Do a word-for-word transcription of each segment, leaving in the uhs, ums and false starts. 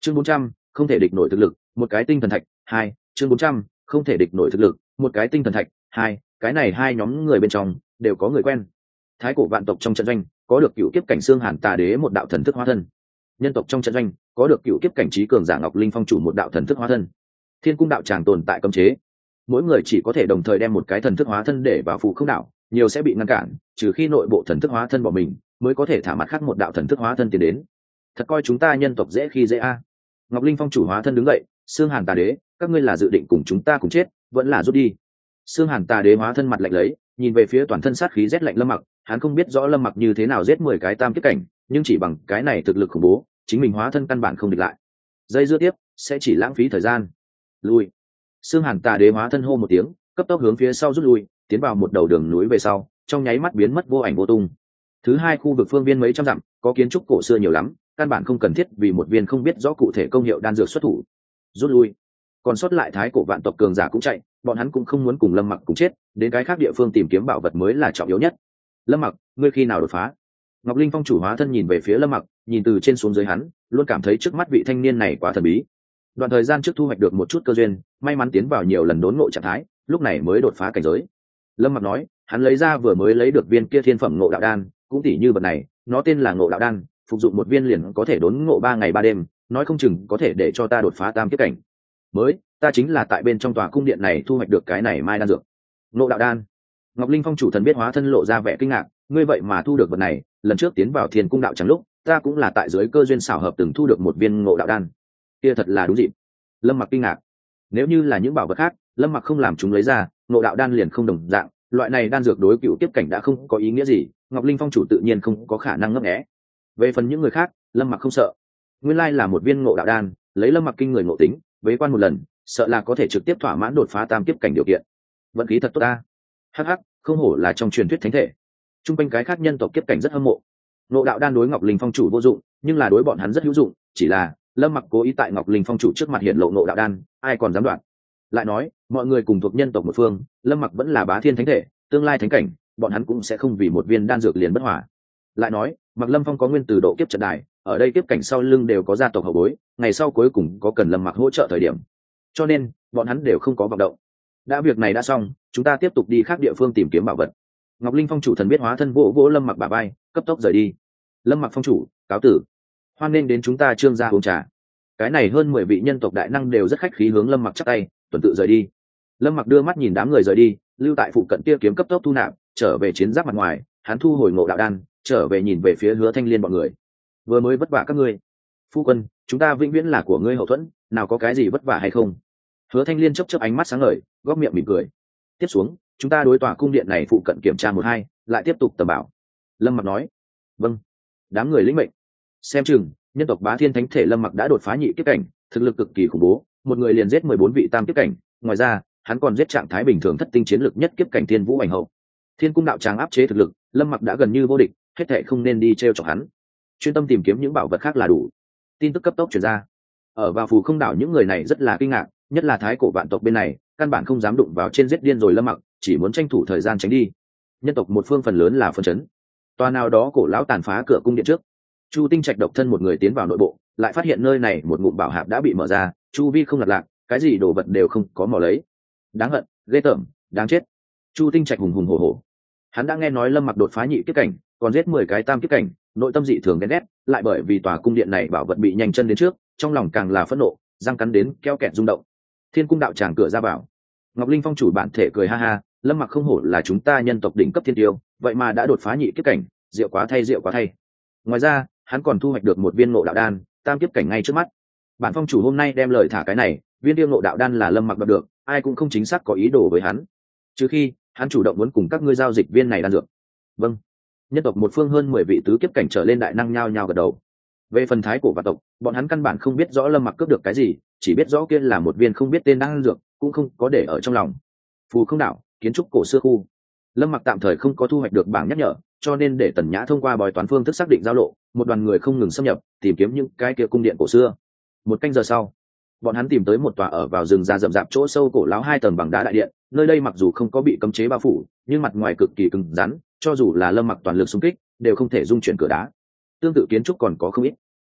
chương bốn trăm không thể địch nổi thực lực, một cái tinh thần thạch. Hai chương bốn trăm không thể địch nổi thực lực, một cái tinh thần thạch. Hai cái này hai nhóm người bên trong đều có người quen. Thái cổ vạn tộc trong trận doanh có được cựu kiếp cảnh xương hàn tà đế một đạo thần thức hóa thân. Nhân tộc trong trận doanh có được cựu kiếp cảnh trí cường giả ngọc linh phong chủ một đạo thần thức hóa thân. Thiên cung đạo tràng tồn tại cấm chế, mỗi người chỉ có thể đồng thời đem một cái thần thức hóa thân để vào phụ không đạo, nhiều sẽ bị ngăn cản, trừ khi nội bộ thần thức hóa thân bỏ mình mới có thể thả mặt khác một đạo thần thức hóa thân tiến đến. Thật coi chúng ta nhân tộc dễ khi dễ a. Ngọc linh phong chủ hóa thân đứng dậy, xương hàn tà đế, các ngươi là dự định cùng chúng ta cùng chết vẫn là rút đi? Xương hàn tà đế hóa thân mặt lạnh lấy, nhìn về phía toàn thân sát khí rét lạnh Lâm Mặc. Hắn không biết rõ Lâm Mặc như thế nào giết mười cái tam kiếp cảnh, nhưng chỉ bằng cái này thực lực khủng bố, chính mình hóa thân căn bản không địch lại. Dây dưa tiếp sẽ chỉ lãng phí thời gian. Lui. Xương hàn tà đế hóa thân hô một tiếng, cấp tốc hướng phía sau rút lui, tiến vào một đầu đường núi về sau, trong nháy mắt biến mất vô ảnh vô tung. Thứ hai khu vực phương viên mấy trăm dặm, có kiến trúc cổ xưa nhiều lắm, căn bản không cần thiết vì một viên không biết rõ cụ thể công hiệu đan dược xuất thủ. Rút lui. Còn sót lại thái cổ vạn tộc cường giả cũng chạy, bọn hắn cũng không muốn cùng Lâm Mặc cùng chết, đến cái khác địa phương tìm kiếm bảo vật mới là trọng yếu nhất. Lâm Mặc, ngươi khi nào đột phá? Ngọc linh phong chủ hóa thân nhìn về phía Lâm Mặc, nhìn từ trên xuống dưới hắn, luôn cảm thấy trước mắt vị thanh niên này quá thần bí. Đoạn thời gian trước thu hoạch được một chút cơ duyên, may mắn tiến vào nhiều lần đốn ngộ trạng thái, lúc này mới đột phá cảnh giới. Lâm Mặc nói, hắn lấy ra vừa mới lấy được viên kia thiên phẩm ngộ đạo đan, cũng tỉ như vật này, nó tên là ngộ đạo đan, phục dụng một viên liền có thể đốn ngộ ba ngày ba đêm, nói không chừng có thể để cho ta đột phá tam kiếp cảnh. Mới, ta chính là tại bên trong tòa cung điện này thu hoạch được cái này mai đan dược. Ngộ đạo đan. Ngọc linh phong chủ thần biết hóa thân lộ ra vẻ kinh ngạc, ngươi vậy mà thu được vật này, lần trước tiến vào thiên cung đạo chẳng lúc, ta cũng là tại dưới cơ duyên xảo hợp từng thu được một viên ngộ đạo đan. Kia thật là đúng dịp. Lâm Mặc kinh ngạc. Nếu như là những bảo vật khác, Lâm Mặc không làm chúng lấy ra, ngộ đạo đan liền không đồng dạng, loại này đan dược đối cựu kiếp cảnh đã không có ý nghĩa gì, Ngọc linh phong chủ tự nhiên không có khả năng ngấp nghé. Về phần những người khác, Lâm Mặc không sợ. Nguyên lai là một viên ngộ đạo đan, lấy Lâm Mặc kinh người ngộ tính, bế quan một lần, sợ là có thể trực tiếp thỏa mãn đột phá tam kiếp cảnh điều kiện. Vận khí thật tốt ta. Hắc hắc, không hổ là trong truyền thuyết thánh thể. Trung quanh cái khác nhân tộc kiếp cảnh rất hâm mộ. Ngộ đạo đan đối Ngọc linh phong chủ vô dụng, nhưng là đối bọn hắn rất hữu dụng, chỉ là Lâm Mặc cố ý tại Ngọc linh phong chủ trước mặt hiện lộ ngộ đạo đan, ai còn dám đoạt. Lại nói, mọi người cùng thuộc nhân tộc một phương, Lâm Mặc vẫn là bá thiên thánh thể, tương lai thánh cảnh, bọn hắn cũng sẽ không vì một viên đan dược liền bất hỏa. Lại nói, Mặc Lâm Phong có nguyên từ độ kiếp trận đài, ở đây kiếp cảnh sau lưng đều có gia tộc hậu bối, ngày sau cuối cùng có cần Lâm Mặc hỗ trợ thời điểm, cho nên bọn hắn đều không có vọng động. Đã việc này đã xong, chúng ta tiếp tục đi khác địa phương tìm kiếm bảo vật. Ngọc linh phong chủ thần biết hóa thân vỗ vỗ Lâm Mặc bả vai, cấp tốc rời đi. Lâm Mặc phong chủ, cáo tử. Hoan nên đến chúng ta Trương gia uống trà. Cái này hơn mười vị nhân tộc đại năng đều rất khách khí hướng Lâm Mặc chắp tay, tuần tự rời đi. Lâm Mặc đưa mắt nhìn đám người rời đi, lưu tại phụ cận kia kiếm cấp tốc thu nạp, trở về chiến giáp mặt ngoài, hắn thu hồi ngộ đạo đan, trở về nhìn về phía Hứa Thanh Liên bọn người. Vừa mới vất vả các ngươi. Phu quân, chúng ta vĩnh viễn là của ngươi hậu thuẫn, nào có cái gì vất vả hay không? Hứa Thanh Liên chớp chớp ánh mắt sáng ngời, góp miệng mỉm cười. Tiếp xuống, chúng ta đối tòa cung điện này phụ cận kiểm tra một hai, lại tiếp tục tầm bảo. Lâm Mặc nói. Vâng. Đám người lĩnh mệnh. Xem chừng, nhân tộc bá thiên thánh thể Lâm Mặc đã đột phá nhị kiếp cảnh, thực lực cực kỳ khủng bố, một người liền giết mười bốn vị tam kiếp cảnh, ngoài ra, hắn còn giết trạng thái bình thường thất tinh chiến lực nhất kiếp cảnh Thiên Vũ Ảnh Hậu. Thiên cung đạo tràng áp chế thực lực, Lâm Mặc đã gần như vô địch, hết thệ không nên đi trêu chọc hắn. Chuyên tâm tìm kiếm những bảo vật khác là đủ. Tin tức cấp tốc truyền ra. Ở vào phù không đảo những người này rất là kinh ngạc, nhất là thái cổ vạn tộc bên này, căn bản không dám đụng vào trên giết điên rồi Lâm Mặc, chỉ muốn tranh thủ thời gian tránh đi. Nhân tộc một phương phần lớn là phân chấn. Tòa nào đó cổ lão tàn phá cửa cung điện trước, Chu Tinh Trạch độc thân một người tiến vào nội bộ, lại phát hiện nơi này một ngụm bảo hạp đã bị mở ra, chu vi không lật lạc, cái gì đồ vật đều không có mò lấy. Đáng hận, ghê tởm, đáng chết. Chu Tinh Trạch hùng hùng hổ hổ. Hắn đã nghe nói Lâm Mặc đột phá nhị kiếp cảnh, còn giết mười cái tam kiếp cảnh, nội tâm dị thường ghen ghét, lại bởi vì tòa cung điện này bảo vật bị nhanh chân đến trước, trong lòng càng là phẫn nộ, răng cắn đến keo kẹt rung động. Thiên cung đạo tràng cửa ra vào, Ngọc linh phong chủ bản thể cười ha ha, Lâm Mặc không hổ là chúng ta nhân tộc đỉnh cấp thiên tiêu, vậy mà đã đột phá nhị kiếp cảnh, diệu quá thay diệu quá thay. Ngoài ra, hắn còn thu hoạch được một viên ngộ đạo đan, tam kiếp cảnh ngay trước mắt. Bản phong chủ hôm nay đem lời thả cái này, viên tiêu ngộ đạo đan là Lâm Mặc đoạt được, ai cũng không chính xác có ý đồ với hắn, trừ khi hắn chủ động muốn cùng các ngươi giao dịch viên này đan dược. Vâng. Nhân tộc một phương hơn mười vị tứ kiếp cảnh trở lên đại năng nhao nhao gật đầu. Về phần thái cổ vạn tộc, bọn hắn căn bản không biết rõ Lâm Mặc cướp được cái gì, chỉ biết rõ kia là một viên không biết tên đan dược, cũng không có để ở trong lòng. Phù không đảo, kiến trúc cổ xưa khu. Lâm Mặc tạm thời không có thu hoạch được bảng nhắc nhở, cho nên để Tần Nhã thông qua bói toán phương thức xác định giao lộ, một đoàn người không ngừng xâm nhập, tìm kiếm những cái kia cung điện cổ xưa. Một canh giờ sau, bọn hắn tìm tới một tòa ở vào rừng già rậm rạp chỗ sâu cổ láo hai tầng bằng đá đại điện, nơi đây mặc dù không có bị cấm chế bao phủ, nhưng mặt ngoài cực kỳ cứng rắn, cho dù là Lâm Mặc toàn lực xung kích, đều không thể dung chuyển cửa đá. Tương tự kiến trúc còn có không ít.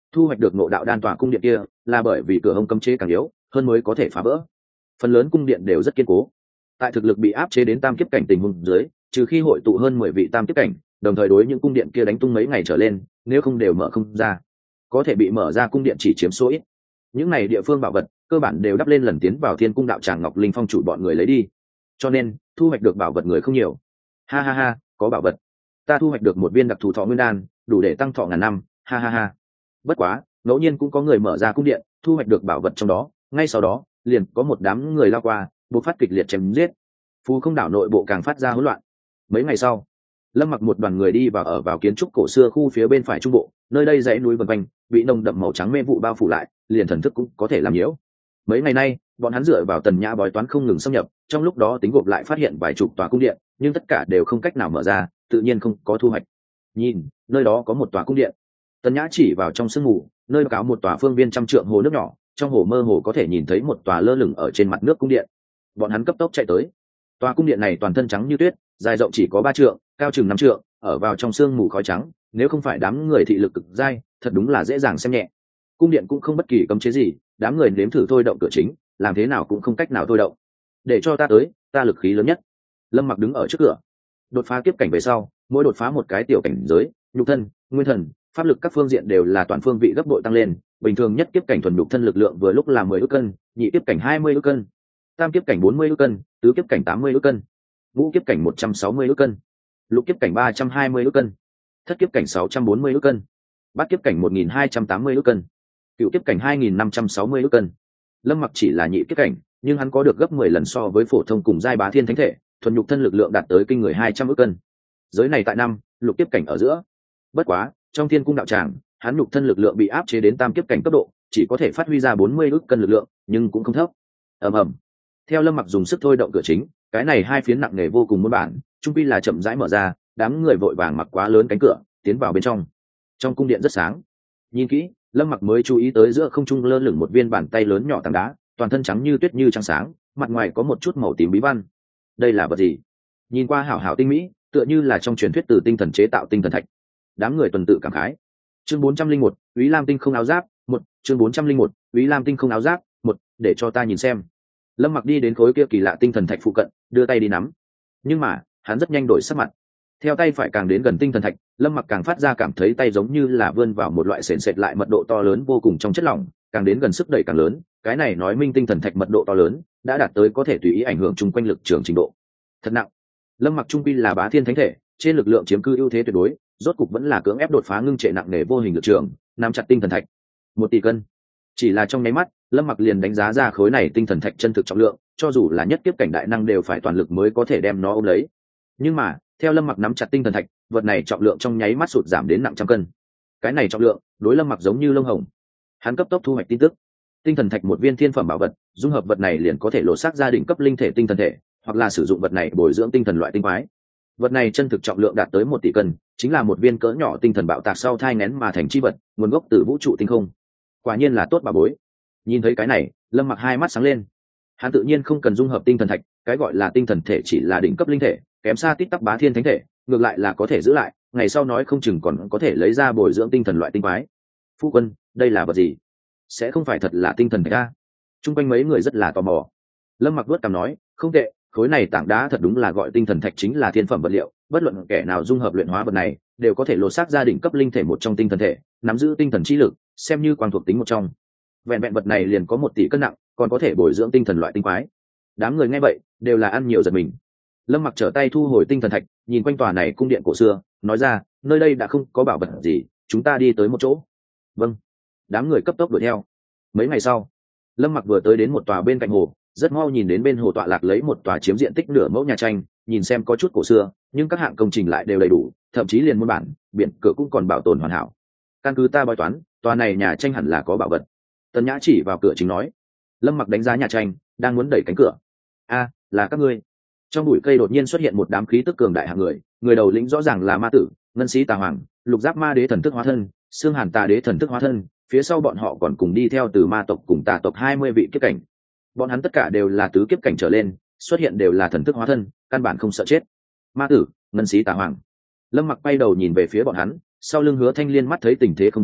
thu hoạch được ngộ đạo đan tòa cung điện kia là bởi vì cửa hông cấm chế càng yếu hơn mới có thể phá vỡ. Phần lớn cung điện đều rất kiên cố. Tại thực lực bị áp chế đến tam kiếp cảnh tình huống dưới, trừ khi hội tụ hơn mười vị tam kiếp cảnh, đồng thời đối những cung điện kia đánh tung mấy ngày trở lên, nếu không đều mở không ra. Có thể bị mở ra cung điện chỉ chiếm số ít. Những này địa phương bảo vật cơ bản đều đắp lên lần tiến vào Thiên cung đạo tràng Ngọc Linh Phong chủ bọn người lấy đi, cho nên thu hoạch được bảo vật người không nhiều. Ha ha ha, có bảo vật, ta thu hoạch được một viên đặc thù thọ nguyên đan, đủ để tăng thọ ngàn năm. Ha ha ha. Bất quá ngẫu nhiên cũng có người mở ra cung điện thu hoạch được bảo vật trong đó, ngay sau đó liền có một đám người lao qua buộc phát kịch liệt chém giết. Phù Không đảo nội bộ càng phát ra hỗn loạn. Mấy ngày sau, Lâm Mặc một đoàn người đi vào ở vào kiến trúc cổ xưa khu phía bên phải trung bộ, nơi đây dãy núi vần quanh bị nồng đậm màu trắng mê vụ bao phủ lại, liền thần thức cũng có thể làm nhiễu. Mấy ngày nay bọn hắn dựa vào tần nhã bói toán không ngừng xâm nhập, trong lúc đó tính gộp lại phát hiện vài chục tòa cung điện, nhưng tất cả đều không cách nào mở ra, tự nhiên không có thu hoạch. Nhìn, nơi đó có một tòa cung điện. Tần nhã chỉ vào trong sương mù, nơi có một tòa phương viên trăm trượng hồ nước nhỏ, trong hồ mơ hồ có thể nhìn thấy một tòa lơ lửng ở trên mặt nước cung điện. Bọn hắn cấp tốc chạy tới. Tòa cung điện này toàn thân trắng như tuyết, dài rộng chỉ có ba trượng, cao chừng năm trượng, ở vào trong sương mù khói trắng, nếu không phải đám người thị lực cực dai, thật đúng là dễ dàng xem nhẹ. Cung điện cũng không bất kỳ cấm chế gì, đám người nếm thử thôi động cửa chính, làm thế nào cũng không cách nào thôi động. Để cho ta tới, ta lực khí lớn nhất. Lâm Mặc đứng ở trước cửa. Đột phá kiếp cảnh về sau, mỗi đột phá một cái tiểu cảnh giới, nhục thân, nguyên thần, pháp lực các phương diện đều là toàn phương vị gấp bội tăng lên. Bình thường nhất kiếp cảnh thuần nhục thân lực lượng vừa lúc là mười ức cân, nhị kiếp cảnh hai mươi ức cân, tam kiếp cảnh bốn mươi ức cân, tứ kiếp cảnh tám mươi ức cân, ngũ kiếp cảnh một trăm sáu mươi ức cân, lục kiếp cảnh ba trăm hai mươi ức cân, thất kiếp cảnh sáu trăm bốn mươi ức cân, bát kiếp cảnh một nghìn hai trăm tám mươi ức cân, cựu kiếp cảnh hai nghìn năm trăm sáu mươi ức cân. Lâm Mặc chỉ là nhị kiếp cảnh, nhưng hắn có được gấp mười lần so với phổ thông cùng giai bá thiên thánh thể, thuần nhục thân lực lượng đạt tới kinh người hai trăm ức cân. Giới này tại năm, lục kiếp cảnh ở giữa. Bất quá, trong Thiên cung đạo tràng, hắn nhục thân lực lượng bị áp chế đến tam kiếp cảnh cấp độ, chỉ có thể phát huy ra bốn mươi ức cân lực lượng, nhưng cũng không thấp. Ầm ầm. Theo Lâm Mặc dùng sức thôi động cửa chính, cái này hai phiến nặng nề vô cùng muôn bản, trung quy là chậm rãi mở ra, đám người vội vàng mặc quá lớn cánh cửa, tiến vào bên trong. Trong cung điện rất sáng. Nhìn kỹ, Lâm Mặc mới chú ý tới giữa không trung lơ lửng một viên bàn tay lớn nhỏ tảng đá, toàn thân trắng như tuyết như trăng sáng, mặt ngoài có một chút màu tím bí văn. Đây là vật gì? Nhìn qua hảo hảo tinh mỹ, tựa như là trong truyền thuyết từ tinh thần chế tạo tinh thần thạch. Đám người tuần tự cảm khái. Chương bốn trăm linh một, Úy Lam tinh không áo giáp, một, chương bốn trăm linh một, Úy Lam tinh không áo giáp, một, để cho ta nhìn xem. Lâm Mặc đi đến khối kia kỳ lạ tinh thần thạch phụ cận, đưa tay đi nắm. Nhưng mà, hắn rất nhanh đổi sắc mặt. Theo tay phải càng đến gần tinh thần thạch, Lâm Mặc càng phát ra cảm thấy tay giống như là vươn vào một loại sền sệt lại mật độ to lớn vô cùng trong chất lỏng, càng đến gần sức đẩy càng lớn, cái này nói minh tinh thần thạch mật độ to lớn, đã đạt tới có thể tùy ý ảnh hưởng chung quanh lực trường trình độ. Thật nặng. Lâm Mặc trung quy là bá thiên thánh thể, trên lực lượng chiếm cư ưu thế tuyệt đối, rốt cục vẫn là cưỡng ép đột phá ngưng trệ nặng nề vô hình lực trường, nắm chặt tinh thần thạch. Một tỷ cân. Chỉ là trong nháy mắt, Lâm Mặc liền đánh giá ra khối này tinh thần thạch chân thực trọng lượng, cho dù là nhất kiếp cảnh đại năng đều phải toàn lực mới có thể đem nó ôm lấy. Nhưng mà, theo Lâm Mặc nắm chặt tinh thần thạch, vật này trọng lượng trong nháy mắt sụt giảm đến nặng trăm cân. Cái này trọng lượng, đối Lâm Mặc giống như lông hồng. Hắn cấp tốc thu hoạch tin tức. Tinh thần thạch một viên thiên phẩm bảo vật, dung hợp vật này liền có thể lột xác gia đình cấp linh thể tinh thần thể, hoặc là sử dụng vật này bồi dưỡng tinh thần loại tinh quái. Vật này chân thực trọng lượng đạt tới một tỷ cân, chính là một viên cỡ nhỏ tinh thần bạo tạc sau thai nghén mà thành chi vật, nguồn gốc từ vũ trụ tinh không. Quả nhiên là tốt bà bối. Nhìn thấy cái này, Lâm Mặc hai mắt sáng lên. Hắn tự nhiên không cần dung hợp tinh thần thạch, cái gọi là tinh thần thể chỉ là đỉnh cấp linh thể, kém xa tít tắp bá thiên thánh thể, ngược lại là có thể giữ lại, ngày sau nói không chừng còn có thể lấy ra bồi dưỡng tinh thần loại tinh quái. Phu quân, đây là vật gì? Sẽ không phải thật là tinh thần thạch a? Trung quanh mấy người rất là tò mò. Lâm Mặc vuốt cằm nói, không tệ, khối này tảng đá thật đúng là gọi tinh thần thạch, chính là thiên phẩm vật liệu, bất luận kẻ nào dung hợp luyện hóa vật này, đều có thể lột xác gia đình cấp linh thể một trong tinh thần thể, nắm giữ tinh thần trí lực, xem như quang thuộc tính một trong. Vẹn vẹn vật này liền có một tỷ cân nặng, còn có thể bồi dưỡng tinh thần loại tinh quái. Đám người nghe vậy đều là ăn nhiều giật mình. Lâm Mặc trở tay thu hồi tinh thần thạch, nhìn quanh tòa này cung điện cổ xưa, nói ra, nơi đây đã không có bảo vật gì, chúng ta đi tới một chỗ. Vâng. Đám người cấp tốc đuổi theo. Mấy ngày sau, Lâm Mặc vừa tới đến một tòa bên cạnh hồ, rất mau nhìn đến bên hồ tọa lạc lấy một tòa chiếm diện tích nửa mẫu nhà tranh, nhìn xem có chút cổ xưa, nhưng các hạng công trình lại đều đầy đủ, thậm chí liền muôn bản, biển cửa cũng còn bảo tồn hoàn hảo. Căn cứ ta bói toán, tòa này nhà tranh hẳn là có bảo vật. Tần Nhã chỉ vào cửa chính nói. Lâm Mặc đánh giá nhà tranh, đang muốn đẩy cánh cửa. A, là các ngươi. Trong bụi cây đột nhiên xuất hiện một đám khí tức cường đại hạng người, người đầu lĩnh rõ ràng là ma tử, ngân sĩ tà hoàng, lục giáp ma đế thần thức hóa thân, xương hàn tà đế thần thức hóa thân, phía sau bọn họ còn cùng đi theo từ ma tộc cùng tà tộc hai mươi vị kiếp cảnh. Bọn hắn tất cả đều là tứ kiếp cảnh trở lên, xuất hiện đều là thần thức hóa thân, căn bản không sợ chết. Ma tử, ngân sĩ tà hoàng. Lâm Mặc bay đầu nhìn về phía bọn hắn, sau lưng Hứa Thanh Liên mắt thấy tình thế không đúng,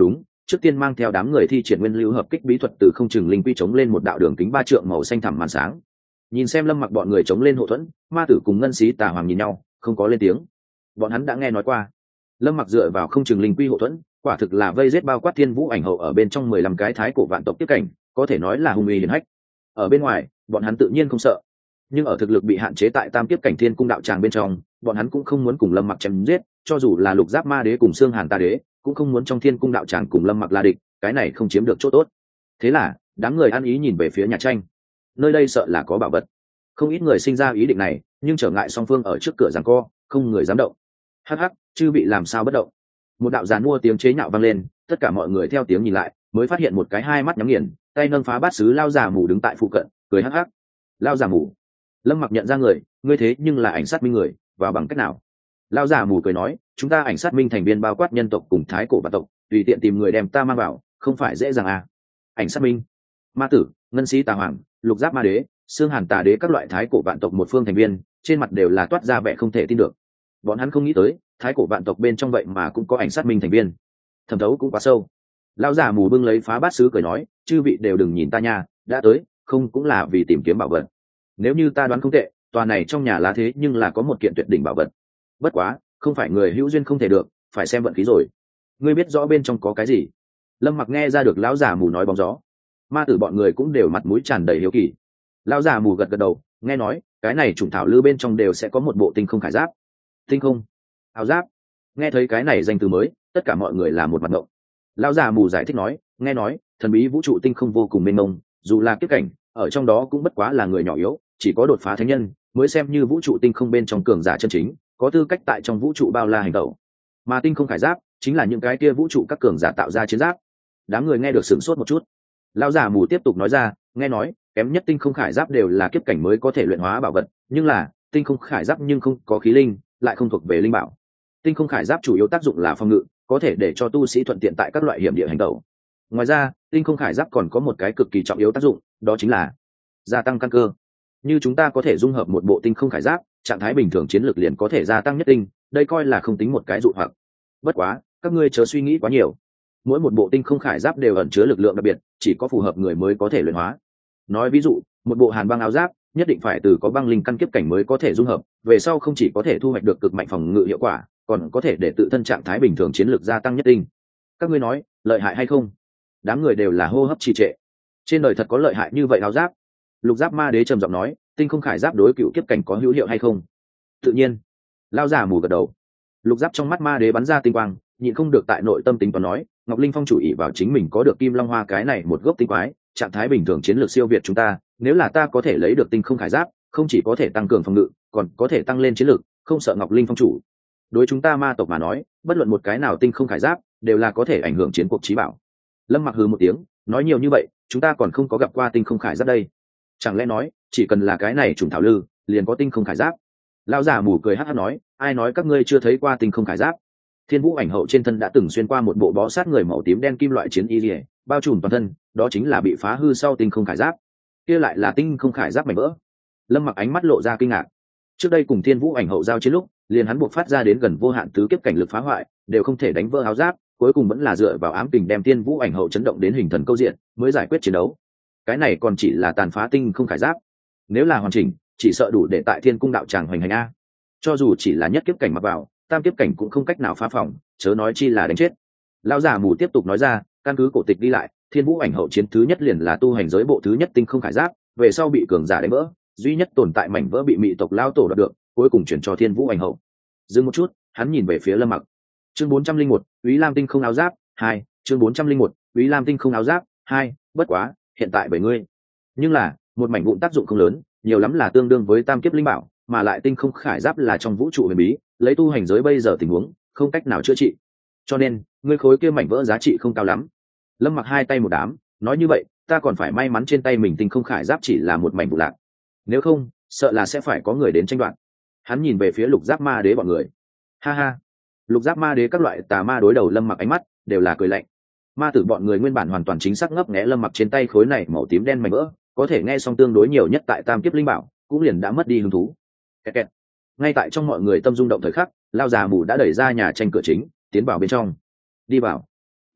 trước tiên mang theo đám người thi triển nguyên lưu hợp kích bí thuật từ không trừng linh quy chống lên một đạo đường kính ba trượng màu xanh thẳm màn sáng. Nhìn xem Lâm Mặc bọn người chống lên hộ thuẫn, ma tử cùng ngân xí tà hoàng nhìn nhau, không có lên tiếng. Bọn hắn đã nghe nói qua, Lâm Mặc dựa vào không trừng linh quy hộ thuẫn, quả thực là vây giết bao quát thiên vũ ảnh hậu ở bên trong mười lăm cái thái cổ vạn tộc tiếp cảnh, có thể nói là hung uy hiển hách. Ở bên ngoài, bọn hắn tự nhiên không sợ, nhưng ở thực lực bị hạn chế tại tam tiếp cảnh thiên cung đạo tràng bên trong, bọn hắn cũng không muốn cùng Lâm Mặc chém giết, cho dù là lục giáp ma đế cùng xương hàn tà đế, cũng không muốn trong thiên cung đạo tràng cùng Lâm Mặc là địch, cái này không chiếm được chỗ tốt. Thế là, đám người ăn ý nhìn về phía nhà tranh. Nơi đây sợ là có bảo vật. Không ít người sinh ra ý định này, nhưng trở ngại song phương ở trước cửa giằng co, không người dám động. Hắc hắc, chư vị làm sao bất động? Một đạo giàn mua tiếng chế nhạo vang lên, tất cả mọi người theo tiếng nhìn lại, mới phát hiện một cái hai mắt nhắm nghiền, tay nâng phá bát sứ lao giả mù đứng tại phụ cận, cười hắc hắc. Lao giả mù. Lâm Mặc nhận ra người, ngươi thế nhưng là ảnh sát minh người, vào bằng cách nào? Lao giả mù cười nói, chúng ta ảnh sát minh thành viên bao quát nhân tộc cùng thái cổ vạn tộc, tùy tiện tìm người đem ta mang vào, không phải dễ dàng à? Ảnh sát minh, ma tử, ngân sĩ tà hoàng, lục giáp ma đế, xương hàn tà đế các loại thái cổ vạn tộc một phương thành viên, trên mặt đều là toát ra vẻ không thể tin được. Bọn hắn không nghĩ tới, thái cổ vạn tộc bên trong vậy mà cũng có ảnh sát minh thành viên, thẩm thấu cũng quá sâu. Lão giả mù bưng lấy phá bát sứ cười nói, chư vị đều đừng nhìn ta nha, đã tới, không cũng là vì tìm kiếm bảo vật. Nếu như ta đoán không tệ, tòa này trong nhà lá thế nhưng là có một kiện tuyệt đỉnh bảo vật. Bất quá, không phải người hữu duyên không thể được, phải xem vận khí rồi. Ngươi biết rõ bên trong có cái gì? Lâm Mặc nghe ra được lão giả mù nói bóng gió. Ma tử bọn người cũng đều mặt mũi tràn đầy hiếu kỳ. Lão giả mù gật gật đầu, nghe nói, cái này trùng thảo lư bên trong đều sẽ có một bộ tinh không khải giáp. Tinh không áo giáp. Nghe thấy cái này danh từ mới, tất cả mọi người là một mặt ngộng. Lão già mù giải thích nói, nghe nói thần bí vũ trụ tinh không vô cùng mênh mông, dù là kiếp cảnh ở trong đó cũng bất quá là người nhỏ yếu, chỉ có đột phá thánh nhân mới xem như vũ trụ tinh không bên trong cường giả chân chính, có tư cách tại trong vũ trụ bao la hành tẩu. Mà tinh không khải giáp chính là những cái kia vũ trụ các cường giả tạo ra chiến giáp. Đám người nghe được sửng sốt một chút. Lão già mù tiếp tục nói ra, nghe nói kém nhất tinh không khải giáp đều là kiếp cảnh mới có thể luyện hóa bảo vật, nhưng là tinh không khải giáp nhưng không có khí linh, lại không thuộc về linh bảo. Tinh không khải giáp chủ yếu tác dụng là phòng ngự, có thể để cho tu sĩ thuận tiện tại các loại hiểm địa hành tẩu. Ngoài ra, tinh không khải giáp còn có một cái cực kỳ trọng yếu tác dụng, đó chính là gia tăng căn cơ. Như chúng ta có thể dung hợp một bộ tinh không khải giáp, trạng thái bình thường chiến lược liền có thể gia tăng nhất tinh, đây coi là không tính một cái dụ hoặc. Bất quá, các ngươi chớ suy nghĩ quá nhiều. Mỗi một bộ tinh không khải giáp đều ẩn chứa lực lượng đặc biệt, chỉ có phù hợp người mới có thể luyện hóa. Nói ví dụ, một bộ hàn băng áo giáp nhất định phải từ có băng linh căn kiếp cảnh mới có thể dung hợp, về sau không chỉ có thể thu hoạch được cực mạnh phòng ngự hiệu quả, còn có thể để tự thân trạng thái bình thường chiến lược gia tăng nhất tinh. Các ngươi nói lợi hại hay không? Đám người đều là hô hấp trì trệ. Trên đời thật có lợi hại như vậy áo giáp? Lục giáp ma đế trầm giọng nói, tinh không khải giáp đối cựu kiếp cảnh có hữu hiệu hay không? Tự nhiên. Lao giả mù gật đầu. Lục giáp trong mắt ma đế bắn ra tinh quang, nhịn không được tại nội tâm tính toán nói, Ngọc Linh Phong chủ ý vào chính mình có được kim long hoa cái này một gốc tinh quái, trạng thái bình thường chiến lược siêu việt chúng ta, nếu là ta có thể lấy được tinh không khải giáp, không chỉ có thể tăng cường phòng ngự, còn có thể tăng lên chiến lược, không sợ Ngọc Linh Phong chủ. Đối chúng ta ma tộc mà nói, bất luận một cái nào tinh không khải giáp đều là có thể ảnh hưởng chiến cuộc chí bảo. Lâm Mặc hừ một tiếng, nói nhiều như vậy, chúng ta còn không có gặp qua tinh không khải giáp đây. Chẳng lẽ nói, chỉ cần là cái này trùng thảo lư, liền có tinh không khải giáp? Lão giả mù cười hắc hắc nói, ai nói các ngươi chưa thấy qua tinh không khải giáp? Thiên Vũ ảnh hậu trên thân đã từng xuyên qua một bộ bó sát người màu tím đen kim loại chiến y liề, bao trùm toàn thân, đó chính là bị phá hư sau tinh không khải giáp. Kia lại là tinh không khải giáp mảnh vỡ. Lâm Mặc ánh mắt lộ ra kinh ngạc. Trước đây cùng Thiên Vũ ảnh hậu giao chiến lúc, liền hắn buộc phát ra đến gần vô hạn tứ kiếp cảnh lực phá hoại, đều không thể đánh vỡ áo giáp, cuối cùng vẫn là dựa vào ám kình đem Thiên Vũ ảnh hậu chấn động đến hình thần câu diện, mới giải quyết chiến đấu. Cái này còn chỉ là tàn phá tinh không khải giáp, nếu là hoàn chỉnh, chỉ sợ đủ để tại Thiên Cung đạo tràng hoành hành a. Cho dù chỉ là nhất kiếp cảnh mặc vào, tam kiếp cảnh cũng không cách nào phá phòng, chớ nói chi là đánh chết. Lão giả mù tiếp tục nói ra, căn cứ cổ tịch đi lại, Thiên Vũ ảnh hậu chiến thứ nhất liền là tu hành giới bộ thứ nhất tinh không khải giáp, về sau bị cường giả đánh vỡ, duy nhất tồn tại mảnh vỡ bị mị tộc lao tổ đoạt được, cuối cùng chuyển cho Thiên Vũ ảnh hậu. Dừng một chút, hắn nhìn về phía Lâm Mặc. Chương bốn trăm linh một, Úy Lam tinh không áo giáp hai, chương bốn trăm linh một, Úy Lam tinh không áo giáp hai, bất quá, hiện tại bảy ngươi. Nhưng là, một mảnh vụn tác dụng không lớn, nhiều lắm là tương đương với tam kiếp linh bảo, mà lại tinh không khải giáp là trong vũ trụ huyền bí, lấy tu hành giới bây giờ tình huống, không cách nào chữa trị. Cho nên, ngươi khối kia mảnh vỡ giá trị không cao lắm. Lâm Mặc hai tay một đám, nói như vậy, ta còn phải may mắn trên tay mình tinh không khải giáp chỉ là một mảnh vụ lạc. Nếu không, sợ là sẽ phải có người đến tranh đoạt. Hắn nhìn về phía Lục Giáp Ma Đế bọn người. Ha ha. Lục Giáp Ma Đế các loại tà ma đối đầu Lâm Mặc ánh mắt đều là cười lạnh. Ma tử bọn người nguyên bản hoàn toàn chính xác ngấp nghé Lâm Mặc trên tay khối này màu tím đen mảnh vỡ, có thể nghe xong tương đối nhiều nhất tại tam kiếp linh bảo, cũng liền đã mất đi hứng thú. Kẹt kẹt. Ngay tại trong mọi người tâm rung động thời khắc, lao già mù đã đẩy ra nhà tranh cửa chính, tiến vào bên trong. Đi vào. Lâm Mặc,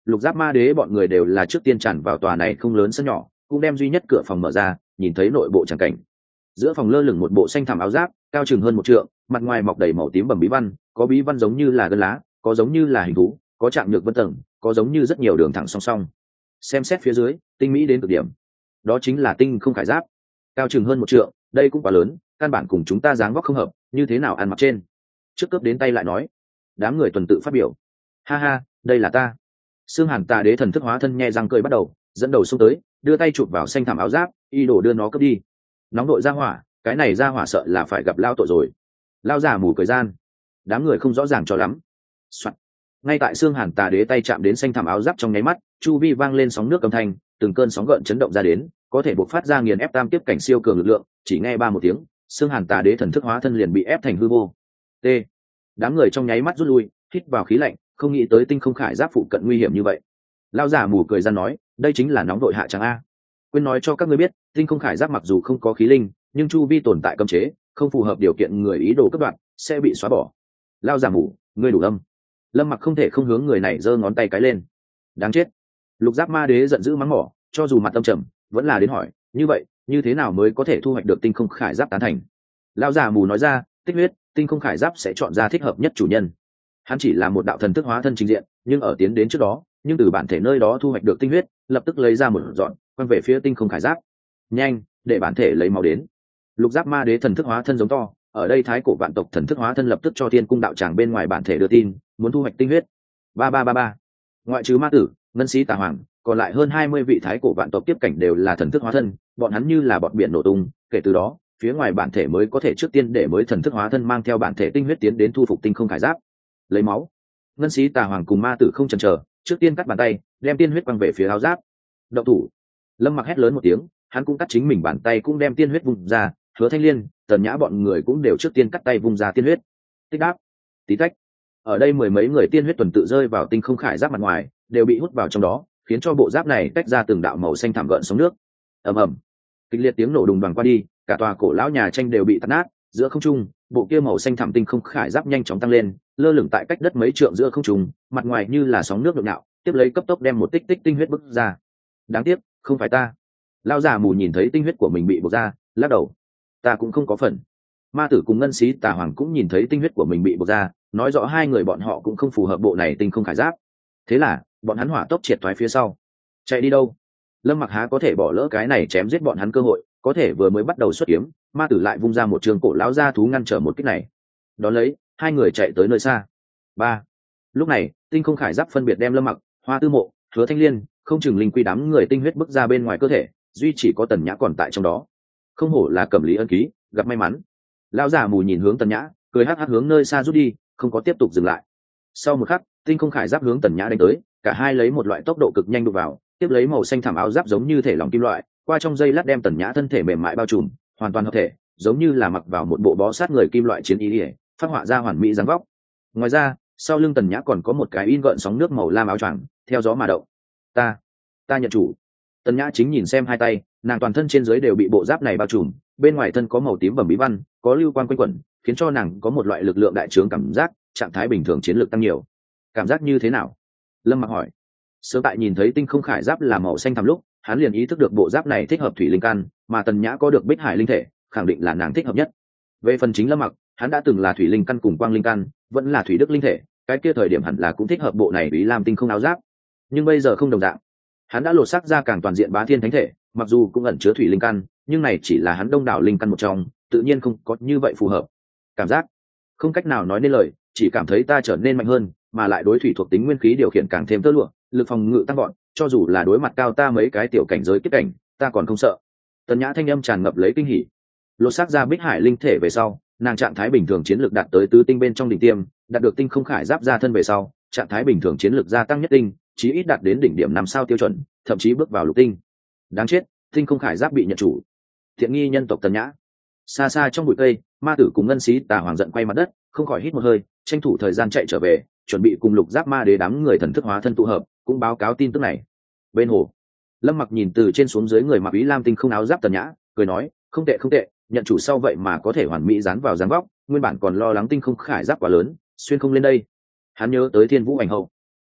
Lục giáp ma đế bọn người đều là trước tiên tràn vào tòa này không lớn sân nhỏ, cũng đem duy nhất cửa phòng mở ra, nhìn thấy nội bộ tràng cảnh. Giữa phòng lơ lửng một bộ xanh thảm áo giáp, cao chừng hơn một trượng, mặt ngoài mọc đầy màu tím bầm bí văn, có bí văn giống như là gân lá, có giống như là hình thú, có chạm nhược vân tầng, có giống như rất nhiều đường thẳng song song. Xem xét phía dưới, tinh mỹ đến cực điểm. Đó chính là tinh không khải giáp, cao chừng hơn một trượng, đây cũng quá lớn, căn bản cùng chúng ta dáng vóc không hợp, như thế nào ăn mặc trên. Trước cướp đến tay lại nói, đám người tuần tự phát biểu. Ha ha, đây là ta. Xương Hàn Tà Đế thần thức hóa thân nhe răng cười bắt đầu, dẫn đầu xông tới, đưa tay chụp vào xanh thảm áo giáp, y đổ đưa nó cướp đi. Nóng đội ra hỏa, cái này ra hỏa sợ là phải gặp lao tội rồi. Lao giả mù cười gian, đám người không rõ ràng cho lắm. Soạn. Ngay tại Xương Hàn Tà Đế tay chạm đến xanh thảm áo giáp trong nháy mắt, chu vi vang lên sóng nước âm thanh, từng cơn sóng gợn chấn động ra đến, có thể buộc phát ra nghiền ép tam tiếp cảnh siêu cường lực lượng, chỉ nghe ba một tiếng, Xương Hàn Tà Đế thần thức hóa thân liền bị ép thành hư vô. T. Đám người trong nháy mắt rút lui, hít vào khí lạnh, không nghĩ tới tinh không khải giáp phụ cận nguy hiểm như vậy. Lao giả mù cười ra nói, đây chính là nóng đội hạ tràng a. Quên nói cho các ngươi biết, tinh không khải giáp mặc dù không có khí linh, nhưng chu vi tồn tại cấm chế, không phù hợp điều kiện người ý đồ cấp đoạn, sẽ bị xóa bỏ. Lao giả mù, ngươi đủ lâm. Lâm Mặc không thể không hướng người này giơ ngón tay cái lên. Đáng chết. Lục giáp ma đế giận dữ mắng mỏ, cho dù mặt tâm trầm, vẫn là đến hỏi, như vậy, như thế nào mới có thể thu hoạch được tinh không khải giáp tán thành? Lao giả mù nói ra, tích huyết, tinh không khải giáp sẽ chọn ra thích hợp nhất chủ nhân. Hắn chỉ là một đạo thần thức hóa thân trình diện, nhưng ở tiến đến trước đó, nhưng từ bản thể nơi đó thu hoạch được tinh huyết, lập tức lấy ra một dọn, quăng về phía tinh không khải giáp. Nhanh, để bản thể lấy máu đến. Lục giáp ma đế thần thức hóa thân giống to, ở đây thái cổ vạn tộc thần thức hóa thân lập tức cho thiên cung đạo tràng bên ngoài bản thể đưa tin, muốn thu hoạch tinh huyết. Ba ba ba ba. Ngoại trừ ma tử, ngân sĩ tà hoàng, còn lại hơn hai mươi vị thái cổ vạn tộc tiếp cảnh đều là thần thức hóa thân, bọn hắn như là bọt biển nổ tung, kể từ đó, phía ngoài bản thể mới có thể trước tiên để mới thần thức hóa thân mang theo bản thể tinh huyết tiến đến thu phục tinh không khải giáp. Lấy máu. Ngân sĩ tà hoàng cùng ma tử không chần chờ, trước tiên cắt bàn tay, đem tiên huyết quăng về phía áo giáp. Động thủ. Lâm Mặc hét lớn một tiếng, hắn cũng cắt chính mình bàn tay, cũng đem tiên huyết vung ra. Hứa Thanh Liên, Tần Nhã bọn người cũng đều trước tiên cắt tay vung ra tiên huyết. Tích đáp, tí tách. Ở đây mười mấy người tiên huyết tuần tự rơi vào tinh không khải giáp mặt ngoài, đều bị hút vào trong đó, khiến cho bộ giáp này tách ra từng đạo màu xanh thảm gợn sóng nước. Ầm ầm. Kịch liệt tiếng nổ đùng đoàng qua đi, cả tòa cổ lão nhà tranh đều bị tạt nát. Giữa không trung, bộ kia màu xanh thảm tinh không khải giáp nhanh chóng tăng lên, lơ lửng tại cách đất mấy trượng giữa không trung, mặt ngoài như là sóng nước nhộn nhạo, tiếp lấy cấp tốc đem một tích tích tinh huyết bức ra. Đáng tiếc, không phải ta. Lão già mù nhìn thấy tinh huyết của mình bị bộc ra, lắc đầu. Ta cũng không có phần. Ma tử cùng ngân sĩ tà hoàng cũng nhìn thấy tinh huyết của mình bị bộc ra, nói rõ hai người bọn họ cũng không phù hợp bộ này tinh không khải giáp. Thế là, bọn hắn hỏa tốc triệt thoái phía sau. Chạy đi đâu? Lâm Mặc há có thể bỏ lỡ cái này chém giết bọn hắn cơ hội, có thể vừa mới bắt đầu xuất kiếm, ma tử lại vung ra một trường cổ lão gia thú ngăn trở một kích này. Đón lấy, hai người chạy tới nơi xa. Ba. Lúc này, tinh không khải giáp phân biệt đem Lâm Mặc, Hoa Tư Mộ, Hứa Thanh Liên, không chừng linh quy đám người tinh huyết bức ra bên ngoài cơ thể, duy chỉ có Tần Nhã còn tại trong đó. Không hổ là Cẩm Lý ân ký, gặp may mắn. Lão già mù nhìn hướng Tần Nhã, cười hắc hắc hướng nơi xa rút đi, không có tiếp tục dừng lại. Sau một khắc, tinh không khải giáp hướng Tần Nhã đánh tới, cả hai lấy một loại tốc độ cực nhanh đụng vào, tiếp lấy màu xanh thảm áo giáp giống như thể lỏng kim loại, qua trong dây lát đem Tần Nhã thân thể mềm mại bao trùm, hoàn toàn hợp thể, giống như là mặc vào một bộ bó sát người kim loại chiến y, phát họa ra hoàn mỹ dáng vóc. Ngoài ra, sau lưng Tần Nhã còn có một cái in gợn sóng nước màu lam áo choàng, theo gió mà động. Ta, ta nhận chủ. Tần Nhã chính nhìn xem hai tay, nàng toàn thân trên dưới đều bị bộ giáp này bao trùm, bên ngoài thân có màu tím bầm bí văn, có lưu quan quanh quẩn, khiến cho nàng có một loại lực lượng đại trướng cảm giác, trạng thái bình thường chiến lược tăng nhiều. Cảm giác như thế nào? Lâm Mặc hỏi. Sớm tại nhìn thấy tinh không khải giáp là màu xanh thẳm lúc, hắn liền ý thức được bộ giáp này thích hợp thủy linh căn, mà Tần Nhã có được bích hải linh thể, khẳng định là nàng thích hợp nhất. Về phần chính Lâm Mặc, hắn đã từng là thủy linh căn cùng quang linh căn, vẫn là thủy đức linh thể, cái kia thời điểm hẳn là cũng thích hợp bộ này Ý Lam tinh không áo giáp. Nhưng bây giờ không đồng dạng. Hắn đã lột xác ra càng toàn diện bá thiên thánh thể, mặc dù cũng ẩn chứa thủy linh căn, nhưng này chỉ là hắn đông đảo linh căn một trong, tự nhiên không có như vậy phù hợp. Cảm giác không cách nào nói nên lời, chỉ cảm thấy ta trở nên mạnh hơn, mà lại đối thủy thuộc tính nguyên khí điều khiển càng thêm tơ lụa, lực phòng ngự tăng gọn, cho dù là đối mặt cao ta mấy cái tiểu cảnh giới kết cảnh, ta còn không sợ. Tần Nhã thanh âm tràn ngập lấy kinh hỉ. Lột xác ra bích hải linh thể về sau, nàng trạng thái bình thường chiến lược đạt tới tứ tinh bên trong đỉnh tiêm, đạt được tinh không khải giáp ra thân về sau, trạng thái bình thường chiến lược gia tăng nhất tinh, chí ít đạt đến đỉnh điểm năm sao tiêu chuẩn, thậm chí bước vào lục tinh. Đáng chết, tinh không khải giáp bị nhận chủ. Thiện nghi nhân tộc Tần Nhã. Xa xa trong bụi cây, ma tử cùng ngân sĩ tà hoàng giận quay mặt đất, không khỏi hít một hơi, tranh thủ thời gian chạy trở về, chuẩn bị cùng lục giáp ma đế đám người thần thức hóa thân tụ hợp, cũng báo cáo tin tức này. Bên hồ, Lâm Mặc nhìn từ trên xuống dưới người mặc Ý Lam tinh không áo giáp Tần Nhã, cười nói, không tệ không tệ, nhận chủ sau vậy mà có thể hoàn mỹ dán vào dáng vóc, nguyên bản còn lo lắng tinh không khải giáp quá lớn, xuyên không lên đây. Hắn nhớ tới Thiên Vũ Ảnh Hậu.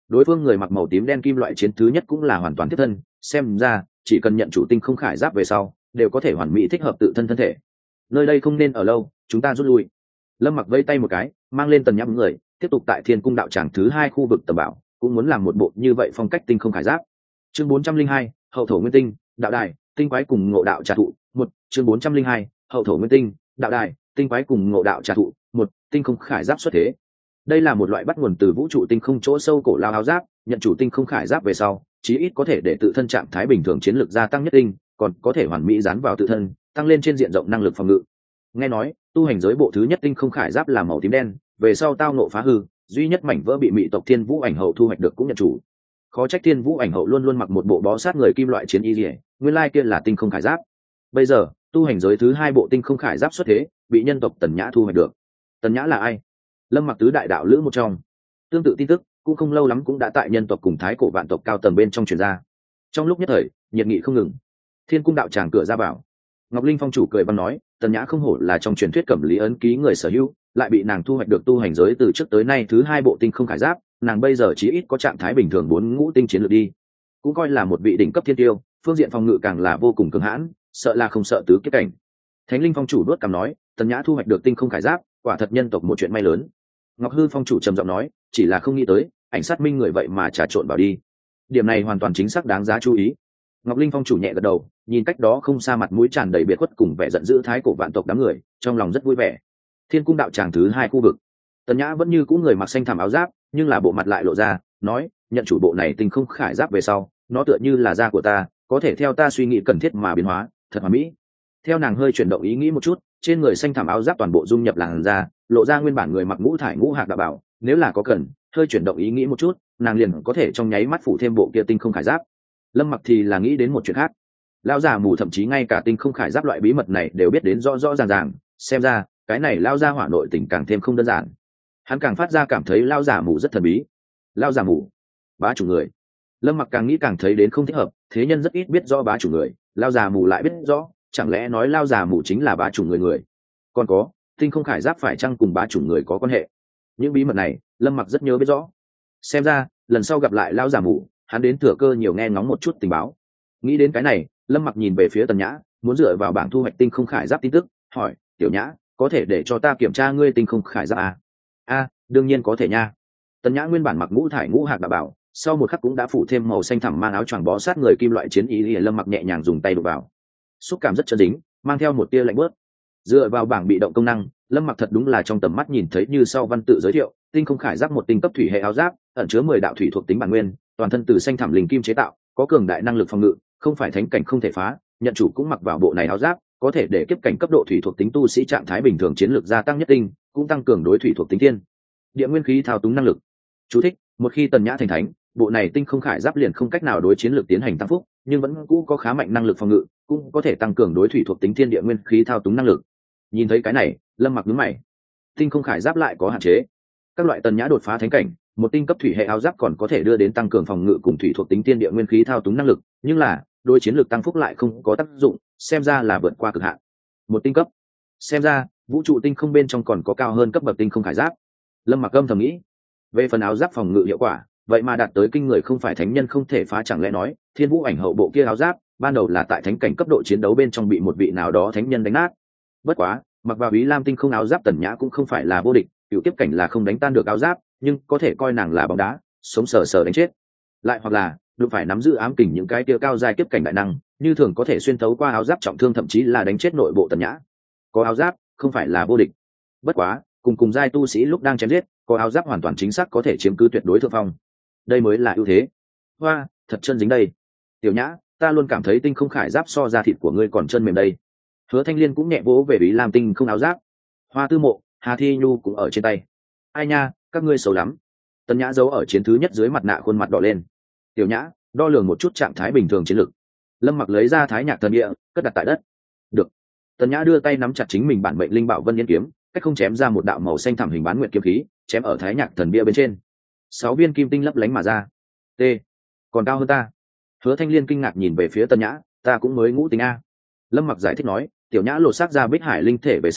đối phương người mặc màu tím đen kim loại chiến thứ nhất cũng là hoàn toàn tiếp thân, xem ra chỉ cần nhận chủ tinh không khải giáp về sau đều có thể hoàn mỹ thích hợp tự thân thân thể. Nơi đây không nên ở lâu, chúng ta rút lui. Lâm Mặc vây tay một cái, mang lên Tần Nhã người tiếp tục tại Thiên Cung đạo tràng thứ hai khu vực tầm bảo, cũng muốn làm một bộ như vậy phong cách tinh không khải giáp. Chương bốn trăm linh hai, hậu thổ nguyên tinh, đạo đài, tinh quái cùng ngộ đạo trà thụ. Một, chương bốn trăm linh hai, hậu thổ nguyên tinh, đạo đài, tinh quái cùng ngộ đạo trà thụ. Một, tinh không khải giáp xuất thế. Đây là một loại bắt nguồn từ vũ trụ tinh không chỗ sâu cổ lao áo giáp, nhận chủ tinh không khải giáp về sau, chí ít có thể để tự thân trạng thái bình thường chiến lược gia tăng nhất định, còn có thể hoàn mỹ dán vào tự thân, tăng lên trên diện rộng năng lực phòng ngự. Nghe nói tu hành giới bộ thứ nhất tinh không khải giáp là màu tím đen, về sau tao nộ phá hư, duy nhất mảnh vỡ bị Mị tộc Thiên Vũ Ảnh Hậu thu hoạch được cũng nhận chủ. Khó trách Thiên Vũ Ảnh Hậu luôn luôn mặc một bộ bó sát người kim loại chiến y liễu, nguyên lai kia là tinh không khải giáp. Bây giờ tu hành giới thứ hai bộ tinh không khải giáp xuất thế, bị nhân tộc Tần Nhã thu hoạch được. Tần Nhã là ai? Lâm Mặc tứ đại đạo lữ một trong. Tương tự tin tức cũng không lâu lắm cũng đã tại nhân tộc cùng thái cổ vạn tộc cao tầng bên trong truyền ra. Trong lúc nhất thời nhiệt nghị không ngừng. Thiên Cung đạo tràng cửa ra vào, Ngọc Linh Phong chủ cười văn nói, Tần Nhã không hổ là trong truyền thuyết cẩm lý ấn ký người sở hữu, lại bị nàng thu hoạch được tu hành giới từ trước tới nay thứ hai bộ tinh không khải giáp, nàng bây giờ chỉ ít có trạng thái bình thường bốn ngũ tinh chiến lược đi, cũng coi là một vị đỉnh cấp thiên tiêu, phương diện phòng ngự càng là vô cùng cường hãn, sợ là không sợ tứ kiếp cảnh. Thánh Linh Phong chủ đuốt cằm nói, Tần Nhã thu hoạch được tinh không khải giáp, quả thật nhân tộc một chuyện may lớn. Ngọc Hư Phong chủ trầm giọng nói, chỉ là không nghĩ tới ảnh sát minh người vậy mà trà trộn vào đi, điểm này hoàn toàn chính xác đáng giá chú ý. Ngọc Linh Phong chủ nhẹ gật đầu, nhìn cách đó không xa mặt mũi tràn đầy biệt khuất cùng vẻ giận dữ thái cổ vạn tộc đám người, trong lòng rất vui vẻ. Thiên Cung đạo tràng thứ hai khu vực, Tần Nhã vẫn như cũ người mặc xanh thảm áo giáp, nhưng là bộ mặt lại lộ ra, nói, nhận chủ bộ này tinh không khải giáp về sau, nó tựa như là da của ta, có thể theo ta suy nghĩ cần thiết mà biến hóa, thật hoàn mỹ. Theo nàng hơi chuyển động ý nghĩ một chút, trên người xanh thảm áo giáp toàn bộ dung nhập làn da, lộ ra nguyên bản người mặc ngũ thải ngũ hạc đạo bảo, nếu là có cần, hơi chuyển động ý nghĩ một chút, nàng liền có thể trong nháy mắt phủ thêm bộ kia tinh không khải giáp. Lâm Mặc thì là nghĩ đến một chuyện khác. Lão già mù thậm chí ngay cả tinh không khải giáp loại bí mật này đều biết đến rõ rõ ràng ràng, xem ra cái này lão gia hỏa nội tình càng thêm không đơn giản. Hắn càng phát ra cảm thấy lão già mù rất thần bí. Lão già mù, bá chủ người. Lâm Mặc càng nghĩ càng thấy đến không thích hợp, thế nhân rất ít biết rõ bá chủ người, lão già mù lại biết rõ, chẳng lẽ nói lão già mù chính là bá chủ người người? Còn có, tinh không khải giáp phải chăng cùng bá chủ người có quan hệ? Những bí mật này, Lâm Mặc rất nhớ biết rõ. Xem ra, lần sau gặp lại lão già mù, hắn đến thừa cơ nhiều nghe ngóng một chút tình báo. Nghĩ đến cái này, Lâm Mặc nhìn về phía Tần Nhã, muốn dựa vào bảng thu hoạch tinh không khải giáp tin tức, hỏi, tiểu Nhã, có thể để cho ta kiểm tra ngươi tinh không khải giáp à? A, đương nhiên có thể nha. Tần Nhã nguyên bản mặc ngũ thải ngũ hạc đạo bảo, sau một khắc cũng đã phủ thêm màu xanh thẳm mang áo choàng bó sát người kim loại chiến ý, ý Lâm Mặc nhẹ nhàng dùng tay đụng vào, xúc cảm rất chân dính, mang theo một tia lạnh bớt. Dựa vào bảng bị động công năng, Lâm Mặc thật đúng là trong tầm mắt nhìn thấy như sau văn tự giới thiệu, tinh không khải giáp một tinh cấp thủy hệ áo giáp, ẩn chứa mười đạo thủy thuộc tính bản nguyên, toàn thân từ xanh thảm linh kim chế tạo, có cường đại năng lực phòng ngự, không phải thánh cảnh không thể phá. Nhận chủ cũng mặc vào bộ này áo giáp, có thể để kiếp cảnh cấp độ thủy thuộc tính tu sĩ trạng thái bình thường chiến lược gia tăng nhất định, cũng tăng cường đối thủy thuộc tính thiên địa nguyên khí thao túng năng lực. Chú thích: một khi Tần Nhã thành thánh, bộ này tinh không khải giáp liền không cách nào đối chiến lược tiến hành tăng phúc, nhưng vẫn cũ có khá mạnh năng lực phòng ngự, cũng có thể tăng cường đối thủy thuộc tính thiên địa nguyên khí thao túng năng lực. Nhìn thấy cái này, Lâm Mặc nhướng mày. Tinh không khải giáp lại có hạn chế. Các loại Tần Nhã đột phá thánh cảnh, một tinh cấp thủy hệ áo giáp còn có thể đưa đến tăng cường phòng ngự cùng thủy thuộc tính thiên địa nguyên khí thao túng năng lực, nhưng là đối chiến lược tăng phúc lại không có tác dụng, xem ra là vượt qua cực hạn. Một tinh cấp, xem ra vũ trụ tinh không bên trong còn có cao hơn cấp bậc tinh không khải giáp. Lâm Mặc âm thầm nghĩ. Về phần áo giáp phòng ngự hiệu quả, vậy mà đạt tới kinh người không phải thánh nhân không thể phá, chẳng lẽ nói Thiên Vũ Ảnh Hậu bộ kia áo giáp ban đầu là tại thánh cảnh cấp độ chiến đấu bên trong bị một vị nào đó thánh nhân đánh nát. Bất quá, mặc vào Ý Lam tinh không áo giáp Tần Nhã cũng không phải là vô địch, cựu tiếp cảnh là không đánh tan được áo giáp, nhưng có thể coi nàng là bóng đá, sống sờ sờ đánh chết. Lại hoặc là đụng phải nắm giữ ám kình những cái tiêu cao giai kiếp cảnh đại năng, như thường có thể xuyên thấu qua áo giáp trọng thương, thậm chí là đánh chết nội bộ Tần Nhã. Có áo giáp không phải là vô địch. Bất quá, cùng cùng giai tu sĩ lúc đang chém giết, có áo giáp hoàn toàn chính xác có thể chiếm cứ tuyệt đối thượng phong. Đây mới là ưu thế. Hoa, thật chân dính đây. Tiểu Nhã, ta luôn cảm thấy tinh không khải giáp so da thịt của ngươi còn chân mềm đây. Hứa Thanh Liên cũng nhẹ vỗ về Ý Lam tinh không áo giáp. Hoa Tư Mộ, Hà Thi Nhu cũng ở trên tay. Ai nha, các ngươi xấu lắm. Tần Nhã giấu ở chiến thứ nhất dưới mặt nạ khuôn mặt đỏ lên. Tiểu Nhã, đo lường một chút trạng thái bình thường chiến lực. Lâm Mặc lấy ra Thái Nhạc Thần Địa, cất đặt tại đất. Được. Tần Nhã đưa tay nắm chặt chính mình bản mệnh linh bảo Vân Yên kiếm, cách không chém ra một đạo màu xanh thẳm hình bán nguyệt kiếm khí, chém ở Thái Nhạc Thần Bia bên trên. Sáu viên kim tinh lấp lánh mà ra. T, còn cao hơn ta. Hứa Thanh Liên kinh ngạc nhìn về phía Tần Nhã, ta cũng mới ngũ tinh a. Lâm Mặc giải thích nói, Tiểu Nhã lột xác ra Bích Hải linh thể về sau,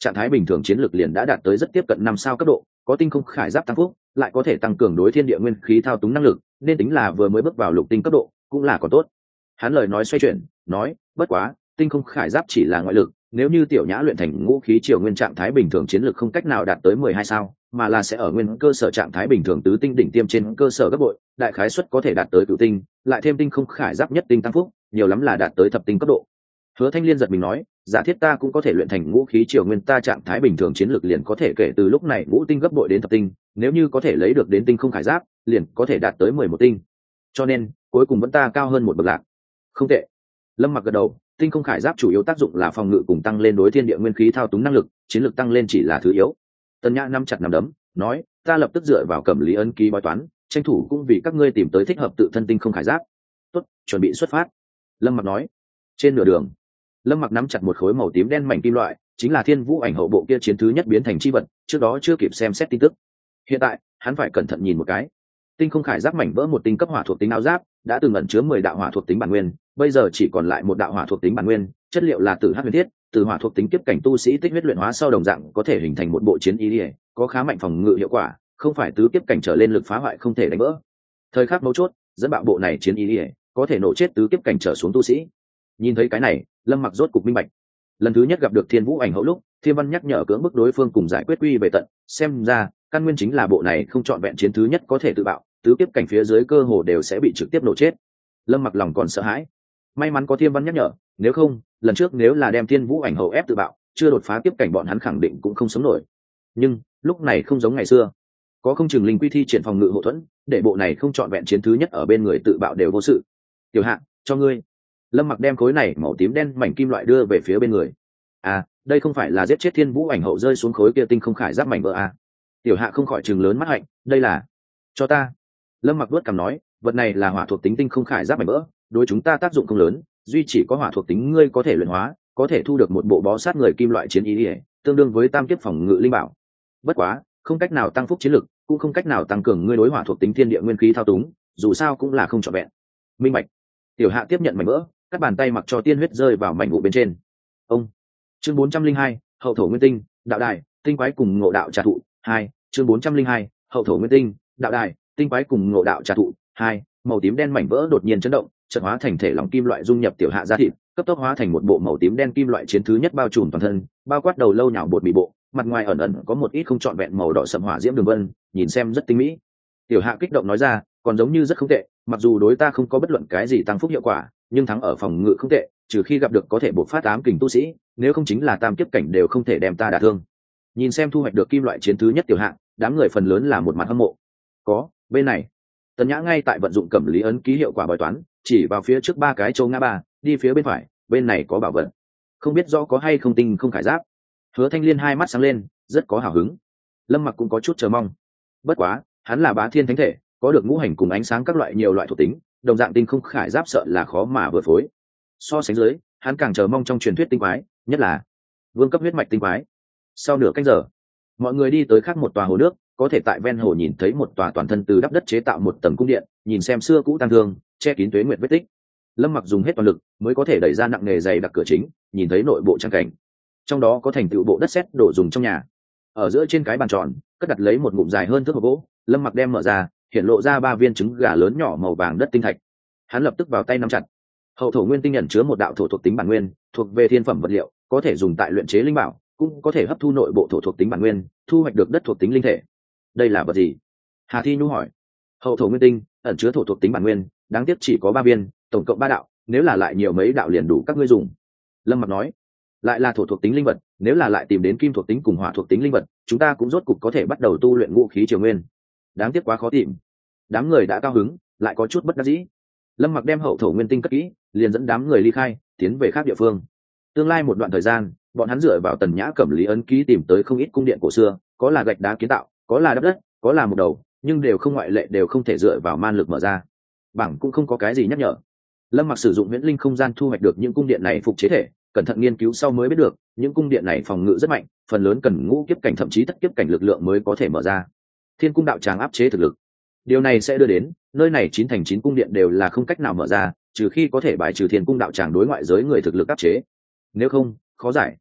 trạng thái bình thường chiến lược liền đã đạt tới rất tiếp cận năm sao cấp độ, có tinh không khải giáp tăng phúc, lại có thể tăng cường đối thiên địa nguyên khí thao túng năng lực, nên tính là vừa mới bước vào lục tinh cấp độ, cũng là còn tốt. Hắn lời nói xoay chuyển, nói, bất quá, tinh không khải giáp chỉ là ngoại lực, nếu như tiểu nhã luyện thành ngũ khí triều nguyên trạng thái bình thường chiến lược không cách nào đạt tới mười hai sao, mà là sẽ ở nguyên cơ sở trạng thái bình thường tứ tinh đỉnh tiêm trên cơ sở gấp bội, đại khái suất có thể đạt tới cửu tinh, lại thêm tinh không khải giáp nhất tinh tăng phúc, nhiều lắm là đạt tới thập tinh cấp độ. Hứa Thanh Liên giật mình nói, giả thiết ta cũng có thể luyện thành ngũ khí triều nguyên, ta trạng thái bình thường chiến lược liền có thể kể từ lúc này ngũ tinh gấp bội đến thập tinh, nếu như có thể lấy được đến tinh không khải giáp, liền có thể đạt tới mười một tinh. Cho nên, cuối cùng vẫn ta cao hơn một bậc lạc. Không tệ. Lâm Mặc gật đầu, tinh không khải giáp chủ yếu tác dụng là phòng ngự cùng tăng lên đối thiên địa nguyên khí thao túng năng lực, chiến lược tăng lên chỉ là thứ yếu. Tần Nhã nắm chặt nắm đấm, nói, ta lập tức dựa vào Cẩm Lý ấn ký bói toán, tranh thủ cũng vì các ngươi tìm tới thích hợp tự thân tinh không khải giáp. Tốt, chuẩn bị xuất phát. Lâm Mặc nói. Trên nửa đường, Lâm Mặc nắm chặt một khối màu tím đen mảnh kim loại, chính là Thiên Vũ ảnh hậu bộ kia chiến thứ nhất biến thành chi vật, trước đó chưa kịp xem xét tin tức. Hiện tại, hắn phải cẩn thận nhìn một cái. Tinh không khải giáp mảnh vỡ một tinh cấp hỏa thuộc tính áo giáp, đã từng ẩn chứa mười đạo hỏa thuộc tính bản nguyên, bây giờ chỉ còn lại một đạo hỏa thuộc tính bản nguyên, chất liệu là tử hắc huyền thiết, từ hỏa thuộc tính kiếp cảnh tu sĩ tích huyết luyện hóa sau đồng dạng có thể hình thành một bộ chiến y, có khá mạnh phòng ngự hiệu quả, không phải tứ kiếp cảnh trở lên lực phá hoại không thể đánh vỡ. Thời khắc mấu chốt, dẫn bạo bộ này chiến y, có thể nổ chết tứ kiếp cảnh trở xuống tu sĩ. Nhìn thấy cái này, Lâm Mặc rốt cục minh bạch. Lần thứ nhất gặp được Thiên Vũ ảnh hậu lúc, Thiên Văn nhắc nhở cưỡng bức đối phương cùng giải quyết quy về tận, xem ra căn nguyên chính là bộ này không chọn vẹn chiến thứ nhất có thể tự bạo, tứ kiếp cảnh phía dưới cơ hồ đều sẽ bị trực tiếp nổ chết. Lâm Mặc lòng còn sợ hãi, may mắn có Thiên Văn nhắc nhở, nếu không, lần trước nếu là đem Thiên Vũ ảnh hậu ép tự bạo, chưa đột phá kiếp cảnh bọn hắn khẳng định cũng không sống nổi. Nhưng lúc này không giống ngày xưa, có không chừng linh quy thi triển phòng ngự hộ thuẫn, để bộ này không chọn vẹn chiến thứ nhất ở bên người tự bạo đều vô sự. Tiểu Hạ, cho ngươi. Lâm Mặc đem khối này màu tím đen mảnh kim loại đưa về phía bên người. À, đây không phải là giết chết Thiên Vũ ảnh hậu rơi xuống khối kia tinh không khải giáp mảnh vỡ à? Tiểu Hạ không khỏi trừng lớn mắt hạnh, đây là cho ta. Lâm Mặc vuốt cằm nói, vật này là hỏa thuộc tính tinh không khải giáp mảnh vỡ, đối chúng ta tác dụng không lớn, duy chỉ có hỏa thuộc tính ngươi có thể luyện hóa, có thể thu được một bộ bó sát người kim loại chiến ý, tương đương với tam kiếp phòng ngự linh bảo. Bất quá, không cách nào tăng phúc chiến lực, cũng không cách nào tăng cường ngươi đối hỏa thuộc tính thiên địa nguyên khí thao túng, dù sao cũng là không trọn vẹn. Minh bạch. Tiểu Hạ tiếp nhận mảnh vỡ, các bàn tay mặc cho tiên huyết rơi vào mảnh vụ bên trên. Ông. Chương bốn trăm linh hai, hậu thổ nguyên tinh, đạo đài, tinh quái cùng ngộ đạo trà thụ. Hai. Chương bốn trăm linh hai, hậu thổ nguyên tinh, đạo đài, tinh quái cùng ngộ đạo trà thụ. Hai. Màu tím đen mảnh vỡ đột nhiên chấn động, chợt hóa thành thể lỏng kim loại dung nhập Tiểu Hạ da thịt, cấp tốc hóa thành một bộ màu tím đen kim loại chiến thứ nhất bao trùm toàn thân, bao quát đầu lâu nhào bột bị bộ, mặt ngoài ẩn ẩn có một ít không trọn vẹn màu đỏ sẫm hỏa diễm đường vân, nhìn xem rất tinh mỹ. Tiểu Hạ kích động nói ra, còn giống như rất không tệ, mặc dù đối ta không có bất luận cái gì tăng phúc hiệu quả, nhưng thắng ở phòng ngự không tệ, trừ khi gặp được có thể bộc phát ám kình tu sĩ, nếu không chính là tam kiếp cảnh đều không thể đem ta đả thương. Nhìn xem thu hoạch được kim loại chiến thứ nhất Tiểu Hạ, đám người phần lớn là một mặt hâm mộ. Có, bên này, Tần Nhã ngay tại vận dụng Cẩm Lý ấn ký hiệu quả bói toán, chỉ vào phía trước ba cái châu ngã ba, đi phía bên phải, bên này có bảo vật. Không biết rõ có hay không tinh không khải giáp. Hứa Thanh Liên hai mắt sáng lên, rất có hào hứng. Lâm Mặc cũng có chút chờ mong. Bất quá, hắn là bá thiên thánh thể, có được ngũ hành cùng ánh sáng các loại nhiều loại thuộc tính, đồng dạng tinh không khải giáp sợ là khó mà vừa phối. So sánh dưới, hắn càng chờ mong trong truyền thuyết tinh quái, nhất là vương cấp huyết mạch tinh quái. Sau nửa canh giờ, mọi người đi tới khác một tòa hồ nước, có thể tại ven hồ nhìn thấy một tòa toàn thân từ đắp đất chế tạo một tầng cung điện, nhìn xem xưa cũ tăng thương, che kín tuế nguyệt vết tích. Lâm Mặc dùng hết toàn lực mới có thể đẩy ra nặng nề dày đặc cửa chính, nhìn thấy nội bộ trang cảnh. Trong đó có thành tựu bộ đất sét đổ dùng trong nhà. Ở giữa trên cái bàn tròn, cất đặt lấy một ngụm dài hơn thước hộp gỗ, Lâm Mặc đem mở ra, hiện lộ ra ba viên trứng gà lớn nhỏ màu vàng đất tinh thạch. Hắn lập tức vào tay nắm chặt. Hậu thổ nguyên tinh nhận chứa một đạo thổ thuộc tính bản nguyên, thuộc về thiên phẩm vật liệu, có thể dùng tại luyện chế linh bảo, cũng có thể hấp thu nội bộ thổ thuộc tính bản nguyên, thu hoạch được đất thuộc tính linh thể. Đây là vật gì? Hà Thi Nhu hỏi. Hậu thổ nguyên tinh ẩn chứa thổ thuộc tính bản nguyên, đáng tiếc chỉ có ba viên, tổng cộng ba đạo, nếu là lại nhiều mấy đạo liền đủ các ngươi dùng. Lâm Mặc nói. Lại là thổ thuộc tính linh vật, nếu là lại tìm đến kim thuộc tính cùng hỏa thuộc tính linh vật, chúng ta cũng rốt cục có thể bắt đầu tu luyện ngũ khí triều nguyên. Đáng tiếc quá khó tìm. Đám người đã cao hứng, lại có chút bất đắc dĩ. Lâm Mặc đem hậu thổ nguyên tinh cất kỹ, liền dẫn đám người ly khai, tiến về khác địa phương. Tương lai một đoạn thời gian, bọn hắn dựa vào Tần Nhã Cẩm Lý ấn ký tìm tới không ít cung điện cổ xưa, có là gạch đá kiến tạo, có là đắp đất, có là một đầu, nhưng đều không ngoại lệ đều không thể dựa vào man lực mở ra. Bảng cũng không có cái gì nhắc nhở. Lâm Mặc sử dụng huyễn linh không gian thu hoạch được những cung điện này phục chế thể, cẩn thận nghiên cứu sau mới biết được, những cung điện này phòng ngự rất mạnh, phần lớn cần ngũ kiếp cảnh thậm chí thất kiếp cảnh lực lượng mới có thể mở ra. Thiên cung đạo tràng áp chế thực lực. Điều này sẽ đưa đến, nơi này chín thành chín cung điện đều là không cách nào mở ra, trừ khi có thể bài trừ Thiên cung đạo tràng đối ngoại giới người thực lực áp chế. Nếu không, khó giải.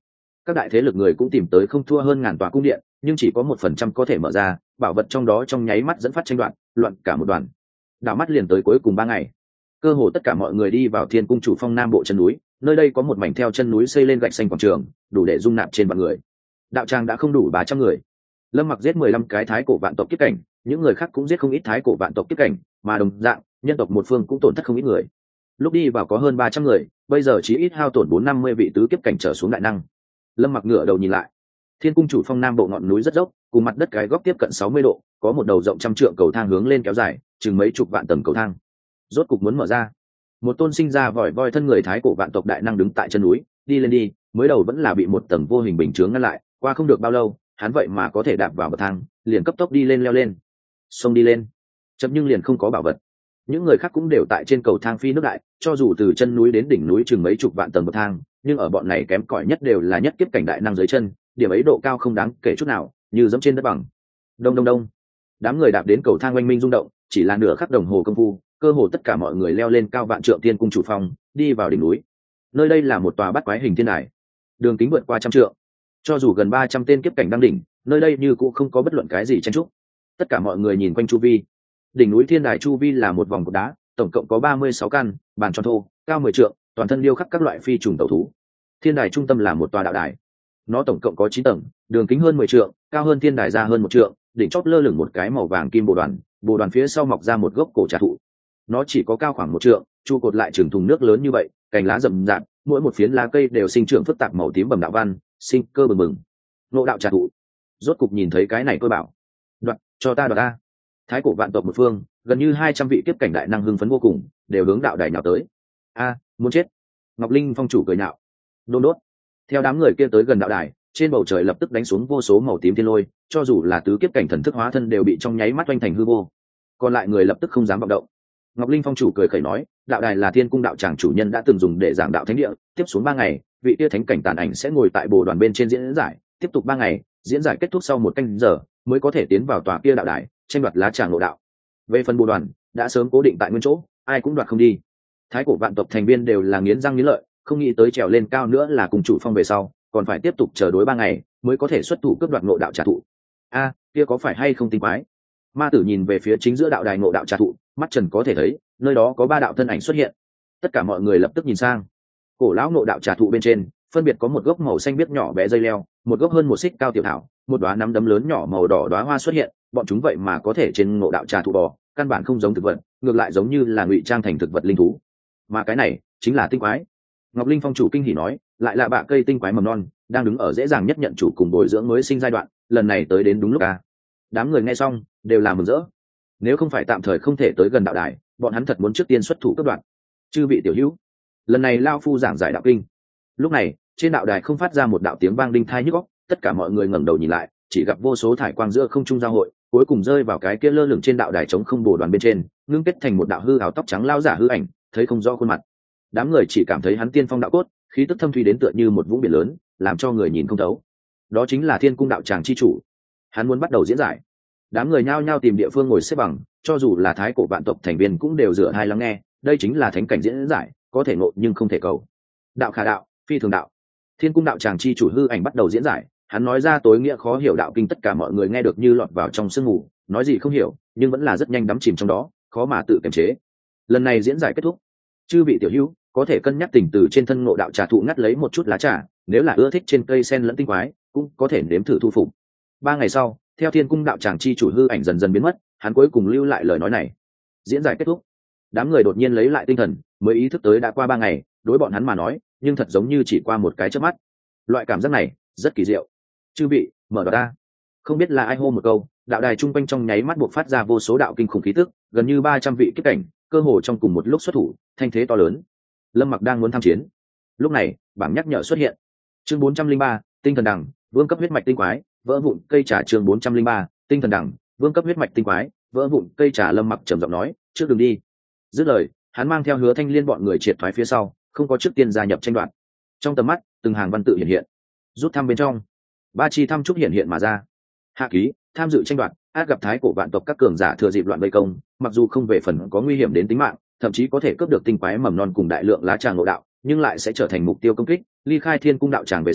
Các đại thế lực người cũng tìm tới không thua hơn ngàn tòa cung điện, nhưng chỉ có một phần trăm có thể mở ra, bảo vật trong đó trong nháy mắt dẫn phát tranh đoạn, loạn cả một đoàn. Đảo mắt liền tới cuối cùng ba ngày, cơ hồ tất cả mọi người đi vào Thiên Cung Chủ Phong nam bộ chân núi. Nơi đây có một mảnh theo chân núi xây lên gạch xanh quảng trường, đủ để dung nạp trên vạn người. Đạo tràng đã không đủ ba trăm người. Lâm Mặc giết mười lăm cái thái cổ vạn tộc kiếp cảnh, những người khác cũng giết không ít thái cổ vạn tộc kiếp cảnh, mà đồng dạng, nhân tộc một phương cũng tổn thất không ít người. Lúc đi vào có hơn ba trăm người, bây giờ chỉ ít hao tổn bốn năm mươi vị tứ kiếp cảnh trở xuống đại năng. Lâm Mặc ngửa đầu nhìn lại, Thiên Cung Chủ Phong nam bộ ngọn núi rất dốc, cùng mặt đất cái góc tiếp cận sáu mươi độ, có một đầu rộng trăm trượng cầu thang hướng lên kéo dài, chừng mấy chục vạn tầng cầu thang. Rốt cục muốn mở ra. Một tôn sinh ra vòi voi thân người thái cổ vạn tộc đại năng đứng tại chân núi, đi lên đi, mới đầu vẫn là bị một tầng vô hình bình chướng ngăn lại, qua không được bao lâu, hắn vậy mà có thể đạp vào bậc thang, liền cấp tốc đi lên leo lên. Xông đi lên, chậm nhưng liền không có bảo vật. Những người khác cũng đều tại trên cầu thang phi nước đại, cho dù từ chân núi đến đỉnh núi chừng mấy chục vạn tầng bậc thang, nhưng ở bọn này kém cỏi nhất đều là nhất kiếp cảnh đại năng dưới chân, điểm ấy độ cao không đáng kể chút nào, như dẫm trên đất bằng. Đông đông đông, đám người đạp đến cầu thang oanh minh rung động, chỉ là nửa khắc đồng hồ công phu, cơ hồ tất cả mọi người leo lên cao vạn trượng Thiên Cung Chủ Phong, đi vào đỉnh núi. Nơi đây là một tòa bát quái hình thiên đài, đường kính vượt qua trăm trượng. Cho dù gần ba trăm tên kiếp cảnh đang đỉnh, nơi đây như cũng không có bất luận cái gì chen trúc. Tất cả mọi người nhìn quanh chu vi. Đỉnh núi thiên đài chu vi là một vòng cột đá, tổng cộng có ba mươi sáu căn, bàn tròn thô, cao mười trượng, toàn thân điêu khắc các loại phi trùng tẩu thú. Thiên đài trung tâm là một tòa đạo đài. Nó tổng cộng có chín tầng, đường kính hơn mười trượng, cao hơn thiên đài ra hơn một trượng, đỉnh chóp lơ lửng một cái màu vàng kim bồ đoàn, bồ đoàn phía sau mọc ra một gốc cổ trà thụ. Nó chỉ có cao khoảng một trượng, chu cột lại chừng thùng nước lớn như vậy, cành lá rậm rạp, mỗi một phiến lá cây đều sinh trưởng phức tạp màu tím bầm đạo văn, sinh cơ bừng bừng. Ngộ đạo trà thụ. Rốt cục nhìn thấy cái này tôi bảo, đoạt, cho ta đoạt ta. Thái cổ vạn tộc một phương, gần như hai trăm vị kiếp cảnh đại năng hưng phấn vô cùng, đều hướng đạo đài nhào tới. A, muốn chết. Ngọc Linh Phong chủ cười nhạo. Đôn đốt. Theo đám người kia tới gần đạo đài, trên bầu trời lập tức đánh xuống vô số màu tím thiên lôi, cho dù là tứ kiếp cảnh thần thức hóa thân đều bị trong nháy mắt oanh thành hư vô. Còn lại người lập tức không dám vọng động. Ngọc Linh Phong chủ cười khẩy nói, đạo đài là Thiên Cung đạo tràng chủ nhân đã từng dùng để giảng đạo thánh địa, tiếp xuống ba ngày, vị tia thánh cảnh tàn ảnh sẽ ngồi tại bồ đoàn bên trên diễn giải, tiếp tục ba ngày, diễn giải kết thúc sau một canh giờ, mới có thể tiến vào tòa kia đạo đài, tranh đoạt lá tràng ngộ đạo. Về phần bồ đoàn, đã sớm cố định tại nguyên chỗ, ai cũng đoạt không đi. Thái cổ vạn tộc thành viên đều là nghiến răng nghiến lợi, không nghĩ tới trèo lên cao nữa là cùng chủ phong về sau, còn phải tiếp tục chờ đối ba ngày, mới có thể xuất thủ cướp đoạt ngộ đạo trà thụ. A, kia có phải hay không tinh quái? Ma tử nhìn về phía chính giữa đạo đài ngộ đạo trà thụ, mắt trần có thể thấy, nơi đó có ba đạo thân ảnh xuất hiện. Tất cả mọi người lập tức nhìn sang. Cổ lão ngộ đạo trà thụ bên trên, phân biệt có một gốc màu xanh biếc nhỏ bé dây leo, một gốc hơn một xích cao tiểu thảo, một đóa nắm đấm lớn nhỏ màu đỏ đóa hoa xuất hiện, bọn chúng vậy mà có thể trên ngộ đạo trà thụ bò, căn bản không giống thực vật, ngược lại giống như là ngụy trang thành thực vật linh thú. Mà cái này chính là tinh quái. Ngọc Linh Phong chủ kinh hỉ nói, lại là bạ cây tinh quái mầm non, đang đứng ở dễ dàng nhất nhận chủ cùng bồi dưỡng mới sinh giai đoạn, lần này tới đến đúng lúc à. Đám người nghe xong đều là mừng rỡ. Nếu không phải tạm thời không thể tới gần đạo đài, bọn hắn thật muốn trước tiên xuất thủ cấp đoạn. Chư vị tiểu hữu, lần này lao phu giảng giải đạo kinh. Lúc này trên đạo đài không phát ra một đạo tiếng vang đinh thai nhức óc, tất cả mọi người ngẩng đầu nhìn lại, chỉ gặp vô số thải quang giữa không trung giao hội, cuối cùng rơi vào cái kia lơ lửng trên đạo đài trống không bồ đoàn bên trên, ngưng kết thành một đạo hư ảo tóc trắng lao giả hư ảnh, thấy không rõ khuôn mặt. Đám người chỉ cảm thấy hắn tiên phong đạo cốt, khí tức thâm thúy đến tựa như một vũng biển lớn, làm cho người nhìn không thấu. Đó chính là Thiên Cung đạo tràng chi chủ. Hắn muốn bắt đầu diễn giải. Đám người nhao nhao tìm địa phương ngồi xếp bằng, cho dù là thái cổ vạn tộc thành viên cũng đều dựa hai lắng nghe, đây chính là thánh cảnh diễn giải, có thể ngộ nhưng không thể cầu. Đạo khả đạo, phi thường đạo. Thiên Cung đạo tràng chi chủ hư ảnh bắt đầu diễn giải, hắn nói ra tối nghĩa khó hiểu đạo kinh, tất cả mọi người nghe được như lọt vào trong sương mù, nói gì không hiểu, nhưng vẫn là rất nhanh đắm chìm trong đó, khó mà tự kiềm chế. Lần này diễn giải kết thúc, chư vị tiểu hữu có thể cân nhắc tình từ trên thân ngộ đạo trà thụ ngắt lấy một chút lá trà, nếu là ưa thích trên cây sen lẫn tinh quái, cũng có thể nếm thử thu phục. Ba ngày sau, theo Thiên Cung đạo tràng chi chủ hư ảnh dần dần biến mất, hắn cuối cùng lưu lại lời nói này. Diễn giải kết thúc, đám người đột nhiên lấy lại tinh thần, mới ý thức tới đã qua ba ngày, đối bọn hắn mà nói, nhưng thật giống như chỉ qua một cái chớp mắt. Loại cảm giác này rất kỳ diệu. Chư vị, mở đoạt ta. Không biết là ai hô một câu, đạo đài trung quanh trong nháy mắt buộc phát ra vô số đạo kinh khủng khí tức, gần như ba trăm vị kiếp cảnh, cơ hồ trong cùng một lúc xuất thủ, thanh thế to lớn. Lâm Mặc đang muốn tham chiến. Lúc này, bảng nhắc nhở xuất hiện. Chương bốn trăm linh ba, tinh thần đằng, vương cấp huyết mạch tinh quái, vỡ vụn cây trà. Chương bốn trăm linh ba, tinh thần đằng, vương cấp huyết mạch tinh quái, vỡ vụn cây trà. Lâm Mặc trầm giọng nói, trước đường đi. Dứt lời, hắn mang theo Hứa Thanh Liên bọn người triệt thoái phía sau, không có trước tiên gia nhập tranh đoạt. Trong tầm mắt, từng hàng văn tự hiện hiện. Rút thăm bên trong, ba chi thăm trúc hiện hiện mà ra. Hạ ký, tham dự tranh đoạt, át gặp thái cổ vạn tộc các cường giả thừa dịp loạn vây công, mặc dù không về phần có nguy hiểm đến tính mạng, thậm chí có thể cướp được tinh quái mầm non cùng đại lượng lá trà ngộ đạo, nhưng lại sẽ trở thành mục tiêu công kích. Ly khai Thiên Cung đạo tràng về sau,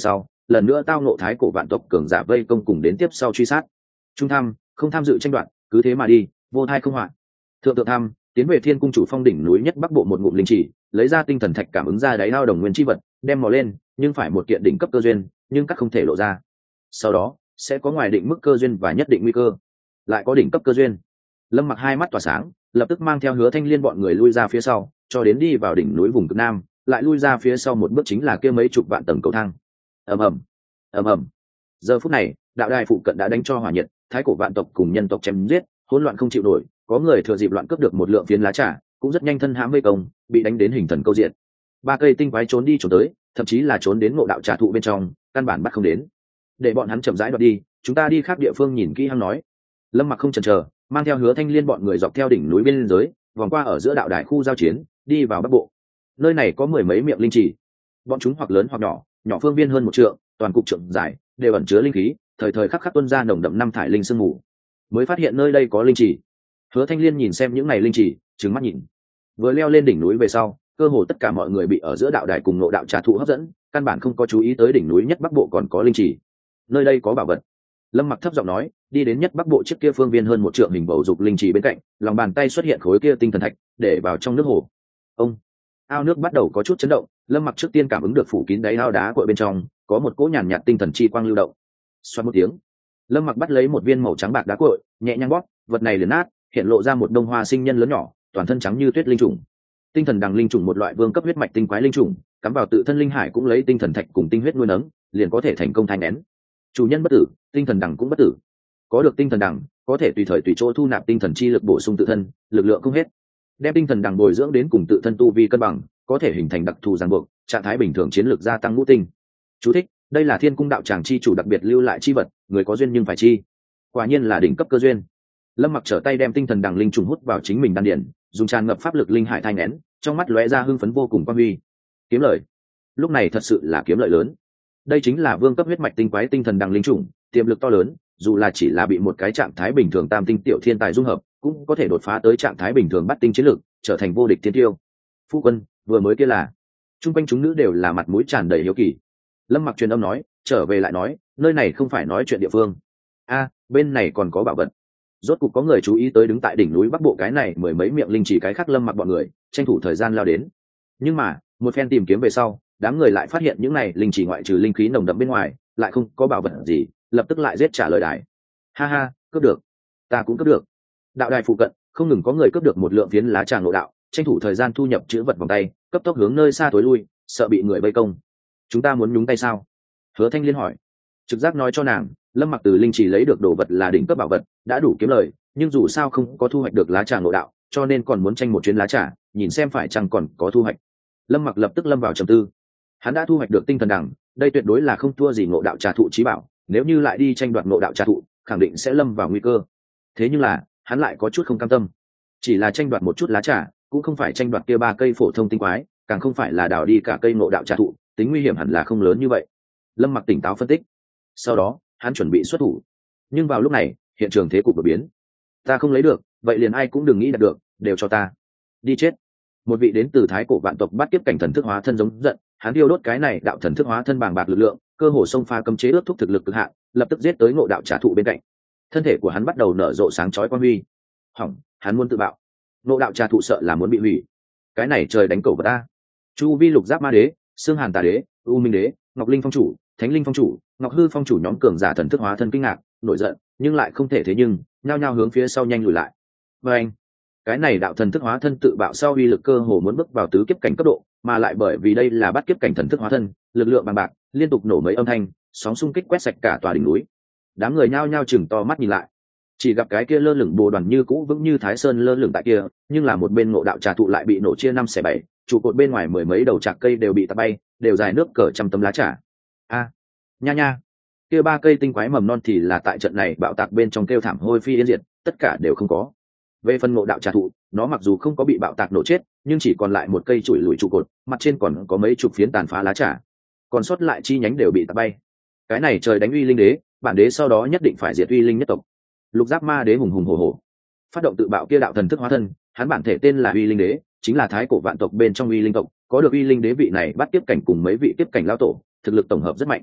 lần nữa tao nộ thái cổ vạn tộc cường giả vây công cùng đến tiếp sau truy sát. Trung tham không tham dự tranh đoạt, cứ thế mà đi, vô thai không hoạn. Thượng thượng tham tiến về thiên cung chủ phong đỉnh núi nhất bắc bộ một ngụm linh chỉ, lấy ra tinh thần thạch cảm ứng ra đáy ao đồng nguyên chi vật, đem mò lên, nhưng phải một kiện đỉnh cấp cơ duyên, nhưng các không thể lộ ra. Sau đó sẽ có ngoài định mức cơ duyên và nhất định nguy cơ, lại có đỉnh cấp cơ duyên. Lâm Mặc hai mắt tỏa sáng, lập tức mang theo Hứa Thanh Liên bọn người lui ra phía sau, cho đến đi vào đỉnh núi vùng cực nam, lại lui ra phía sau một bước chính là kia mấy chục vạn tầng cầu thang. Ầm ầm, ầm ầm. Giờ phút này, đạo đài phụ cận đã đánh cho hỏa nhiệt, thái cổ vạn tộc cùng nhân tộc chém giết, hỗn loạn không chịu nổi, có người thừa dịp loạn cướp được một lượng phiến lá trà, cũng rất nhanh thân hãm vây công, bị đánh đến hình thần câu diện. Ba cây tinh quái trốn đi trốn tới, thậm chí là trốn đến ngộ đạo trà thụ bên trong, căn bản bắt không đến. Để bọn hắn chậm rãi đoạt đi, chúng ta đi khác địa phương nhìn kỹ hăng nói. Lâm Mặc không chần chờ, mang theo Hứa Thanh Liên bọn người dọc theo đỉnh núi biên giới, vòng qua ở giữa đạo đài khu giao chiến, đi vào bắc bộ. Nơi này có mười mấy miệng linh trì, bọn chúng hoặc lớn hoặc nhỏ, nhỏ phương viên hơn một trượng, toàn cục trượng dài, đều ẩn chứa linh khí, thời thời khắc khắc tuôn ra nồng đậm năm thải linh sương mù. Mới phát hiện nơi đây có linh trì. Hứa Thanh Liên nhìn xem những này linh trì, trừng mắt nhìn. Vừa leo lên đỉnh núi về sau, cơ hồ tất cả mọi người bị ở giữa đạo đài cùng ngộ đạo trà thụ hấp dẫn, căn bản không có chú ý tới đỉnh núi nhất bắc bộ còn có linh trì. Nơi đây có bảo vật. Lâm Mặc thấp giọng nói, đi đến nhất bắc bộ chiếc kia phương viên hơn một trượng hình bầu dục linh trì bên cạnh, lòng bàn tay xuất hiện khối kia tinh thần thạch, để vào trong nước hồ. Ông, ao nước bắt đầu có chút chấn động. Lâm Mặc trước tiên cảm ứng được phủ kín đáy ao đá của bên trong có một cỗ nhàn nhạt tinh thần chi quang lưu động. Xoát một tiếng, Lâm Mặc bắt lấy một viên màu trắng bạc đá cuội, nhẹ nhàng bóp, vật này liền nát, hiện lộ ra một đông hoa sinh nhân lớn nhỏ, toàn thân trắng như tuyết linh trùng. Tinh thần đằng linh trùng một loại vương cấp huyết mạch tinh quái linh trùng, cắm vào tự thân linh hải cũng lấy tinh thần thạch cùng tinh huyết nuôi nấng, liền có thể thành công thai nén. Chủ nhân bất tử, tinh thần đằng cũng bất tử. Có được tinh thần đằng, có thể tùy thời tùy chỗ thu nạp tinh thần chi lực bổ sung tự thân, lực lượng không hết. Đem tinh thần đằng bồi dưỡng đến cùng tự thân tu vi cân bằng, có thể hình thành đặc thù ràng buộc, trạng thái bình thường chiến lược gia tăng ngũ tinh. Chú thích: đây là Thiên Cung đạo tràng chi chủ đặc biệt lưu lại chi vật, người có duyên nhưng phải chi. Quả nhiên là đỉnh cấp cơ duyên. Lâm Mặc trở tay đem tinh thần đằng linh trùng hút vào chính mình đan điển, dùng tràn ngập pháp lực linh hải thai nén, trong mắt lóe ra hưng phấn vô cùng quan huy. Kiếm lợi. Lúc này thật sự là kiếm lợi lớn. Đây chính là vương cấp huyết mạch tinh quái tinh thần đằng linh trùng, tiềm lực to lớn, dù là chỉ là bị một cái trạng thái bình thường tam tinh tiểu thiên tài dung hợp, cũng có thể đột phá tới trạng thái bình thường bắt tinh chiến lực, trở thành vô địch thiên tiêu. Phu quân, vừa mới kia là. Trung quanh chúng nữ đều là mặt mũi tràn đầy hiếu kỳ. Lâm Mặc truyền âm nói, trở về lại nói, nơi này không phải nói chuyện địa phương. A, bên này còn có bảo vật. Rốt cục có người chú ý tới đứng tại đỉnh núi bắc bộ cái này mười mấy miệng linh chỉ cái khác. Lâm Mặc bọn người tranh thủ thời gian lao đến. Nhưng mà một phen tìm kiếm về sau, đám người lại phát hiện những này linh chỉ ngoại trừ linh khí nồng đậm bên ngoài, lại không có bảo vật gì, lập tức lại giết trả lời đài. Ha ha, cướp được, ta cũng cướp được. Đạo đài phụ cận không ngừng có người cướp được một lượng phiến lá trà ngộ đạo, tranh thủ thời gian thu nhập chữ vật vòng tay, cấp tốc hướng nơi xa tối lui, sợ bị người vây công. Chúng ta muốn nhúng tay sao? Hứa Thanh Liên hỏi. Trực giác nói cho nàng, Lâm Mặc từ linh chỉ lấy được đồ vật là đỉnh cấp bảo vật, đã đủ kiếm lời, nhưng dù sao không có thu hoạch được lá trà ngộ đạo, cho nên còn muốn tranh một chuyến lá trà, nhìn xem phải chăng còn có thu hoạch. Lâm Mặc lập tức lâm vào trầm tư. Hắn đã thu hoạch được tinh thần đằng, đây tuyệt đối là không thua gì ngộ đạo trà thụ chí bảo, nếu như lại đi tranh đoạt ngộ đạo trà thụ, khẳng định sẽ lâm vào nguy cơ. Thế nhưng là, hắn lại có chút không cam tâm. Chỉ là tranh đoạt một chút lá trà, cũng không phải tranh đoạt kia ba cây phổ thông tinh quái, càng không phải là đào đi cả cây ngộ đạo trà thụ, tính nguy hiểm hẳn là không lớn như vậy. Lâm Mặc tỉnh táo phân tích. Sau đó, hắn chuẩn bị xuất thủ. Nhưng vào lúc này, hiện trường thế cục đột biến. Ta không lấy được, vậy liền ai cũng đừng nghĩ đạt được, đều cho ta. Đi chết. Một vị đến từ thái cổ vạn tộc bắt tiếp cảnh thần thức hóa thân giống giận, hắn tiêu đốt cái này đạo thần thức hóa thân bàng bạc lực lượng, cơ hồ xông pha cấm chế ước thúc thực lực cực hạn, lập tức giết tới ngộ đạo trả thụ bên cạnh. Thân thể của hắn bắt đầu nở rộ sáng chói quang huy. Hỏng, hắn muốn tự bạo. Ngộ đạo trả thụ sợ là muốn bị hủy. Cái này trời đánh cầu vật ta. Chu vi lục giáp ma đế, xương hàn tà đế, u minh đế, ngọc linh phong chủ, thánh linh phong chủ, ngọc hư phong chủ nhóm cường giả thần thức hóa thân kinh ngạc, nổi giận, nhưng lại không thể thế nhưng, nhao nhao hướng phía sau nhanh lùi lại. Và anh, cái này đạo thần thức hóa thân tự bạo sau uy lực cơ hồ muốn bước vào tứ kiếp cảnh cấp độ, mà lại bởi vì đây là bắt kiếp cảnh thần thức hóa thân, lực lượng bằng bạc, liên tục nổ mấy âm thanh, sóng xung kích quét sạch cả tòa đỉnh núi. Đám người nhao nhao chừng to mắt nhìn lại, chỉ gặp cái kia lơ lửng bồ đoàn như cũ vững như thái sơn lơ lửng tại kia, nhưng là một bên ngộ đạo trà thụ lại bị nổ chia năm xẻ bảy, trụ cột bên ngoài mười mấy đầu trạc cây đều bị tạt bay, đều dài nước cỡ trăm tấm lá trà. A, nha nha, kia ba cây tinh quái mầm non thì là tại trận này bạo tạc bên trong kêu thảm hôi phi yên diệt, tất cả đều không có. Về phần ngộ đạo trà thụ, nó mặc dù không có bị bạo tạc nổ chết, nhưng chỉ còn lại một cây chùi lùi trụ cột, mặt trên còn có mấy chục phiến tàn phá lá trà, còn sót lại chi nhánh đều bị tạt bay. Cái này trời đánh uy linh đế, bản đế sau đó nhất định phải diệt uy linh nhất tộc. Lục giáp ma đế hùng hùng hổ hổ, phát động tự bạo kia đạo thần thức hóa thân, hắn bản thể tên là uy linh đế, chính là thái cổ vạn tộc bên trong uy linh tộc, có được uy linh đế vị này bắt tiếp cảnh cùng mấy vị tiếp cảnh lão tổ, thực lực tổng hợp rất mạnh.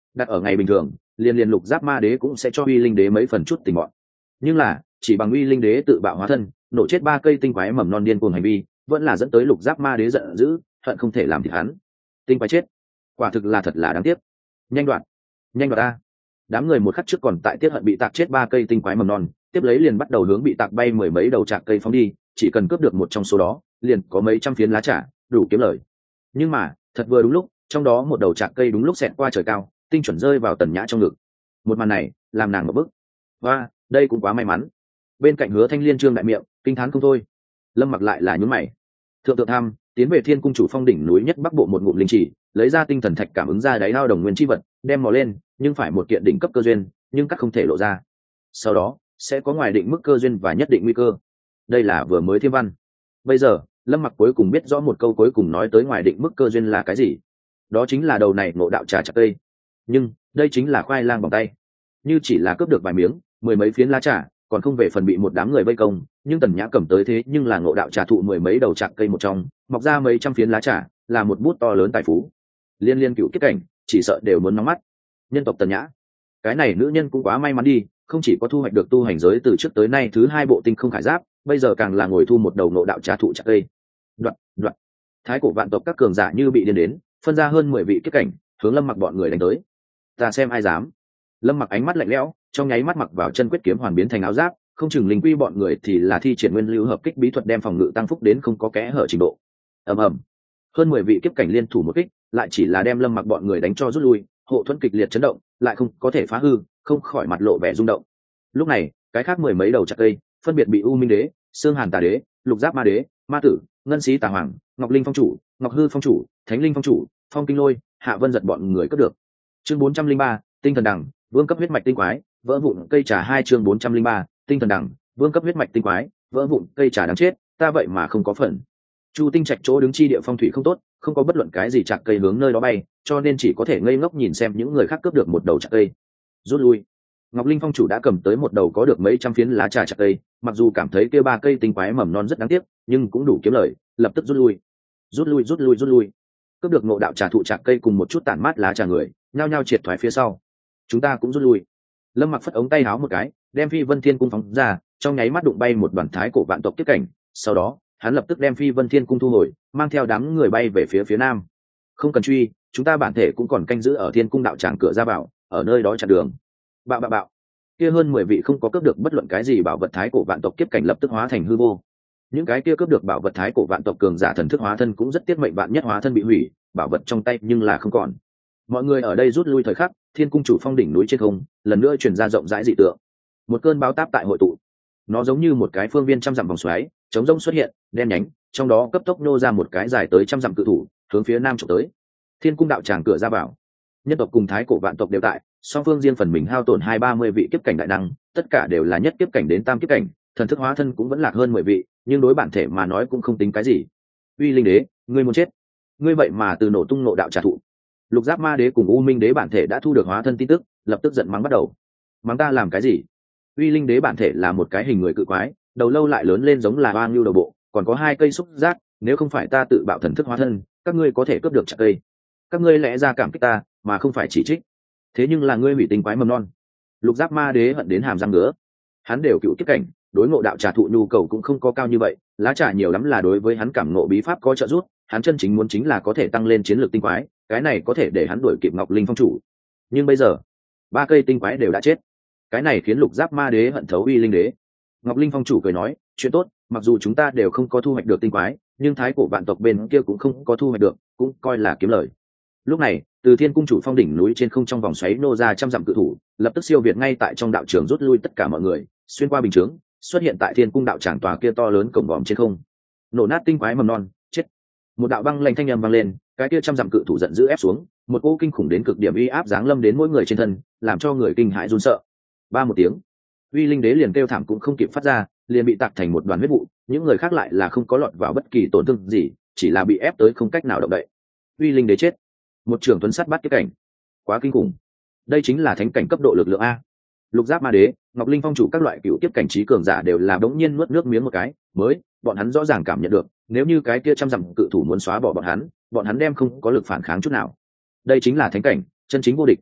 đặt ở ngày bình thường liền liền lục giáp ma đế cũng sẽ cho uy linh đế mấy phần chút tình bọn, nhưng là chỉ bằng uy linh đế tự bạo hóa thân nổ chết ba cây tinh quái mầm non điên cuồng hành vi vẫn là dẫn tới lục giáp ma đế giận dữ, hận không thể làm thịt hắn. Tinh quái chết, quả thực là thật là đáng tiếc. Nhanh đoạn, nhanh đoạn ta. Đám người một khắc trước còn tại tiết hận bị tạc chết ba cây tinh quái mầm non, tiếp lấy liền bắt đầu hướng bị tạc bay mười mấy đầu trạc cây phóng đi, chỉ cần cướp được một trong số đó liền có mấy trăm phiến lá trà đủ kiếm lời. Nhưng mà thật vừa đúng lúc, trong đó một đầu trạc cây đúng lúc xẹt qua trời cao, tinh chuẩn rơi vào Tần Nhã trong ngực. Một màn này làm nàng một bức, và đây cũng quá may mắn. Bên cạnh Hứa Thanh Liên trương đại miệng kinh thán không thôi. Lâm Mặc lại là nhún mày. Thượng Tượng Tham tiến về Thiên Cung chủ phong đỉnh núi nhất bắc bộ một ngụm linh chỉ, lấy ra tinh thần thạch cảm ứng ra đáy ao đồng nguyên chi vật, đem mò lên, nhưng phải một kiện đỉnh cấp cơ duyên, nhưng các không thể lộ ra. Sau đó sẽ có ngoài định mức cơ duyên và nhất định nguy cơ. Đây là vừa mới thiên văn. Bây giờ Lâm Mặc cuối cùng biết rõ một câu cuối cùng nói tới ngoài định mức cơ duyên là cái gì. Đó chính là đầu này ngộ đạo trà chặt cây. Nhưng đây chính là khoai lang bằng tay, như chỉ là cướp được vài miếng mười mấy phiến lá trà còn không về phần bị một đám người vây công, nhưng Tần Nhã cầm tới thế nhưng là ngộ đạo trà thụ mười mấy đầu trạc cây một trong, mọc ra mấy trăm phiến lá trà, là một bút to lớn tài phú. Liên liên cựu kiếp cảnh chỉ sợ đều muốn nóng mắt. Nhân tộc Tần Nhã, cái này nữ nhân cũng quá may mắn đi, không chỉ có thu hoạch được tu hành giới từ trước tới nay thứ hai bộ tinh không khải giáp, bây giờ càng là ngồi thu một đầu ngộ đạo trà thụ trạc cây. Đoạn, đoạn. Thái cổ vạn tộc các cường giả như bị điên đến, phân ra hơn mười vị kiếp cảnh, hướng Lâm Mặc bọn người đánh tới. Ta xem ai dám. Lâm Mặc ánh mắt lạnh lẽo, trong nháy mắt mặc vào chân quyết kiếm hoàn biến thành áo giáp, không chừng linh quy bọn người thì là thi triển nguyên lưu hợp kích bí thuật đem phòng ngự tăng phúc đến không có kẽ hở trình độ. Ầm ầm. Hơn mười vị kiếp cảnh liên thủ một kích, lại chỉ là đem Lâm Mặc bọn người đánh cho rút lui, hộ thuẫn kịch liệt chấn động, lại không có thể phá hư, không khỏi mặt lộ vẻ rung động. Lúc này, cái khác mười mấy đầu chặt cây, phân biệt bị U Minh đế, Xương Hàn Tà đế, Lục Giáp ma đế, Ma tử, Ngân Xí Tà hoàng, Ngọc Linh phong chủ, Ngọc Hư phong chủ, Thánh Linh phong chủ, Phong Kinh Lôi, Hạ Vân giật bọn người cướp được. Chương bốn trăm linh ba, tinh thần đằng, vương cấp huyết mạch tinh quái, vỡ vụn cây trà hai chương bốn trăm linh ba, tinh thần đằng, vương cấp huyết mạch tinh quái, vỡ vụn cây trà đáng chết, ta vậy mà không có phần. Chu Tinh Trạch chỗ đứng chi địa phong thủy không tốt, không có bất luận cái gì chạc cây hướng nơi đó bay, cho nên chỉ có thể ngây ngốc nhìn xem những người khác cướp được một đầu chạc cây. Rút lui. Ngọc Linh phong chủ đã cầm tới một đầu có được mấy trăm phiến lá trà chạc cây, mặc dù cảm thấy kia ba cây tinh quái mầm non rất đáng tiếc, nhưng cũng đủ kiếm lời, lập tức rút lui. Rút lui rút lui rút lui. Cướp được ngộ đạo trà thụ chạc cây cùng một chút tản mát lá trà người, nhao nhao triệt thoái phía sau. Chúng ta cũng rút lui. Lâm Mặc phất ống tay áo một cái, đem Phi Vân Thiên cung phóng ra, trong nháy mắt đụng bay một đoàn thái cổ vạn tộc kiếp cảnh, sau đó hắn lập tức đem Phi Vân Thiên cung thu hồi, mang theo đám người bay về phía phía nam. Không cần truy, chúng ta bản thể cũng còn canh giữ ở Thiên cung đạo tràng cửa ra vào, ở nơi đó chặn đường. Bạo bạo bạo. Kia hơn mười vị không có cướp được bất luận cái gì bảo vật thái cổ vạn tộc kiếp cảnh lập tức hóa thành hư vô. Những cái kia cướp được bảo vật thái cổ vạn tộc cường giả thần thức hóa thân cũng rất tiếc mệnh vạn nhất hóa thân bị hủy, bảo vật trong tay nhưng là không còn. Mọi người ở đây rút lui thời khắc, Thiên cung chủ phong đỉnh núi trên không lần nữa truyền ra rộng rãi dị tượng. Một cơn bão táp tại hội tụ, nó giống như một cái phương viên trăm dặm vòng xoáy chống rông xuất hiện, đen nhánh, trong đó cấp tốc nô ra một cái dài tới trăm dặm cự thủ, hướng phía nam trộm tới. Thiên cung đạo tràng cửa ra vào, nhân tộc cùng thái cổ vạn tộc đều tại, song phương riêng phần mình hao tổn hai ba mươi vị kiếp cảnh đại năng, tất cả đều là nhất kiếp cảnh đến tam kiếp cảnh, thần thức hóa thân cũng vẫn lạc hơn mười vị, nhưng đối bản thể mà nói cũng không tính cái gì. Uy linh đế, ngươi muốn chết. Ngươi vậy mà từ nổ tung nộ đạo trà thụ. Lục Giáp ma đế cùng U Minh đế bản thể đã thu được hóa thân tin tức, lập tức giận mắng bắt đầu. Mắng ta làm cái gì? Uy linh đế bản thể là một cái hình người cự quái, đầu lâu lại lớn lên giống là oang lưu đầu bộ, còn có hai cây xúc giác, nếu không phải ta tự bạo thần thức hóa thân, các ngươi có thể cướp được chặt cây. Các ngươi lẽ ra cảm kích ta, mà không phải chỉ trích. Thế nhưng là ngươi hủy tinh quái mầm non. Lục Giáp ma đế hận đến hàm răng ngứa. Hắn đều cựu kiếp cảnh, đối ngộ đạo trà thụ nhu cầu cũng không có cao như vậy, lá trà nhiều lắm là đối với hắn cảm ngộ bí pháp có trợ giúp, hắn chân chính muốn chính là có thể tăng lên chiến lược tinh quái, cái này có thể để hắn đuổi kịp Ngọc Linh phong chủ. Nhưng bây giờ, ba cây tinh quái đều đã chết, cái này khiến Lục Giáp ma đế hận thấu Uy linh đế. Ngọc Linh phong chủ cười nói, chuyện tốt, mặc dù chúng ta đều không có thu hoạch được tinh quái, nhưng thái cổ vạn tộc bên kia cũng không có thu hoạch được, cũng coi là kiếm lời. Lúc này, từ Thiên cung chủ phong đỉnh núi trên không trong vòng xoáy nô ra trăm dặm cự thủ, lập tức siêu việt ngay tại trong đạo trường rút lui tất cả mọi người, xuyên qua bình chướng, xuất hiện tại Thiên cung đạo tràng tòa kia to lớn cổng vòm trên không. Nổ nát tinh quái mầm non, chết. Một đạo băng lạnh thanh âm vang lên, cái kia trăm dặm cự thủ giận dữ ép xuống, một cỗ kinh khủng đến cực điểm uy áp giáng lâm đến mỗi người trên thân, làm cho người kinh hãi run sợ. Ba một tiếng, Uy linh đế liền kêu thảm cũng không kịp phát ra, liền bị tạc thành một đoàn huyết vụ, những người khác lại là không có lọt vào bất kỳ tổn thương gì, chỉ là bị ép tới không cách nào động đậy. Uy linh đế chết. Một trưởng tuấn sát bắt kiếp cảnh, quá kinh khủng. Đây chính là thánh cảnh cấp độ lực lượng a. Lục Giáp ma đế, Ngọc Linh phong chủ các loại cựu kiếp cảnh trí cường giả đều là đống nhiên nuốt nước miếng một cái, mới, bọn hắn rõ ràng cảm nhận được, nếu như cái kia trăm dặm cự thủ muốn xóa bỏ bọn hắn, bọn hắn đem không có lực phản kháng chút nào. Đây chính là thánh cảnh, chân chính vô địch.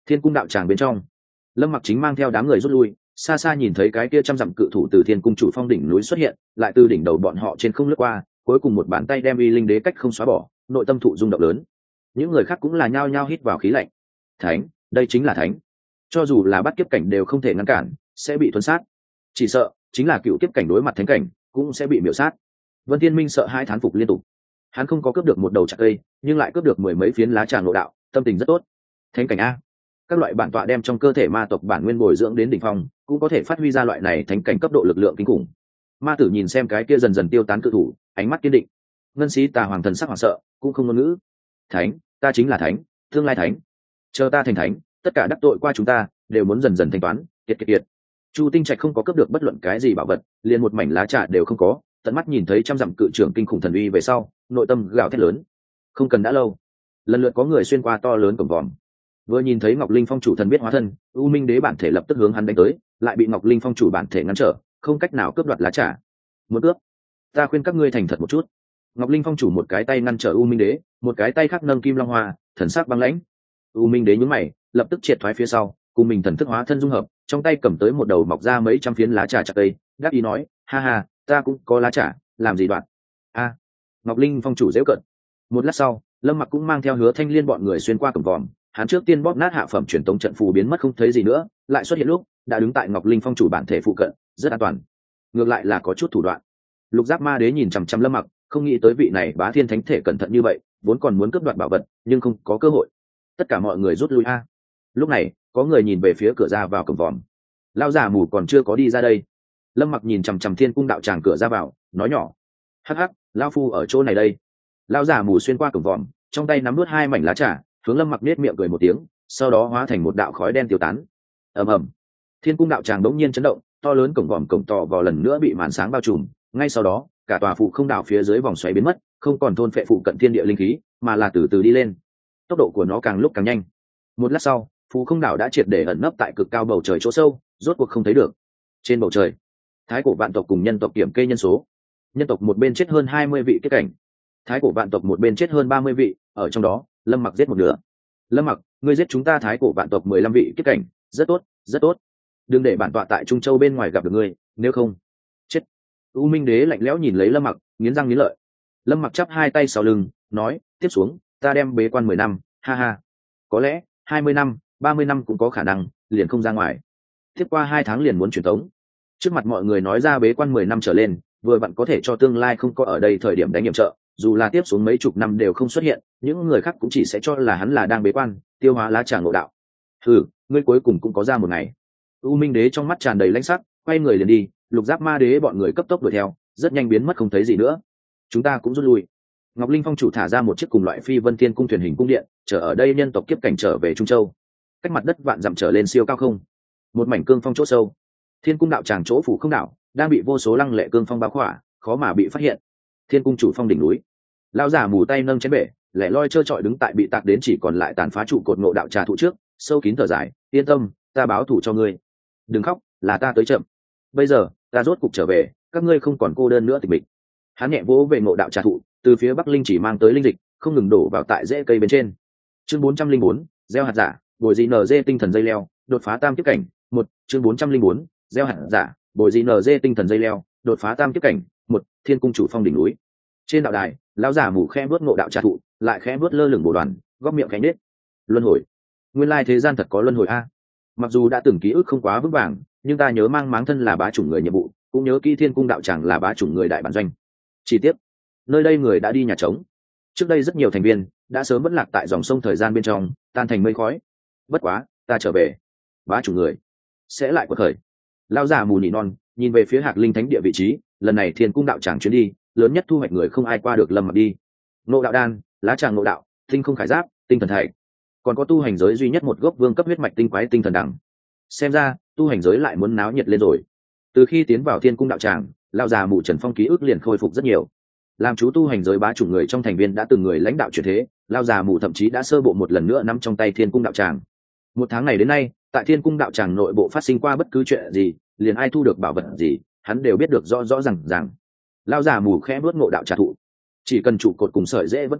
Thiên cung đạo tràng bên trong, Lâm Mặc chính mang theo đám người rút lui, xa xa nhìn thấy cái kia trăm dặm cự thủ từ thiên cung chủ phong đỉnh núi xuất hiện, lại từ đỉnh đầu bọn họ trên không lướt qua, cuối cùng một bàn tay đem uy linh đế cách không xóa bỏ, nội tâm thụ rung động lớn. Những người khác cũng là nhao nhao hít vào khí lạnh. Thánh, đây chính là thánh. Cho dù là bắt kiếp cảnh đều không thể ngăn cản, sẽ bị thuần sát. Chỉ sợ chính là cựu kiếp cảnh đối mặt thánh cảnh, cũng sẽ bị miểu sát. Vân Thiên Minh sợ hai thán phục liên tục. Hắn không có cướp được một đầu chặt cây, nhưng lại cướp được mười mấy phiến lá trà ngộ đạo, tâm tình rất tốt. Thánh cảnh a, các loại bản tọa đem trong cơ thể ma tộc bản nguyên bồi dưỡng đến đỉnh phong, cũng có thể phát huy ra loại này thánh cảnh cấp độ lực lượng kinh khủng. Ma tử nhìn xem cái kia dần dần tiêu tán cự thủ, ánh mắt kiên định. Ngân sĩ tà hoàng thần sắc hoảng sợ, cũng không ngôn ngữ. Thánh, ta chính là thánh, tương lai thánh. Chờ ta thành thánh, tất cả đắc tội qua chúng ta đều muốn dần dần thanh toán. Kiệt kiệt kiệt. Chu Tinh Trạch không có cướp được bất luận cái gì bảo vật, liền một mảnh lá trà đều không có, tận mắt nhìn thấy trăm dặm cự trưởng kinh khủng thần uy về sau, nội tâm gào thét lớn. Không cần đã lâu, lần lượt có người xuyên qua to lớn cổng vòm. Vừa nhìn thấy Ngọc Linh Phong chủ thần biết hóa thân, U Minh Đế bản thể lập tức hướng hắn đánh tới, lại bị Ngọc Linh Phong chủ bản thể ngăn trở, không cách nào cướp đoạt lá trà. Muốn cướp, ta khuyên các ngươi thành thật một chút. Ngọc Linh Phong chủ một cái tay ngăn trở U Minh Đế, một cái tay khác nâng kim long hoa, thần sắc băng lãnh. U Minh Đế nhướng mày, lập tức triệt thoái phía sau, cùng mình thần thức hóa thân dung hợp, trong tay cầm tới một đầu mọc ra mấy trăm phiến lá trà chặt cây, đáp ý nói, ha ha, ta cũng có lá trà, làm gì đoạn? A, Ngọc Linh Phong chủ giễu cợt. Một lát sau, Lâm Mặc cũng mang theo Hứa Thanh Liên bọn người xuyên qua cổng vòm, hắn trước tiên bóp nát hạ phẩm truyền tống trận phù biến mất không thấy gì nữa, lại xuất hiện lúc đã đứng tại Ngọc Linh Phong chủ bản thể phụ cận, rất an toàn. Ngược lại là có chút thủ đoạn. Lục Giác Ma Đế nhìn chằm chằm Lâm Mặc, không nghĩ tới vị này bá thiên thánh thể cẩn thận như vậy, vốn còn muốn cướp đoạt bảo vật, nhưng không có cơ hội. Tất cả mọi người rút lui a. Lúc này, có người nhìn về phía cửa ra vào cổng vòm. Lão già mù còn chưa có đi ra đây. Lâm Mặc nhìn chằm chằm Thiên cung đạo tràng cửa ra vào, nói nhỏ: "Hắc hắc, lão phu ở chỗ này đây." Lão già mù xuyên qua cổng vòm, trong tay nắm nuốt hai mảnh lá trà, hướng Lâm Mặc nết miệng cười một tiếng, sau đó hóa thành một đạo khói đen tiêu tán. Ầm ầm, Thiên cung đạo tràng đống nhiên chấn động, to lớn cổng vòm cổng to vào lần nữa bị màn sáng bao trùm, ngay sau đó, cả tòa phụ không đảo phía dưới vòng xoáy biến mất, không còn thôn phệ phụ cận thiên địa linh khí, mà là từ từ đi lên. Tốc độ của nó càng lúc càng nhanh. Một lát sau, phụ không đảo đã triệt để ẩn nấp tại cực cao bầu trời chỗ sâu, rốt cuộc không thấy được. Trên bầu trời, thái cổ vạn tộc cùng nhân tộc kiểm kê nhân số. Nhân tộc một bên chết hơn hai mươi vị kết cảnh, thái cổ vạn tộc một bên chết hơn ba mươi vị, ở trong đó, Lâm Mặc giết một nửa. Lâm Mặc, ngươi giết chúng ta thái cổ vạn tộc mười lăm vị kết cảnh, rất tốt, rất tốt. Đừng để bản tọa tại Trung Châu bên ngoài gặp được ngươi, nếu không, chết. U Minh Đế lạnh lẽo nhìn lấy Lâm Mặc, nghiến răng nghiến lợi. Lâm Mặc chắp hai tay sau lưng, nói: "Tiếp xuống, ta đem bế quan mười năm, ha ha. Có lẽ, hai mươi năm, ba mươi năm cũng có khả năng, liền không ra ngoài. Tiếp qua hai tháng liền muốn truyền tống." Trước mặt mọi người nói ra bế quan mười năm trở lên, vừa vặn có thể cho tương lai không có ở đây thời điểm đánh nhiệm trợ, dù là tiếp xuống mấy chục năm đều không xuất hiện, những người khác cũng chỉ sẽ cho là hắn là đang bế quan, tiêu hóa lá trà ngộ đạo. Hừ, ngươi cuối cùng cũng có ra một ngày. U Minh Đế trong mắt tràn đầy lãnh sắc, quay người liền đi, Lục Giáp Ma Đế bọn người cấp tốc đuổi theo, rất nhanh biến mất không thấy gì nữa. Chúng ta cũng rút lui. Ngọc Linh Phong chủ thả ra một chiếc cùng loại phi vân thiên cung thuyền hình cung điện, chờ ở đây nhân tộc kiếp cảnh trở về Trung Châu. Cách mặt đất vạn dặm trở lên siêu cao không. Một mảnh cương phong chỗ sâu. Thiên cung đạo tràng chỗ phủ không đảo, đang bị vô số lăng lệ cương phong bao khỏa, khó mà bị phát hiện. Thiên cung chủ phong đỉnh núi. Lão giả mù tay nâng chén bể, lẻ loi trơ trọi đứng tại bị tạc đến chỉ còn lại tàn phá trụ cột ngộ đạo trà thụ trước, sâu kín thở dài, yên tâm, ta báo thù cho ngươi. Đừng khóc, là ta tới chậm. Bây giờ, ta rốt cục trở về, các ngươi không còn cô đơn nữa tịch mịch. Hắn nhẹ vỗ về ngộ đạo trà thụ, từ phía bắc linh chỉ mang tới linh dịch, không ngừng đổ vào tại rễ cây bên trên. Chương bốn trăm linh bốn, gieo hạt giả, bồi gì nở dê tinh thần dây leo, đột phá tam kiếp cảnh. Một, chương bốn trăm linh bốn, gieo hạt giả, bồi gì nở dê tinh thần dây leo, đột phá tam kiếp cảnh. Một, thiên cung chủ phong đỉnh núi. Trên đạo đài, lão giả mù khẽ bước ngộ đạo trà thụ, lại khẽ bước lơ lửng bồ đoàn, góc miệng khẽ nết. Luân hồi, nguyên lai thế gian thật có luân hồi a. Mặc dù đã từng ký ức không quá vững vàng, nhưng ta nhớ mang máng thân là bá chủng người nhiệm vụ, cũng nhớ kỹ thiên cung đạo tràng là bá chủng người đại bản doanh. Chi tiết, nơi đây người đã đi nhà trống. Trước đây rất nhiều thành viên đã sớm vẫn lạc tại dòng sông thời gian bên trong, tan thành mây khói. Bất quá, ta trở về, bá chủng người sẽ lại quật khởi. Lão già mù nỉ non, nhìn về phía Hạc Linh Thánh địa vị trí, lần này thiên cung đạo tràng chuyến đi, lớn nhất thu hoạch người không ai qua được Lâm Mặc đi. Ngộ đạo đan, lá tràng ngộ đạo, tinh không khải giáp, tinh thần thạch, còn có tu hành giới duy nhất một gốc vương cấp huyết mạch tinh quái tinh thần đẳng. Xem ra, tu hành giới lại muốn náo nhiệt lên rồi. Từ khi tiến vào thiên cung đạo tràng, lão già mù Trần Phong ký ức liền khôi phục rất nhiều. Làm chú tu hành giới bá chủng người trong thành viên đã từng người lãnh đạo chuyển thế, lão già mù thậm chí đã sơ bộ một lần nữa nắm trong tay thiên cung đạo tràng. Một tháng này đến nay, tại thiên cung đạo tràng nội bộ phát sinh qua bất cứ chuyện gì, liền ai thu được bảo vật gì, hắn đều biết được rõ rõ ràng ràng. Lão già mù khẽ bước ngộ đạo trà thụ, chỉ cần trụ cột cùng sợi rễ vẫn còn,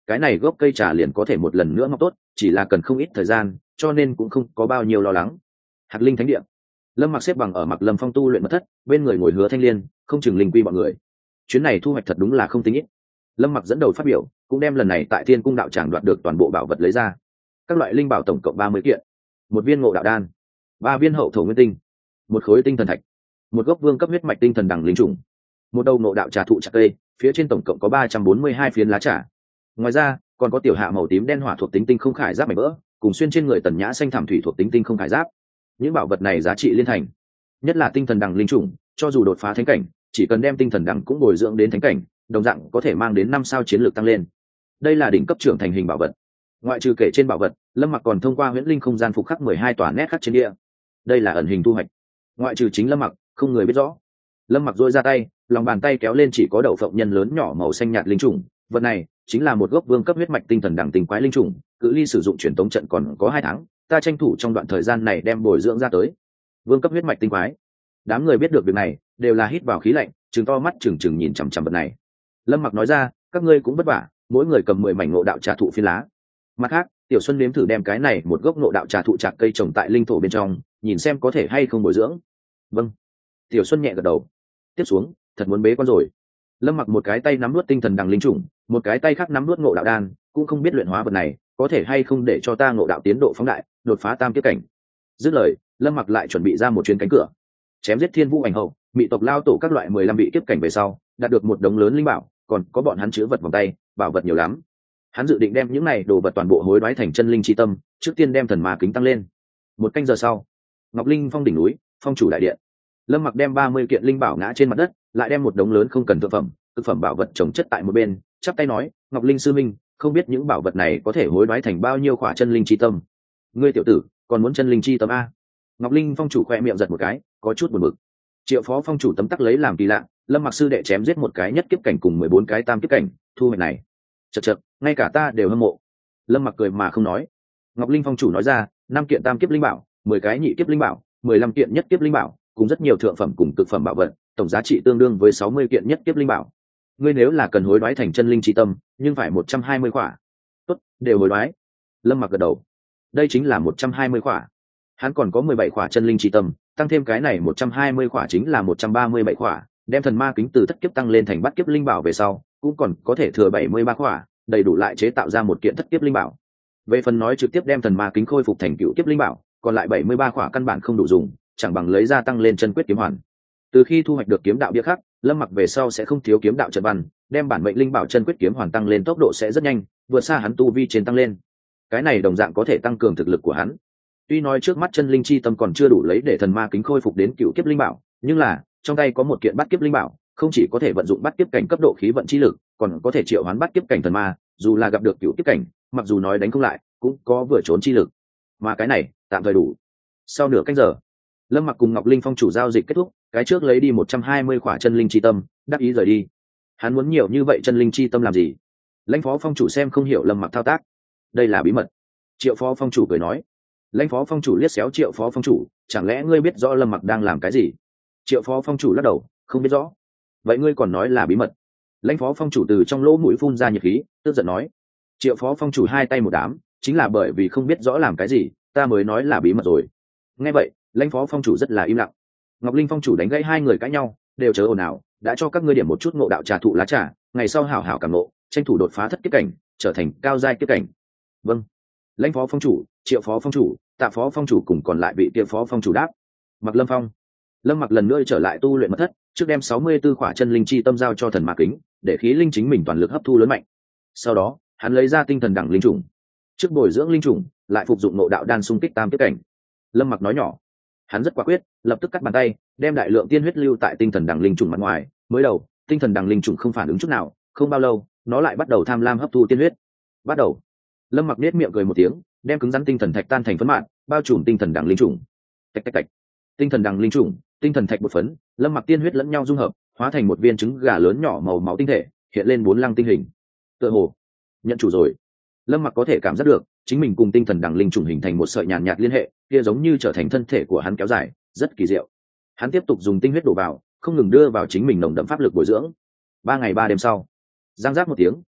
cái này gốc cây trà liền có thể một lần nữa mọc tốt, chỉ là cần không ít thời gian, cho nên cũng không có bao nhiêu lo lắng. Hạt linh thánh địa, Lâm Mặc xếp bằng ở Mặc Lâm Phong tu luyện mật thất, bên người ngồi Hứa Thanh Liên, không chừng linh quy bọn người. Chuyến này thu hoạch thật đúng là không tính ít. Lâm Mặc dẫn đầu phát biểu, cũng đem lần này tại Thiên Cung đạo tràng đoạt được toàn bộ bảo vật lấy ra. Các loại linh bảo tổng cộng ba mươi kiện, một viên ngộ đạo đan, ba viên hậu thổ nguyên tinh, một khối tinh thần thạch, một gốc vương cấp huyết mạch tinh thần đằng linh trùng, một đầu ngộ đạo trà thụ trà cây, phía trên tổng cộng có ba trăm bốn mươi hai phiến lá trà. Ngoài ra, còn có tiểu hạ màu tím đen hỏa thuộc tính tinh không khải giáp mảnh vỡ, cùng xuyên trên người tần nhã xanh thảm thủy thuộc tính tinh không khải giáp. Những bảo vật này giá trị liên thành, nhất là tinh thần đằng linh trùng, cho dù đột phá thánh cảnh, chỉ cần đem tinh thần đằng cũng bồi dưỡng đến thánh cảnh, đồng dạng có thể mang đến năm sao chiến lược tăng lên. Đây là đỉnh cấp trưởng thành hình bảo vật. Ngoại trừ kể trên bảo vật, Lâm Mặc còn thông qua huyễn linh không gian phục khắc mười hai tòa nét khắc trên địa. Đây là ẩn hình thu hoạch. Ngoại trừ chính Lâm Mặc, không người biết rõ. Lâm Mặc duỗi ra tay, lòng bàn tay kéo lên chỉ có đậu phộng nhân lớn nhỏ màu xanh nhạt linh trùng, vật này chính là một gốc vương cấp huyết mạch tinh thần đằng tinh quái linh trùng, cự ly sử dụng truyền tống trận còn có hai tháng, ta tranh thủ trong đoạn thời gian này đem bồi dưỡng ra tới. Vương cấp huyết mạch tinh quái. Đám người biết được việc này, đều là hít vào khí lạnh, trừng to mắt trừng trừng nhìn chằm chằm vật này. Lâm Mặc nói ra, các ngươi cũng vất vả, mỗi người cầm mười mảnh ngộ đạo trà thụ phi lá. Mặt khác, Tiểu Xuân nếm thử đem cái này một gốc ngộ đạo trà thụ chạc cây trồng tại linh thổ bên trong, nhìn xem có thể hay không bồi dưỡng. Vâng. Tiểu Xuân nhẹ gật đầu. Tiếp xuống, thật muốn bế con rồi. Lâm Mặc một cái tay nắm nuốt tinh thần đằng linh trùng, một cái tay khác nắm nuốt ngộ đạo đan, cũng không biết luyện hóa vật này có thể hay không để cho ta ngộ đạo tiến độ phóng đại, đột phá tam kiếp cảnh. Dứt lời, Lâm Mặc lại chuẩn bị ra một chuyến cánh cửa, chém giết thiên vũ ảnh hậu, mị tộc lao tổ các loại mười lăm vị kiếp cảnh về sau, đạt được một đống lớn linh bảo, còn có bọn hắn chứa vật vòng tay, bảo vật nhiều lắm. Hắn dự định đem những này đồ vật toàn bộ hối đoái thành chân linh chi tâm, trước tiên đem thần ma kính tăng lên. Một canh giờ sau, Ngọc Linh Phong đỉnh núi, phong chủ đại điện. Lâm Mặc đem ba mươi kiện linh bảo ngã trên mặt đất, lại đem một đống lớn không cần thượng phẩm, thực phẩm bảo vật trồng chất tại một bên, chắp tay nói, Ngọc Linh sư minh, không biết những bảo vật này có thể hối đoái thành bao nhiêu khỏa chân linh chi tâm. Ngươi tiểu tử, còn muốn chân linh chi tâm a? Ngọc Linh Phong chủ khoe miệng giật một cái, có chút buồn bực. Triệu Phó Phong chủ tấm tắc lấy làm kỳ lạ, Lâm Mặc sư đệ chém giết một cái nhất kiếp cảnh cùng mười bốn cái tam kiếp cảnh, thu hoạch này, chật chật, ngay cả ta đều hâm mộ. Lâm Mặc cười mà không nói. Ngọc Linh Phong chủ nói ra, năm kiện tam kiếp linh bảo, mười cái nhị kiếp linh bảo, mười lăm kiện nhất kiếp linh bảo, cùng rất nhiều thượng phẩm cùng cực phẩm bảo vật, tổng giá trị tương đương với sáu mươi kiện nhất kiếp linh bảo. Ngươi nếu là cần hối đoái thành chân linh chi tâm, nhưng phải một trăm hai mươi khỏa. Tốt, đều hối đoái. Lâm Mặc gật đầu. Đây chính là một trăm hai mươi khỏa. Hắn còn có mười bảy khỏa chân linh chi tâm, tăng thêm cái này một trăm hai mươi khỏa chính là một trăm ba mươi bảy khỏa, đem thần ma kính từ thất kiếp tăng lên thành bát kiếp linh bảo về sau, cũng còn có thể thừa bảy mươi ba khỏa, đầy đủ lại chế tạo ra một kiện thất kiếp linh bảo. Về phần nói trực tiếp đem thần ma kính khôi phục thành cựu kiếp linh bảo, còn lại bảy mươi ba khỏa căn bản không đủ dùng, chẳng bằng lấy ra tăng lên chân quyết kiếm hoàn. Từ khi thu hoạch được kiếm đạo bia khắc, Lâm Mặc về sau sẽ không thiếu kiếm đạo trận văn, đem bản mệnh linh bảo chân quyết kiếm hoàn tăng lên tốc độ sẽ rất nhanh, vượt xa hắn tu vi trên tăng lên. Cái này đồng dạng có thể tăng cường thực lực của hắn. Tuy nói trước mắt chân linh chi tâm còn chưa đủ lấy để thần ma kính khôi phục đến cựu kiếp linh bảo, nhưng là trong tay có một kiện bát kiếp linh bảo, không chỉ có thể vận dụng bát kiếp cảnh cấp độ khí vận chi lực, còn có thể triệu hoán bát kiếp cảnh thần ma, dù là gặp được cựu kiếp cảnh, mặc dù nói đánh không lại, cũng có vừa trốn chi lực. Mà cái này, tạm thời đủ. Sau nửa canh giờ, Lâm Mặc cùng Ngọc Linh Phong chủ giao dịch kết thúc, cái trước lấy đi một trăm hai mươi khỏa chân linh chi tâm, đắc ý rời đi. Hắn muốn nhiều như vậy chân linh chi tâm làm gì? Lãnh Phó Phong chủ xem không hiểu Lâm Mặc thao tác. Đây là bí mật. Triệu Phó Phong chủ cười nói. Lãnh Phó Phong chủ liếc xéo Triệu Phó Phong chủ, chẳng lẽ ngươi biết rõ Lâm Mặc đang làm cái gì? Triệu Phó Phong chủ lắc đầu, không biết rõ. Vậy ngươi còn nói là bí mật? Lãnh Phó Phong chủ từ trong lỗ mũi phun ra nhiệt khí, tức giận nói. Triệu Phó Phong chủ hai tay một đám, chính là bởi vì không biết rõ làm cái gì, ta mới nói là bí mật rồi. Nghe vậy, Lãnh Phó Phong chủ rất là im lặng. Ngọc Linh Phong chủ đánh gãy hai người cãi nhau, đều chớ ồn ào, đã cho các ngươi điểm một chút ngộ đạo trà thụ lá trà, ngày sau hảo hảo cảm ngộ, tranh thủ đột phá thất kiếp cảnh, trở thành cao giai kiếp cảnh. Vâng. Lãnh Phó Phong chủ, Triệu Phó Phong chủ, Tạ Phó Phong chủ cùng còn lại vị kia Phó Phong chủ đáp. Mặc Lâm Phong. Lâm Mặc lần nữa trở lại tu luyện mật thất, trước đem sáu mươi tư khỏa chân linh chi tâm giao cho thần ma kính, để khí linh chính mình toàn lực hấp thu lớn mạnh. Sau đó, hắn lấy ra tinh thần đẳng linh trùng, trước bồi dưỡng linh trùng, lại phục dụng ngộ đạo đan xung kích tam kiếp cảnh. Lâm Mặc nói nhỏ. Hắn rất quả quyết, lập tức cắt bàn tay, đem đại lượng tiên huyết lưu tại tinh thần đằng linh trùng mặt ngoài. Mới đầu, tinh thần đằng linh trùng không phản ứng chút nào, không bao lâu, nó lại bắt đầu tham lam hấp thu tiên huyết. Bắt đầu. Lâm Mặc nét miệng cười một tiếng, đem cứng rắn tinh thần thạch tan thành phấn mạn, bao trùm tinh thần đằng linh trùng. Tạch tạch tạch. Tinh thần đằng linh trùng, tinh thần thạch bột phấn, Lâm Mặc tiên huyết lẫn nhau dung hợp, hóa thành một viên trứng gà lớn nhỏ màu máu tinh thể, hiện lên bốn lăng tinh hình. Tựa hồ nhận chủ rồi. Lâm Mặc có thể cảm giác được, chính mình cùng tinh thần đằng linh trùng hình thành một sợi nhàn nhạt liên hệ, kia giống như trở thành thân thể của hắn kéo dài, rất kỳ diệu. Hắn tiếp tục dùng tinh huyết đổ vào, không ngừng đưa vào chính mình nồng đậm pháp lực bồi dưỡng. Ba ngày ba đêm sau, giang giác một tiếng,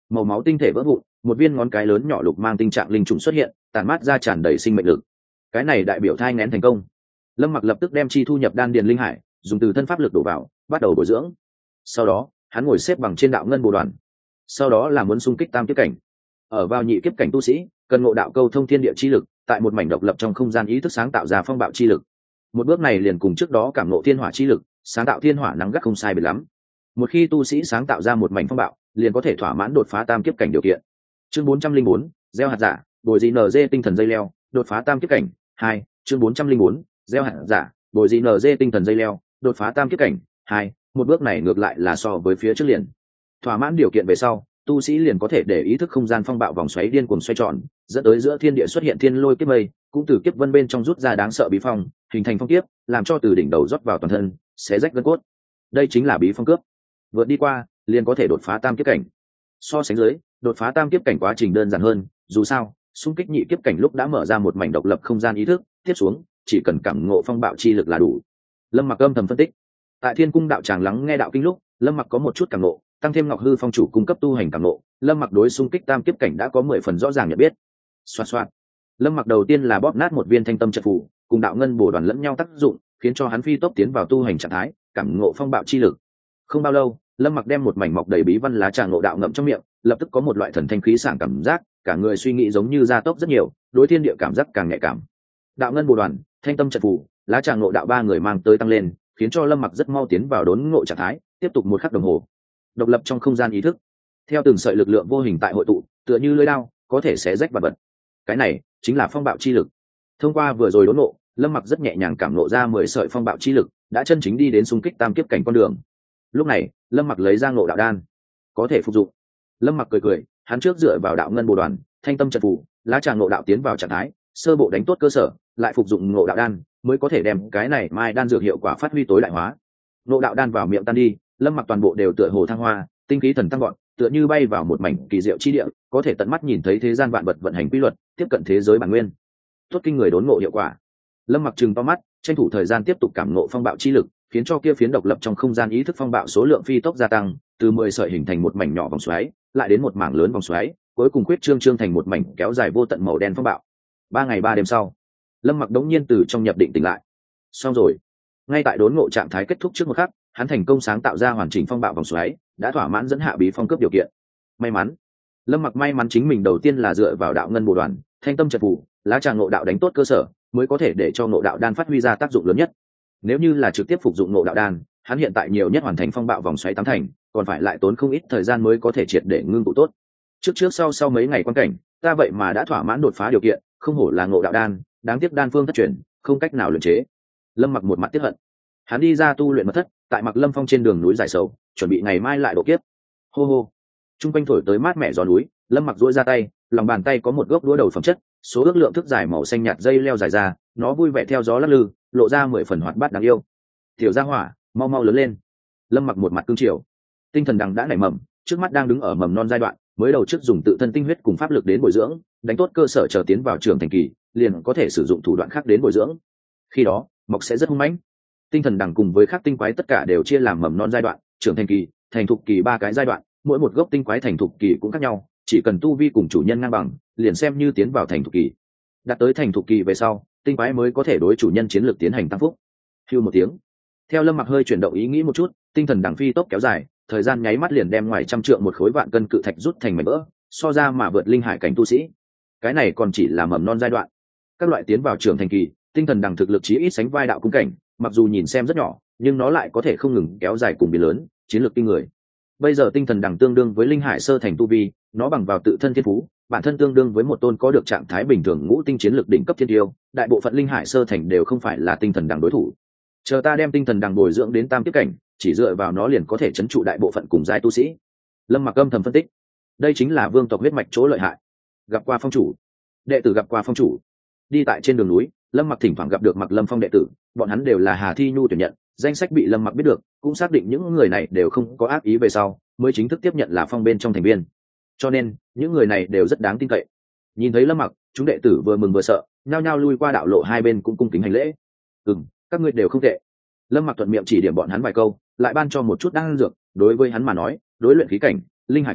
màu máu tinh thể vỡ vụn, một viên ngón cái lớn nhỏ lục mang tinh trạng linh trùng xuất hiện, tàn mát ra tràn đầy sinh mệnh lực. Cái này đại biểu thai nghén thành công. Lâm Mặc lập tức đem chi thu nhập đan điền linh hải, dùng từ thân pháp lực đổ vào, bắt đầu bồi dưỡng. Sau đó, hắn ngồi xếp bằng trên đạo ngân bồ đoàn. Sau đó là muốn xung kích tam kiếp cảnh. Ở vào nhị kiếp cảnh tu sĩ, cần ngộ đạo câu thông thiên địa chi lực, tại một mảnh độc lập trong không gian ý thức sáng tạo ra phong bạo chi lực. Một bước này liền cùng trước đó cảm ngộ thiên hỏa chi lực, sáng tạo thiên hỏa nắng gắt không sai biệt lắm. Một khi tu sĩ sáng tạo ra một mảnh phong bạo, liền có thể thỏa mãn đột phá tam kiếp cảnh điều kiện. Chương bốn trăm linh bốn, gieo hạt giả, bồi dị en giê tinh thần dây leo, đột phá tam kiếp cảnh. Hai, chương bốn trăm linh bốn, gieo hạt giả, bồi dị en giê tinh thần dây leo, đột phá tam kiếp cảnh. Hai, một bước này ngược lại là so với phía trước liền. Thỏa mãn điều kiện về sau, tu sĩ liền có thể để ý thức không gian phong bạo vòng xoáy điên cuồng xoay tròn, dẫn tới giữa thiên địa xuất hiện thiên lôi kiếp mây, cũng từ kiếp vân bên trong rút ra đáng sợ bí phong, hình thành phong kiếp, làm cho từ đỉnh đầu rót vào toàn thân, xé rách gân cốt. Đây chính là bí phong cướp. Vượt đi qua, liền có thể đột phá tam kiếp cảnh. So sánh dưới, đột phá tam kiếp cảnh quá trình đơn giản hơn, dù sao, xung kích nhị kiếp cảnh lúc đã mở ra một mảnh độc lập không gian ý thức, tiếp xuống, chỉ cần cảm ngộ phong bạo chi lực là đủ. Lâm Mặc âm thầm phân tích. Tại Thiên Cung đạo tràng lắng nghe đạo kinh lúc, Lâm Mặc có một chút cảm ngộ, tăng thêm Ngọc Hư Phong chủ cung cấp tu hành cảm ngộ, Lâm Mặc đối xung kích tam kiếp cảnh đã có mười phần rõ ràng nhận biết. Xoạt xoạt. Lâm Mặc đầu tiên là bóp nát một viên thanh tâm trận phù, cùng đạo ngân bổ đoàn lẫn nhau tác dụng, khiến cho hắn phi tốc tiến vào tu hành trạng thái, cảm ngộ phong bạo chi lực. Không bao lâu, Lâm Mặc đem một mảnh mọc đầy bí văn lá trà ngộ đạo ngậm trong miệng, lập tức có một loại thần thanh khí sảng cảm giác, cả người suy nghĩ giống như gia tốc rất nhiều, đối thiên địa cảm giác càng nhạy cảm. Đạo ngân bổ đoàn, thanh tâm trận phù, lá trà ngộ đạo ba người mang tới tăng lên, khiến cho Lâm Mặc rất mau tiến vào đốn ngộ trạng thái, tiếp tục một khắc đồng hồ. Độc lập trong không gian ý thức, theo từng sợi lực lượng vô hình tại hội tụ, tựa như lưỡi dao, có thể xé rách vật vật. Cái này chính là phong bạo chi lực. Thông qua vừa rồi đốn ngộ, Lâm Mặc rất nhẹ nhàng cảm ngộ ra mười sợi phong bạo chi lực, đã chân chính đi đến xung kích tam kiếp cảnh con đường. Lúc này, Lâm Mặc lấy ra ngộ đạo đan, có thể phục dụng. Lâm Mặc cười cười, hắn trước dựa vào đạo ngân bồ đoàn, thanh tâm trận phù, lá trà ngộ đạo tiến vào trạng thái, sơ bộ đánh tốt cơ sở, lại phục dụng ngộ đạo đan, mới có thể đem cái này mai đan dược hiệu quả phát huy tối đại hóa. Ngộ đạo đan vào miệng tan đi, Lâm Mặc toàn bộ đều tựa hồ thăng hoa, tinh khí thần tăng gọn, tựa như bay vào một mảnh kỳ diệu chi địa, có thể tận mắt nhìn thấy thế gian vạn vật vận hành quy luật, tiếp cận thế giới bản nguyên. Tốt kinh người đốn ngộ hiệu quả. Lâm Mặc trừng to mắt, tranh thủ thời gian tiếp tục cảm ngộ phong bạo chi lực, khiến cho kia phiến độc lập trong không gian ý thức phong bạo số lượng phi tốc gia tăng, từ mười sợi hình thành một mảnh nhỏ vòng xoáy, lại đến một mảng lớn vòng xoáy, cuối cùng quyết trương trương thành một mảnh kéo dài vô tận màu đen phong bạo. Ba ngày ba đêm sau, Lâm Mặc đống nhiên từ trong nhập định tỉnh lại. Xong rồi. Ngay tại đốn ngộ trạng thái kết thúc trước một khắc, hắn thành công sáng tạo ra hoàn chỉnh phong bạo vòng xoáy, đã thỏa mãn dẫn hạ bí phong cướp điều kiện. May mắn. Lâm Mặc may mắn chính mình đầu tiên là dựa vào đạo ngân bổ đoàn, thanh tâm trận phù, lá trà ngộ đạo đánh tốt cơ sở, mới có thể để cho ngộ đạo đan phát huy ra tác dụng lớn nhất. Nếu như là trực tiếp phục dụng ngộ đạo đan, hắn hiện tại nhiều nhất hoàn thành phong bạo vòng xoáy tám thành, còn phải lại tốn không ít thời gian mới có thể triệt để ngưng tụ tốt. Trước trước sau sau mấy ngày quan cảnh, ta vậy mà đã thỏa mãn đột phá điều kiện, không hổ là ngộ đạo đan, đáng tiếc đan phương thất truyền, không cách nào luyện chế. Lâm Mặc một mặt tiếc hận. Hắn đi ra tu luyện mật thất, tại Mặc Lâm Phong trên đường núi dài sâu, chuẩn bị ngày mai lại độ kiếp. Hô hô. Trung quanh thổi tới mát mẻ gió núi, Lâm Mặc duỗi ra tay, lòng bàn tay có một gốc đũa đầu phẩm chất, số ước lượng thức dài màu xanh nhạt dây leo dài ra, nó vui vẻ theo gió lắc lư, lộ ra mười phần hoạt bát đáng yêu. Tiểu gia hỏa, mau mau lớn lên. Lâm Mặc một mặt cương triều. Tinh thần đằng đã nảy mầm, trước mắt đang đứng ở mầm non giai đoạn, mới đầu trước dùng tự thân tinh huyết cùng pháp lực đến bồi dưỡng, đánh tốt cơ sở chờ tiến vào trưởng thành kỳ, liền có thể sử dụng thủ đoạn khác đến bồi dưỡng. Khi đó, mọc sẽ rất hung mãnh. Tinh thần đằng cùng với các tinh quái tất cả đều chia làm mầm non giai đoạn, trưởng thành kỳ, thành thục kỳ ba cái giai đoạn, mỗi một gốc tinh quái thành thục kỳ cũng khác nhau, chỉ cần tu vi cùng chủ nhân ngang bằng, liền xem như tiến vào thành thục kỳ. Đạt tới thành thục kỳ về sau, tinh quái mới có thể đối chủ nhân chiến lược tiến hành tăng phúc. Hưu một tiếng. Theo Lâm Mặc hơi chuyển động ý nghĩ một chút, tinh thần đằng phi tốc kéo dài, thời gian nháy mắt liền đem ngoài trăm trượng một khối vạn cân cự thạch rút thành mảnh vỡ, so ra mà vượt linh hải cảnh tu sĩ. Cái này còn chỉ là mầm non giai đoạn. Các loại tiến vào trưởng thành kỳ, tinh thần đằng thực lực chí ít sánh vai đạo cung cảnh, mặc dù nhìn xem rất nhỏ, nhưng nó lại có thể không ngừng kéo dài cùng biến lớn, chiến lược kinh người. Bây giờ tinh thần đằng tương đương với linh hải sơ thành tu vi, nó bằng vào tự thân thiên phú, bản thân tương đương với một tôn có được trạng thái bình thường ngũ tinh chiến lược đỉnh cấp thiên tiêu, đại bộ phận linh hải sơ thành đều không phải là tinh thần đằng đối thủ. Chờ ta đem tinh thần đằng bồi dưỡng đến tam kiếp cảnh, chỉ dựa vào nó liền có thể trấn trụ đại bộ phận cùng giai tu sĩ. Lâm Mặc âm thầm phân tích, đây chính là vương tộc huyết mạch chỗ lợi hại. Gặp qua phong chủ, đệ tử gặp qua phong chủ. Đi tại trên đường núi, Lâm Mặc thỉnh thoảng gặp được Mặc Lâm Phong đệ tử, bọn hắn đều là Hà Thi Nhu tuyển nhận, danh sách bị Lâm Mặc biết được, cũng xác định những người này đều không có ác ý về sau, mới chính thức tiếp nhận là phong bên trong thành viên. Cho nên, những người này đều rất đáng tin cậy. Nhìn thấy Lâm Mặc, chúng đệ tử vừa mừng vừa sợ, nhao nhao lui qua đạo lộ hai bên cũng cung kính hành lễ. "Ừm, các ngươi đều không tệ." Lâm Mặc thuận miệng chỉ điểm bọn hắn vài câu, lại ban cho một chút đan dược, đối với hắn mà nói, đối luyện khí cảnh, linh hải cảnh,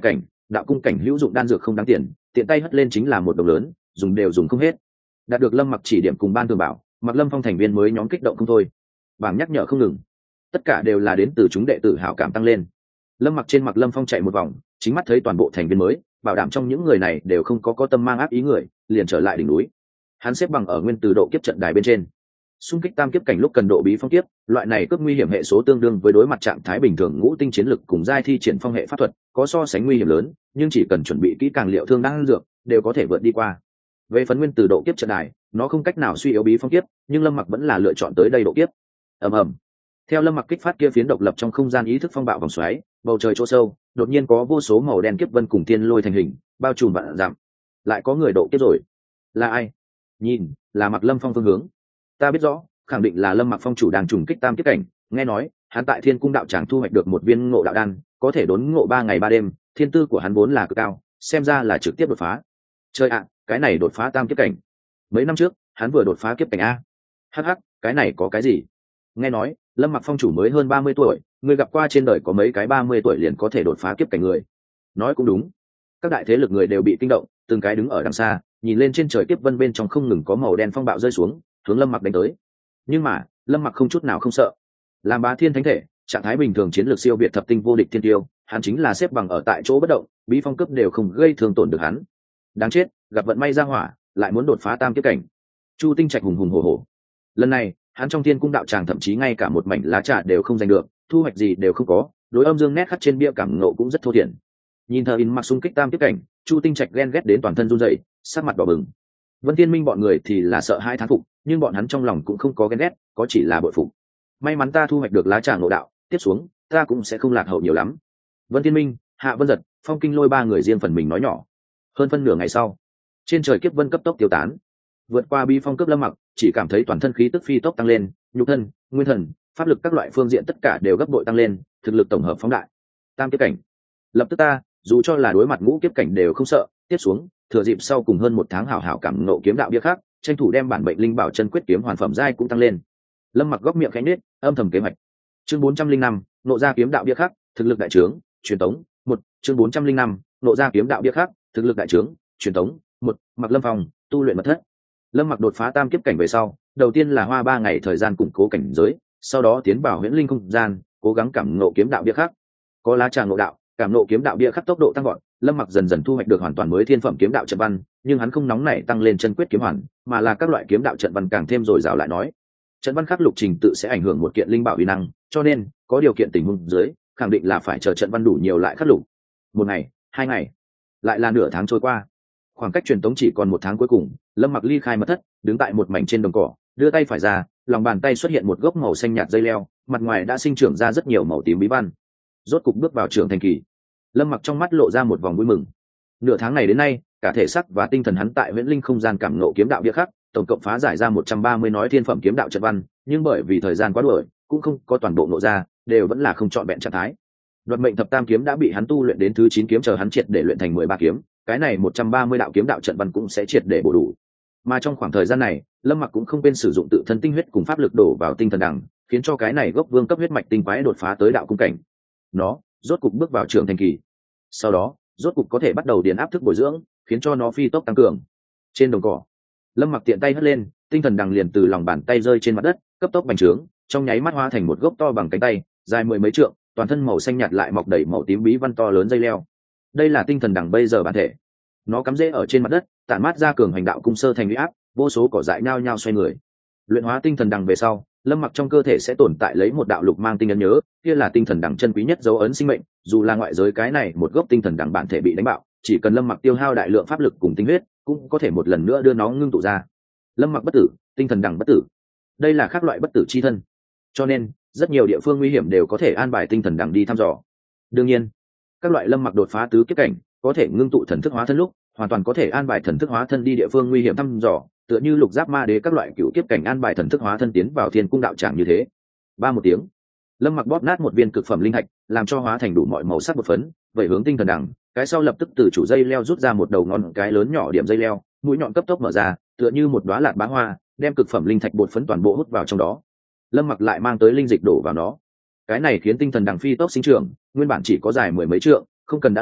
đạo cung cảnh hữu dụng đan dược không đáng tiền, tiện tay hất lên chính là một đồng lớn, dùng đều dùng không hết. Đạt được Lâm Mặc chỉ điểm cùng ban thường bảo, Mặc Lâm Phong thành viên mới nhóm kích động không thôi. Bảng nhắc nhở không ngừng, tất cả đều là đến từ chúng đệ tử hảo cảm tăng lên. Lâm Mặc trên Mặc Lâm Phong chạy một vòng, chính mắt thấy toàn bộ thành viên mới, bảo đảm trong những người này đều không có có tâm mang ác ý người, liền trở lại đỉnh núi. Hắn xếp bằng ở nguyên từ độ kiếp trận đài bên trên, xung kích tam kiếp cảnh lúc cần độ bí phong kiếp, loại này cướp nguy hiểm hệ số tương đương với đối mặt trạng thái bình thường ngũ tinh chiến lực cùng giai thi triển phong hệ pháp thuật, có so sánh nguy hiểm lớn, nhưng chỉ cần chuẩn bị kỹ càng liệu thương đang dược, đều có thể vượt đi qua. Về phấn nguyên từ độ kiếp trận đài, nó không cách nào suy yếu bí phong kiếp, nhưng Lâm Mặc vẫn là lựa chọn tới đây độ kiếp. Ầm ầm. Theo Lâm Mặc kích phát kia phiến độc lập trong không gian ý thức phong bạo vòng xoáy, bầu trời chỗ sâu, đột nhiên có vô số màu đen kiếp vân cùng tiên lôi thành hình, bao trùm vạn dặm. Lại có người độ kiếp rồi. Là ai? Nhìn, là Mặc Lâm Phong phương hướng. Ta biết rõ, khẳng định là Lâm Mặc Phong chủ đang trùng kích tam kiếp cảnh, nghe nói, hắn tại Thiên Cung đạo tràng thu hoạch được một viên ngộ đạo đan, có thể đốn ngộ ba ngày ba đêm, thiên tư của hắn vốn là cực cao, xem ra là trực tiếp đột phá. Chơi ạ, cái này đột phá tam kiếp cảnh. Mấy năm trước, hắn vừa đột phá kiếp cảnh a. Hắc hắc, cái này có cái gì? Nghe nói, Lâm Mặc Phong chủ mới hơn ba mươi tuổi, người gặp qua trên đời có mấy cái ba mươi tuổi liền có thể đột phá kiếp cảnh người. Nói cũng đúng. Các đại thế lực người đều bị kinh động, từng cái đứng ở đằng xa, nhìn lên trên trời kiếp vân bên trong không ngừng có màu đen phong bạo rơi xuống, hướng Lâm Mặc đánh tới. Nhưng mà, Lâm Mặc không chút nào không sợ. Làm bá thiên thánh thể, trạng thái bình thường chiến lược siêu việt thập tinh vô địch thiên tiêu, hắn chính là xếp bằng ở tại chỗ bất động, bí phong cấp đều không gây thương tổn được hắn. Đáng chết, gặp vận may ra hỏa, lại muốn đột phá tam kiếp cảnh. Chu Tinh Trạch hùng hùng hổ hổ. Lần này, hắn trong Thiên Cung đạo tràng thậm chí ngay cả một mảnh lá trà đều không giành được, thu hoạch gì đều không có, đối âm dương nét khắc trên bia cảm ngộ cũng rất thô thiển. Nhìn thờ in mặc xung kích tam kiếp cảnh, Chu Tinh Trạch ghen ghét đến toàn thân run rẩy, sắc mặt đỏ bừng. Vân Thiên Minh bọn người thì là sợ hai thán phục, nhưng bọn hắn trong lòng cũng không có ghen ghét, có chỉ là bội phục. May mắn ta thu hoạch được lá trà ngộ đạo, tiếp xuống ta cũng sẽ không lạc hậu nhiều lắm. Vân Thiên Minh, Hạ Vân Giật, Phong Kinh Lôi ba người riêng phần mình nói nhỏ. Hơn phân nửa ngày sau, trên trời kiếp vân cấp tốc tiêu tán, vượt qua bi phong cấp Lâm Mặc, chỉ cảm thấy toàn thân khí tức phi tốc tăng lên, nhục thân, nguyên thần, pháp lực các loại phương diện tất cả đều gấp bội tăng lên, thực lực tổng hợp phóng đại. Tam kiếp cảnh, lập tức ta, dù cho là đối mặt ngũ kiếp cảnh đều không sợ, tiếp xuống, thừa dịp sau cùng hơn một tháng hảo hảo cảm ngộ kiếm đạo bia khác, tranh thủ đem bản mệnh linh bảo chân quyết kiếm hoàn phẩm giai cũng tăng lên. Lâm Mặc góc miệng khẽ nhếch, âm thầm kế hoạch. Chương bốn trăm linh năm, nộ ra kiếm đạo bia khác, thực lực đại trướng, truyền tống, một, chương bốn trăm linh năm, nộ ra kiếm đạo bia khác, thực lực đại trướng, truyền tống, một, Mặc Lâm Phong, tu luyện mật thất. Lâm Mặc đột phá tam kiếp cảnh về sau, đầu tiên là hoa ba ngày thời gian củng cố cảnh giới, sau đó tiến vào huyễn linh không gian, cố gắng cảm ngộ kiếm đạo bia khác. Có lá trà ngộ đạo, cảm ngộ kiếm đạo bia khắc tốc độ tăng gọn, Lâm Mặc dần dần thu hoạch được hoàn toàn mới thiên phẩm kiếm đạo trận văn, nhưng hắn không nóng nảy tăng lên chân quyết kiếm hoàn, mà là các loại kiếm đạo trận văn càng thêm dồi dào lại nói. Trận văn khắc lục trình tự sẽ ảnh hưởng một kiện linh bảo uy năng, cho nên có điều kiện tình huống dưới, khẳng định là phải chờ trận văn đủ nhiều lại khắc lục. Một ngày, hai ngày, lại là nửa tháng trôi qua. Khoảng cách truyền tống chỉ còn một tháng cuối cùng, Lâm Mặc ly khai mật thất, đứng tại một mảnh trên đồng cỏ, đưa tay phải ra, lòng bàn tay xuất hiện một gốc màu xanh nhạt dây leo, mặt ngoài đã sinh trưởng ra rất nhiều màu tím bí văn. Rốt cục bước vào trưởng thành kỳ. Lâm Mặc trong mắt lộ ra một vòng vui mừng. Nửa tháng này đến nay, cả thể xác và tinh thần hắn tại huyễn linh không gian cảm ngộ kiếm đạo bia khắc, tổng cộng phá giải ra một trăm ba mươi nói thiên phẩm kiếm đạo trận văn, nhưng bởi vì thời gian quá đuổi, cũng không có toàn bộ ngộ ra, đều vẫn là không trọn vẹn trạng thái. Đoạt mệnh thập tam kiếm đã bị hắn tu luyện đến thứ chín kiếm, chờ hắn triệt để luyện thành mười ba kiếm, cái này một trăm ba mươi đạo kiếm đạo trận văn cũng sẽ triệt để bổ đủ. Mà trong khoảng thời gian này, Lâm Mặc cũng không quên sử dụng tự thân tinh huyết cùng pháp lực đổ vào tinh thần đằng, khiến cho cái này gốc vương cấp huyết mạch tinh quái đột phá tới đạo cung cảnh. Nó rốt cục bước vào trưởng thành kỳ. Sau đó, rốt cục có thể bắt đầu điền áp thức bồi dưỡng, khiến cho nó phi tốc tăng cường. Trên đồng cỏ, Lâm Mặc tiện tay hất lên, tinh thần đằng liền từ lòng bàn tay rơi trên mặt đất, cấp tốc bành trướng, trong nháy mắt hóa thành một gốc to bằng cánh tay, dài mười mấy trượng, toàn thân màu xanh nhạt lại mọc đầy màu tím bí văn to lớn dây leo. Đây là tinh thần đằng bây giờ bản thể. Nó cắm rễ ở trên mặt đất, tản mát ra cường hành đạo cung sơ thành uy áp, vô số cỏ dại nhao nhao xoay người. Luyện hóa tinh thần đằng về sau, Lâm Mặc trong cơ thể sẽ tồn tại lấy một đạo lục mang tinh ấn nhớ, kia là tinh thần đằng chân quý nhất dấu ấn sinh mệnh, dù là ngoại giới cái này một gốc tinh thần đằng bản thể bị đánh bạo, chỉ cần Lâm Mặc tiêu hao đại lượng pháp lực cùng tinh huyết, cũng có thể một lần nữa đưa nó ngưng tụ ra. Lâm Mặc bất tử, tinh thần đằng bất tử. Đây là khác loại bất tử chi thân. Cho nên, rất nhiều địa phương nguy hiểm đều có thể an bài tinh thần đằng đi thăm dò. Đương nhiên, các loại Lâm Mặc đột phá tứ kiếp cảnh, có thể ngưng tụ thần thức hóa thân lúc, hoàn toàn có thể an bài thần thức hóa thân đi địa phương nguy hiểm thăm dò, tựa như lục giáp ma đế các loại cựu kiếp cảnh an bài thần thức hóa thân tiến vào Thiên Cung đạo tràng như thế. Ba một tiếng, Lâm Mặc bóp nát một viên cực phẩm linh thạch, làm cho hóa thành đủ mọi màu sắc bột phấn, vậy hướng tinh thần đằng, cái sau lập tức từ chủ dây leo rút ra một đầu ngón cái lớn nhỏ điểm dây leo, mũi nhọn cấp tốc mở ra, tựa như một đóa lạt bá hoa, đem cực phẩm linh thạch bột phấn toàn bộ hút vào trong đó. Lâm Mặc lại mang tới linh dịch đổ vào nó. Cái này khiến tinh thần đằng phi tốc sinh trưởng, nguyên bản chỉ có dài mười mấy trượng, không cần đã lâu,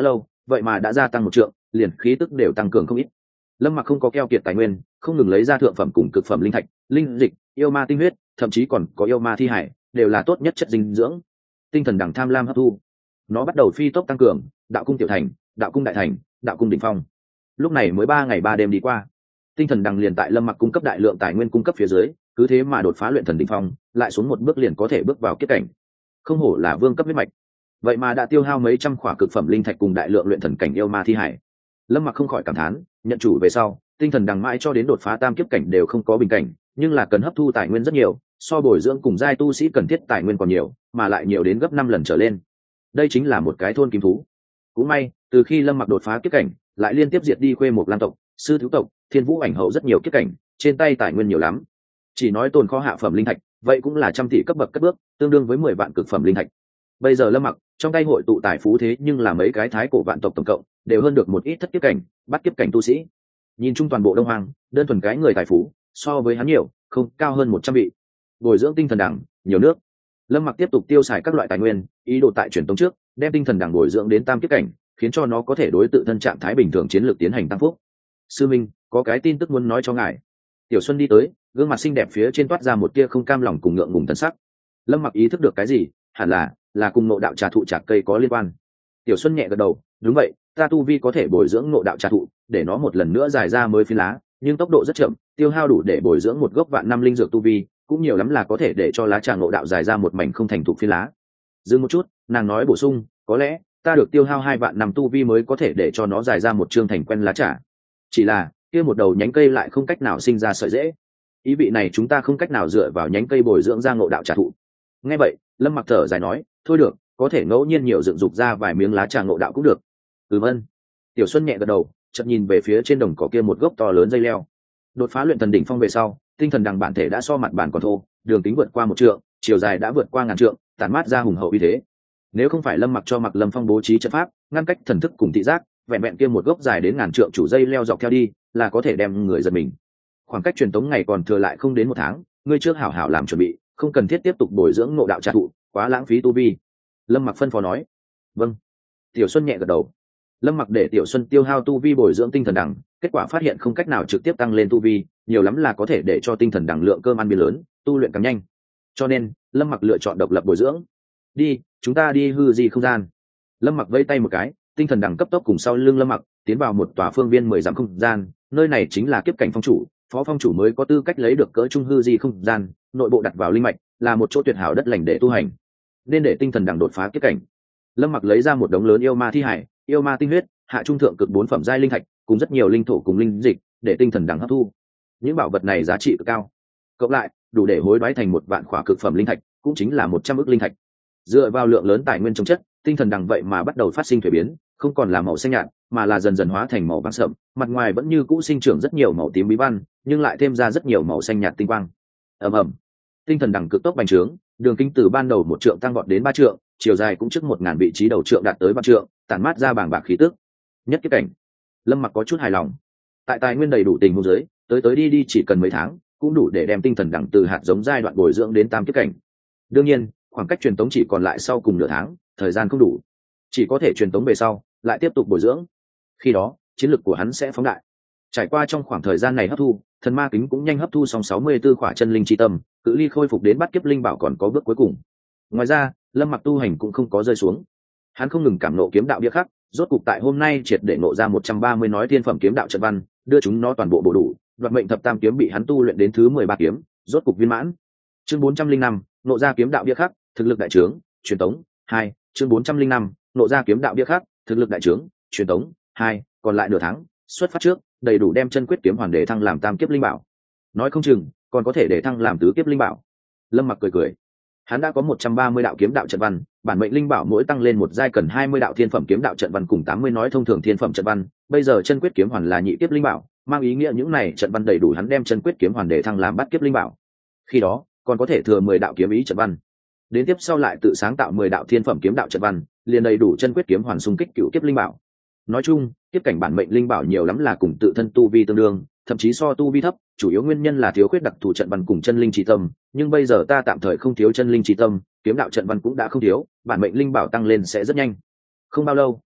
vậy mà đã gia tăng một trượng, liền khí tức đều tăng cường không ít. Lâm Mặc không có keo kiệt tài nguyên, không ngừng lấy ra thượng phẩm cùng cực phẩm linh thạch, linh dịch, yêu ma tinh huyết, thậm chí còn có yêu ma thi hải, đều là tốt nhất chất dinh dưỡng. Tinh thần đằng tham lam hấp thu, nó bắt đầu phi tốc tăng cường, đạo cung tiểu thành, đạo cung đại thành, đạo cung đỉnh phong. Lúc này mới ba ngày ba đêm đi qua, tinh thần đằng liền tại Lâm Mặc cung cấp đại lượng tài nguyên cung cấp phía dưới, cứ thế mà đột phá luyện thần đỉnh phong, lại xuống một bước liền có thể bước vào kiếp cảnh. Không hổ là vương cấp huyết mạch, vậy mà đã tiêu hao mấy trăm khỏa cực phẩm linh thạch cùng đại lượng luyện thần cảnh yêu ma thi hải. Lâm Mặc không khỏi cảm thán, nhận chủ về sau, tinh thần đằng mãi cho đến đột phá tam kiếp cảnh đều không có bình cảnh, nhưng là cần hấp thu tài nguyên rất nhiều, so bồi dưỡng cùng giai tu sĩ cần thiết tài nguyên còn nhiều, mà lại nhiều đến gấp năm lần trở lên. Đây chính là một cái thôn kim thú. Cũng may, từ khi Lâm Mặc đột phá kiếp cảnh, lại liên tiếp diệt đi Khuê Mộc Lam tộc, Sư Thiếu tộc, Thiên Vũ Ảnh hậu rất nhiều kiếp cảnh, trên tay tài nguyên nhiều lắm. Chỉ nói tồn kho hạ phẩm linh thạch, vậy cũng là trăm tỷ cấp bậc cất bước, tương đương với mười vạn cực phẩm linh thạch. Bây giờ Lâm Mặc trong tay hội tụ tài phú thế nhưng là mấy cái thái cổ vạn tộc tổng cộng đều hơn được một ít thất kiếp cảnh, bắt kiếp cảnh tu sĩ. Nhìn chung toàn bộ Đông Hoang, đơn thuần cái người tài phú so với hắn nhiều, không cao hơn một trăm vị. Bồi dưỡng tinh thần đẳng, nhiều nước. Lâm Mặc tiếp tục tiêu xài các loại tài nguyên, ý đồ tại truyền tống trước, đem tinh thần đẳng bồi dưỡng đến tam kiếp cảnh, khiến cho nó có thể đối tự thân trạng thái bình thường chiến lược tiến hành tăng phúc. Sư Minh, có cái tin tức muốn nói cho ngài. Tiểu Xuân đi tới, gương mặt xinh đẹp phía trên toát ra một tia không cam lòng cùng ngượng ngùng thần sắc. Lâm Mặc ý thức được cái gì, hẳn là là cùng ngộ đạo trà thụ trà cây có liên quan. Tiểu Xuân nhẹ gật đầu, đúng vậy, ta tu vi có thể bồi dưỡng ngộ đạo trà thụ, để nó một lần nữa dài ra mới phi lá, nhưng tốc độ rất chậm, tiêu hao đủ để bồi dưỡng một gốc vạn năm linh dược tu vi, cũng nhiều lắm là có thể để cho lá trà ngộ đạo dài ra một mảnh không thành thục phi lá. Dừng một chút, nàng nói bổ sung, có lẽ ta được tiêu hao hai vạn năm tu vi mới có thể để cho nó dài ra một chương thành quen lá trà. Chỉ là kia một đầu nhánh cây lại không cách nào sinh ra sợi rễ. Ý vị này chúng ta không cách nào dựa vào nhánh cây bồi dưỡng ra ngộ đạo trà thụ. Nghe vậy, Lâm Mặc thở dài nói, thôi được, có thể ngẫu nhiên nhiều dựng dục ra vài miếng lá trà ngộ đạo cũng được. Ừm ân. Tiểu Xuân nhẹ gật đầu, chợt nhìn về phía trên đồng cỏ kia một gốc to lớn dây leo. Đột phá luyện thần đỉnh phong về sau, tinh thần đằng bản thể đã so mặt bản còn thô, đường kính vượt qua một trượng, chiều dài đã vượt qua ngàn trượng, tản mát ra hùng hậu uy thế. Nếu không phải Lâm Mặc cho Mặc Lâm Phong bố trí trận pháp, ngăn cách thần thức cùng thị giác, vẹn vẹn kia một gốc dài đến ngàn trượng chủ dây leo dọc theo đi, là có thể đem người giật mình. Khoảng cách truyền tống ngày còn thừa lại không đến một tháng, ngươi trước hảo hảo làm chuẩn bị, không cần thiết tiếp tục bồi dưỡng ngộ đạo trà thụ, quá lãng phí tu vi. Lâm Mặc phân phó nói. Vâng. Tiểu Xuân nhẹ gật đầu. Lâm Mặc để Tiểu Xuân tiêu hao tu vi bồi dưỡng tinh thần đằng, kết quả phát hiện không cách nào trực tiếp tăng lên tu vi, nhiều lắm là có thể để cho tinh thần đằng lượng cơm ăn biến lớn, tu luyện càng nhanh. Cho nên, Lâm Mặc lựa chọn độc lập bồi dưỡng. Đi, chúng ta đi hư di không gian. Lâm Mặc vẫy tay một cái, tinh thần đằng cấp tốc cùng sau lưng Lâm Mặc tiến vào một tòa phương viên mười dặm không gian, nơi này chính là kiếp cảnh phong chủ, phó phong chủ mới có tư cách lấy được cỡ trung hư di không gian, nội bộ đặt vào linh mạch, là một chỗ tuyệt hảo đất lành để tu hành. Nên để tinh thần đằng đột phá kiếp cảnh. Lâm Mặc lấy ra một đống lớn yêu ma thi hải, yêu ma tinh huyết, hạ trung thượng cực bốn phẩm giai linh thạch, cùng rất nhiều linh thổ cùng linh dịch, để tinh thần đằng hấp thu. Những bảo vật này giá trị cực cao, cộng lại đủ để hối đoái thành một vạn khỏa cực phẩm linh thạch, cũng chính là một trăm ức linh thạch. Dựa vào lượng lớn tài nguyên trồng chất, tinh thần đằng vậy mà bắt đầu phát sinh thuế biến, không còn là màu xanh nhạt, mà là dần dần hóa thành màu vàng sậm, mặt ngoài vẫn như cũ sinh trưởng rất nhiều màu tím bí văn, nhưng lại thêm ra rất nhiều màu xanh nhạt tinh quang. Ầm ầm, tinh thần đằng cực tốc bành trướng, đường kính từ ban đầu một trượng tăng vọt đến ba trượng, chiều dài cũng trước một ngàn vị trí đầu trượng đạt tới ba trượng, tản mát ra bàng bạc khí tức. Nhất kiếp cảnh. Lâm Mặc có chút hài lòng. Tại tài nguyên đầy đủ tình huống dưới, tới tới đi đi chỉ cần mấy tháng, cũng đủ để đem tinh thần đằng từ hạt giống giai đoạn bồi dưỡng đến tam kiếp cảnh. Đương nhiên, khoảng cách truyền tống chỉ còn lại sau cùng nửa tháng, thời gian không đủ, chỉ có thể truyền tống về sau, lại tiếp tục bồi dưỡng. Khi đó, chiến lực của hắn sẽ phóng đại. Trải qua trong khoảng thời gian này hấp thu, thần ma kính cũng nhanh hấp thu xong sáu mươi tư khỏa chân linh chi tâm, cự ly khôi phục đến bắt kiếp linh bảo còn có bước cuối cùng. Ngoài ra, Lâm Mặc tu hành cũng không có rơi xuống. Hắn không ngừng cảm nộ kiếm đạo bia khắc, rốt cục tại hôm nay triệt để nộ ra một trăm ba mươi nói thiên phẩm kiếm đạo trận văn, đưa chúng nó toàn bộ bổ đủ, đoạt mệnh thập tam kiếm bị hắn tu luyện đến thứ mười ba kiếm, rốt cục viên mãn. Chương bốn trăm linh năm, nộ ra kiếm đạo bia khắc, thực lực đại trướng, truyền tống hai. Chương bốn trăm linh năm, nộ ra kiếm đạo bia khắc, thực lực đại trướng, truyền tống hai. Còn lại nửa tháng, xuất phát trước, đầy đủ đem chân quyết kiếm hoàn để thăng làm tam kiếp linh bảo. Nói không chừng, còn có thể để thăng làm tứ kiếp linh bảo. Lâm Mặc cười cười. Hắn đã có một trăm ba mươi đạo kiếm đạo trận văn, bản mệnh linh bảo mỗi tăng lên một giai cần hai mươi đạo thiên phẩm kiếm đạo trận văn cùng tám mươi nói thông thường thiên phẩm trận văn, bây giờ chân quyết kiếm hoàn là nhị kiếp linh bảo, mang ý nghĩa những này trận văn đầy đủ hắn đem chân quyết kiếm hoàn để thăng làm bát kiếp linh bảo. Khi đó, còn có thể thừa mười đạo kiếm ý trận văn. Đến tiếp sau lại tự sáng tạo mười đạo thiên phẩm kiếm đạo trận văn, liền đầy đủ chân quyết kiếm hoàn xung kích cửu kiếp linh bảo. Nói chung, kiếp cảnh bản mệnh linh bảo nhiều lắm là cùng tự thân tu vi tương đương, thậm chí so tu vi thấp, chủ yếu nguyên nhân là thiếu khuyết đặc thù trận văn cùng chân linh chi tâm, nhưng bây giờ ta tạm thời không thiếu chân linh chi tâm, kiếm đạo trận văn cũng đã không thiếu, bản mệnh linh bảo tăng lên sẽ rất nhanh. Không bao lâu,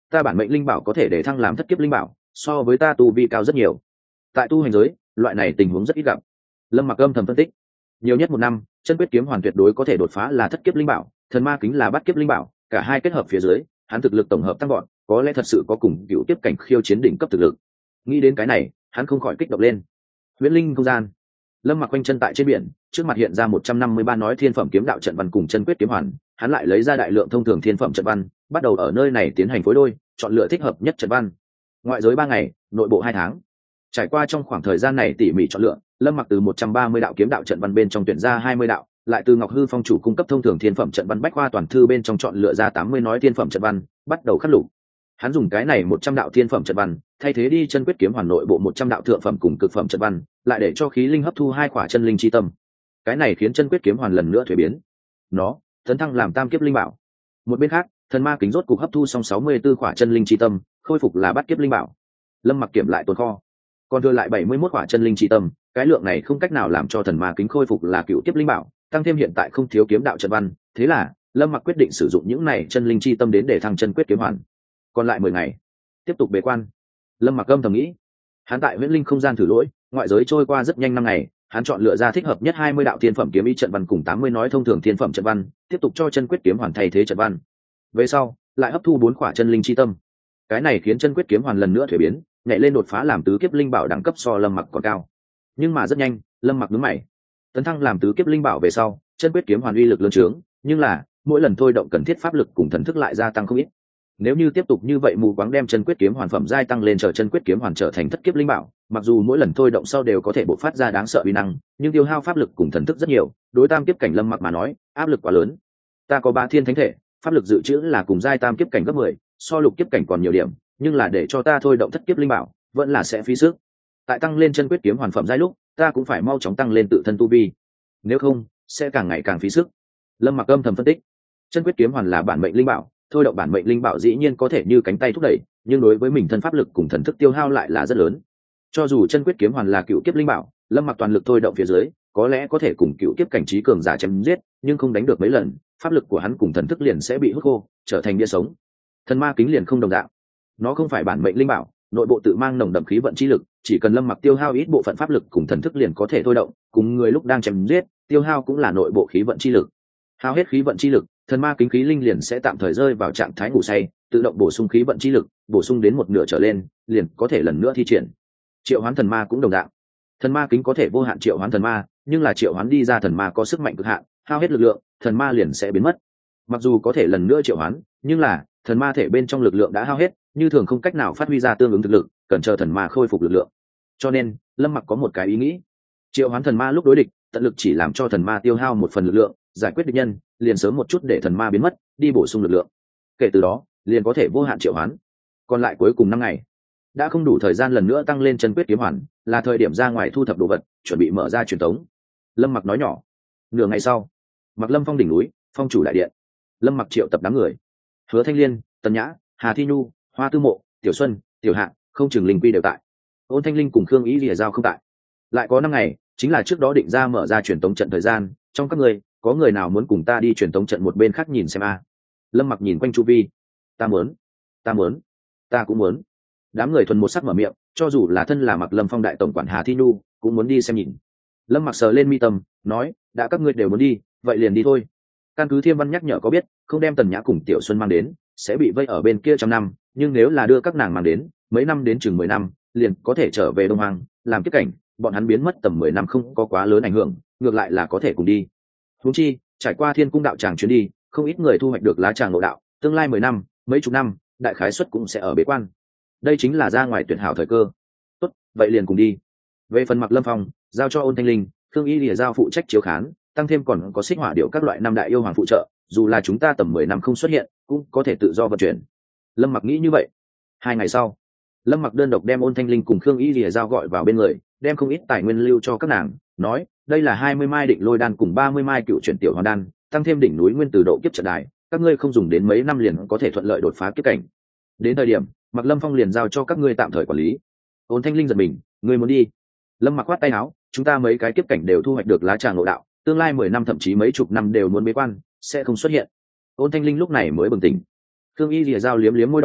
ta bản mệnh linh bảo có thể để thăng làm thất kiếp linh bảo, so với ta tu vi cao rất nhiều. Tại tu hành giới, loại này tình huống rất ít gặp. Lâm Mặc âm thầm phân tích, nhiều nhất một năm, chân quyết kiếm hoàn tuyệt đối có thể đột phá là thất kiếp linh bảo, thần ma kính là bát kiếp linh bảo, cả hai kết hợp phía dưới, hắn thực lực tổng hợp tăng gọn, có lẽ thật sự có cùng cựu tiếp cảnh khiêu chiến đỉnh cấp thực lực. Nghĩ đến cái này, hắn không khỏi kích động lên. Huyễn linh không gian. Lâm Mặc quanh chân tại trên biển, trước mặt hiện ra một trăm năm mươi ba nói thiên phẩm kiếm đạo trận văn cùng chân quyết kiếm hoàn, hắn lại lấy ra đại lượng thông thường thiên phẩm trận văn, bắt đầu ở nơi này tiến hành phối đôi, chọn lựa thích hợp nhất trận văn. Ngoại giới ba ngày, nội bộ hai tháng. Trải qua trong khoảng thời gian này tỉ mỉ chọn lựa, Lâm Mặc từ một trăm ba mươi đạo kiếm đạo trận văn bên trong tuyển ra hai mươi đạo, lại từ Ngọc Hư Phong chủ cung cấp thông thường thiên phẩm trận văn bách khoa toàn thư bên trong chọn lựa ra tám mươi nói thiên phẩm trận văn, bắt đầu khắc lục. Hắn dùng cái này một trăm đạo thiên phẩm trận văn, thay thế đi chân quyết kiếm hoàn nội bộ một trăm đạo thượng phẩm cùng cực phẩm trận văn, lại để cho khí linh hấp thu hai quả chân linh chi tâm. Cái này khiến chân quyết kiếm hoàn lần nữa thuế biến. Nó tấn thăng làm tam kiếp linh bảo. Một bên khác, thần ma kính rốt cục hấp thu xong sáu mươi tư quả chân linh chi tâm, khôi phục là bát kiếp linh bảo. Lâm Mặc kiểm lại tồn kho, còn thừa lại bảy mươi mốt quả chân linh chi tâm, cái lượng này không cách nào làm cho thần ma kính khôi phục là cựu kiếp linh bảo, tăng thêm hiện tại không thiếu kiếm đạo trận văn, thế là Lâm Mặc quyết định sử dụng những này chân linh chi tâm đến để thăng chân quyết kiếm hoàn. Còn lại mười ngày, tiếp tục bế quan. Lâm Mặc âm thầm nghĩ, hắn tại huyễn linh không gian thử lỗi, ngoại giới trôi qua rất nhanh năm ngày, hắn chọn lựa ra thích hợp nhất hai mươi đạo thiên phẩm kiếm ý trận văn cùng tám mươi nói thông thường thiên phẩm trận văn, tiếp tục cho chân quyết kiếm hoàn thay thế trận văn. Về sau, lại hấp thu bốn quả chân linh chi tâm. Cái này khiến chân quyết kiếm hoàn lần nữa thuế biến, nhảy lên đột phá làm tứ kiếp linh bảo đẳng cấp so Lâm Mặc còn cao. Nhưng mà rất nhanh, Lâm Mặc nhướng mày. Tấn thăng làm tứ kiếp linh bảo về sau, chân quyết kiếm hoàn uy lực lớn trướng, nhưng là mỗi lần thôi động cần thiết pháp lực cùng thần thức lại gia tăng không ít. Nếu như tiếp tục như vậy mù quáng đem chân quyết kiếm hoàn phẩm giai tăng lên trở chân quyết kiếm hoàn trở thành thất kiếp linh bảo, mặc dù mỗi lần thôi động sau đều có thể bộc phát ra đáng sợ uy năng, nhưng tiêu hao pháp lực cùng thần thức rất nhiều, đối tam kiếp cảnh Lâm Mặc mà nói, áp lực quá lớn. Ta có ba thiên thánh thể, pháp lực dự trữ là cùng giai tam kiếp cảnh gấp mười, so lục kiếp cảnh còn nhiều điểm, nhưng là để cho ta thôi động thất kiếp linh bảo, vẫn là sẽ phí sức. Tại tăng lên chân quyết kiếm hoàn phẩm giai lúc, ta cũng phải mau chóng tăng lên tự thân tu vi, nếu không sẽ càng ngày càng phí sức. Lâm Mặc âm thầm phân tích, chân quyết kiếm hoàn là bản mệnh linh bảo, thôi động bản mệnh linh bảo dĩ nhiên có thể như cánh tay thúc đẩy, nhưng đối với mình thân pháp lực cùng thần thức tiêu hao lại là rất lớn. Cho dù chân quyết kiếm hoàn là cựu kiếp linh bảo, Lâm Mặc toàn lực thôi động phía dưới, có lẽ có thể cùng cựu kiếp cảnh trí cường giả chém giết, nhưng không đánh được mấy lần, pháp lực của hắn cùng thần thức liền sẽ bị hút khô, trở thành bia sống. Thần ma kính liền không đồng dạng, nó không phải bản mệnh linh bảo, nội bộ tự mang nồng đậm khí vận chi lực, chỉ cần Lâm Mặc tiêu hao ít bộ phận pháp lực cùng thần thức liền có thể thôi động, cùng người lúc đang chém giết, tiêu hao cũng là nội bộ khí vận chi lực. Hao hết khí vận chi lực, thần ma kính khí linh liền sẽ tạm thời rơi vào trạng thái ngủ say, tự động bổ sung khí vận chi lực, bổ sung đến một nửa trở lên, liền có thể lần nữa thi triển. Triệu hoán thần ma cũng đồng dạng, thần ma kính có thể vô hạn triệu hoán thần ma, nhưng là triệu hoán đi ra thần ma có sức mạnh cực hạn, hao hết lực lượng, thần ma liền sẽ biến mất. Mặc dù có thể lần nữa triệu hoán, nhưng là thần ma thể bên trong lực lượng đã hao hết, như thường không cách nào phát huy ra tương ứng thực lực, cần chờ thần ma khôi phục lực lượng. Cho nên Lâm Mặc có một cái ý nghĩ, triệu hoán thần ma lúc đối địch, tận lực chỉ làm cho thần ma tiêu hao một phần lực lượng, giải quyết địch nhân, liền sớm một chút để thần ma biến mất, đi bổ sung lực lượng. Kể từ đó, liền có thể vô hạn triệu hoán. Còn lại cuối cùng năm ngày, đã không đủ thời gian lần nữa tăng lên chân quyết kiếm hoàn, là thời điểm ra ngoài thu thập đồ vật, chuẩn bị mở ra truyền tống. Lâm Mặc nói nhỏ. Nửa ngày sau, Mặc Lâm Phong đỉnh núi, phong chủ đại điện. Lâm Mặc triệu tập đám người, Hứa Thanh Liên, Tần Nhã, Hà Thi Nhu, Hoa Tư Mộ, Tiểu Xuân, Tiểu Hạ, không chừng linh quy đều tại. Ôn Thanh Linh cùng Khương Ý Lìa Giao không tại. Lại có năm ngày, chính là trước đó định ra mở ra truyền tống trận thời gian, trong các người có người nào muốn cùng ta đi truyền tống trận một bên khác nhìn xem a? Lâm Mặc nhìn quanh chu vi, ta muốn, ta muốn, ta cũng muốn. Đám người thuần một sắc mở miệng, cho dù là thân là Mặc Lâm Phong đại tổng quản Hà Thi Nhu cũng muốn đi xem nhìn. Lâm Mặc sờ lên mi tâm, nói, đã các ngươi đều muốn đi, vậy liền đi thôi. Căn cứ Thiêm Văn nhắc nhở có biết, không đem Tần Nhã cùng Tiểu Xuân mang đến, sẽ bị vây ở bên kia trăm năm, nhưng nếu là đưa các nàng mang đến, mấy năm đến chừng mười năm, liền có thể trở về Đông Hoàng, làm kiếp cảnh, bọn hắn biến mất tầm mười năm không có quá lớn ảnh hưởng, ngược lại là có thể cùng đi. Huống chi, trải qua Thiên Cung đạo tràng chuyến đi, không ít người thu hoạch được lá tràng ngộ đạo, tương lai mười năm, mấy chục năm, đại khái suất cũng sẽ ở bế quan. Đây chính là ra ngoài tuyển hảo thời cơ. Tốt, vậy liền cùng đi. Về phần Mặc Lâm Phong, giao cho Ôn Thanh Linh, Khương Y Lìa Giao phụ trách chiếu khán, tăng thêm còn có Xích Hỏa Điệu các loại năm đại yêu hoàng phụ trợ, dù là chúng ta tầm mười năm không xuất hiện, cũng có thể tự do vận chuyển. Lâm Mặc nghĩ như vậy. Hai ngày sau, Lâm Mặc đơn độc đem Ôn Thanh Linh cùng Khương Y Lìa Giao gọi vào bên người, đem không ít tài nguyên lưu cho các nàng, nói, đây là hai mươi mai định lôi đan cùng ba mươi mai cựu chuyển tiểu hoàn đan, tăng thêm đỉnh núi nguyên từ độ kiếp trận đài, các ngươi không dùng đến mấy năm liền có thể thuận lợi đột phá kiếp cảnh. Đến thời điểm, Mặc Lâm Phong liền giao cho các ngươi tạm thời quản lý. Ôn Thanh Linh giật mình, ngươi muốn đi? Lâm Mặc khoát tay áo, chúng ta mấy cái kiếp cảnh đều thu hoạch được lá tràng ngộ đạo, tương lai mười năm thậm chí mấy chục năm đều muốn bế quan, sẽ không xuất hiện. Ôn Thanh Linh lúc này mới bừng tỉnh. Khương Y Lìa Giao liếm liếm môi đỏ,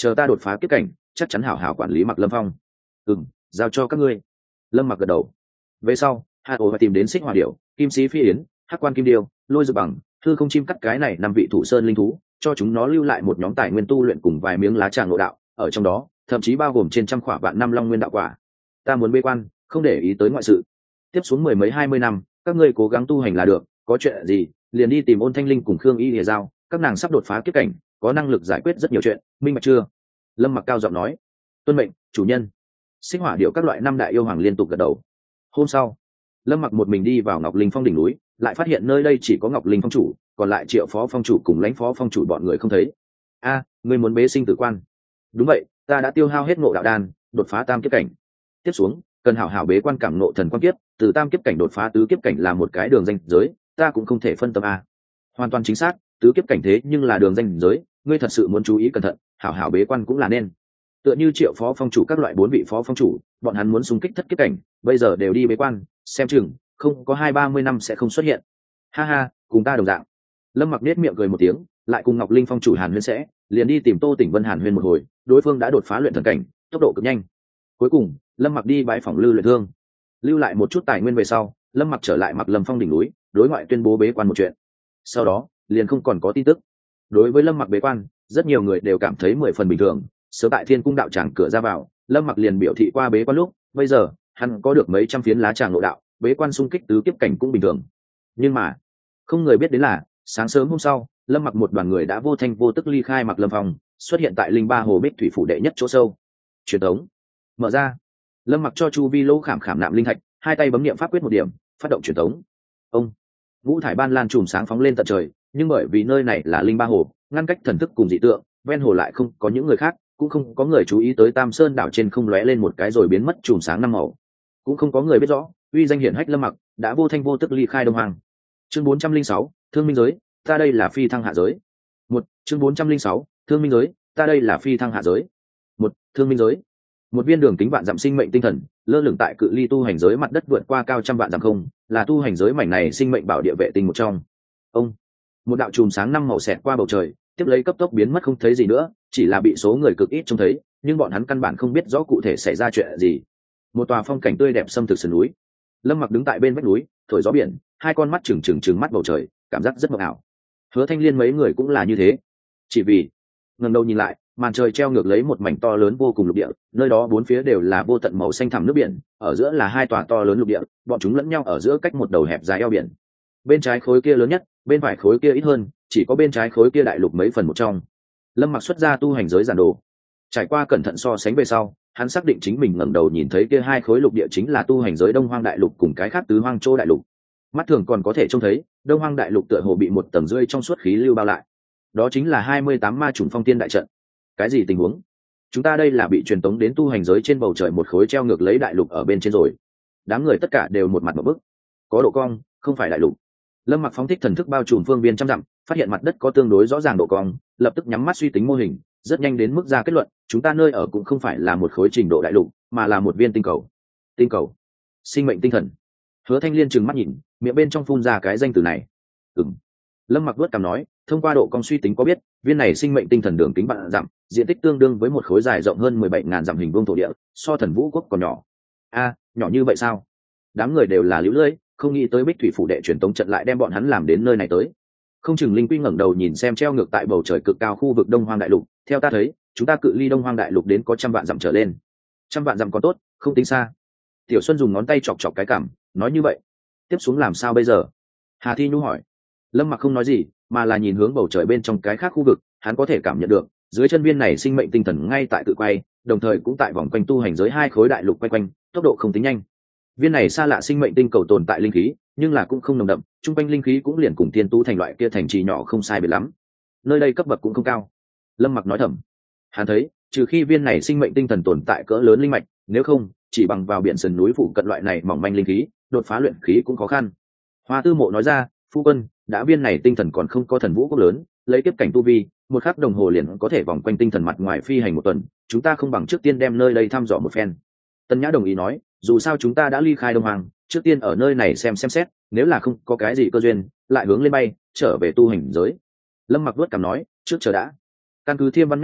chờ ta đột phá kiếp cảnh chắc chắn hảo hảo quản lý Mặc Lâm Phong. Ừ, giao cho các ngươi. Lâm Mặc gật đầu. Về sau hạ ổ phải tìm đến xích hỏa điểu, kim sĩ phi yến, hắc quan kim điêu, lôi dược bằng, thư không chim cắt cái này năm vị thủ sơn linh thú, cho chúng nó lưu lại một nhóm tài nguyên tu luyện cùng vài miếng lá trà ngộ đạo, ở trong đó thậm chí bao gồm trên trăm khỏa vạn năm long nguyên đạo quả. Ta muốn bế quan, không để ý tới ngoại sự. Tiếp xuống mười mấy hai mươi năm, các ngươi cố gắng tu hành là được, có chuyện gì liền đi tìm Ôn Thanh Linh cùng Khương Y Lìa giao, các nàng sắp đột phá kiếp cảnh, có năng lực giải quyết rất nhiều chuyện, minh bạch chưa? Lâm Mặc cao giọng nói. Tuân mệnh, chủ nhân. Xích hỏa điệu các loại năm đại yêu hoàng liên tục gật đầu. Hôm sau, Lâm Mặc một mình đi vào Ngọc Linh Phong đỉnh núi, lại phát hiện nơi đây chỉ có Ngọc Linh Phong chủ, còn lại Triệu Phó Phong chủ cùng Lãnh Phó Phong chủ bọn người không thấy. A, à, ngươi muốn bế sinh tử quan? Đúng vậy, ta đã tiêu hao hết ngộ đạo đan, đột phá tam kiếp cảnh. Tiếp xuống, cần hảo hảo bế quan cảm ngộ thần quan kiếp, từ tam kiếp cảnh đột phá tứ kiếp cảnh là một cái đường ranh giới, ta cũng không thể phân tâm a. Hoàn toàn chính xác, tứ kiếp cảnh thế nhưng là đường ranh giới, ngươi thật sự muốn chú ý cẩn thận, hảo hảo bế quan cũng là nên. Tựa như Triệu Phó Phong chủ các loại bốn vị phó phong chủ, bọn hắn muốn xung kích thất kiếp cảnh, bây giờ đều đi bế quan, xem chừng không có hai ba mươi năm sẽ không xuất hiện. Ha ha, cùng ta đồng dạng. Lâm Mặc nết miệng cười một tiếng, lại cùng Ngọc Linh Phong chủ Hàn Huyên sẽ liền đi tìm Tô Tỉnh Vân Hàn Huyên một hồi, đối phương đã đột phá luyện thần cảnh, tốc độ cực nhanh. Cuối cùng, Lâm Mặc đi bãi phòng Lưu Luyện Thương, lưu lại một chút tài nguyên về sau, Lâm Mặc trở lại Mặc Lâm Phong đỉnh núi, đối ngoại tuyên bố bế quan một chuyện. Sau đó, liền không còn có tin tức. Đối với Lâm Mặc bế quan, rất nhiều người đều cảm thấy mười phần bình thường. Sớm tại Thiên Cung đạo tràng cửa ra vào, Lâm Mặc liền biểu thị qua bế quan lúc, bây giờ hắn có được mấy trăm phiến lá tràng ngộ đạo, bế quan xung kích tứ kiếp cảnh cũng bình thường. Nhưng mà, không người biết đến là, sáng sớm hôm sau, Lâm Mặc một đoàn người đã vô thanh vô tức ly khai Mặc Lâm Phong, xuất hiện tại Linh Ba Hồ Bích thủy phủ đệ nhất chỗ sâu. Truyền tống mở ra. Lâm Mặc cho chu vi lỗ khảm khảm nạm linh thạch, hai tay bấm niệm pháp quyết một điểm, phát động truyền tống. Ông vũ thải ban lan chùm sáng phóng lên tận trời, nhưng bởi vì nơi này là Linh Ba Hồ, ngăn cách thần thức cùng dị tượng, ven hồ lại không có những người khác, cũng không có người chú ý tới Tam Sơn đảo trên không lóe lên một cái rồi biến mất chùm sáng năm màu, cũng không có người biết rõ uy danh hiển hách Lâm Mặc đã vô thanh vô tức ly khai Đông Hoàng. Chương bốn trăm linh sáu, thương minh giới, ta đây là phi thăng hạ giới. Một chương bốn trăm linh sáu, thương minh giới, ta đây là phi thăng hạ giới. Một thương minh giới, một viên đường kính vạn dặm sinh mệnh tinh thần lơ lửng tại cự ly tu hành giới mặt đất vượt qua cao trăm vạn dặm không, là tu hành giới mảnh này sinh mệnh bảo địa vệ tinh một trong. Ông một đạo chùm sáng năm màu xẹt qua bầu trời, tiếp lấy cấp tốc biến mất không thấy gì nữa, chỉ là bị số người cực ít trông thấy, nhưng bọn hắn căn bản không biết rõ cụ thể xảy ra chuyện gì. Một tòa phong cảnh tươi đẹp xâm thực sườn núi, Lâm Mặc đứng tại bên vách núi, thổi gió biển, hai con mắt trừng trừng trừng mắt bầu trời, cảm giác rất mộng ảo. Hứa Thanh Liên mấy người cũng là như thế, chỉ vì ngẩng đầu nhìn lại, màn trời treo ngược lấy một mảnh to lớn vô cùng lục địa, nơi đó bốn phía đều là vô tận màu xanh thẳm nước biển, ở giữa là hai tòa to lớn lục địa, bọn chúng lẫn nhau ở giữa cách một đầu hẹp dài eo biển. Bên trái khối kia lớn nhất, bên phải khối kia ít hơn, chỉ có bên trái khối kia đại lục mấy phần một trong. Lâm Mặc xuất ra tu hành giới giản đồ, trải qua cẩn thận so sánh về sau, hắn xác định chính mình ngẩng đầu nhìn thấy kia hai khối lục địa chính là tu hành giới Đông Hoang đại lục cùng cái khác tứ hoang châu đại lục. Mắt thường còn có thể trông thấy Đông Hoang đại lục tựa hồ bị một tầng rưỡi trong suốt khí lưu bao lại, đó chính là hai mươi tám ma chủng phong tiên đại trận. Cái gì tình huống? Chúng ta đây là bị truyền tống đến tu hành giới trên bầu trời một khối treo ngược lấy đại lục ở bên trên rồi. Đám người tất cả đều một mặt một bức. Có độ cong, không phải đại lục. Lâm Mặc phóng thích thần thức bao trùm phương viên trăm dặm, phát hiện mặt đất có tương đối rõ ràng độ cong, lập tức nhắm mắt suy tính mô hình, rất nhanh đến mức ra kết luận, chúng ta nơi ở cũng không phải là một khối trình độ đại lục, mà là một viên tinh cầu. Tinh cầu, sinh mệnh tinh thần. Hứa Thanh Liên trừng mắt nhìn, miệng bên trong phun ra cái danh từ này. Ừm. Lâm Mặc vuốt cằm nói, thông qua độ cong suy tính có biết, viên này sinh mệnh tinh thần đường kính vạn dặm, diện tích tương đương với một khối dài rộng hơn mười bảy nghìn dặm hình vuông thổ địa, so Thần Vũ quốc còn nhỏ. A, nhỏ như vậy sao? Đám người đều là liễu lưỡi, không nghĩ tới Bích thủy phủ đệ truyền tống trận lại đem bọn hắn làm đến nơi này tới. Không chừng Linh Quy ngẩng đầu nhìn xem treo ngược tại bầu trời cực cao khu vực Đông Hoang đại lục, theo ta thấy, chúng ta cự ly Đông Hoang đại lục đến có trăm vạn dặm trở lên. Trăm vạn dặm còn tốt, không tính xa. Tiểu Xuân dùng ngón tay chọc chọc cái cằm, nói như vậy, tiếp xuống làm sao bây giờ? Hà Thi Nhu hỏi. Lâm Mặc không nói gì, mà là nhìn hướng bầu trời bên trong cái khác khu vực, hắn có thể cảm nhận được, dưới chân viên này sinh mệnh tinh thần ngay tại tự quay, đồng thời cũng tại vòng quanh tu hành giới hai khối đại lục quay quanh, tốc độ không tính nhanh. Viên này xa lạ sinh mệnh tinh cầu tồn tại linh khí, nhưng là cũng không nồng đậm, trung quanh linh khí cũng liền cùng tiên tú thành loại kia thành trì nhỏ không sai biệt lắm. Nơi đây cấp bậc cũng không cao. Lâm Mặc nói thầm. Hắn thấy, trừ khi viên này sinh mệnh tinh thần tồn tại cỡ lớn linh mạch, nếu không, chỉ bằng vào biển sườn núi phụ cận loại này mỏng manh linh khí, đột phá luyện khí cũng khó khăn. Hoa Tư Mộ nói ra, phu quân, đã viên này tinh thần còn không có Thần Vũ quốc lớn, lấy tiếp cảnh tu vi, một khắc đồng hồ liền có thể vòng quanh tinh thần mặt ngoài phi hành một tuần, chúng ta không bằng trước tiên đem nơi đây thăm dò một phen. Tân Nhã đồng ý nói, dù sao chúng ta đã ly khai Đông Hoàng, trước tiên ở nơi này xem xem xét, nếu là không có cái gì cơ duyên, lại hướng lên bay, trở về tu hành giới. Lâm Mặc vuốt cằm nói, trước chờ đã. Căn cứ Thiêm Văn nhắc nhở,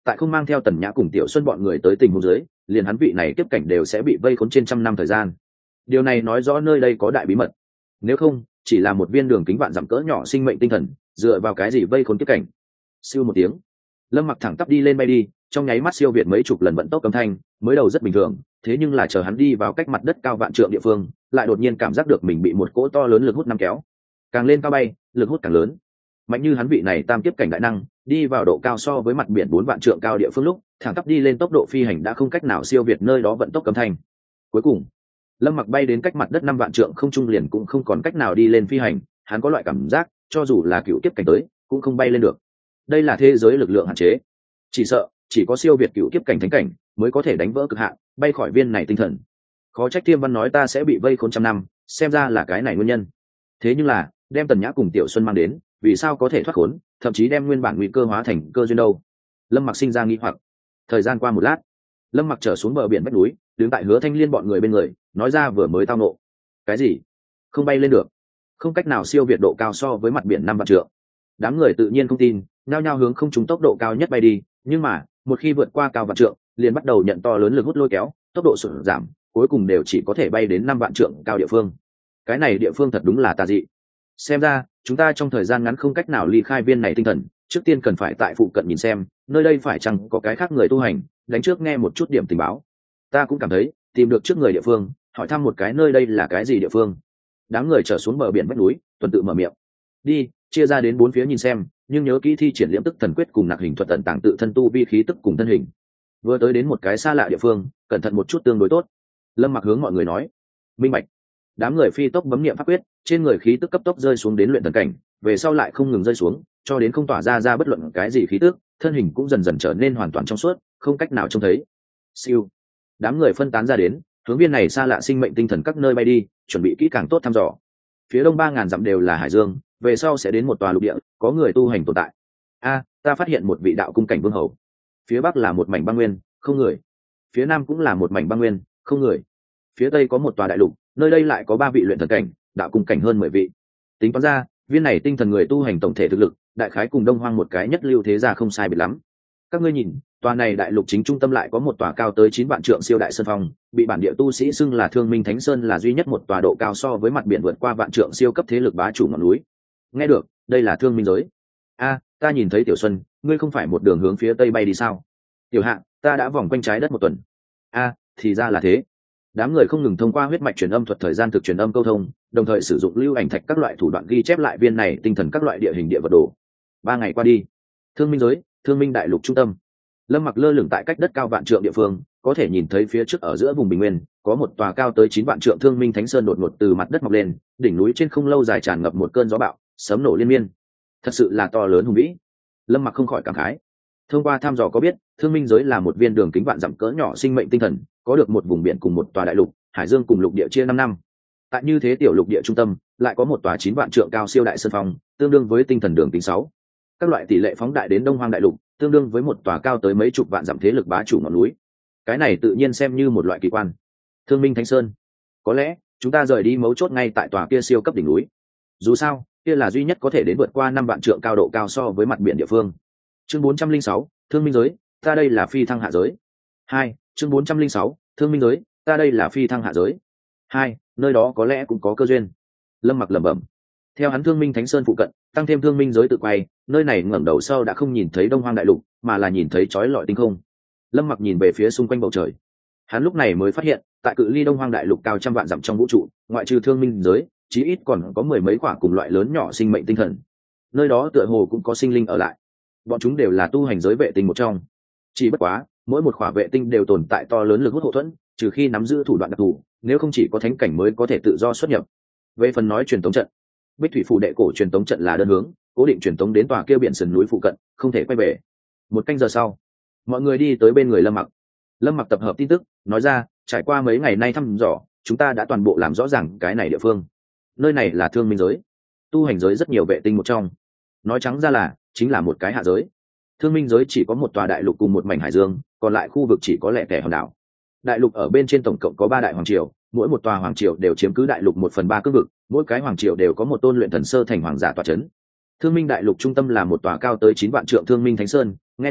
tại không mang theo Tần Nhã cùng Tiểu Xuân bọn người tới tình huống dưới, liền hắn vị này kiếp cảnh đều sẽ bị vây khốn trên trăm năm thời gian. Điều này nói rõ nơi đây có đại bí mật. Nếu không, chỉ là một viên đường kính vạn dặm cỡ nhỏ sinh mệnh tinh thần, dựa vào cái gì vây khốn kiếp cảnh? Siêu một tiếng, Lâm Mặc thẳng tắp đi lên bay đi, trong nháy mắt siêu việt mấy chục lần vận tốc âm thanh, mới đầu rất bình thường, thế nhưng là chờ hắn đi vào cách mặt đất cao vạn trượng địa phương, lại đột nhiên cảm giác được mình bị một cỗ to lớn lực hút nắm kéo. Càng lên cao bay, lực hút càng lớn. Mạnh như hắn vị này tam kiếp cảnh đại năng, đi vào độ cao so với mặt biển bốn vạn trượng cao địa phương lúc, thẳng tắp đi lên tốc độ phi hành đã không cách nào siêu việt nơi đó vận tốc âm thanh. Cuối cùng, Lâm Mặc bay đến cách mặt đất năm vạn trượng không trung liền cũng không còn cách nào đi lên phi hành, hắn có loại cảm giác, cho dù là cựu kiếp cảnh tới, cũng không bay lên được. Đây là thế giới lực lượng hạn chế. Chỉ sợ, chỉ có siêu việt cựu kiếp cảnh thánh cảnh mới có thể đánh vỡ cực hạn, bay khỏi viên này tinh thần. Khó trách Tiêm Văn nói ta sẽ bị vây khốn trăm năm, xem ra là cái này nguyên nhân. Thế nhưng là, đem Tần Nhã cùng Tiểu Xuân mang đến, vì sao có thể thoát khốn, thậm chí đem nguyên bản nguy cơ hóa thành cơ duyên đâu? Lâm Mặc sinh ra nghi hoặc. Thời gian qua một lát, Lâm Mặc trở xuống bờ biển vách núi, đứng tại Hứa Thanh Liên bọn người bên người, nói ra vừa mới tao nộ. Cái gì? Không bay lên được, không cách nào siêu việt độ cao so với mặt biển năm vạn trượng. Đám người tự nhiên không tin, nhao nhao hướng không trúng tốc độ cao nhất bay đi, nhưng mà, một khi vượt qua cao vạn trượng, liền bắt đầu nhận to lớn lực hút lôi kéo, tốc độ sụt giảm, cuối cùng đều chỉ có thể bay đến năm vạn trượng cao địa phương. Cái này địa phương thật đúng là tà dị. Xem ra, chúng ta trong thời gian ngắn không cách nào ly khai viên này tinh thần, trước tiên cần phải tại phụ cận nhìn xem, nơi đây phải chăng có cái khác người tu hành, đánh trước nghe một chút điểm tình báo. Ta cũng cảm thấy, tìm được trước người địa phương, hỏi thăm một cái nơi đây là cái gì địa phương. Đám người trở xuống bờ biển vách núi, tuần tự mở miệng. Đi, chia ra đến bốn phía nhìn xem, nhưng nhớ kỹ thi triển liễm tức thần quyết cùng nặc hình thuật tận tàng tự thân tu vi khí tức cùng thân hình. Vừa tới đến một cái xa lạ địa phương, cẩn thận một chút tương đối tốt. Lâm Mặc hướng mọi người nói. Minh bạch. Đám người phi tốc bấm niệm pháp quyết, trên người khí tức cấp tốc rơi xuống đến luyện thần cảnh, về sau lại không ngừng rơi xuống, cho đến không tỏa ra ra bất luận cái gì khí tức, thân hình cũng dần dần trở nên hoàn toàn trong suốt, không cách nào trông thấy. Siêu. Đám người phân tán ra đến, hướng viên này xa lạ sinh mệnh tinh thần các nơi bay đi, chuẩn bị kỹ càng tốt thăm dò. Phía đông ba ngàn dặm đều là hải dương, về sau sẽ đến một tòa lục địa, có người tu hành tồn tại. A, ta phát hiện một vị đạo cung cảnh vương hầu. Phía bắc là một mảnh băng nguyên, không người. Phía nam cũng là một mảnh băng nguyên, không người. Phía tây có một tòa đại lục, nơi đây lại có ba vị luyện thần cảnh, đạo cung cảnh hơn mười vị. Tính toán ra, viên này tinh thần người tu hành tổng thể thực lực, đại khái cùng Đông Hoang một cái nhất lưu thế gia không sai biệt lắm. Các ngươi nhìn, tòa này đại lục chính trung tâm lại có một tòa cao tới chín vạn trượng siêu đại sơn phong, bị bản địa tu sĩ xưng là Thương Minh Thánh Sơn, là duy nhất một tòa độ cao so với mặt biển vượt qua vạn trượng siêu cấp thế lực bá chủ ngọn núi. Nghe được, đây là Thương Minh giới. A, ta nhìn thấy Tiểu Xuân, ngươi không phải một đường hướng phía tây bay đi sao? Tiểu Hạ, ta đã vòng quanh trái đất một tuần. A, thì ra là thế. Đám người không ngừng thông qua huyết mạch truyền âm thuật thời gian thực truyền âm câu thông, đồng thời sử dụng lưu ảnh thạch các loại thủ đoạn ghi chép lại viên này tinh thần các loại địa hình địa vật đồ. Ba ngày qua đi, Thương Minh giới, Thương Minh đại lục trung tâm, Lâm Mặc lơ lửng tại cách đất cao vạn trượng địa phương, có thể nhìn thấy phía trước ở giữa vùng bình nguyên có một tòa cao tới chín vạn trượng Thương Minh Thánh Sơn đột ngột từ mặt đất mọc lên, đỉnh núi trên không lâu dài tràn ngập một cơn gió bạo, sấm nổ liên miên, thật sự là to lớn hùng vĩ. Lâm Mặc không khỏi cảm khái. Thông qua thăm dò có biết, Thương Minh giới là một viên đường kính vạn dặm cỡ nhỏ sinh mệnh tinh thần, có được một vùng biển cùng một tòa đại lục, hải dương cùng lục địa chia năm năm. Tại như thế tiểu lục địa trung tâm, lại có một tòa chín vạn trượng cao siêu đại sơn phong, tương đương với tinh thần đường kính sáu. Các loại tỷ lệ phóng đại đến Đông Hoang đại lục, tương đương với một tòa cao tới mấy chục vạn dặm thế lực bá chủ ngọn núi. Cái này tự nhiên xem như một loại kỳ quan. Thương Minh Thánh Sơn. Có lẽ, chúng ta rời đi mấu chốt ngay tại tòa kia siêu cấp đỉnh núi. Dù sao, kia là duy nhất có thể đến vượt qua năm vạn trượng cao độ cao so với mặt biển địa phương. Chương bốn trăm linh sáu, Thương Minh giới, ta đây là phi thăng hạ giới. Hai, chương bốn trăm linh sáu, Thương Minh giới, ta đây là phi thăng hạ giới. Hai, nơi đó có lẽ cũng có cơ duyên. Lâm Mặc lẩm bẩm. Theo hắn Thương Minh Thánh Sơn phụ cận, tăng thêm Thương Minh giới tự quay, nơi này ngẩng đầu sau đã không nhìn thấy Đông Hoang đại lục, mà là nhìn thấy chói lọi tinh không. Lâm Mặc nhìn về phía xung quanh bầu trời. Hắn lúc này mới phát hiện, tại cự ly Đông Hoang đại lục cao trăm vạn dặm trong vũ trụ, ngoại trừ Thương Minh giới, chí ít còn có mười mấy quả cùng loại lớn nhỏ sinh mệnh tinh thần. Nơi đó tựa hồ cũng có sinh linh ở lại. Bọn chúng đều là tu hành giới vệ tinh một trong. Chỉ bất quá, mỗi một khỏa vệ tinh đều tồn tại to lớn lực hút hộ thuẫn, trừ khi nắm giữ thủ đoạn đặc thù, nếu không chỉ có thánh cảnh mới có thể tự do xuất nhập. Về phần nói truyền tống trận, Bích Thủy phủ đệ cổ truyền tống trận là đơn hướng, cố định truyền tống đến tòa kia biển sườn núi phụ cận, không thể quay về. Một canh giờ sau, mọi người đi tới bên người Lâm Mặc. Lâm Mặc tập hợp tin tức, nói ra, trải qua mấy ngày nay thăm dò, chúng ta đã toàn bộ làm rõ ràng cái này địa phương. Nơi này là Thương Minh giới, tu hành giới rất nhiều vệ tinh một trong. Nói trắng ra là, chính là một cái hạ giới. Thương Minh giới chỉ có một tòa đại lục cùng một mảnh hải dương, còn lại khu vực chỉ có lẻ tẻ hòn đảo. Đại lục ở bên trên tổng cộng có ba đại hoàng triều, mỗi một tòa hoàng triều đều chiếm cứ đại lục một phần ba cương vực, mỗi cái hoàng triều đều có một tôn luyện thần sơ thành hoàng giả tọa chấn. Thương Minh đại lục trung tâm là một tòa cao tới chín vạn trượng Thương Minh Thánh Sơn, nghe nói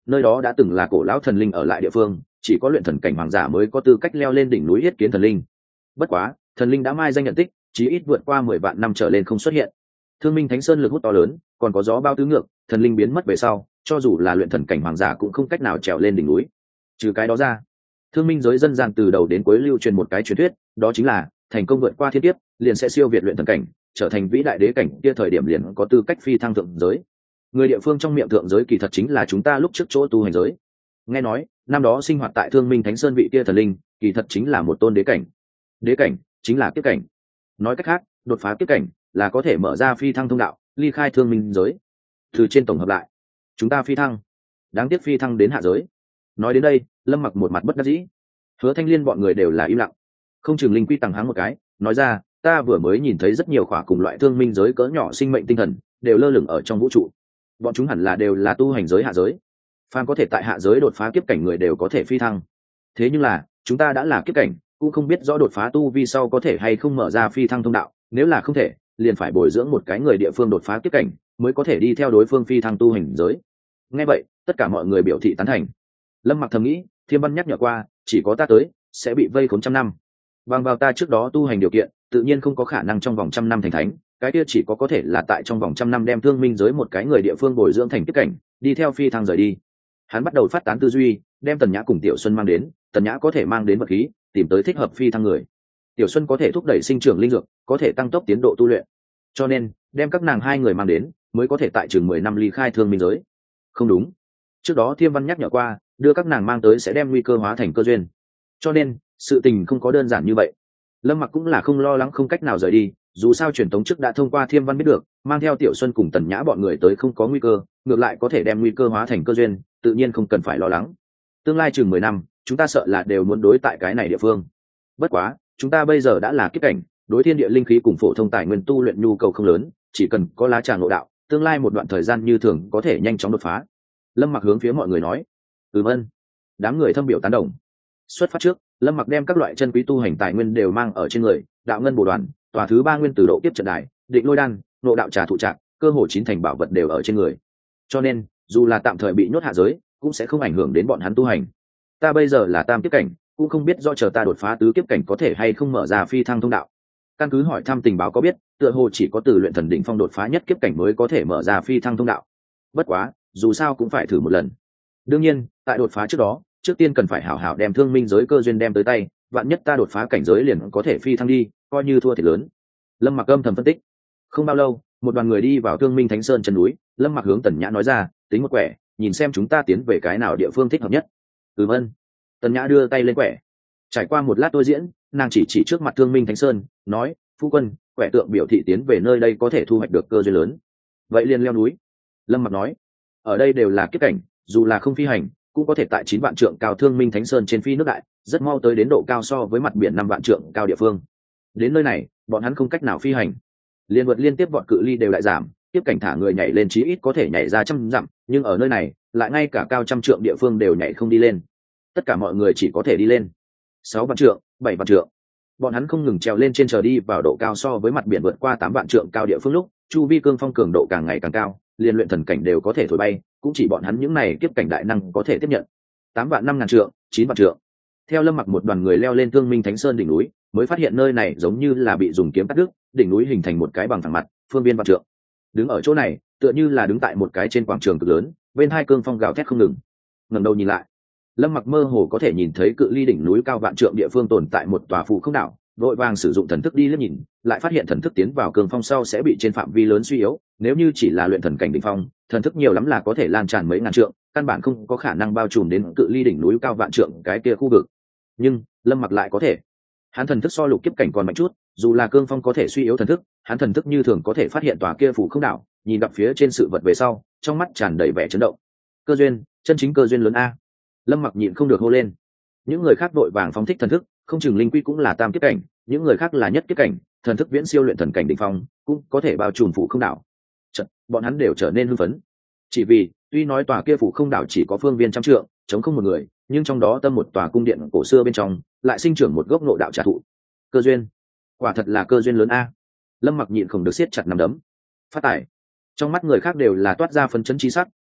nơi đó đã từng là cổ lão thần linh ở lại địa phương, chỉ có luyện thần cảnh hoàng giả mới có tư cách leo lên đỉnh núi yết kiến thần linh. Bất quá thần linh đã mai danh nhận tích, chí ít vượt qua mười vạn năm trở lên không xuất hiện. Thương Minh Thánh Sơn lực hút to lớn, còn có gió bao tứ ngược, thần linh biến mất về sau, cho dù là luyện thần cảnh hoàng giả cũng không cách nào trèo lên đỉnh núi. Trừ cái đó ra, thương minh giới dân gian từ đầu đến cuối lưu truyền một cái truyền thuyết, đó chính là thành công vượt qua thiên kiếp liền sẽ siêu việt luyện thần cảnh, trở thành vĩ đại đế cảnh, kia thời điểm liền có tư cách phi thăng thượng giới. Người địa phương trong miệng thượng giới kỳ thật chính là chúng ta lúc trước chỗ tu hành giới. Nghe nói năm đó sinh hoạt tại Thương Minh Thánh Sơn vị kia thần linh kỳ thật chính là một tôn đế cảnh. Đế cảnh chính là kiếp cảnh. Nói cách khác, đột phá kiếp cảnh là có thể mở ra phi thăng thông đạo, ly khai thương minh giới. Từ trên tổng hợp lại, chúng ta phi thăng, đáng tiếc phi thăng đến hạ giới. Nói đến đây, Lâm Mặc một mặt bất đắc dĩ. Hứa Thanh Liên bọn người đều là im lặng. Không chừng linh quy tằng háng một cái, nói ra, ta vừa mới nhìn thấy rất nhiều khỏa cùng loại thương minh giới cỡ nhỏ sinh mệnh tinh thần đều lơ lửng ở trong vũ trụ. Bọn chúng hẳn là đều là tu hành giới hạ giới. Phan có thể tại hạ giới đột phá kiếp cảnh người đều có thể phi thăng. Thế nhưng là, chúng ta đã là kiếp cảnh, cũng không biết rõ đột phá tu vi sau có thể hay không mở ra phi thăng thông đạo, nếu là không thể, liền phải bồi dưỡng một cái người địa phương đột phá kiếp cảnh, mới có thể đi theo đối phương phi thăng tu hành giới. Nghe vậy, tất cả mọi người biểu thị tán thành. Lâm Mặc thầm nghĩ, Thiêm Văn nhắc nhở qua, chỉ có ta tới sẽ bị vây khốn trăm năm. Bằng vào ta trước đó tu hành điều kiện, tự nhiên không có khả năng trong vòng trăm năm thành thánh, cái kia chỉ có có thể là tại trong vòng trăm năm đem thương minh giới một cái người địa phương bồi dưỡng thành kiếp cảnh, đi theo phi thăng rời đi. Hắn bắt đầu phát tán tư duy, đem Tần Nhã cùng Tiểu Xuân mang đến, Tần Nhã có thể mang đến vật khí, tìm tới thích hợp phi thăng người. Tiểu Xuân có thể thúc đẩy sinh trưởng linh dược, có thể tăng tốc tiến độ tu luyện. Cho nên, đem các nàng hai người mang đến, mới có thể tại chừng mười năm ly khai thương minh giới. Không đúng. Trước đó Thiêm Văn nhắc nhở qua, đưa các nàng mang tới sẽ đem nguy cơ hóa thành cơ duyên. Cho nên, sự tình không có đơn giản như vậy. Lâm Mặc cũng là không lo lắng không cách nào rời đi, dù sao truyền tống trước đã thông qua Thiêm Văn biết được, mang theo Tiểu Xuân cùng Tần Nhã bọn người tới không có nguy cơ, ngược lại có thể đem nguy cơ hóa thành cơ duyên, tự nhiên không cần phải lo lắng. Tương lai chừng mười năm, chúng ta sợ là đều muốn đối tại cái này địa phương. Bất quá, chúng ta bây giờ đã là kiếp cảnh, đối thiên địa linh khí cùng phổ thông tài nguyên tu luyện nhu cầu không lớn, chỉ cần có lá trà ngộ đạo, tương lai một đoạn thời gian như thường có thể nhanh chóng đột phá. Lâm Mặc hướng phía mọi người nói. Ừm ân. Đám người thâm biểu tán đồng. Xuất phát trước, Lâm Mặc đem các loại chân quý tu hành tài nguyên đều mang ở trên người, đạo ngân bổ đoàn, tòa thứ ba nguyên tử độ kiếp trận đài, định lôi đan, nộ đạo trà thụ trạng, cơ hồ chín thành bảo vật đều ở trên người. Cho nên, dù là tạm thời bị nhốt hạ giới, cũng sẽ không ảnh hưởng đến bọn hắn tu hành. Ta bây giờ là tam kiếp cảnh, cũng không biết do chờ ta đột phá tứ kiếp cảnh có thể hay không mở ra phi thăng thông đạo. Căn cứ hỏi thăm tình báo có biết, tựa hồ chỉ có từ luyện thần đỉnh phong đột phá nhất kiếp cảnh mới có thể mở ra phi thăng thông đạo. Bất quá, dù sao cũng phải thử một lần. Đương nhiên, tại đột phá trước đó, trước tiên cần phải hảo hảo đem thương minh giới cơ duyên đem tới tay, vạn nhất ta đột phá cảnh giới liền có thể phi thăng đi, coi như thua thiệt lớn. Lâm Mặc âm thầm phân tích. Không bao lâu, một đoàn người đi vào Thương Minh Thánh Sơn chân núi, Lâm Mặc hướng Tần Nhã nói ra, tính một quẻ, nhìn xem chúng ta tiến về cái nào địa phương thích hợp nhất. Ừm ân. Tần Nhã đưa tay lên quẻ. Trải qua một lát tôi diễn, nàng chỉ chỉ trước mặt Thương Minh Thánh Sơn, nói, phu quân, quẻ tượng biểu thị tiến về nơi đây có thể thu hoạch được cơ duyên lớn. Vậy liền leo núi. Lâm Mặc nói, ở đây đều là kiếp cảnh, dù là không phi hành, cũng có thể tại chín vạn trượng cao Thương Minh Thánh Sơn trên phi nước đại, rất mau tới đến độ cao so với mặt biển năm vạn trượng cao địa phương. Đến nơi này, bọn hắn không cách nào phi hành, liên vượt liên tiếp bọn cự ly đều lại giảm, tiếp cảnh thả người nhảy lên chí ít có thể nhảy ra trăm dặm, nhưng ở nơi này, lại ngay cả cao trăm trượng địa phương đều nhảy không đi lên. Tất cả mọi người chỉ có thể đi lên sáu vạn trượng, bảy vạn trượng. Bọn hắn không ngừng trèo lên trên chờ đi vào độ cao so với mặt biển vượt qua tám vạn trượng cao địa phương lúc, chu vi cương phong cường độ càng ngày càng cao, liên luyện thần cảnh đều có thể thổi bay, cũng chỉ bọn hắn những này kiếp cảnh đại năng có thể tiếp nhận. Tám vạn năm ngàn trượng, chín vạn trượng. Theo Lâm Mặc một đoàn người leo lên Thương Minh Thánh Sơn đỉnh núi, mới phát hiện nơi này giống như là bị dùng kiếm cắt đứt, đỉnh núi hình thành một cái bằng phẳng mặt, phương viên vạn trượng. Đứng ở chỗ này, tựa như là đứng tại một cái trên quảng trường cực lớn, bên hai cương phong gào thét không ngừng. Ngẩng đầu nhìn lại, Lâm Mặc mơ hồ có thể nhìn thấy cự ly đỉnh núi cao vạn trượng địa phương tồn tại một tòa phù không đảo, vội vàng sử dụng thần thức đi liếc nhìn, lại phát hiện thần thức tiến vào cương phong sau sẽ bị trên phạm vi lớn suy yếu, nếu như chỉ là luyện thần cảnh đỉnh phong, thần thức nhiều lắm là có thể lan tràn mấy ngàn trượng, căn bản không có khả năng bao trùm đến cự ly đỉnh núi cao vạn trượng cái kia khu vực. Nhưng Lâm Mặc lại có thể. Hắn thần thức so lục kiếp cảnh còn mạnh chút, dù là cương phong có thể suy yếu thần thức, hắn thần thức như thường có thể phát hiện tòa kia phù không đảo, nhìn gặp phía trên sự vật về sau, trong mắt tràn đầy vẻ chấn động. Cơ duyên, chân chính cơ duyên lớn a. Lâm Mặc nhịn không được hô lên. Những người khác đội vàng phóng thích thần thức, không chừng linh quy cũng là tam kiếp cảnh, những người khác là nhất kiếp cảnh, thần thức viễn siêu luyện thần cảnh đỉnh phong, cũng có thể bao trùm phù không đảo. Chợt, bọn hắn đều trở nên hưng phấn. Chỉ vì, tuy nói tòa kia phù không đảo chỉ có phương viên trăm trượng, chống không một người, nhưng trong đó tâm một tòa cung điện cổ xưa bên trong, lại sinh trưởng một gốc ngộ đạo trà thụ. Cơ duyên, quả thật là cơ duyên lớn a. Lâm Mặc nhịn không được siết chặt nắm đấm. Phát tài. Trong mắt người khác đều là toát ra phấn chấn chi sắc,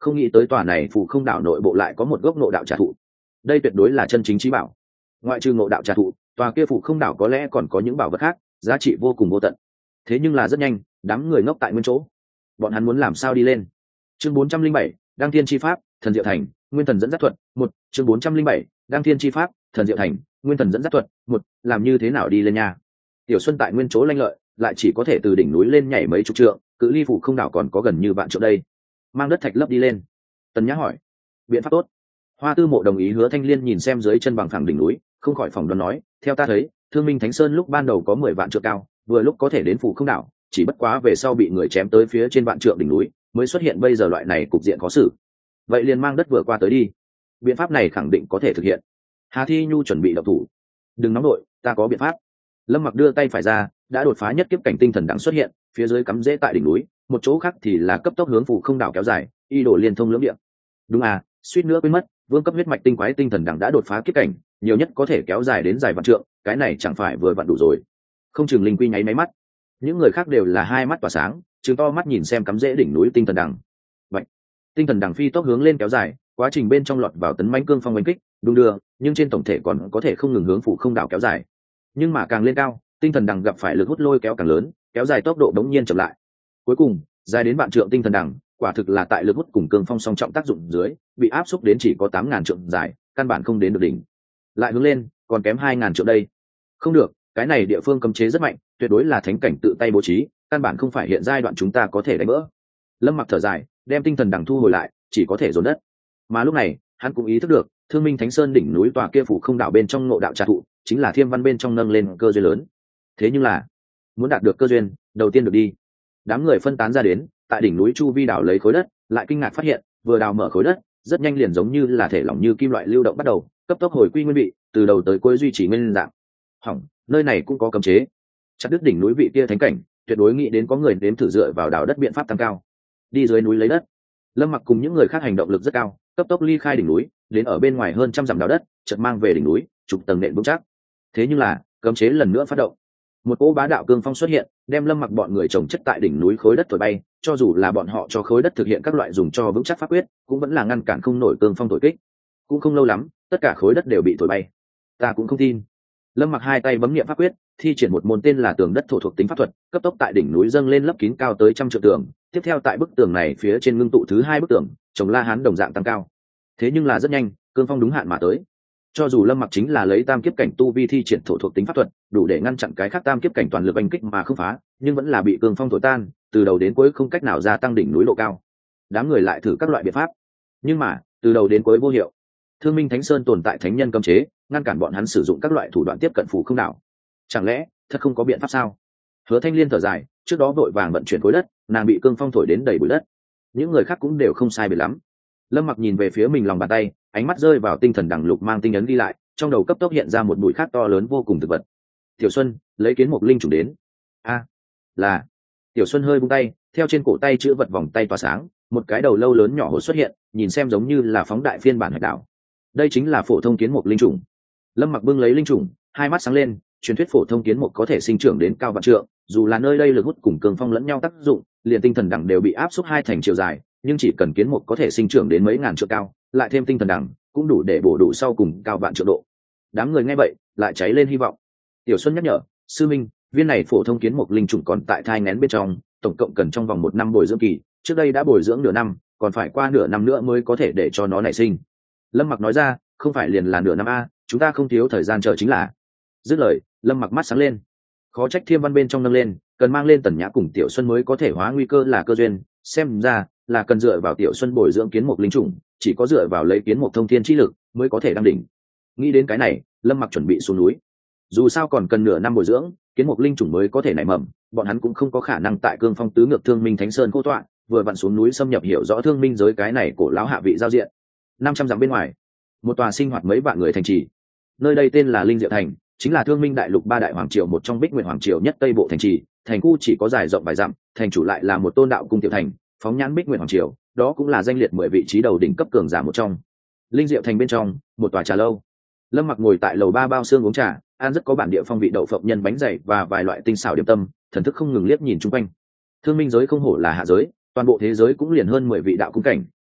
không nghĩ tới tòa này phù không đảo nội bộ lại có một gốc ngộ đạo trà thụ. Đây tuyệt đối là chân chính trí bảo. Ngoại trừ ngộ đạo trà thụ, tòa kia phù không đảo có lẽ còn có những bảo vật khác, giá trị vô cùng vô tận. Thế nhưng là rất nhanh, đám người ngốc tại nguyên chỗ. Bọn hắn muốn làm sao đi lên? Chương bốn trăm linh bảy, Đăng Thiên chi pháp, Thần Diệu Thành, Nguyên Thần dẫn dắt thuật, một, chương bốn trăm linh bảy, Đăng Thiên chi pháp, Thần Diệu Thành, Nguyên Thần dẫn dắt thuật, một, làm như thế nào đi lên nha? Tiểu Xuân tại nguyên chỗ lanh lợi, lại chỉ có thể từ đỉnh núi lên nhảy mấy chục trượng, cự ly phủ không đảo còn có gần như vạn trượng đây. Mang đất thạch lấp đi lên. Tần Nhã hỏi. Biện pháp tốt. Hoa Tư Mộ đồng ý. Hứa Thanh Liên nhìn xem dưới chân bằng phẳng đỉnh núi, không khỏi phỏng đoán nói, theo ta thấy, Thương Minh Thánh Sơn lúc ban đầu có mười vạn trượng cao, vừa lúc có thể đến phủ không đảo, chỉ bất quá về sau bị người chém tới phía trên vạn trượng đỉnh núi, mới xuất hiện bây giờ loại này cục diện khó xử. Vậy liền mang đất vừa qua tới đi. Biện pháp này khẳng định có thể thực hiện. Hà Thi Nhu chuẩn bị động thủ. Đừng nóng nội, ta có biện pháp. Lâm Mặc đưa tay phải ra, đã đột phá nhất kiếp cảnh tinh thần đẳng xuất hiện, phía dưới cắm rễ tại đỉnh núi, một chỗ khác thì là cấp tốc hướng phủ không đảo kéo dài, y đổ liên thông lưỡng địa. Đúng à, suýt nữa quên mất, vương cấp huyết mạch tinh quái tinh thần đẳng đã đột phá kiếp cảnh, nhiều nhất có thể kéo dài đến dài vạn trượng, cái này chẳng phải vừa vặn đủ rồi. Không chừng linh quy nháy máy mắt. Những người khác đều là hai mắt tỏa sáng, trừng to mắt nhìn xem cắm rễ đỉnh núi tinh thần đẳng. Vậy, tinh thần đẳng phi tốc hướng lên kéo dài, quá trình bên trong lọt vào tấn mãnh cương phong đánh kích, đung đưa, nhưng trên tổng thể còn có thể không ngừng hướng phủ không đảo kéo dài. Nhưng mà càng lên cao, tinh thần đẳng gặp phải lực hút lôi kéo càng lớn, kéo dài tốc độ đống nhiên chậm lại. Cuối cùng, dài đến vạn trượng tinh thần đẳng, quả thực là tại lực hút cùng cương phong song trọng tác dụng dưới, bị áp xúc đến chỉ có tám ngàn trượng dài, căn bản không đến được đỉnh. Lại hướng lên, còn kém hai ngàn trượng đây. Không được, cái này địa phương cấm chế rất mạnh, tuyệt đối là thánh cảnh tự tay bố trí, căn bản không phải hiện giai đoạn chúng ta có thể đánh vỡ. Lâm Mặc thở dài, đem tinh thần đẳng thu hồi lại, chỉ có thể dồn đất. Mà lúc này, hắn cũng ý thức được, Thương Minh Thánh Sơn đỉnh núi tòa kia phủ không đảo bên trong ngộ đạo trà thụ, chính là Thiêm Văn bên trong nâng lên cơ duyên lớn. Thế nhưng là, muốn đạt được cơ duyên, đầu tiên được đi. Đám người phân tán ra đến, tại đỉnh núi chu vi đảo lấy khối đất, lại kinh ngạc phát hiện, vừa đào mở khối đất, rất nhanh liền giống như là thể lỏng như kim loại lưu động bắt đầu, cấp tốc hồi quy nguyên vị, từ đầu tới cuối duy trì nguyên dạng. Hỏng, nơi này cũng có cấm chế. Chặt đứt đỉnh núi vị kia thánh cảnh, tuyệt đối nghĩ đến có người đến thử dựa vào đào đất biện pháp tăng cao. Đi dưới núi lấy đất. Lâm Mặc cùng những người khác hành động lực rất cao, cấp tốc ly khai đỉnh núi, đến ở bên ngoài hơn trăm dặm đào đất, chợt mang về đỉnh núi, chụp tầng nện vững chắc. Thế nhưng là, cấm chế lần nữa phát động. Một cỗ bá đạo cương phong xuất hiện, đem Lâm Mặc bọn người trồng chất tại đỉnh núi khối đất thổi bay, cho dù là bọn họ cho khối đất thực hiện các loại dùng cho vững chắc pháp quyết, cũng vẫn là ngăn cản không nổi cương phong thổi kích. Cũng không lâu lắm, tất cả khối đất đều bị thổi bay. Ta cũng không tin. Lâm Mặc hai tay bấm niệm pháp quyết, thi triển một môn tên là tường đất thổ thuộc tính pháp thuật, cấp tốc tại đỉnh núi dâng lên lấp kín cao tới trăm trượng tường. Tiếp theo tại bức tường này phía trên ngưng tụ thứ hai bức tường, trồng La Hán đồng dạng tăng cao. Thế nhưng là rất nhanh, cương phong đúng hạn mà tới. Cho dù Lâm Mặc chính là lấy tam kiếp cảnh tu vi thi triển thổ thuộc tính pháp thuật, đủ để ngăn chặn cái khác tam kiếp cảnh toàn lực đánh kích mà không phá, nhưng vẫn là bị cương phong thổi tan, từ đầu đến cuối không cách nào gia tăng đỉnh núi độ cao. Đám người lại thử các loại biện pháp, nhưng mà từ đầu đến cuối vô hiệu. Thương Minh Thánh Sơn tồn tại thánh nhân cấm chế, ngăn cản bọn hắn sử dụng các loại thủ đoạn tiếp cận phủ không đảo. Chẳng lẽ thật không có biện pháp sao? Hứa Thanh Liên thở dài, trước đó vội vàng vận chuyển khối đất, nàng bị cương phong thổi đến đầy bụi đất. Những người khác cũng đều không sai biệt lắm. Lâm Mặc nhìn về phía mình lòng bàn tay, ánh mắt rơi vào tinh thần đằng lục mang tinh ấn ghi lại, trong đầu cấp tốc hiện ra một bụi khác to lớn vô cùng thực vật. Tiểu Xuân, lấy kiến mục linh trùng đến. A, là. Tiểu Xuân hơi buông tay, theo trên cổ tay chữ vật vòng tay tỏa sáng, một cái đầu lâu lớn nhỏ hổ xuất hiện, nhìn xem giống như là phóng đại phiên bản hạch đảo. Đây chính là phổ thông kiến mục linh trùng. Lâm Mặc bưng lấy linh trùng, hai mắt sáng lên, truyền thuyết phổ thông kiến mục có thể sinh trưởng đến cao vạn trượng, dù là nơi đây lực hút cùng cường phong lẫn nhau tác dụng, liền tinh thần đẳng đều bị áp xúc hai thành chiều dài, nhưng chỉ cần kiến mục có thể sinh trưởng đến mấy ngàn trượng cao, lại thêm tinh thần đẳng, cũng đủ để bổ đủ sau cùng cao vạn trượng độ. Đám người nghe vậy, lại cháy lên hy vọng. Tiểu Xuân nhắc nhở, sư minh, viên này phổ thông kiến mục linh trùng còn tại thai nghén bên trong, tổng cộng cần trong vòng một năm bồi dưỡng kỳ, trước đây đã bồi dưỡng nửa năm, còn phải qua nửa năm nữa mới có thể để cho nó nảy sinh. Lâm Mặc nói ra, không phải liền là nửa năm a, chúng ta không thiếu thời gian chờ chính là. Dứt lời, Lâm Mặc mắt sáng lên. Khó trách Thiêm Văn bên trong nâng lên, cần mang lên Tần Nhã cùng Tiểu Xuân mới có thể hóa nguy cơ là cơ duyên, xem ra là cần dựa vào Tiểu Xuân bồi dưỡng kiến mục linh trùng, chỉ có dựa vào lấy kiến mục thông thiên chi lực mới có thể đăng đỉnh. Nghĩ đến cái này, Lâm Mặc chuẩn bị xuống núi. Dù sao còn cần nửa năm bồi dưỡng, kiến mục linh trùng mới có thể nảy mầm, bọn hắn cũng không có khả năng tại cương phong tứ ngược Thương Minh Thánh Sơn cô tọa, vừa vặn xuống núi xâm nhập hiểu rõ thương minh giới cái này cổ lão hạ vị giao diện. Năm trăm dặm bên ngoài, một tòa sinh hoạt mấy vạn người thành trì. Nơi đây tên là Linh Diệu Thành, chính là Thương Minh Đại Lục ba đại hoàng triều một trong Bích Nguyệt hoàng triều nhất Tây Bộ thành trì. Thành khu chỉ có dài rộng vài dặm, thành chủ lại là một tôn đạo cung tiểu thành, phóng nhãn Bích Nguyệt hoàng triều, đó cũng là danh liệt mười vị trí đầu đỉnh cấp cường giả một trong. Linh Diệu Thành bên trong, một tòa trà lâu. Lâm Mặc ngồi tại lầu ba bao xương uống trà, ăn rất có bản địa phong vị đậu phộng nhân bánh dày và vài loại tinh xảo điểm tâm, thần thức không ngừng liếc nhìn chung quanh. Thương minh giới không hổ là hạ giới, toàn bộ thế giới cũng liền hơn mười vị đạo cung cảnh,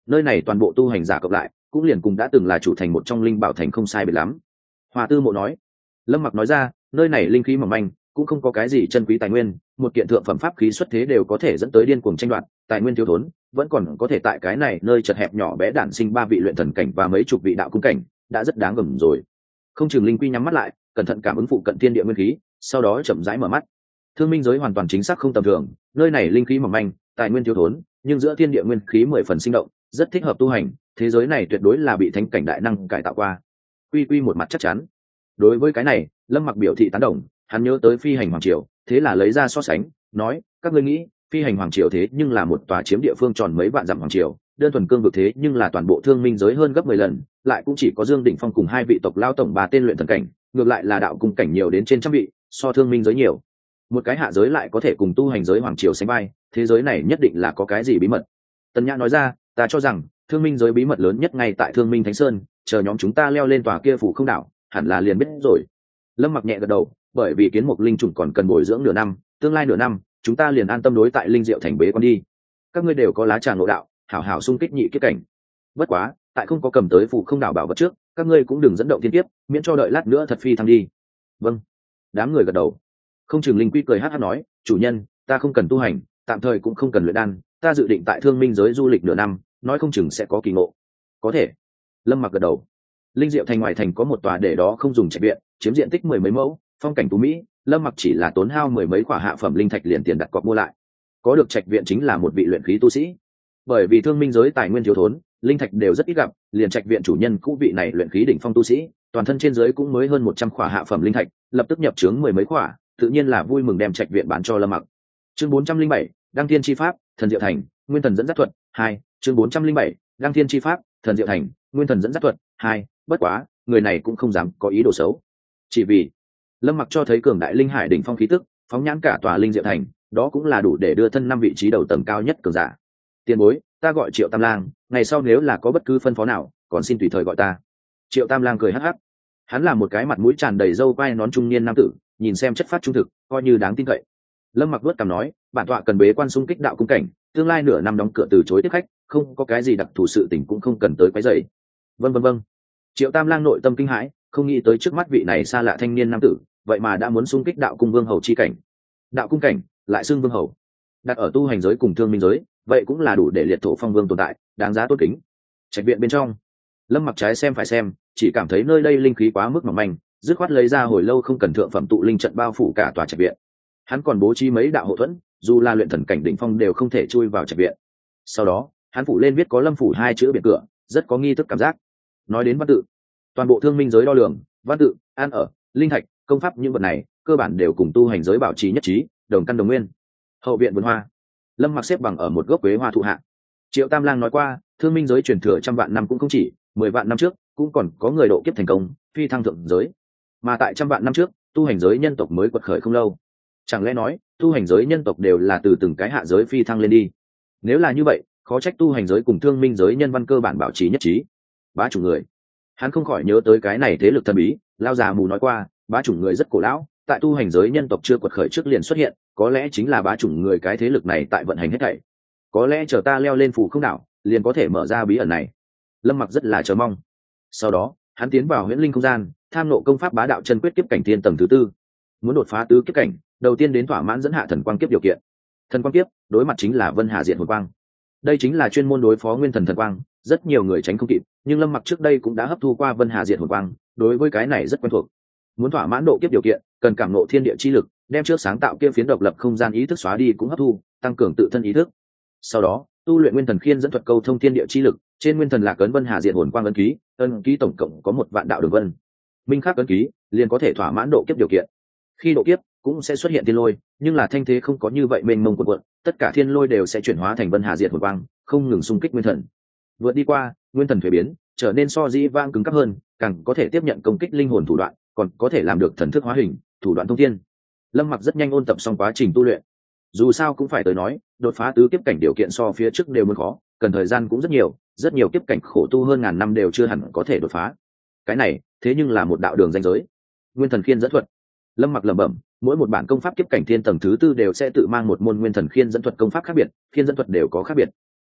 nơi này toàn bộ tu hành giả cộng lại cũng liền cùng đã từng là chủ thành một trong linh bảo thành không sai biệt lắm. Hoa Tư Mộ nói. Lâm Mặc nói ra, nơi này linh khí mỏng manh, cũng không có cái gì chân quý tài nguyên, một kiện thượng phẩm pháp khí xuất thế đều có thể dẫn tới điên cuồng tranh đoạt, tài nguyên thiếu thốn, vẫn còn có thể tại cái này nơi chật hẹp nhỏ bé đản sinh ba vị luyện thần cảnh và mấy chục vị đạo cung cảnh, đã rất đáng gờm rồi. Không Trường Linh Quy nhắm mắt lại, cẩn thận cảm ứng phụ cận thiên địa nguyên khí, sau đó chậm rãi mở mắt. Thương minh giới hoàn toàn chính xác không tầm thường, nơi này linh khí mỏng manh, tài nguyên thiếu thốn, nhưng giữa thiên địa nguyên khí mười phần sinh động, rất thích hợp tu hành, thế giới này tuyệt đối là bị thánh cảnh đại năng cải tạo qua. Quy Quy một mặt chắc chắn. Đối với cái này, Lâm Mặc biểu thị tán đồng, hắn nhớ tới phi hành hoàng triều, thế là lấy ra so sánh, nói, các ngươi nghĩ, phi hành hoàng triều thế nhưng là một tòa chiếm địa phương tròn mấy vạn dặm hoàng triều, đơn thuần cương vực thế nhưng là toàn bộ thương minh giới hơn gấp mười lần, lại cũng chỉ có Dương Đỉnh Phong cùng hai vị tộc lao tổng ba tên luyện thần cảnh, ngược lại là đạo cung cảnh nhiều đến trên trăm vị, so thương minh giới nhiều. Một cái hạ giới lại có thể cùng tu hành giới hoàng triều sánh vai, thế giới này nhất định là có cái gì bí mật. Tần Nhã nói ra, ta cho rằng thương minh giới bí mật lớn nhất ngay tại Thương Minh Thánh Sơn, chờ nhóm chúng ta leo lên tòa kia phủ không đảo, hẳn là liền biết rồi. Lâm Mặc nhẹ gật đầu, bởi vì kiến mục linh trùng còn cần bồi dưỡng nửa năm, tương lai nửa năm, chúng ta liền an tâm đối tại linh diệu thành bế quan đi. Các ngươi đều có lá trà ngộ đạo, hảo hảo xung kích nhị kiếp cảnh. Bất quá, tại không có cầm tới phủ không đảo bảo vật trước, các ngươi cũng đừng dẫn động thiên kiếp, miễn cho đợi lát nữa thật phi thăng đi. Vâng. Đám người gật đầu. Không Trường Linh Quy cười hắc hắc nói, chủ nhân, ta không cần tu hành, tạm thời cũng không cần luyện đan, ta dự định tại Thương Minh giới du lịch nửa năm, nói không chừng sẽ có kỳ ngộ. Có thể. Lâm Mặc gật đầu. Linh diệu thành ngoài thành có một tòa để đó không dùng trạch viện, chiếm diện tích mười mấy mẫu, phong cảnh tú mỹ. Lâm Mặc chỉ là tốn hao mười mấy quả hạ phẩm linh thạch liền tiền đặt cọc mua lại. Có được trạch viện chính là một vị luyện khí tu sĩ. Bởi vì thương minh giới tài nguyên thiếu thốn, linh thạch đều rất ít gặp, liền trạch viện chủ nhân cũ vị này luyện khí đỉnh phong tu sĩ, toàn thân trên dưới cũng mới hơn một trăm quả hạ phẩm linh thạch, lập tức nhập trướng mười mấy quả, tự nhiên là vui mừng đem trạch viện bán cho Lâm Mặc. Chương bốn trăm linh bảy, Đăng Thiên chi pháp, Thần Diệu Thành, Nguyên Thần dẫn dắt thuật hai. Chương bốn trăm linh bảy, Đăng Thiên chi pháp, Thần Diệu Thành, Nguyên Thần dẫn dắt thuật hai. Bất quá, người này cũng không dám có ý đồ xấu. Chỉ vì Lâm Mặc cho thấy cường đại linh hải đỉnh phong khí tức, phóng nhãn cả tòa linh diệu thành, đó cũng là đủ để đưa thân năm vị trí đầu tầng cao nhất cường giả. Tiền bối, ta gọi Triệu Tam Lang, ngày sau nếu là có bất cứ phân phó nào, còn xin tùy thời gọi ta. Triệu Tam Lang cười hắc hắc. Hắn là một cái mặt mũi tràn đầy râu quai nón trung niên nam tử, nhìn xem chất phát trung thực, coi như đáng tin cậy. Lâm Mặc vớt cằm nói, bản tọa cần bế quan xung kích đạo cung cảnh, tương lai nửa năm đóng cửa từ chối tiếp khách, không có cái gì đặc thù sự tình cũng không cần tới quấy rầy. Vâng vâng vâng. Triệu Tam Lang nội tâm kinh hãi, không nghĩ tới trước mắt vị này xa lạ thanh niên nam tử, vậy mà đã muốn xung kích đạo cung vương hầu chi cảnh. Đạo cung cảnh, lại xưng vương hầu. Đặt ở tu hành giới cùng thương minh giới, vậy cũng là đủ để liệt thổ phong vương tồn tại, đáng giá tôn kính. Trạch viện bên trong, Lâm Mặc trái xem phải xem, chỉ cảm thấy nơi đây linh khí quá mức mỏng manh, dứt khoát lấy ra hồi lâu không cần thượng phẩm tụ linh trận bao phủ cả tòa trạch viện. Hắn còn bố trí mấy đạo hộ thuẫn, dù là luyện thần cảnh đỉnh phong đều không thể chui vào trạch viện. Sau đó, hắn phủ lên viết có Lâm phủ hai chữ biển cửa, rất có nghi thức cảm giác. Nói đến văn tự, toàn bộ thương minh giới đo lường, văn tự, ăn ở, linh thạch, công pháp những vật này, cơ bản đều cùng tu hành giới bảo trì nhất trí, đồng căn đồng nguyên. Hậu viện vườn hoa, Lâm Mặc xếp bằng ở một gốc quế hoa thụ hạ. Triệu Tam Lang nói qua, thương minh giới truyền thừa trăm vạn năm cũng không chỉ, mười vạn năm trước cũng còn có người độ kiếp thành công, phi thăng thượng giới. Mà tại trăm vạn năm trước, tu hành giới nhân tộc mới quật khởi không lâu. Chẳng lẽ nói, tu hành giới nhân tộc đều là từ từng cái hạ giới phi thăng lên đi? Nếu là như vậy, khó trách tu hành giới cùng thương minh giới nhân văn cơ bản bảo trì nhất trí. Bá chủ người, hắn không khỏi nhớ tới cái này thế lực thần bí. Lao già mù nói qua, bá chủng người rất cổ lão, tại tu hành giới nhân tộc chưa quật khởi trước liền xuất hiện, có lẽ chính là bá chủng người cái thế lực này tại vận hành hết thảy. Có lẽ chờ ta leo lên phủ không đảo, liền có thể mở ra bí ẩn này. Lâm Mặc rất là chờ mong. Sau đó, hắn tiến vào huyễn linh không gian, tham nộ công pháp bá đạo chân quyết kiếp cảnh thiên tầng thứ tư. Muốn đột phá tứ kiếp cảnh, đầu tiên đến thỏa mãn dẫn hạ thần quang kiếp điều kiện. Thần quang kiếp, đối mặt chính là Vân Hà Diện Hồn Quang. Đây chính là chuyên môn đối phó nguyên thần thần quang, rất nhiều người tránh không kịp, nhưng Lâm Mặc trước đây cũng đã hấp thu qua Vân Hà Diện Hồn Quang, đối với cái này rất quen thuộc. Muốn thỏa mãn độ kiếp điều kiện, cần cảm ngộ thiên địa chi lực, đem trước sáng tạo kia phiến độc lập không gian ý thức xóa đi cũng hấp thu, tăng cường tự thân ý thức. Sau đó, tu luyện nguyên thần khiên dẫn thuật câu thông thiên địa chi lực, trên nguyên thần lạc ấn Vân Hà Diện Hồn Quang ấn ký, ấn ký tổng cộng có một vạn đạo đường vân. Minh khắc ấn ký, liền có thể thỏa mãn độ kiếp điều kiện. Khi độ kiếp, cũng sẽ xuất hiện thiên lôi, nhưng là thanh thế không có như vậy mênh mông cuộn cuộn, tất cả thiên lôi đều sẽ chuyển hóa thành Vân Hà Diện Hồn Quang, không ngừng xung kích nguyên thần. Vượt đi qua, nguyên thần thuế biến, trở nên so dĩ vang cứng cáp hơn, càng có thể tiếp nhận công kích linh hồn thủ đoạn, còn có thể làm được thần thức hóa hình, thủ đoạn thông thiên. Lâm Mặc rất nhanh ôn tập xong quá trình tu luyện. Dù sao cũng phải tới nói, đột phá tứ kiếp cảnh điều kiện so phía trước đều muốn khó, cần thời gian cũng rất nhiều, rất nhiều kiếp cảnh khổ tu hơn ngàn năm đều chưa hẳn có thể đột phá. Cái này, thế nhưng là một đạo đường ranh giới. Nguyên thần khiên dẫn thuật. Lâm Mặc lẩm bẩm, mỗi một bản công pháp kiếp cảnh thiên tầng thứ tư đều sẽ tự mang một môn nguyên thần khiên dẫn thuật công pháp khác biệt, khiên dẫn thuật đều có khác biệt.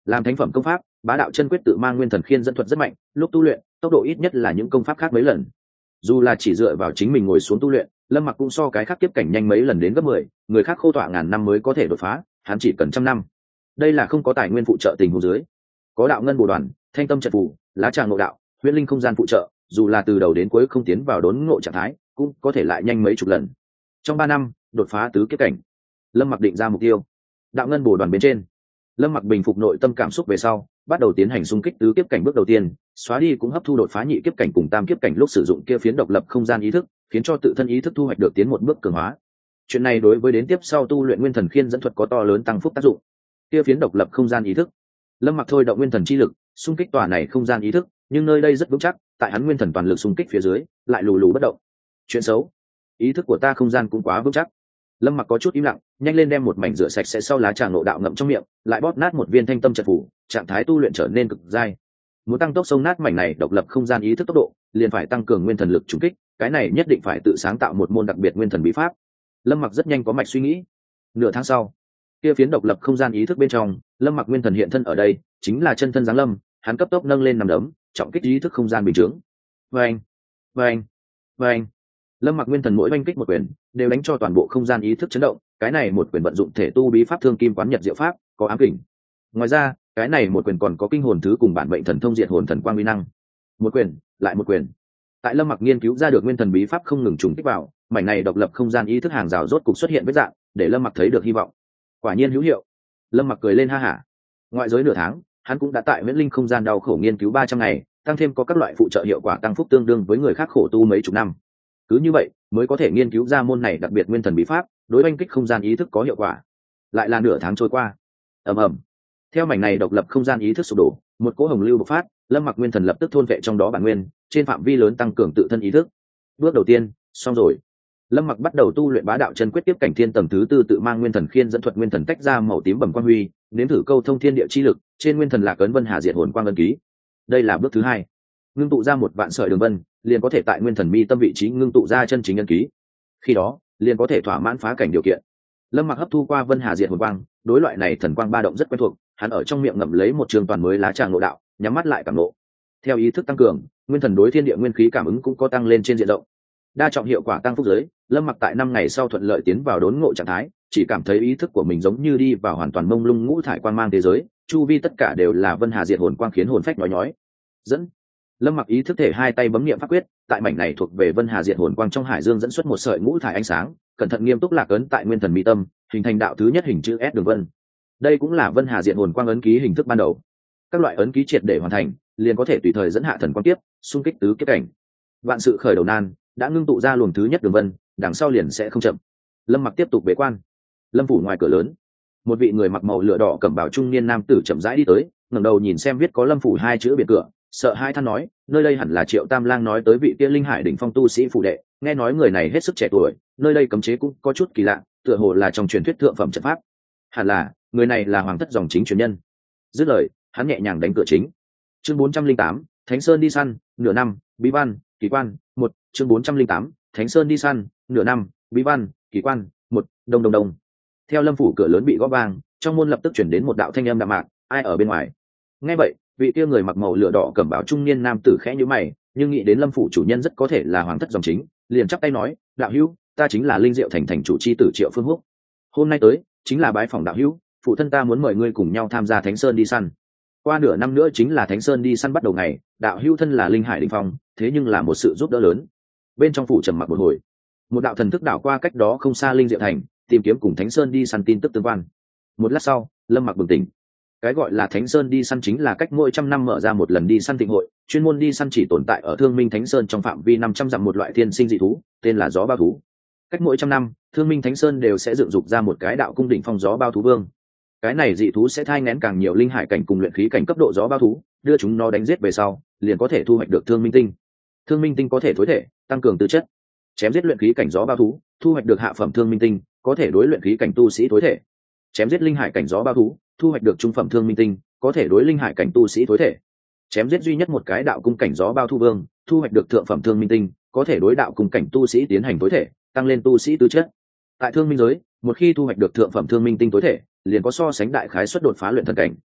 làm thánh phẩm công pháp, bá đạo chân quyết tự mang nguyên thần khiên dẫn thuật rất mạnh, lúc tu luyện tốc độ ít nhất là những công pháp khác mấy lần. Dù là chỉ dựa vào chính mình ngồi xuống tu luyện, Lâm Mặc cũng so cái khác kiếp cảnh nhanh mấy lần đến gấp mười, người khác khô tọa ngàn năm mới có thể đột phá, hắn chỉ cần trăm năm. Đây là không có tài nguyên phụ trợ tình huống dưới, có đạo ngân bổ đoàn, thanh tâm trận phù, lá trà ngộ đạo, huyễn linh không gian phụ trợ, dù là từ đầu đến cuối không tiến vào đốn ngộ trạng thái, cũng có thể lại nhanh mấy chục lần. Trong ba năm, đột phá tứ kiếp cảnh. Lâm Mặc định ra mục tiêu. Đạo ngân bổ đoàn bên trên, Lâm Mặc bình phục nội tâm cảm xúc về sau, bắt đầu tiến hành xung kích tứ kiếp cảnh bước đầu tiên, xóa đi cũng hấp thu đột phá nhị kiếp cảnh cùng tam kiếp cảnh lúc sử dụng kia phiến độc lập không gian ý thức, khiến cho tự thân ý thức thu hoạch được tiến một bước cường hóa. Chuyện này đối với đến tiếp sau tu luyện nguyên thần khiên dẫn thuật có to lớn tăng phúc tác dụng. Kia phiến độc lập không gian ý thức, Lâm Mặc thôi động nguyên thần chi lực, xung kích tòa này không gian ý thức, nhưng nơi đây rất vững chắc, tại hắn nguyên thần toàn lực xung kích phía dưới, lại lù lù bất động. Chuyện xấu, ý thức của ta không gian cũng quá vững chắc. Lâm Mặc có chút im lặng, nhanh lên đem một mảnh rửa sạch sẽ sau lá trà ngộ đạo ngậm trong miệng, lại bóp nát một viên thanh tâm trận phủ, trạng thái tu luyện trở nên cực dai. Muốn tăng tốc sông nát mảnh này độc lập không gian ý thức tốc độ, liền phải tăng cường nguyên thần lực trùng kích, cái này nhất định phải tự sáng tạo một môn đặc biệt nguyên thần bí pháp. Lâm Mặc rất nhanh có mạch suy nghĩ. Nửa tháng sau, kia phiến độc lập không gian ý thức bên trong, Lâm Mặc nguyên thần hiện thân ở đây, chính là chân thân giáng lâm, hắn cấp tốc nâng lên nằm đấm, trọng kích ý thức không gian bình chứng. Vâng, vâng, vâng. Lâm Mặc nguyên thần mỗi oanh kích một quyền, đều đánh cho toàn bộ không gian ý thức chấn động, cái này một quyền vận dụng thể tu bí pháp thương kim quán nhật diệu pháp, có ám kình. Ngoài ra, cái này một quyền còn có kinh hồn thứ cùng bản mệnh thần thông diệt hồn thần quang uy năng. Một quyền, lại một quyền. Tại Lâm Mặc nghiên cứu ra được nguyên thần bí pháp không ngừng trùng kích vào, mảnh này độc lập không gian ý thức hàng rào rốt cục xuất hiện vết dạng, để Lâm Mặc thấy được hy vọng. Quả nhiên hữu hiệu. Lâm Mặc cười lên ha hả. Ngoại giới nửa tháng, hắn cũng đã tại Viễn Linh không gian đau khổ nghiên cứu ba trăm ngày, tăng thêm có các loại phụ trợ hiệu quả tăng phúc tương đương với người khác khổ tu mấy chục năm. Cứ như vậy, mới có thể nghiên cứu ra môn này đặc biệt nguyên thần bí pháp, đối oanh kích không gian ý thức có hiệu quả. Lại là nửa tháng trôi qua. Ầm ầm. Theo mảnh này độc lập không gian ý thức sụp đổ, một cỗ hồng lưu bộc phát, Lâm Mặc nguyên thần lập tức thôn vệ trong đó bản nguyên, trên phạm vi lớn tăng cường tự thân ý thức. Bước đầu tiên, xong rồi. Lâm Mặc bắt đầu tu luyện bá đạo chân quyết tiếp cảnh thiên tầng thứ tư, tự mang nguyên thần khiên dẫn thuật nguyên thần tách ra màu tím bẩm quang huy, nếm thử câu thông thiên địa chi lực, trên nguyên thần lạc ấn vân hà diệt hồn quang ấn ký. Đây là bước thứ hai. Ngưng tụ ra một vạn sợi đường vân, liền có thể tại nguyên thần mi tâm vị trí ngưng tụ ra chân chính ấn ký. Khi đó, liền có thể thỏa mãn phá cảnh điều kiện. Lâm Mặc hấp thu qua vân hà diệt hồn quang, đối loại này thần quang ba động rất quen thuộc, hắn ở trong miệng ngậm lấy một trường toàn mới lá trà ngộ đạo, nhắm mắt lại cảm ngộ. Theo ý thức tăng cường, nguyên thần đối thiên địa nguyên khí cảm ứng cũng có tăng lên trên diện rộng. Đa trọng hiệu quả tăng phúc giới, Lâm Mặc tại năm ngày sau thuận lợi tiến vào đốn ngộ trạng thái, chỉ cảm thấy ý thức của mình giống như đi vào hoàn toàn mông lung ngũ thải quang mang thế giới, chu vi tất cả đều là vân hà diệt hồn quang khiến hồn phách nhói nhói. Dẫn. Lâm Mặc ý thức thể hai tay bấm niệm pháp quyết, tại mảnh này thuộc về vân hà diệt hồn quang trong hải dương dẫn xuất một sợi ngũ thải ánh sáng, cẩn thận nghiêm túc lạc ấn tại nguyên thần mi tâm, hình thành đạo thứ nhất hình chữ S đường vân. Đây cũng là vân hà diệt hồn quang ấn ký hình thức ban đầu. Các loại ấn ký triệt để hoàn thành, liền có thể tùy thời dẫn hạ thần quang tiếp, xung kích tứ kiếp cảnh. Vạn sự khởi đầu nan, đã ngưng tụ ra luồng thứ nhất đường vân, đằng sau liền sẽ không chậm. Lâm Mặc tiếp tục bế quan. Lâm phủ ngoài cửa lớn, một vị người mặc màu lửa đỏ cẩm bào trung niên nam tử chậm rãi đi tới, ngẩng đầu nhìn xem viết có Lâm phủ hai chữ biển cửa, sợ hai than nói, nơi đây hẳn là Triệu Tam Lang nói tới vị kia linh hải đỉnh phong tu sĩ phủ đệ, nghe nói người này hết sức trẻ tuổi, nơi đây cấm chế cũng có chút kỳ lạ, tựa hồ là trong truyền thuyết thượng phẩm trận pháp. Hẳn là, người này là hoàng thất dòng chính truyền nhân. Dứt lời, hắn nhẹ nhàng đánh cửa chính. Chương bốn trăm linh tám, Thánh Sơn đi săn, nửa năm, bí văn, kỳ quan, một, chương bốn trăm linh tám, Thánh Sơn đi săn, nửa năm, bí văn, kỳ quan, một, đông đông đông. Theo Lâm phủ cửa lớn bị gõ vang, trong môn lập tức chuyển đến một đạo thanh âm đạm mạc, ai ở bên ngoài? Nghe vậy, vị kia người mặc màu lửa đỏ cẩm bào trung niên nam tử khẽ nhíu mày, nhưng nghĩ đến Lâm phủ chủ nhân rất có thể là hoàng thất dòng chính, liền chắp tay nói, đạo hữu, ta chính là Linh Diệu thành thành chủ chi tử Triệu Phương Húc. Hôm nay tới, chính là bái phỏng đạo hữu, phụ thân ta muốn mời ngươi cùng nhau tham gia Thánh Sơn đi săn. Qua nửa năm nữa chính là Thánh Sơn đi săn bắt đầu ngày, đạo hữu thân là linh hải đỉnh phong, thế nhưng là một sự giúp đỡ lớn. Bên trong phủ trầm mặc một hồi, một đạo thần thức đảo qua cách đó không xa Linh Diệu thành, tìm kiếm cùng Thánh Sơn đi săn tin tức tương quan. Một lát sau, Lâm Mặc bừng tỉnh. Cái gọi là Thánh Sơn đi săn chính là cách mỗi trăm năm mở ra một lần đi săn thịnh hội, chuyên môn đi săn chỉ tồn tại ở Thương Minh Thánh Sơn trong phạm vi năm trăm dặm một loại thiên sinh dị thú, tên là gió bao thú. Cách mỗi trăm năm, Thương Minh Thánh Sơn đều sẽ dựng dục ra một cái đạo cung đỉnh phong gió bao thú vương. Cái này dị thú sẽ thai nghén càng nhiều linh hải cảnh cùng luyện khí cảnh cấp độ gió bao thú, đưa chúng nó đánh giết về sau, liền có thể thu hoạch được Thương Minh tinh. Thương Minh tinh có thể thối thể, tăng cường tư chất. Chém giết luyện khí cảnh gió bao thú, thu hoạch được hạ phẩm Thương Minh tinh, có thể đối luyện khí cảnh tu sĩ thối thể. Chém giết linh hải cảnh gió bao thú, thu hoạch được trung phẩm Thương Minh tinh, có thể đối linh hải cảnh tu sĩ thối thể. Chém giết duy nhất một cái đạo cung cảnh gió bao thú vương, thu hoạch được thượng phẩm Thương Minh tinh, có thể đối đạo cung cảnh tu sĩ tiến hành thối thể, tăng lên tu sĩ tư chất. Tại Thương Minh giới, một khi thu hoạch được thượng phẩm Thương Minh tinh tối thể, liền có so sánh đại khái suất đột phá luyện thần cảnh.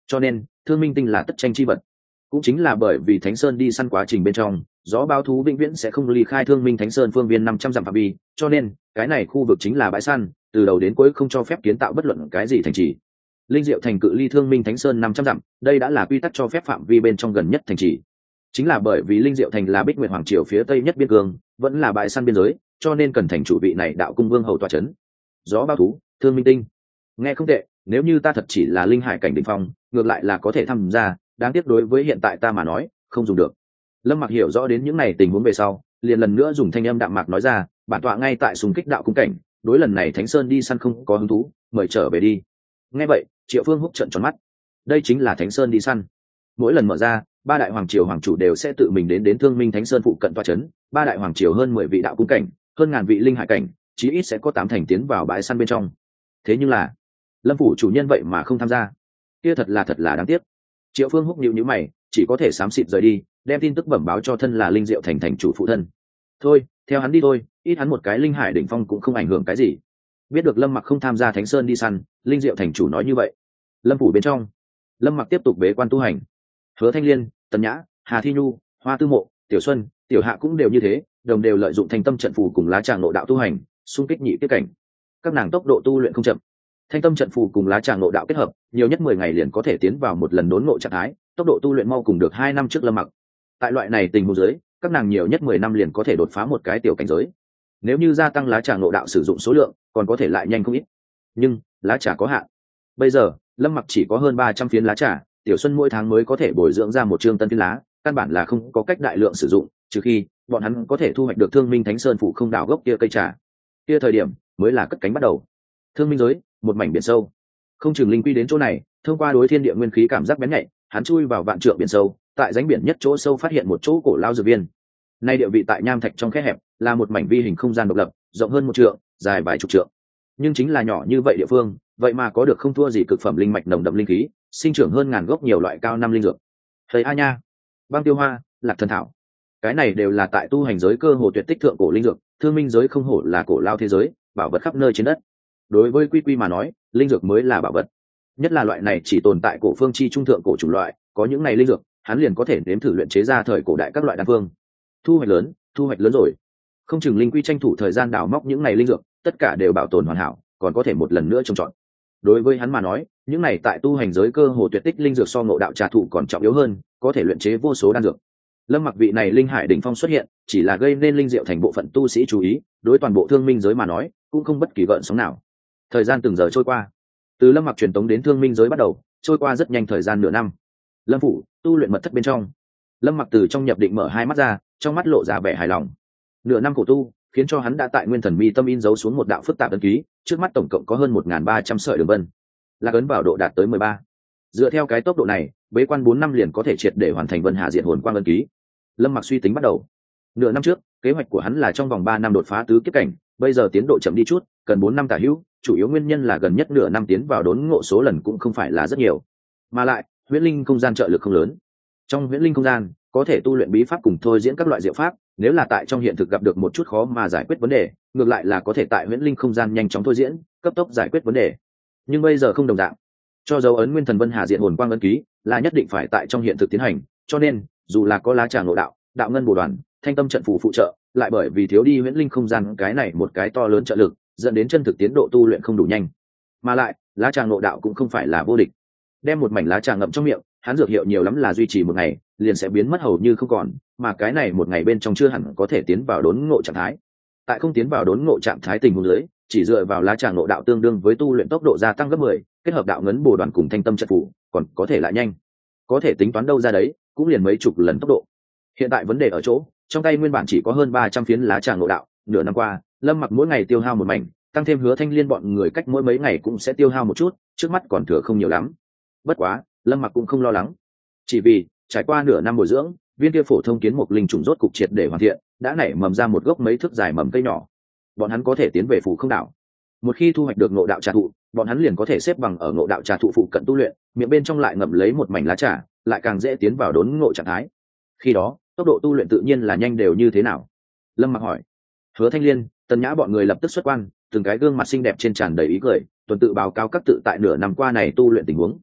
cho nên thương minh tinh là tất tranh chi vật. Cũng chính là bởi vì Thánh Sơn đi săn quá trình bên trong, gió báo thú vĩnh viễn sẽ không ly khai thương minh Thánh Sơn phương viên năm trăm dặm phạm vi, cho nên cái này khu vực chính là bãi săn, từ đầu đến cuối không cho phép kiến tạo bất luận cái gì thành trì. Linh Diệu thành cự ly thương minh Thánh Sơn năm trăm dặm, đây đã là quy tắc cho phép phạm vi bên trong gần nhất thành trì. Chính là bởi vì Linh Diệu thành là Bích Nguyệt hoàng triều phía tây nhất biên cương, vẫn là bãi săn biên giới, cho nên cần thành chủ vị này đạo cung vương hầu tọa trấn. Gió báo thú, thương minh tinh, nghe không tệ, nếu như ta thật chỉ là linh hải cảnh đỉnh phong, ngược lại là có thể tham gia, đáng tiếc đối với hiện tại ta mà nói không dùng được. Lâm Mặc hiểu rõ đến những này tình huống về sau, liền lần nữa dùng thanh âm đạm mạc nói ra, bản tọa ngay tại xung kích đạo cung cảnh, đối lần này Thánh Sơn đi săn không có hứng thú, mời trở về đi. Nghe vậy, Triệu Phương Húc trợn tròn mắt. Đây chính là Thánh Sơn đi săn. Mỗi lần mở ra, ba đại hoàng triều hoàng chủ đều sẽ tự mình đến đến Thương Minh Thánh Sơn phụ cận tọa trấn, ba đại hoàng triều hơn mười vị đạo cung cảnh, hơn ngàn vị linh hải cảnh, chí ít sẽ có tám thành tiến vào bãi săn bên trong. Thế nhưng là, Lâm phủ chủ nhân vậy mà không tham gia. Kia thật là thật là đáng tiếc. Triệu Phương Húc nhíu nhíu mày, chỉ có thể xám xịt rời đi, đem tin tức bẩm báo cho thân là Linh Diệu thành thành chủ phụ thân. Thôi, theo hắn đi thôi, ít hắn một cái linh hải đỉnh phong cũng không ảnh hưởng cái gì. Biết được Lâm Mặc không tham gia Thánh Sơn đi săn, Linh Diệu thành chủ nói như vậy. Lâm phủ bên trong, Lâm Mặc tiếp tục bế quan tu hành. Hứa Thanh Liên, Tần Nhã, Hà Thi Nhu, Hoa Tư Mộ, Tiểu Xuân, Tiểu Hạ cũng đều như thế, đồng đều lợi dụng thanh tâm trận phù cùng lá tràng nội đạo tu hành, xung kích nhị tiếp cảnh. Các nàng tốc độ tu luyện không chậm. Thanh tâm trận phù cùng lá tràng nội đạo kết hợp, nhiều nhất mười ngày liền có thể tiến vào một lần đốn ngộ trạng thái, tốc độ tu luyện mau cùng được hai năm trước Lâm Mặc. Tại loại này tình huống dưới, các nàng nhiều nhất mười năm liền có thể đột phá một cái tiểu cảnh giới. Nếu như gia tăng lá trà nội đạo sử dụng số lượng, còn có thể lại nhanh không ít. Nhưng lá trà có hạn. Bây giờ, Lâm Mặc chỉ có hơn ba trăm phiến lá trà, Tiểu Xuân mỗi tháng mới có thể bồi dưỡng ra một trương tân phiến lá, căn bản là không có cách đại lượng sử dụng, trừ khi bọn hắn có thể thu hoạch được Thương Minh Thánh Sơn phủ không đảo gốc kia cây trà. Kia thời điểm mới là cất cánh bắt đầu. Thương Minh giới, một mảnh biển sâu. Không chừng linh quy đến chỗ này, thông qua đối thiên địa nguyên khí cảm giác bén nhạy, hắn chui vào vạn trượng biển sâu, tại rãnh biển nhất chỗ sâu phát hiện một chỗ cổ lao dược viên. Nay địa vị tại nham thạch trong khe hẹp, là một mảnh vi hình không gian độc lập, rộng hơn một trượng, dài vài chục trượng. Nhưng chính là nhỏ như vậy địa phương, vậy mà có được không thua gì cực phẩm linh mạch nồng đậm linh khí, sinh trưởng hơn ngàn gốc nhiều loại cao năm linh dược. Thầy a nha, băng tiêu hoa, lạc thần thảo, cái này đều là tại tu hành giới cơ hồ tuyệt tích thượng cổ linh dược. Thương minh giới không hổ là cổ lao thế giới, bảo vật khắp nơi trên đất. Đối với quy quy mà nói, linh dược mới là bảo vật, nhất là loại này chỉ tồn tại cổ phương chi trung thượng cổ chủng loại, có những này linh dược, hắn liền có thể nếm thử luyện chế ra thời cổ đại các loại đan phương. Thu hoạch lớn, thu hoạch lớn rồi. Không chừng linh quy tranh thủ thời gian đào móc những này linh dược, tất cả đều bảo tồn hoàn hảo, còn có thể một lần nữa trồng trọt. Đối với hắn mà nói, những này tại tu hành giới cơ hồ tuyệt tích linh dược so ngộ đạo trà thụ còn trọng yếu hơn, có thể luyện chế vô số đan dược. Lâm Mặc vị này linh hải đỉnh phong xuất hiện, chỉ là gây nên linh diệu thành bộ phận tu sĩ chú ý, đối toàn bộ thương minh giới mà nói, cũng không bất kỳ gợn sóng nào. Thời gian từng giờ trôi qua, từ Lâm Mặc truyền tống đến thương minh giới bắt đầu, trôi qua rất nhanh thời gian nửa năm. Lâm phủ tu luyện mật thất bên trong, Lâm Mặc từ trong nhập định mở hai mắt ra, trong mắt lộ ra vẻ hài lòng. Nửa năm khổ tu khiến cho hắn đã tại nguyên thần mi tâm in dấu xuống một đạo phức tạp ấn ký, trước mắt tổng cộng có hơn một nghìn ba trăm sợi đường vân, lạc ấn vào độ đạt tới mười ba. Dựa theo cái tốc độ này, bế quan bốn năm liền có thể triệt để hoàn thành Vân Hà Diện Hồn Quang ấn ký. Lâm Mặc suy tính bắt đầu. Nửa năm trước, kế hoạch của hắn là trong vòng ba năm đột phá tứ kiếp cảnh, bây giờ tiến độ chậm đi chút, cần bốn năm tả hữu, chủ yếu nguyên nhân là gần nhất nửa năm tiến vào đốn ngộ số lần cũng không phải là rất nhiều. Mà lại, huyễn linh không gian trợ lực không lớn. Trong huyễn linh không gian, có thể tu luyện bí pháp cùng thôi diễn các loại diệu pháp, nếu là tại trong hiện thực gặp được một chút khó mà giải quyết vấn đề, ngược lại là có thể tại huyễn linh không gian nhanh chóng thôi diễn, cấp tốc giải quyết vấn đề. Nhưng bây giờ không đồng dạng. Cho dấu ấn nguyên thần Vân Hà Diện Hồn Quang ấn ký, là nhất định phải tại trong hiện thực tiến hành, cho nên, dù là có lá trà ngộ đạo, đạo ngân bổ đoàn, thanh tâm trận phù phụ trợ, lại bởi vì thiếu đi huyễn linh không gian cái này một cái to lớn trợ lực, dẫn đến chân thực tiến độ tu luyện không đủ nhanh. Mà lại, lá trà ngộ đạo cũng không phải là vô địch. Đem một mảnh lá trà ngậm trong miệng, hắn dược hiệu nhiều lắm là duy trì một ngày, liền sẽ biến mất hầu như không còn, mà cái này một ngày bên trong chưa hẳn có thể tiến vào đốn ngộ trạng thái. Tại không tiến vào đốn ngộ trạng thái tình huống dưới, chỉ dựa vào lá trà ngộ đạo tương đương với tu luyện tốc độ gia tăng gấp mười, kết hợp đạo ngấn bổ đoàn cùng thanh tâm trận phù, còn có thể lại nhanh. Có thể tính toán đâu ra đấy, cũng liền mấy chục lần tốc độ. Hiện tại vấn đề ở chỗ, trong tay nguyên bản chỉ có hơn ba trăm phiến lá trà ngộ đạo, nửa năm qua, Lâm Mặc mỗi ngày tiêu hao một mảnh, tăng thêm Hứa Thanh Liên bọn người cách mỗi mấy ngày cũng sẽ tiêu hao một chút, trước mắt còn thừa không nhiều lắm. Bất quá, Lâm Mặc cũng không lo lắng, chỉ vì trải qua nửa năm bồi dưỡng, viên kia phổ thông kiến mục linh trùng rốt cục triệt để hoàn thiện, đã nảy mầm ra một gốc mấy thước dài mầm cây nhỏ. Bọn hắn có thể tiến về phủ không đảo. Một khi thu hoạch được ngộ đạo trà thụ, bọn hắn liền có thể xếp bằng ở ngộ đạo trà thụ phụ cận tu luyện, miệng bên trong lại ngậm lấy một mảnh lá trà, lại càng dễ tiến vào đốn ngộ trạng thái. Khi đó, tốc độ tu luyện tự nhiên là nhanh đều như thế nào? Lâm Mặc hỏi. Hứa Thanh Liên, Tần Nhã bọn người lập tức xuất quan, từng cái gương mặt xinh đẹp trên tràn đầy ý cười, tuần tự báo cáo các tự tại nửa năm qua này tu luyện tình huống.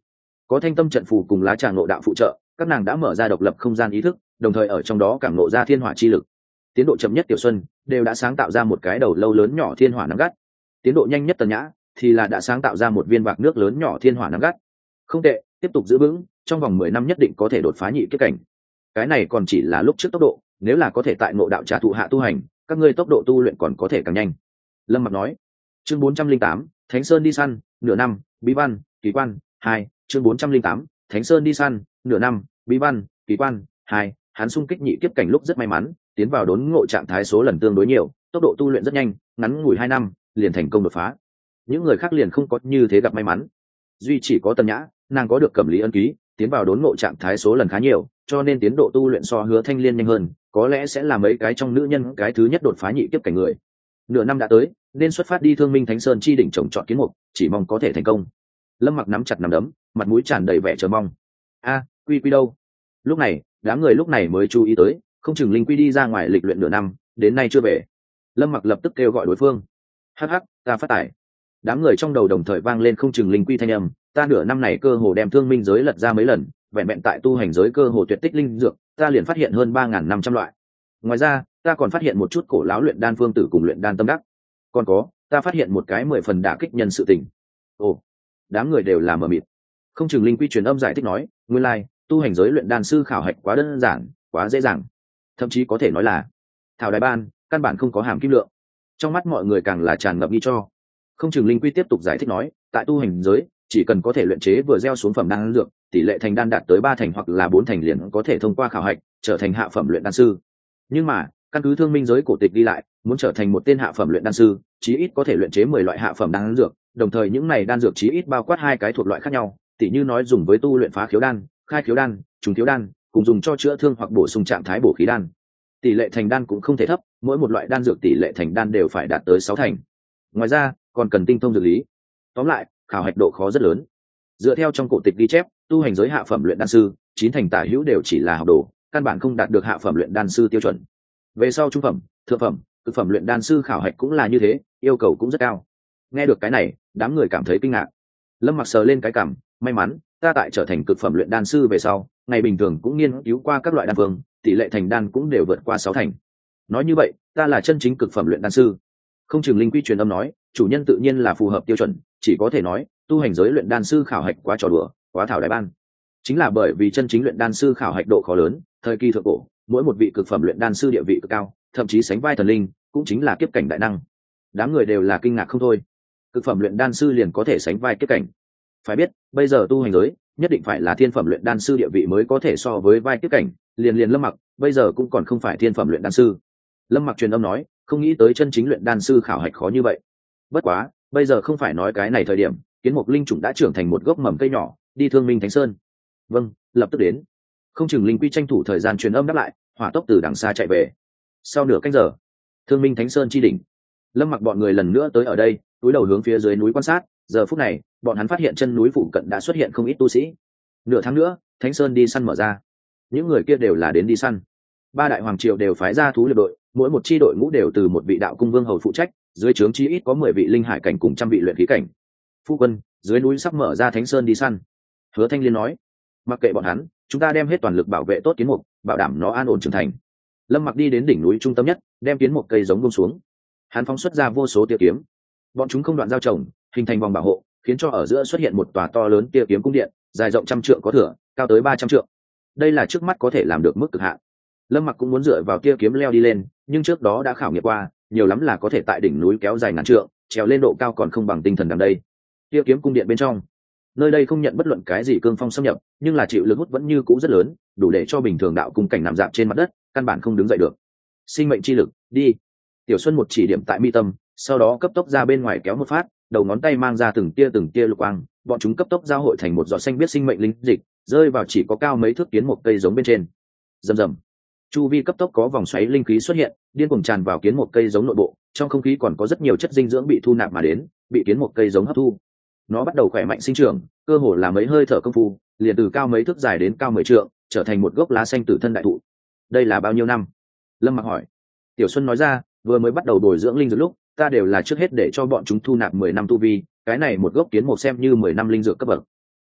có thanh tâm trận phù cùng lá trà ngộ đạo phụ trợ, các nàng đã mở ra độc lập không gian ý thức, đồng thời ở trong đó cảm ngộ ra thiên hỏa chi lực. Tiến độ chậm nhất Tiểu Xuân đều đã sáng tạo ra một cái đầu lâu lớn nhỏ thiên hỏa nắm gắt, tiến độ nhanh nhất Tần Nhã thì là đã sáng tạo ra một viên bạc nước lớn nhỏ thiên hỏa nắm gắt. Không tệ, tiếp tục giữ vững, trong vòng mười năm nhất định có thể đột phá nhị kiếp cảnh. Cái này còn chỉ là lúc trước tốc độ, nếu là có thể tại ngộ đạo trà thụ hạ tu hành, các ngươi tốc độ tu luyện còn có thể càng nhanh. Lâm Mặc nói. Chương bốn trăm linh tám, Thánh Sơn đi săn, nửa năm, bí văn, kỳ quan, hai, chương bốn trăm linh tám, Thánh Sơn đi săn, nửa năm, bí văn, kỳ quan, hai, hắn xung kích nhị kiếp cảnh lúc rất may mắn, tiến vào đốn ngộ trạng thái số lần tương đối nhiều, tốc độ tu luyện rất nhanh, ngắn ngủi hai năm, liền thành công đột phá. Những người khác liền không có như thế gặp may mắn. Duy chỉ có Tần Nhã, nàng có được Cẩm Lý ân ký, tiến vào đốn ngộ trạng thái số lần khá nhiều, cho nên tiến độ tu luyện so Hứa Thanh Liên nhanh hơn, có lẽ sẽ là mấy cái trong nữ nhân cái thứ nhất đột phá nhị kiếp cảnh người. Nửa năm đã tới, nên xuất phát đi Thương Minh Thánh Sơn chi đỉnh trồng trọt kiến mục, chỉ mong có thể thành công. Lâm Mặc nắm chặt nắm đấm, mặt mũi tràn đầy vẻ chờ mong. A, Quy Quy đâu? Lúc này, đám người lúc này mới chú ý tới, không chừng Linh Quy đi ra ngoài lịch luyện nửa năm, đến nay chưa về. Lâm Mặc lập tức kêu gọi đối phương. Hắc hắc, ta phát tải. Đám người trong đầu đồng thời vang lên không chừng Linh Quy thanh âm, ta nửa năm này cơ hồ đem Thương Minh giới lật ra mấy lần, vẹn vẹn tại tu hành giới cơ hồ tuyệt tích linh dược, ta liền phát hiện hơn ba nghìn năm trăm loại. Ngoài ra, ta còn phát hiện một chút cổ lão luyện đan phương tử cùng luyện đan tâm đắc. Còn có, ta phát hiện một cái mười phần đả kích nhân sự tình. Ồ, đám người đều là mờ mịt. Không chừng Linh Quy truyền âm giải thích nói, nguyên lai, like, tu hành giới luyện đan sư khảo hạch quá đơn giản, quá dễ dàng. Thậm chí có thể nói là thảo đài ban, căn bản không có hàm kim lượng. Trong mắt mọi người càng là tràn ngập nghi cho. Không chừng Linh Quy tiếp tục giải thích nói, tại tu hành giới, chỉ cần có thể luyện chế vừa gieo xuống phẩm đan dược, tỷ lệ thành đan đạt tới ba thành hoặc là bốn thành liền có thể thông qua khảo hạch, trở thành hạ phẩm luyện đan sư. Nhưng mà, căn cứ Thương Minh giới cổ tịch đi lại, muốn trở thành một tên hạ phẩm luyện đan sư, chí ít có thể luyện chế mười loại hạ phẩm đan dược, đồng thời những này đan dược chí ít bao quát hai cái thuộc loại khác nhau, tỷ như nói dùng với tu luyện phá khiếu đan, khai khiếu đan, trùng khiếu đan, cùng dùng cho chữa thương hoặc bổ sung trạng thái bổ khí đan. Tỷ lệ thành đan cũng không thể thấp, mỗi một loại đan dược tỷ lệ thành đan đều phải đạt tới sáu thành. Ngoài ra, còn cần tinh thông dược lý. Tóm lại, khảo hạch độ khó rất lớn. Dựa theo trong cổ tịch ghi chép, tu hành giới hạ phẩm luyện đan sư, chín thành tả hữu đều chỉ là học đồ, căn bản không đạt được hạ phẩm luyện đan sư tiêu chuẩn. Về sau trung phẩm, thượng phẩm, cực phẩm luyện đan sư khảo hạch cũng là như thế, yêu cầu cũng rất cao. Nghe được cái này, đám người cảm thấy kinh ngạc. Lâm Mặc sờ lên cái cằm, may mắn, ta tại trở thành cực phẩm luyện đan sư về sau, ngày bình thường cũng nghiên cứu qua các loại đan phương, tỷ lệ thành đan cũng đều vượt qua sáu thành. Nói như vậy, ta là chân chính cực phẩm luyện đan sư. Không chừng Linh Quy truyền âm nói, chủ nhân tự nhiên là phù hợp tiêu chuẩn, chỉ có thể nói, tu hành giới luyện đan sư khảo hạch quá trò đùa, quá thảo đại ban. Chính là bởi vì chân chính luyện đan sư khảo hạch độ khó lớn, thời kỳ thượng cổ, mỗi một vị cực phẩm luyện đan sư địa vị cực cao, thậm chí sánh vai thần linh, cũng chính là kiếp cảnh đại năng. Đám người đều là kinh ngạc không thôi. Cực phẩm luyện đan sư liền có thể sánh vai kiếp cảnh. Phải biết, bây giờ tu hành giới, nhất định phải là thiên phẩm luyện đan sư địa vị mới có thể so với vai kiếp cảnh, liền liền Lâm Mặc, bây giờ cũng còn không phải thiên phẩm luyện đan sư. Lâm Mặc truyền âm nói, không nghĩ tới chân chính luyện đan sư khảo hạch khó như vậy. Bất quá, bây giờ không phải nói cái này thời điểm, kiến mục linh trùng đã trưởng thành một gốc mầm cây nhỏ, đi Thương Minh Thánh Sơn. Vâng, lập tức đến. Không chừng Linh Quy tranh thủ thời gian truyền âm đáp lại, hỏa tốc từ đằng xa chạy về. Sau nửa canh giờ, Thương Minh Thánh Sơn chi đỉnh, Lâm Mặc bọn người lần nữa tới ở đây, túi đầu hướng phía dưới núi quan sát. Giờ phút này, bọn hắn phát hiện chân núi phụ cận đã xuất hiện không ít tu sĩ. Nửa tháng nữa, Thánh Sơn đi săn mở ra. Những người kia đều là đến đi săn. Ba đại hoàng triều đều phái ra thú liệp đội, mỗi một chi đội ngũ đều từ một vị đạo cung vương hầu phụ trách, dưới trướng chi ít có mười vị linh hải cảnh cùng trăm vị luyện khí cảnh. Phu quân, dưới núi sắp mở ra Thánh Sơn đi săn. Hứa Thanh Liên nói, mặc kệ bọn hắn, chúng ta đem hết toàn lực bảo vệ tốt kiến mục, bảo đảm nó an ổn trưởng thành. Lâm Mặc đi đến đỉnh núi trung tâm nhất, đem kiến mục cây giống buông xuống. Hắn phóng xuất ra vô số tia kiếm, bọn chúng không đoạn giao chồng, hình thành vòng bảo hộ, khiến cho ở giữa xuất hiện một tòa to lớn tia kiếm cung điện, dài rộng trăm trượng có thừa, cao tới ba trăm trượng. Đây là trước mắt có thể làm được mức cực hạn. Lâm Mặc cũng muốn dựa vào tia kiếm leo đi lên, nhưng trước đó đã khảo nghiệm qua, nhiều lắm là có thể tại đỉnh núi kéo dài ngàn trượng, trèo lên độ cao còn không bằng tinh thần đằng đây. Tia kiếm cung điện bên trong, nơi đây không nhận bất luận cái gì cương phong xâm nhập, nhưng là chịu lực hút vẫn như cũ rất lớn, đủ để cho bình thường đạo cung cảnh nằm dạp trên mặt đất, căn bản không đứng dậy được. Sinh mệnh chi lực, đi. Tiểu Xuân một chỉ điểm tại mi tâm, sau đó cấp tốc ra bên ngoài kéo một phát, đầu ngón tay mang ra từng tia từng tia lục quang, bọn chúng cấp tốc giao hội thành một giọt xanh biết sinh mệnh linh dịch, rơi vào chỉ có cao mấy thước kiến một cây giống bên trên. Rầm rầm. Chu vi cấp tốc có vòng xoáy linh khí xuất hiện, điên cuồng tràn vào kiến một cây giống nội bộ, trong không khí còn có rất nhiều chất dinh dưỡng bị thu nạp mà đến, bị kiến một cây giống hấp thu. Nó bắt đầu khỏe mạnh sinh trưởng, cơ hồ là mấy hơi thở công phu, liền từ cao mấy thước dài đến cao mười trượng, trở thành một gốc lá xanh tử thân đại thụ. Đây là bao nhiêu năm? Lâm Mặc hỏi. Tiểu Xuân nói ra, vừa mới bắt đầu bồi dưỡng linh dược lúc, ta đều là trước hết để cho bọn chúng thu nạp mười năm tu vi, cái này một gốc kiến một xem như mười năm linh dược cấp bậc.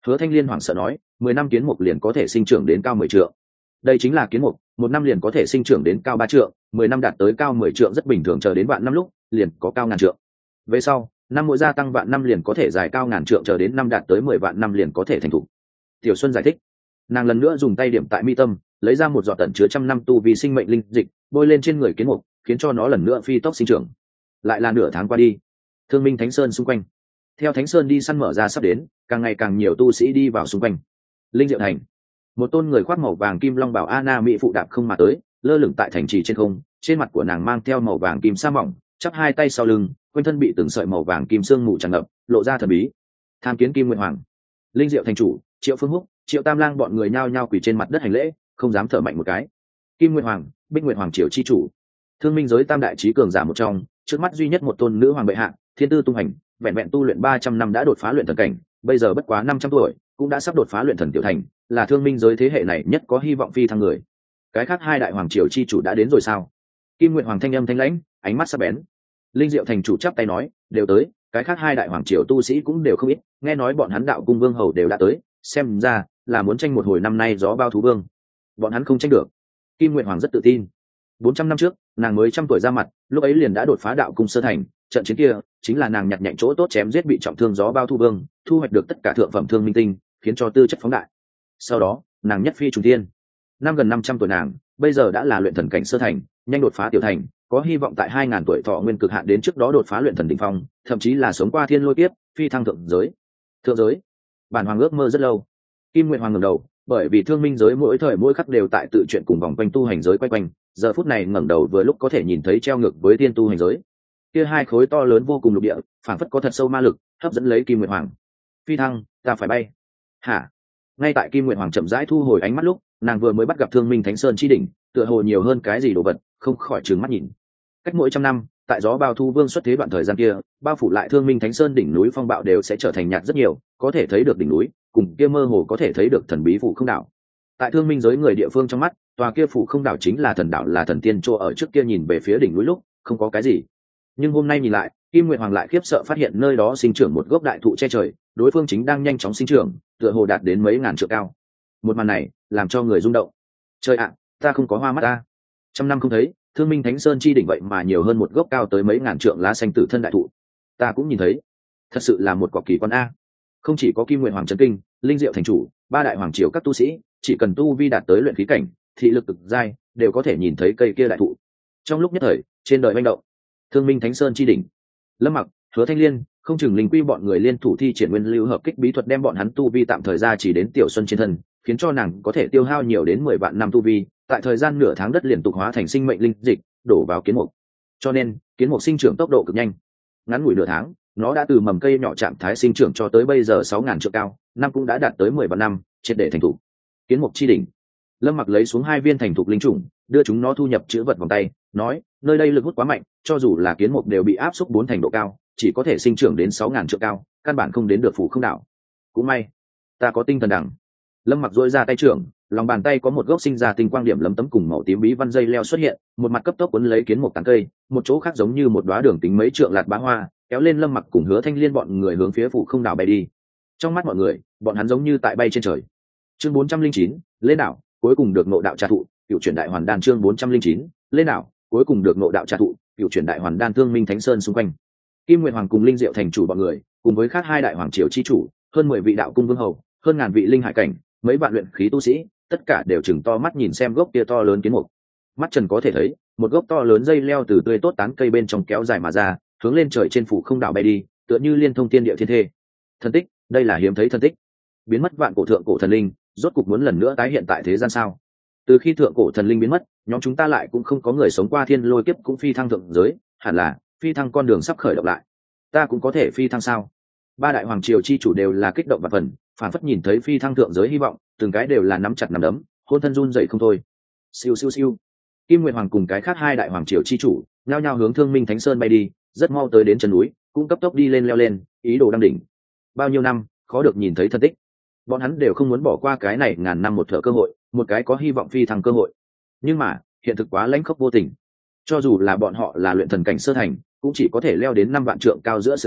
Hứa Thanh Liên hoảng sợ nói, mười năm kiến mục liền có thể sinh trưởng đến cao mười trượng. Đây chính là kiến mục, một năm liền có thể sinh trưởng đến cao ba trượng, mười năm đạt tới cao mười trượng rất bình thường, chờ đến vạn năm lúc, liền có cao ngàn trượng. Về sau, năm mỗi gia tăng vạn năm liền có thể dài cao ngàn trượng, chờ đến năm đạt tới mười vạn năm liền có thể thành thục. Tiểu Xuân giải thích. Nàng lần nữa dùng tay điểm tại mi tâm, lấy ra một giọt tẩn chứa trăm năm tu vi sinh mệnh linh dịch, bôi lên trên người kiến mục, khiến cho nó lần nữa phi tốc sinh trưởng. Lại là nửa tháng qua đi, Thương Minh Thánh Sơn xung quanh, theo Thánh Sơn đi săn mở ra sắp đến, càng ngày càng nhiều tu sĩ đi vào xung quanh. Linh Diệu Thành, một tôn người khoác màu vàng kim long bảo Anna mỹ phụ đạp không mà tới, lơ lửng tại thành trì trên không, trên mặt của nàng mang theo màu vàng kim sa mỏng, chắp hai tay sau lưng, quanh thân bị từng sợi màu vàng kim sương mù tràn ngập, lộ ra thần bí. Tham kiến Kim Nguyệt Hoàng. Linh Diệu Thành chủ, Triệu Phương Húc, Triệu Tam Lang bọn người nhao nhao quỳ trên mặt đất hành lễ, không dám thở mạnh một cái. Kim Nguyệt Hoàng, Bích Nguyệt Hoàng triều chi chủ, Thương Minh giới tam đại chí cường giả một trong, trước mắt duy nhất một tôn nữ hoàng bệ hạ, thiên tư tung hành, vẹn vẹn tu luyện ba trăm năm đã đột phá luyện thần cảnh, bây giờ bất quá năm trăm tuổi, cũng đã sắp đột phá luyện thần tiểu thành, là Thương Minh giới thế hệ này nhất có hy vọng phi thăng người. Cái khác hai đại hoàng triều chi chủ đã đến rồi sao? Kim Nguyệt Hoàng thanh âm thanh lãnh, ánh mắt sắc bén. Linh Diệu Thành chủ chắp tay nói, đều tới, cái khác hai đại hoàng triều tu sĩ cũng đều không ít, nghe nói bọn hắn đạo cung vương hầu đều đã tới, xem ra là muốn tranh một hồi năm nay gió bao thú vương. Bọn hắn không tranh được. Kim Nguyệt Hoàng rất tự tin. bốn trăm năm trước, nàng mới trăm tuổi ra mặt, lúc ấy liền đã đột phá đạo cung sơ thành, trận chiến kia chính là nàng nhặt nhạnh chỗ tốt chém giết bị trọng thương gió bao thu vương, thu hoạch được tất cả thượng phẩm thương minh tinh, khiến cho tư chất phóng đại. Sau đó, nàng nhất phi trùng thiên. Năm gần năm trăm tuổi nàng, bây giờ đã là luyện thần cảnh sơ thành, nhanh đột phá tiểu thành, có hy vọng tại hai ngàn tuổi thọ nguyên cực hạn đến trước đó đột phá luyện thần đỉnh phong, thậm chí là sống qua thiên lôi kiếp, phi thăng thượng giới. Thượng giới, bản hoàng ước mơ rất lâu. Kim Nguyệt Hoàng ngẩng đầu, bởi vì thương minh giới mỗi thời mỗi khắc đều tại tự chuyện cùng vòng quanh tu hành giới quay quanh, giờ phút này ngẩng đầu vừa lúc có thể nhìn thấy treo ngược với tiên tu hành giới. Kia hai khối to lớn vô cùng lục địa, phảng phất có thật sâu ma lực, hấp dẫn lấy Kim Nguyệt Hoàng. Phi thăng, ta phải bay. Hả? Ngay tại Kim Nguyệt Hoàng chậm rãi thu hồi ánh mắt lúc, nàng vừa mới bắt gặp Thương Minh Thánh Sơn chi đỉnh, tựa hồ nhiều hơn cái gì đồ vật, không khỏi trừng mắt nhìn. Cách mỗi trăm năm, tại gió bao thu vương xuất thế đoạn thời gian kia, bao phủ lại Thương Minh Thánh Sơn đỉnh núi phong bạo đều sẽ trở thành nhạt rất nhiều, có thể thấy được đỉnh núi, cùng kia mơ hồ có thể thấy được thần bí phủ không đảo. Tại Thương Minh giới người địa phương trong mắt, tòa kia phủ không đảo chính là thần đảo, là thần tiên chỗ ở trước kia nhìn về phía đỉnh núi lúc, không có cái gì. Nhưng hôm nay nhìn lại, Kim Nguyệt Hoàng lại khiếp sợ phát hiện nơi đó sinh trưởng một gốc đại thụ che trời, đối phương chính đang nhanh chóng sinh trưởng, tựa hồ đạt đến mấy ngàn trượng cao. Một màn này làm cho người rung động. Trời ạ, ta không có hoa mắt ta. Trăm năm không thấy, Thương Minh Thánh Sơn chi đỉnh vậy mà nhiều hơn một gốc cao tới mấy ngàn trượng lá xanh tử thân đại thụ. Ta cũng nhìn thấy, thật sự là một quả kỳ quan a. Không chỉ có Kim Nguyệt Hoàng chấn kinh, Linh Diệu Thành chủ, ba đại hoàng triều các tu sĩ, chỉ cần tu vi đạt tới luyện khí cảnh, thị lực cực giai, đều có thể nhìn thấy cây kia đại thụ. Trong lúc nhất thời, trên đời manh động. Thương Minh Thánh Sơn chi đỉnh, Lâm Mặc, Hứa Thanh Liên, không chừng linh quy bọn người liên thủ thi triển nguyên lưu hợp kích bí thuật, đem bọn hắn tu vi tạm thời ra chỉ đến Tiểu Xuân trên thân, khiến cho nàng có thể tiêu hao nhiều đến mười vạn năm tu vi, tại thời gian nửa tháng đất liền tục hóa thành sinh mệnh linh dịch, đổ vào kiến mục. Cho nên, kiến mục sinh trưởng tốc độ cực nhanh. Ngắn ngủi nửa tháng, nó đã từ mầm cây nhỏ trạng thái sinh trưởng cho tới bây giờ sáu ngàn trượng cao, năm cũng đã đạt tới mười vạn năm, triệt để thành thục. Kiến mục chi đỉnh. Lâm Mặc lấy xuống hai viên thành thục linh trùng, đưa chúng nó thu nhập chữ vật vòng tay, nói, nơi đây lực hút quá mạnh, cho dù là kiến mục đều bị áp xúc bốn thành độ cao, chỉ có thể sinh trưởng đến sáu ngàn trượng cao, căn bản không đến được phủ không đảo. Cũng may, ta có tinh thần đằng. Lâm Mặc duỗi ra tay trưởng, lòng bàn tay có một gốc sinh ra tinh quang điểm lấm tấm cùng màu tím bí văn dây leo xuất hiện, một mặt cấp tốc cuốn lấy kiến mục tán cây, một chỗ khác giống như một đóa đường kính mấy trượng lạt bá hoa, kéo lên Lâm Mặc cùng Hứa Thanh Liên bọn người hướng phía phủ không đảo bay đi. Trong mắt mọi người, bọn hắn giống như tại bay trên trời. Chương bốn trăm linh chín, lên đảo, cuối cùng được ngộ đạo trà thụ, cựu chuyển đại hoàn đan. Chương bốn trăm linh chín, lên đảo, cuối cùng được ngộ đạo trà thụ, cựu chuyển đại hoàn đan. Thương Minh Thánh Sơn xung quanh, Kim Nguyệt Hoàng cùng Linh Diệu Thành chủ bọn người, cùng với khác hai đại hoàng triều chi chủ, hơn mười vị đạo cung vương hầu, hơn ngàn vị linh hải cảnh, mấy vạn luyện khí tu sĩ, tất cả đều chừng to mắt nhìn xem gốc kia to lớn kiến mục. Mắt trần có thể thấy, một gốc to lớn dây leo từ tươi tốt tán cây bên trong kéo dài mà ra, hướng lên trời trên phủ không đảo bay đi, tựa như liên thông thiên địa thiên thê. Thần tích, đây là hiếm thấy thần tích. Biến mất vạn cổ thượng cổ thần linh, rốt cục muốn lần nữa tái hiện tại thế gian sao? Từ khi thượng cổ thần linh biến mất, nhóm chúng ta lại cũng không có người sống qua thiên lôi kiếp cũng phi thăng thượng giới, hẳn là phi thăng con đường sắp khởi động lại. Ta cũng có thể phi thăng sao? Ba đại hoàng triều chi chủ đều là kích động và phần, phản phất nhìn thấy phi thăng thượng giới hy vọng, từng cái đều là nắm chặt nắm đấm, hôn thân run dậy không thôi. Siêu siêu siêu. Kim Nguyệt Hoàng cùng cái khác hai đại hoàng triều chi chủ, nhao nhao hướng Thương Minh Thánh Sơn bay đi, rất mau tới đến chân núi, cũng cấp tốc đi lên leo lên, ý đồ đăng đỉnh. Bao nhiêu năm, khó được nhìn thấy thân tích. Bọn hắn đều không muốn bỏ qua cái này ngàn năm một thở cơ hội, một cái có hy vọng phi thăng cơ hội. Nhưng mà, hiện thực quá lãnh khốc vô tình. Cho dù là bọn họ là luyện thần cảnh sơ thành, cũng chỉ có thể leo đến năm vạn trượng cao giữa sườn núi,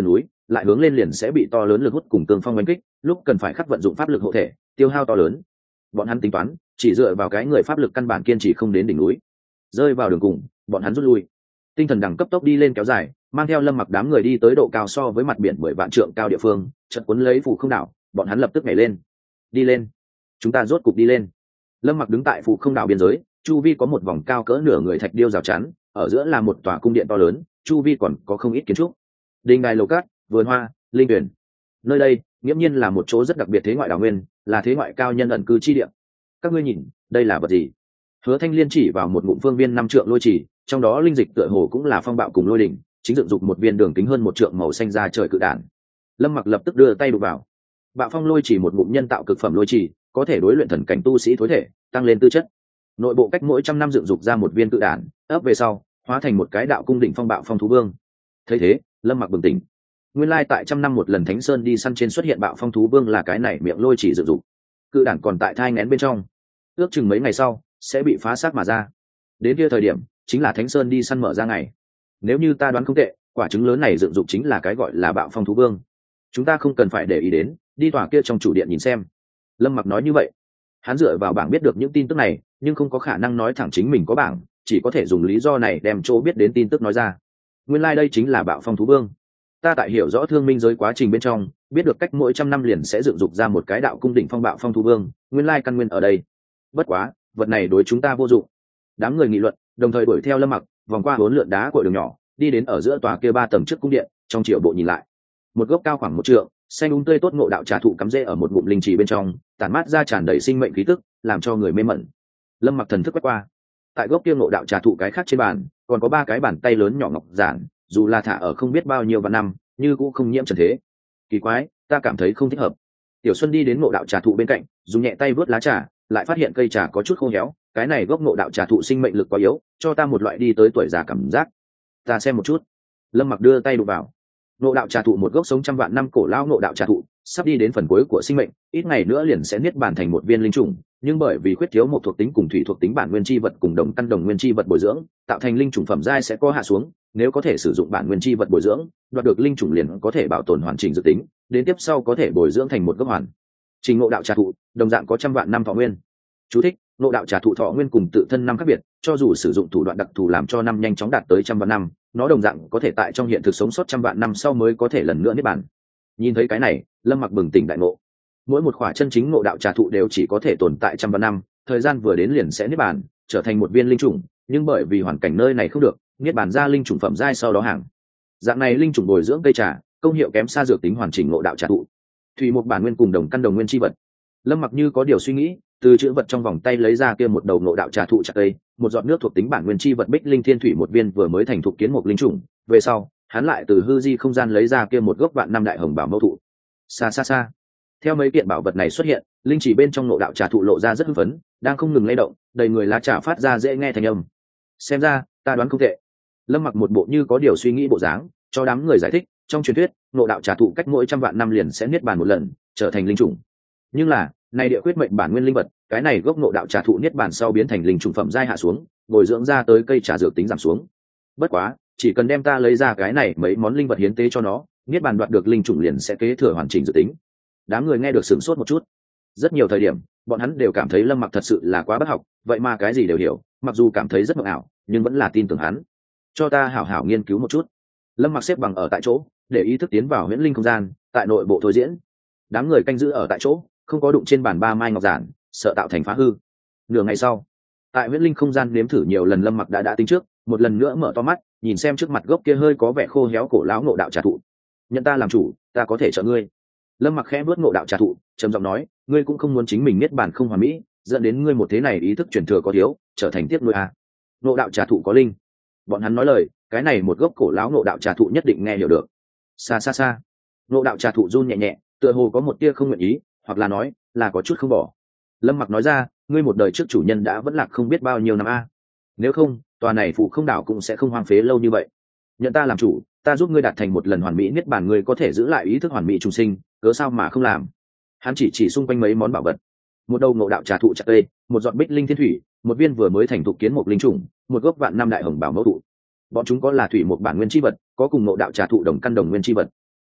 lại hướng lên liền sẽ bị to lớn lực hút cùng tương phong đánh kích, lúc cần phải khắc vận dụng pháp lực hộ thể, tiêu hao to lớn. Bọn hắn tính toán, chỉ dựa vào cái người pháp lực căn bản kiên trì không đến đỉnh núi. Rơi vào đường cùng, bọn hắn rút lui. Tinh thần đẳng cấp tốc đi lên kéo dài, mang theo Lâm Mặc đám người đi tới độ cao so với mặt biển mười vạn trượng cao địa phương, chợt cuốn lấy phù không đảo, bọn hắn lập tức nhảy lên. Đi lên, chúng ta rốt cục đi lên. Lâm Mặc đứng tại phù không đảo biên giới, chu vi có một vòng cao cỡ nửa người thạch điêu rào chắn, ở giữa là một tòa cung điện to lớn, chu vi còn có không ít kiến trúc, đình đài lầu cát, vườn hoa, linh tuyển. Nơi đây nghiễm nhiên là một chỗ rất đặc biệt thế ngoại đảo nguyên, là thế ngoại cao nhân ẩn cư chi địa. Các ngươi nhìn, đây là vật gì? Hứa Thanh Liên chỉ vào một ngụm phương viên năm trượng lôi chỉ, trong đó linh dịch tựa hồ cũng là phong bạo cùng lôi đỉnh, chính dựng dục một viên đường kính hơn một trượng màu xanh ra trời cự đản. Lâm Mặc lập tức đưa tay đụng vào. Bạo phong lôi chỉ một ngụm nhân tạo cực phẩm lôi chỉ, có thể đối luyện thần cảnh tu sĩ thối thể, tăng lên tư chất. Nội bộ cách mỗi trăm năm dựng dục ra một viên cự đản, ấp về sau, hóa thành một cái đạo cung đỉnh phong bạo phong thú vương. Thấy thế, Lâm Mặc bừng tỉnh. Nguyên lai tại trăm năm một lần Thánh Sơn đi săn trên xuất hiện bạo phong thú vương là cái này miệng lôi chỉ dựng dục. Cự đản còn tại thai nghén bên trong, ước chừng mấy ngày sau sẽ bị phá xác mà ra. Đến kia thời điểm, chính là Thánh Sơn đi săn mở ra ngày. Nếu như ta đoán không tệ, quả trứng lớn này dựng dục chính là cái gọi là bạo phong thú vương. Chúng ta không cần phải để ý đến, đi tòa kia trong chủ điện nhìn xem. Lâm Mặc nói như vậy. Hắn dựa vào bảng biết được những tin tức này, nhưng không có khả năng nói thẳng chính mình có bảng, chỉ có thể dùng lý do này đem chỗ biết đến tin tức nói ra. Nguyên lai like đây chính là bạo phong thú vương. Ta tại hiểu rõ thương minh giới quá trình bên trong, biết được cách mỗi trăm năm liền sẽ dựng dục ra một cái đạo cung đỉnh phong bạo phong thú vương, nguyên lai like căn nguyên ở đây. Bất quá, vật này đối chúng ta vô dụng. Đám người nghị luận, đồng thời đuổi theo Lâm Mặc, vòng qua bốn lượn đá cội đường nhỏ, đi đến ở giữa tòa kia ba tầng trước cung điện, trong triệu bộ nhìn lại. Một gốc cao khoảng một trượng, xanh um tươi tốt ngộ đạo trà thụ cắm rễ ở một ngụm linh trì bên trong, tản mát ra tràn đầy sinh mệnh khí tức, làm cho người mê mẩn. Lâm Mặc thần thức quét qua, tại gốc kia ngộ đạo trà thụ cái khác trên bàn, còn có ba cái bàn tay lớn nhỏ ngọc giản, dù là thả ở không biết bao nhiêu vạn năm, như cũng không nhiễm trần thế. Kỳ quái, ta cảm thấy không thích hợp. Tiểu Xuân đi đến ngộ đạo trà thụ bên cạnh, dùng nhẹ tay vớt lá trà, lại phát hiện cây trà có chút khô héo, cái này gốc ngộ đạo trà thụ sinh mệnh lực quá yếu, cho ta một loại đi tới tuổi già cảm giác. Ta xem một chút. Lâm Mặc đưa tay đụng vào. Ngộ đạo trà thụ một gốc sống trăm vạn năm cổ lão ngộ đạo trà thụ, sắp đi đến phần cuối của sinh mệnh, ít ngày nữa liền sẽ niết bàn thành một viên linh trùng, nhưng bởi vì khuyết thiếu một thuộc tính cùng thủy thuộc tính bản nguyên chi vật cùng đồng căn đồng nguyên chi vật bồi dưỡng, tạo thành linh trùng phẩm giai sẽ có hạ xuống, nếu có thể sử dụng bản nguyên chi vật bồi dưỡng, đoạt được linh trùng liền có thể bảo tồn hoàn chỉnh dự tính, đến tiếp sau có thể bồi dưỡng thành một gốc hoàn trình ngộ đạo trà thụ, đồng dạng có trăm vạn năm thọ nguyên. Chú thích: ngộ đạo trà thụ thọ nguyên cùng tự thân năm khác biệt, cho dù sử dụng thủ đoạn đặc thù làm cho năm nhanh chóng đạt tới trăm vạn năm, nó đồng dạng có thể tại trong hiện thực sống sót trăm vạn năm sau mới có thể lần nữa niết bàn. Nhìn thấy cái này, Lâm Mặc bừng tỉnh đại ngộ. Mỗi một khỏa chân chính ngộ đạo trà thụ đều chỉ có thể tồn tại trăm vạn năm, thời gian vừa đến liền sẽ niết bàn, trở thành một viên linh trùng, nhưng bởi vì hoàn cảnh nơi này không được, niết bàn ra linh trùng phẩm giai sau đó hàng. Dạng này linh trùng bồi dưỡng cây trà, công hiệu kém xa dược tính hoàn chỉnh ngộ đạo trà thụ. Thủy một bản nguyên cùng đồng căn đồng nguyên chi vật. Lâm Mặc như có điều suy nghĩ, từ chữ vật trong vòng tay lấy ra kia một đầu ngộ đạo trà thụ chặt cây, một giọt nước thuộc tính bản nguyên chi vật bích linh thiên thủy một viên vừa mới thành thục kiến một linh trùng, về sau, hắn lại từ hư di không gian lấy ra kia một gốc vạn năm đại hồng bảo mẫu thụ. Xa xa xa, theo mấy kiện bảo vật này xuất hiện, linh chỉ bên trong ngộ đạo trà thụ lộ ra rất hưng phấn, đang không ngừng lay động, đầy người lá trà phát ra dễ nghe thành âm. Xem ra, ta đoán không tệ. Lâm Mặc một bộ như có điều suy nghĩ bộ dáng, cho đám người giải thích, trong truyền thuyết, ngộ đạo trà thụ cách mỗi trăm vạn năm liền sẽ niết bàn một lần, trở thành linh trùng. Nhưng là, này địa quyết mệnh bản nguyên linh vật, cái này gốc ngộ đạo trà thụ niết bàn sau biến thành linh trùng phẩm giai hạ xuống, bồi dưỡng ra tới cây trà dược tính giảm xuống. Bất quá, chỉ cần đem ta lấy ra cái này mấy món linh vật hiến tế cho nó, niết bàn đoạt được linh trùng liền sẽ kế thừa hoàn chỉnh dự tính. Đám người nghe được sửng sốt một chút. Rất nhiều thời điểm, bọn hắn đều cảm thấy Lâm Mặc thật sự là quá bất học, vậy mà cái gì đều hiểu, mặc dù cảm thấy rất mộng ảo, nhưng vẫn là tin tưởng hắn. Cho ta hảo hảo nghiên cứu một chút. Lâm Mặc xếp bằng ở tại chỗ, để ý thức tiến vào huyễn linh không gian, tại nội bộ thôi diễn. Đám người canh giữ ở tại chỗ, không có đụng trên bàn ba mai ngọc giản, sợ tạo thành phá hư. Nửa ngày sau, tại huyễn linh không gian nếm thử nhiều lần, Lâm Mặc đã đã tính trước, một lần nữa mở to mắt, nhìn xem trước mặt gốc kia hơi có vẻ khô héo cổ lão ngộ đạo trà thụ. Nhận ta làm chủ, ta có thể trợ ngươi. Lâm Mặc khẽ bước ngộ đạo trà thụ, trầm giọng nói, ngươi cũng không muốn chính mình niết bàn không hoàn mỹ, dẫn đến ngươi một thế này ý thức truyền thừa có thiếu, trở thành tiếc nuôi à? Ngộ đạo trà thụ có linh. Bọn hắn nói lời, cái này một gốc cổ lão ngộ đạo trà thụ nhất định nghe hiểu được. Xa xa xa, ngộ đạo trà thụ run nhẹ nhẹ, tựa hồ có một tia không nguyện ý, hoặc là nói là có chút không bỏ. Lâm Mặc nói ra, ngươi một đời trước chủ nhân đã vẫn lạc không biết bao nhiêu năm a, à. Nếu không, tòa này phụ không đảo cũng sẽ không hoang phế lâu như vậy. Nhận ta làm chủ, ta giúp ngươi đạt thành một lần hoàn mỹ niết bàn, ngươi có thể giữ lại ý thức hoàn mỹ trùng sinh, cớ sao mà không làm? Hắn chỉ chỉ xung quanh mấy món bảo vật, một đầu ngộ đạo trà thụ chặt cây, một giọt bích linh thiên thủy, một viên vừa mới thành thục kiến một linh trùng, một gốc vạn năm đại hồng bảo mẫu thụ. Bọn chúng có là thủy một bản nguyên chi vật, có cùng ngộ đạo trà thụ đồng căn đồng nguyên chi vật.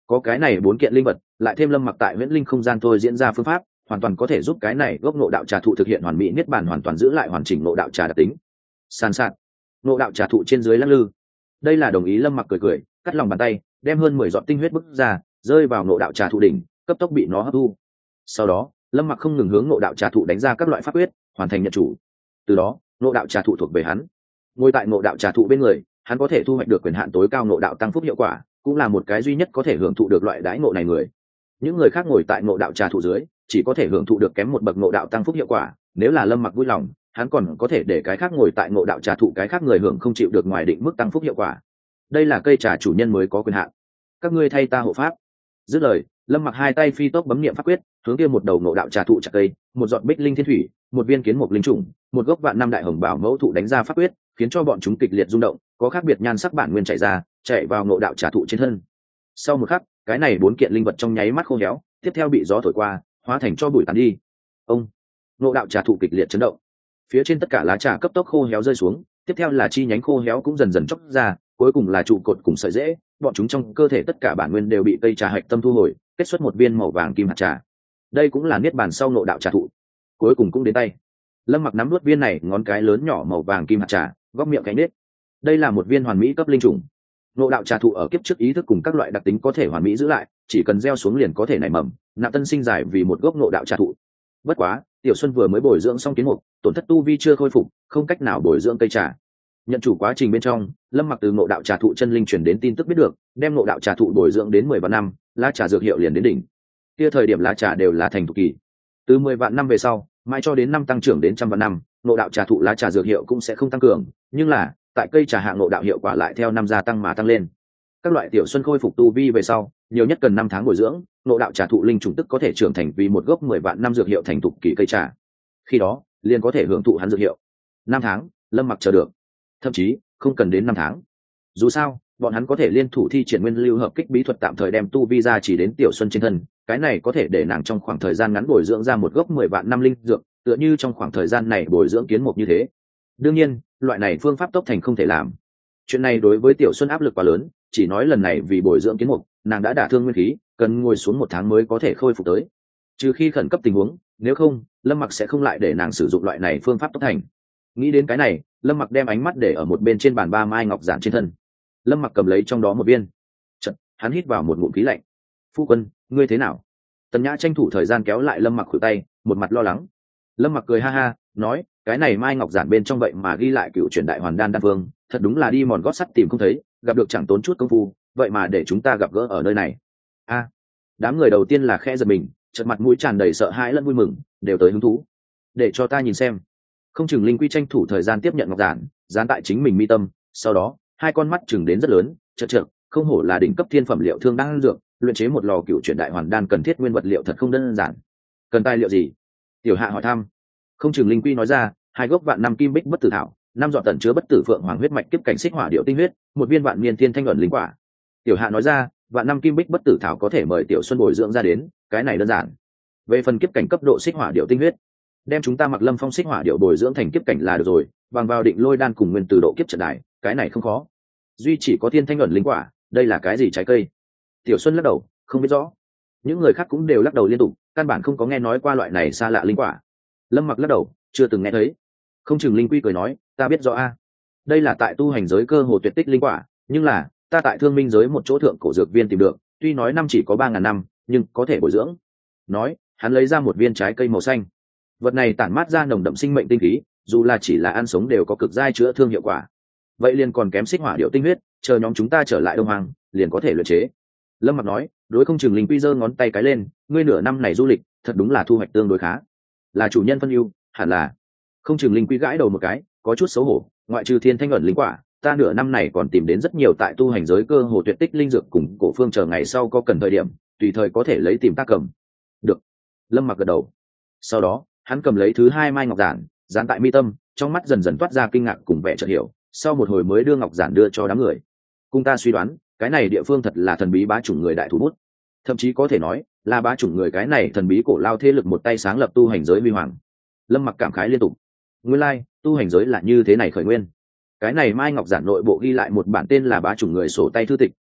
có cái này bốn kiện linh vật lại thêm lâm mặc tại huyễn linh không gian thôi diễn ra phương pháp, hoàn toàn có thể giúp cái này gốc ngộ đạo trà thụ thực hiện hoàn mỹ niết bàn, hoàn toàn giữ lại hoàn chỉnh ngộ đạo trà đặc tính. Sàn sạt, ngộ đạo trà thụ trên dưới lắc lư. Đây là đồng ý. Lâm mặc cười cười, cắt lòng bàn tay, đem hơn mười giọt tinh huyết bức ra, rơi vào ngộ đạo trà thụ đỉnh, cấp tốc bị nó hấp thu. Sau đó lâm mặc không ngừng hướng ngộ đạo trà thụ đánh ra các loại pháp quyết, hoàn thành nhận chủ. Từ đó ngộ đạo trà thụ thuộc về hắn. Ngồi tại ngộ đạo trà thụ bên người, hắn có thể thu hoạch được quyền hạn tối cao ngộ đạo tăng phúc hiệu quả, cũng là một cái duy nhất có thể hưởng thụ được loại đãi ngộ này người. Những người khác ngồi tại ngộ đạo trà thụ dưới, chỉ có thể hưởng thụ được kém một bậc ngộ đạo tăng phúc hiệu quả. Nếu là lâm mặc vui lòng, hắn còn có thể để cái khác ngồi tại ngộ đạo trà thụ cái khác người hưởng không chịu được ngoài định mức tăng phúc hiệu quả. Đây là cây trà chủ nhân mới có quyền hạn. Các ngươi thay ta hộ pháp. Dứt lời, lâm mặc hai tay phi tốc bấm niệm pháp quyết, hướng kia một đầu ngộ đạo trà thụ chặt cây, một giọt bích linh thiên thủy, một viên kiến mục linh trùng, một gốc vạn năm đại hồng bảo mẫu thụ đánh ra pháp quyết, khiến cho bọn chúng kịch liệt rung động, có khác biệt nhan sắc bản nguyên chạy ra, chạy vào ngộ đạo trà thụ trên thân. Sau một khắc, cái này bốn kiện linh vật trong nháy mắt khô héo, tiếp theo bị gió thổi qua, hóa thành cho bụi tàn đi. Ông, ngộ đạo trà thụ kịch liệt chấn động, phía trên tất cả lá trà cấp tốc khô héo rơi xuống, tiếp theo là chi nhánh khô héo cũng dần dần chóc ra, cuối cùng là trụ cột cùng sợi rễ, bọn chúng trong cơ thể tất cả bản nguyên đều bị cây trà hạch tâm thu hồi, kết xuất một viên màu vàng kim hạt trà. Đây cũng là niết bàn sau ngộ đạo trà thụ, cuối cùng cũng đến tay. Lâm mặc nắm nuốt viên này ngón cái lớn nhỏ màu vàng kim hạt trà, góc miệng cánh nết. Đây là một viên hoàn mỹ cấp linh trùng. Ngộ đạo trà thụ ở kiếp trước ý thức cùng các loại đặc tính có thể hoàn mỹ giữ lại, chỉ cần gieo xuống liền có thể nảy mầm, nạp tân sinh dài vì một gốc ngộ đạo trà thụ. Bất quá, Tiểu Xuân vừa mới bồi dưỡng xong kiến mục, tổn thất tu vi chưa khôi phục, không cách nào bồi dưỡng cây trà. Nhận chủ quá trình bên trong, lâm mặc từ ngộ đạo trà thụ chân linh truyền đến tin tức biết được, đem ngộ đạo trà thụ bồi dưỡng đến mười vạn năm, lá trà dược hiệu liền đến đỉnh. Kia thời điểm lá trà đều là thành thục kỳ. Từ mười vạn năm về sau, mai cho đến năm tăng trưởng đến trăm vạn năm, ngộ đạo trà thụ lá trà dược hiệu cũng sẽ không tăng cường, nhưng là tại cây trà hạng ngộ đạo hiệu quả lại theo năm gia tăng mà tăng lên. Các loại Tiểu Xuân khôi phục tu vi về sau, nhiều nhất cần năm tháng bồi dưỡng, ngộ đạo trà thụ linh trùng tức có thể trưởng thành vì một gốc mười vạn năm dược hiệu thành thục kỳ cây trà. Khi đó, liền có thể hưởng thụ hắn dược hiệu. Năm tháng, lâm mặc chờ được. Thậm chí không cần đến năm tháng. Dù sao, bọn hắn có thể liên thủ thi triển nguyên lưu hợp kích bí thuật, tạm thời đem tu vi ra chỉ đến Tiểu Xuân trên thân, cái này có thể để nàng trong khoảng thời gian ngắn bồi dưỡng ra một gốc mười vạn năm linh dược, tựa như trong khoảng thời gian này bồi dưỡng kiến mục như thế. Đương nhiên, loại này phương pháp tốc thành không thể làm. Chuyện này đối với Tiểu Xuân áp lực quá lớn, chỉ nói lần này vì bồi dưỡng kiến mục, nàng đã đả thương nguyên khí, cần ngồi xuống một tháng mới có thể khôi phục tới. Trừ khi khẩn cấp tình huống, nếu không, Lâm Mặc sẽ không lại để nàng sử dụng loại này phương pháp tốc thành. Nghĩ đến cái này, Lâm Mặc đem ánh mắt để ở một bên trên bàn ba mai ngọc giản trên thân. Lâm Mặc cầm lấy trong đó một viên. Chợt, hắn hít vào một ngụm khí lạnh. "Phu quân, ngươi thế nào?" Tần Nhã tranh thủ thời gian kéo lại Lâm Mặc khuỷu tay, một mặt lo lắng. Lâm Mặc cười ha ha, nói, "Cái này mai ngọc giản bên trong vậy mà ghi lại cựu truyền đại hoàn đan đan vương, thật đúng là đi mòn gót sắt tìm không thấy, gặp được chẳng tốn chút công phu, vậy mà để chúng ta gặp gỡ ở nơi này." A, đám người đầu tiên là khẽ giật mình, chợt mặt mũi tràn đầy sợ hãi lẫn vui mừng, đều tới hứng thú. "Để cho ta nhìn xem." Không chừng Linh Quy tranh thủ thời gian tiếp nhận ngọc giản, dán tại chính mình mi tâm, sau đó hai con mắt chừng đến rất lớn, chợt chợt, không hổ là đỉnh cấp thiên phẩm liệu thương đan dược, luyện chế một lò cựu chuyển đại hoàn đan cần thiết nguyên vật liệu thật không đơn giản. "Cần tài liệu gì?" Tiểu Hạ hỏi thăm. Không chừng Linh Quy nói ra, hai gốc vạn năm kim bích bất tử thảo, năm giọt tẩn chứa bất tử phượng hoàng huyết mạch kiếp cảnh xích hỏa điệu tinh huyết, một viên vạn niên thiên thanh ẩn linh quả. Tiểu Hạ nói ra, vạn năm kim bích bất tử thảo có thể mời Tiểu Xuân bồi dưỡng ra đến, cái này đơn giản. Về phần kiếp cảnh cấp độ xích hỏa điệu tinh huyết, đem chúng ta Mặc Lâm Phong xích hỏa điệu bồi dưỡng thành kiếp cảnh là được rồi, bằng vào định lôi đan cùng nguyên từ độ kiếp trận đài, cái này không khó. Duy chỉ có thiên thanh ẩn linh quả, đây là cái gì trái cây? Tiểu Xuân lắc đầu, không biết rõ. Những người khác cũng đều lắc đầu liên tục, căn bản không có nghe nói qua loại này xa lạ linh quả. Lâm Mặc lắc đầu, chưa từng nghe thấy. Không chừng Linh Quy cười nói, ta biết rõ a, đây là tại tu hành giới cơ hồ tuyệt tích linh quả, nhưng là ta tại thương minh giới một chỗ thượng cổ dược viên tìm được, tuy nói năm chỉ có ba ngàn năm, nhưng có thể bồi dưỡng. Nói, hắn lấy ra một viên trái cây màu xanh. Vật này tản mát ra nồng đậm sinh mệnh tinh khí, dù là chỉ là ăn sống đều có cực giai chữa thương hiệu quả. Vậy liền còn kém xích hỏa điệu tinh huyết, chờ nhóm chúng ta trở lại Đông Hoàng, liền có thể luyện chế. Lâm Mặc nói, đối không chừng Linh Quy giơ ngón tay cái lên, ngươi nửa năm này du lịch, thật đúng là thu hoạch tương đối khá. Là chủ nhân phân ưu, hẳn là. Không chừng Linh Quy gãi đầu một cái, có chút xấu hổ, ngoại trừ thiên thanh ẩn linh quả, ta nửa năm này còn tìm đến rất nhiều tại tu hành giới cơ hồ tuyệt tích linh dược cùng cổ phương, chờ ngày sau có cần thời điểm, tùy thời có thể lấy tìm ta cầm. Được. Lâm Mặc gật đầu. Sau đó, hắn cầm lấy thứ hai mai ngọc giản, dán tại mi tâm, trong mắt dần dần toát ra kinh ngạc cùng vẻ chợt hiểu, sau một hồi mới đưa ngọc giản đưa cho đám người. Cùng ta suy đoán, cái này địa phương thật là thần bí bá chủng người đại thủ bút, thậm chí có thể nói là bá chủng người cái này thần bí cổ lao thế lực một tay sáng lập tu hành giới huy hoàng. Lâm Mặc cảm khái liên tục. Nguyên lai, like, tu hành giới là như thế này khởi nguyên. Cái này mai ngọc giản nội bộ ghi lại một bản tên là bá chủng người sổ tay thư tịch,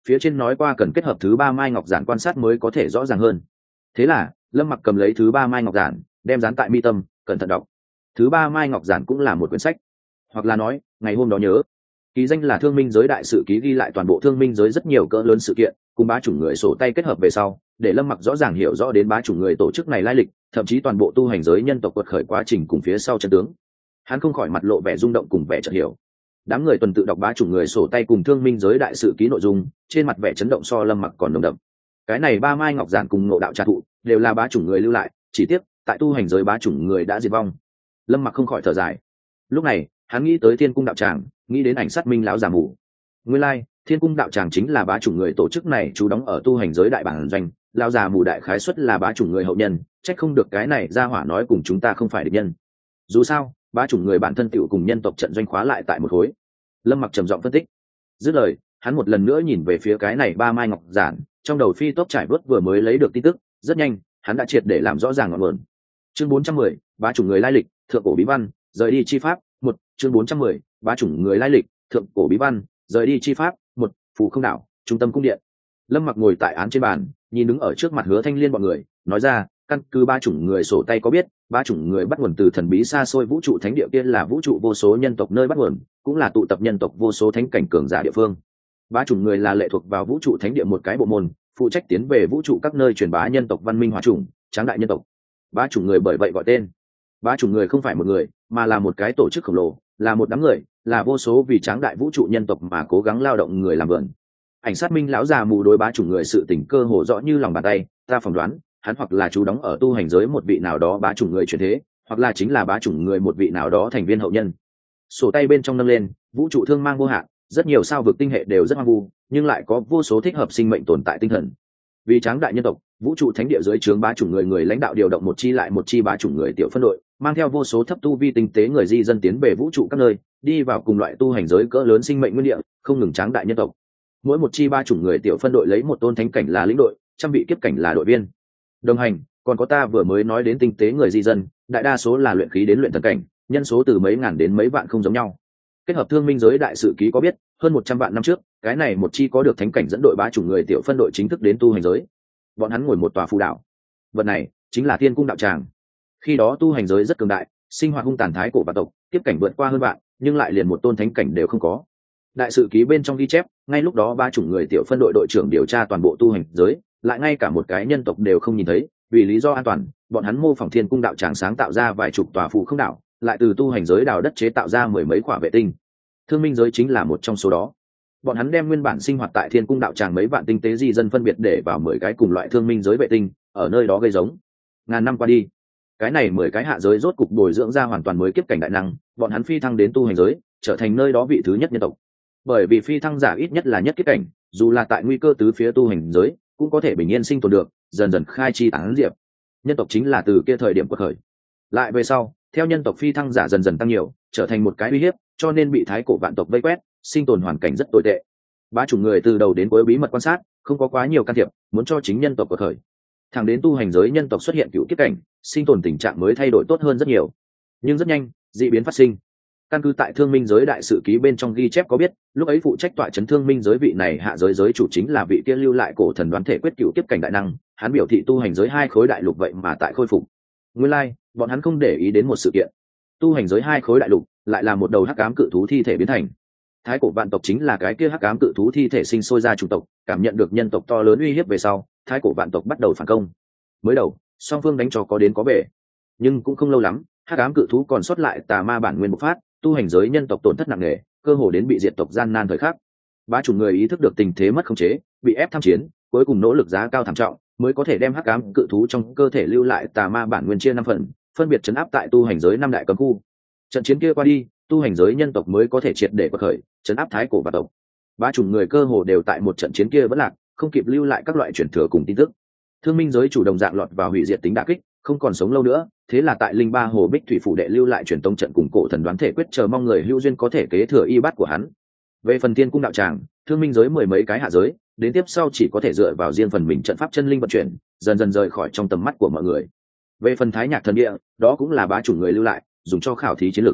phía trên nói qua cần kết hợp thứ ba mai ngọc giản quan sát mới có thể rõ ràng hơn. Thế là Lâm Mặc cầm lấy thứ ba mai ngọc giản, đem dán tại mi tâm, cẩn thận đọc. Thứ ba mai ngọc giản cũng là một quyển sách, hoặc là nói ngày hôm đó nhớ, ký danh là thương minh giới đại sự ký, ghi lại toàn bộ thương minh giới rất nhiều cỡ lớn sự kiện, cùng bá chủng người sổ tay kết hợp về sau, để Lâm Mặc rõ ràng hiểu rõ đến bá chủng người tổ chức này lai lịch, thậm chí toàn bộ tu hành giới nhân tộc quật khởi quá trình cùng phía sau chân tướng. Hắn không khỏi mặt lộ vẻ rung động cùng vẻ chợt hiểu. Đám người tuần tự đọc bá chủng người sổ tay cùng thương minh giới đại sự ký nội dung, trên mặt vẻ chấn động so Lâm Mặc còn nồng đậm. Cái này ba mai ngọc giản cùng ngộ đạo trà thụ đều là bá chủng người lưu lại, chỉ tiếc tại tu hành giới bá chủng người đã diệt vong. Lâm Mặc không khỏi thở dài. Lúc này hắn nghĩ tới Thiên Cung đạo tràng, nghĩ đến ảnh sát minh lão già mù. Nguyên lai like, Thiên Cung đạo tràng chính là bá chủng người tổ chức này chú đóng ở tu hành giới đại bản doanh, lão già mù đại khái xuất là bá chủng người hậu nhân, trách không được cái này ra hỏa nói cùng chúng ta không phải địch nhân. Dù sao bá chủng người bản thân tựu cùng nhân tộc trận doanh khóa lại tại một khối. Lâm Mặc trầm giọng phân tích. Dứt lời hắn một lần nữa nhìn về phía cái này ba mai ngọc giản, trong đầu phi tốc trải vớt vừa mới lấy được tin tức. Rất nhanh hắn đã triệt để làm rõ ràng ngọn nguồn. Chương bốn trăm mười, bá chủng người lai lịch, thượng cổ bí văn, rời đi chi pháp. Một, chương bốn trăm mười, bá chủng người lai lịch, thượng cổ bí văn, rời đi chi pháp. Một, phù không đảo, trung tâm cung điện. Lâm Mặc ngồi tại án trên bàn, nhìn đứng ở trước mặt Hứa Thanh Liên bọn người, nói ra, căn cứ bá chủng người sổ tay có biết, bá chủng người bắt nguồn từ thần bí xa xôi vũ trụ thánh địa, kia là vũ trụ vô số nhân tộc nơi bắt nguồn, cũng là tụ tập nhân tộc vô số thánh cảnh cường giả địa phương. Bá chủng người là lệ thuộc vào vũ trụ thánh địa một cái bộ môn, phụ trách tiến về vũ trụ các nơi truyền bá nhân tộc văn minh hóa chủng, tráng đại nhân tộc. Bá chủng người bởi vậy gọi tên. Bá chủng người không phải một người, mà là một cái tổ chức khổng lồ, là một đám người, là vô số vì tráng đại vũ trụ nhân tộc mà cố gắng lao động người làm vườn. Ảnh sát minh lão già mù đối bá chủng người sự tình cơ hồ rõ như lòng bàn tay, ta phỏng đoán hắn hoặc là chú đóng ở tu hành giới một vị nào đó bá chủng người chuyển thế, hoặc là chính là bá chủng người một vị nào đó thành viên hậu nhân. Sổ tay bên trong nâng lên, vũ trụ thương mang vô hạn, rất nhiều sao vực tinh hệ đều rất hoang vu, nhưng lại có vô số thích hợp sinh mệnh tồn tại tinh thần. Vì tráng đại nhân tộc, vũ trụ thánh địa dưới trướng bá chủng người người lãnh đạo điều động một chi lại một chi bá chủng người tiểu phân đội, mang theo vô số thấp tu vi tinh tế người di dân tiến về vũ trụ các nơi, đi vào cùng loại tu hành giới cỡ lớn sinh mệnh nguyên địa, không ngừng tráng đại nhân tộc. Mỗi một chi bá chủng người tiểu phân đội lấy một tôn thánh cảnh là lĩnh đội, trăm vị kiếp cảnh là đội viên đồng hành, còn có ta vừa mới nói đến tinh tế người di dân, đại đa số là luyện khí đến luyện thần cảnh, nhân số từ mấy ngàn đến mấy vạn không giống nhau. Kết hợp thương minh giới đại sự ký có biết, hơn một trăm vạn năm trước, cái này một chi có được thánh cảnh dẫn đội bá chủng người tiểu phân đội chính thức đến tu hành giới. Bọn hắn ngồi một tòa phù đảo, vật này chính là Thiên Cung đạo tràng. Khi đó tu hành giới rất cường đại, sinh hoạt hung tàn thái cổ vạn tộc, kiếp cảnh vượt qua hơn vạn, nhưng lại liền một tôn thánh cảnh đều không có. Đại sự ký bên trong ghi chép, ngay lúc đó bá chủng người tiểu phân đội đội trưởng điều tra toàn bộ tu hành giới, lại ngay cả một cái nhân tộc đều không nhìn thấy. Vì lý do an toàn, bọn hắn mô phỏng Thiên Cung đạo tràng sáng tạo ra vài chục tòa phù không đảo, lại từ tu hành giới đào đất chế tạo ra mười mấy quả vệ tinh. Thương minh giới chính là một trong số đó. Bọn hắn đem nguyên bản sinh hoạt tại Thiên Cung đạo tràng mấy vạn tinh tế di dân phân biệt để vào mười cái cùng loại thương minh giới vệ tinh, ở nơi đó gây giống. Ngàn năm qua đi, cái này mười cái hạ giới rốt cục bồi dưỡng ra hoàn toàn mới kiếp cảnh đại năng, bọn hắn phi thăng đến tu hành giới, trở thành nơi đó vị thứ nhất nhân tộc. Bởi vì phi thăng giả ít nhất là nhất kiếp cảnh, dù là tại nguy cơ tứ phía tu hành giới, cũng có thể bình yên sinh tồn được, dần dần khai chi tán diệp. Nhân tộc chính là từ kia thời điểm quật khởi. Lại về sau, theo nhân tộc phi thăng giả dần dần tăng nhiều, trở thành một cái uy hiếp, cho nên bị thái cổ vạn tộc vây quét, sinh tồn hoàn cảnh rất tồi tệ. Bá chủng người từ đầu đến cuối bí mật quan sát, không có quá nhiều can thiệp, muốn cho chính nhân tộc quật khởi. Thẳng đến tu hành giới nhân tộc xuất hiện cựu kiếp cảnh, sinh tồn tình trạng mới thay đổi tốt hơn rất nhiều. Nhưng rất nhanh, dị biến phát sinh. Căn cứ tại thương minh giới đại sự ký bên trong ghi chép có biết, lúc ấy phụ trách tọa chấn thương minh giới vị này hạ giới giới chủ chính là vị kia lưu lại cổ thần đoán thể quyết cựu kiếp cảnh đại năng, hắn biểu thị tu hành giới hai khối đại lục vậy mà tại khôi phục. Nguyên lai, like, bọn hắn không để ý đến một sự kiện. Tu hành giới hai khối đại lục lại là một đầu hắc ám cự thú thi thể biến thành. Thái cổ vạn tộc chính là cái kia hắc ám cự thú thi thể sinh sôi ra chủng tộc, cảm nhận được nhân tộc to lớn uy hiếp về sau, thái cổ vạn tộc bắt đầu phản công. Mới đầu, song phương đánh cho có đến có về, nhưng cũng không lâu lắm, hắc ám cự thú còn sót lại tà ma bản nguyên bộc phát, tu hành giới nhân tộc tổn thất nặng nề, cơ hồ đến bị diệt tộc gian nan thời khắc. Bá chủng người ý thức được tình thế mất khống chế, bị ép tham chiến, cuối cùng nỗ lực giá cao thảm trọng, mới có thể đem hắc ám cự thú trong cơ thể lưu lại tà ma bản nguyên chia năm phần, phân biệt trấn áp tại tu hành giới năm đại cấm khu. Trận chiến kia qua đi, tu hành giới nhân tộc mới có thể triệt để quật khởi, trấn áp thái cổ vạn tộc. Bá chủng người cơ hồ đều tại một trận chiến kia vẫn lạc, không kịp lưu lại các loại truyền thừa cùng tin tức. Thương minh giới chủ đồng dạng lọt vào hủy diệt tính đả kích, không còn sống lâu nữa. Thế là tại linh ba hồ bích thủy phủ đệ lưu lại truyền tông trận cùng cổ thần đoán thể quyết, chờ mong người hữu duyên có thể kế thừa y bát của hắn. Về phần Thiên Cung đạo tràng, thương minh giới mười mấy cái hạ giới, đến tiếp sau chỉ có thể dựa vào riêng phần mình trận pháp chân linh vận chuyển, dần dần rời khỏi trong tầm mắt của mọi người. Về phần Thái Nhạc thần địa, đó cũng là bá chủng người lưu lại, dùng cho khảo thí chiến lược.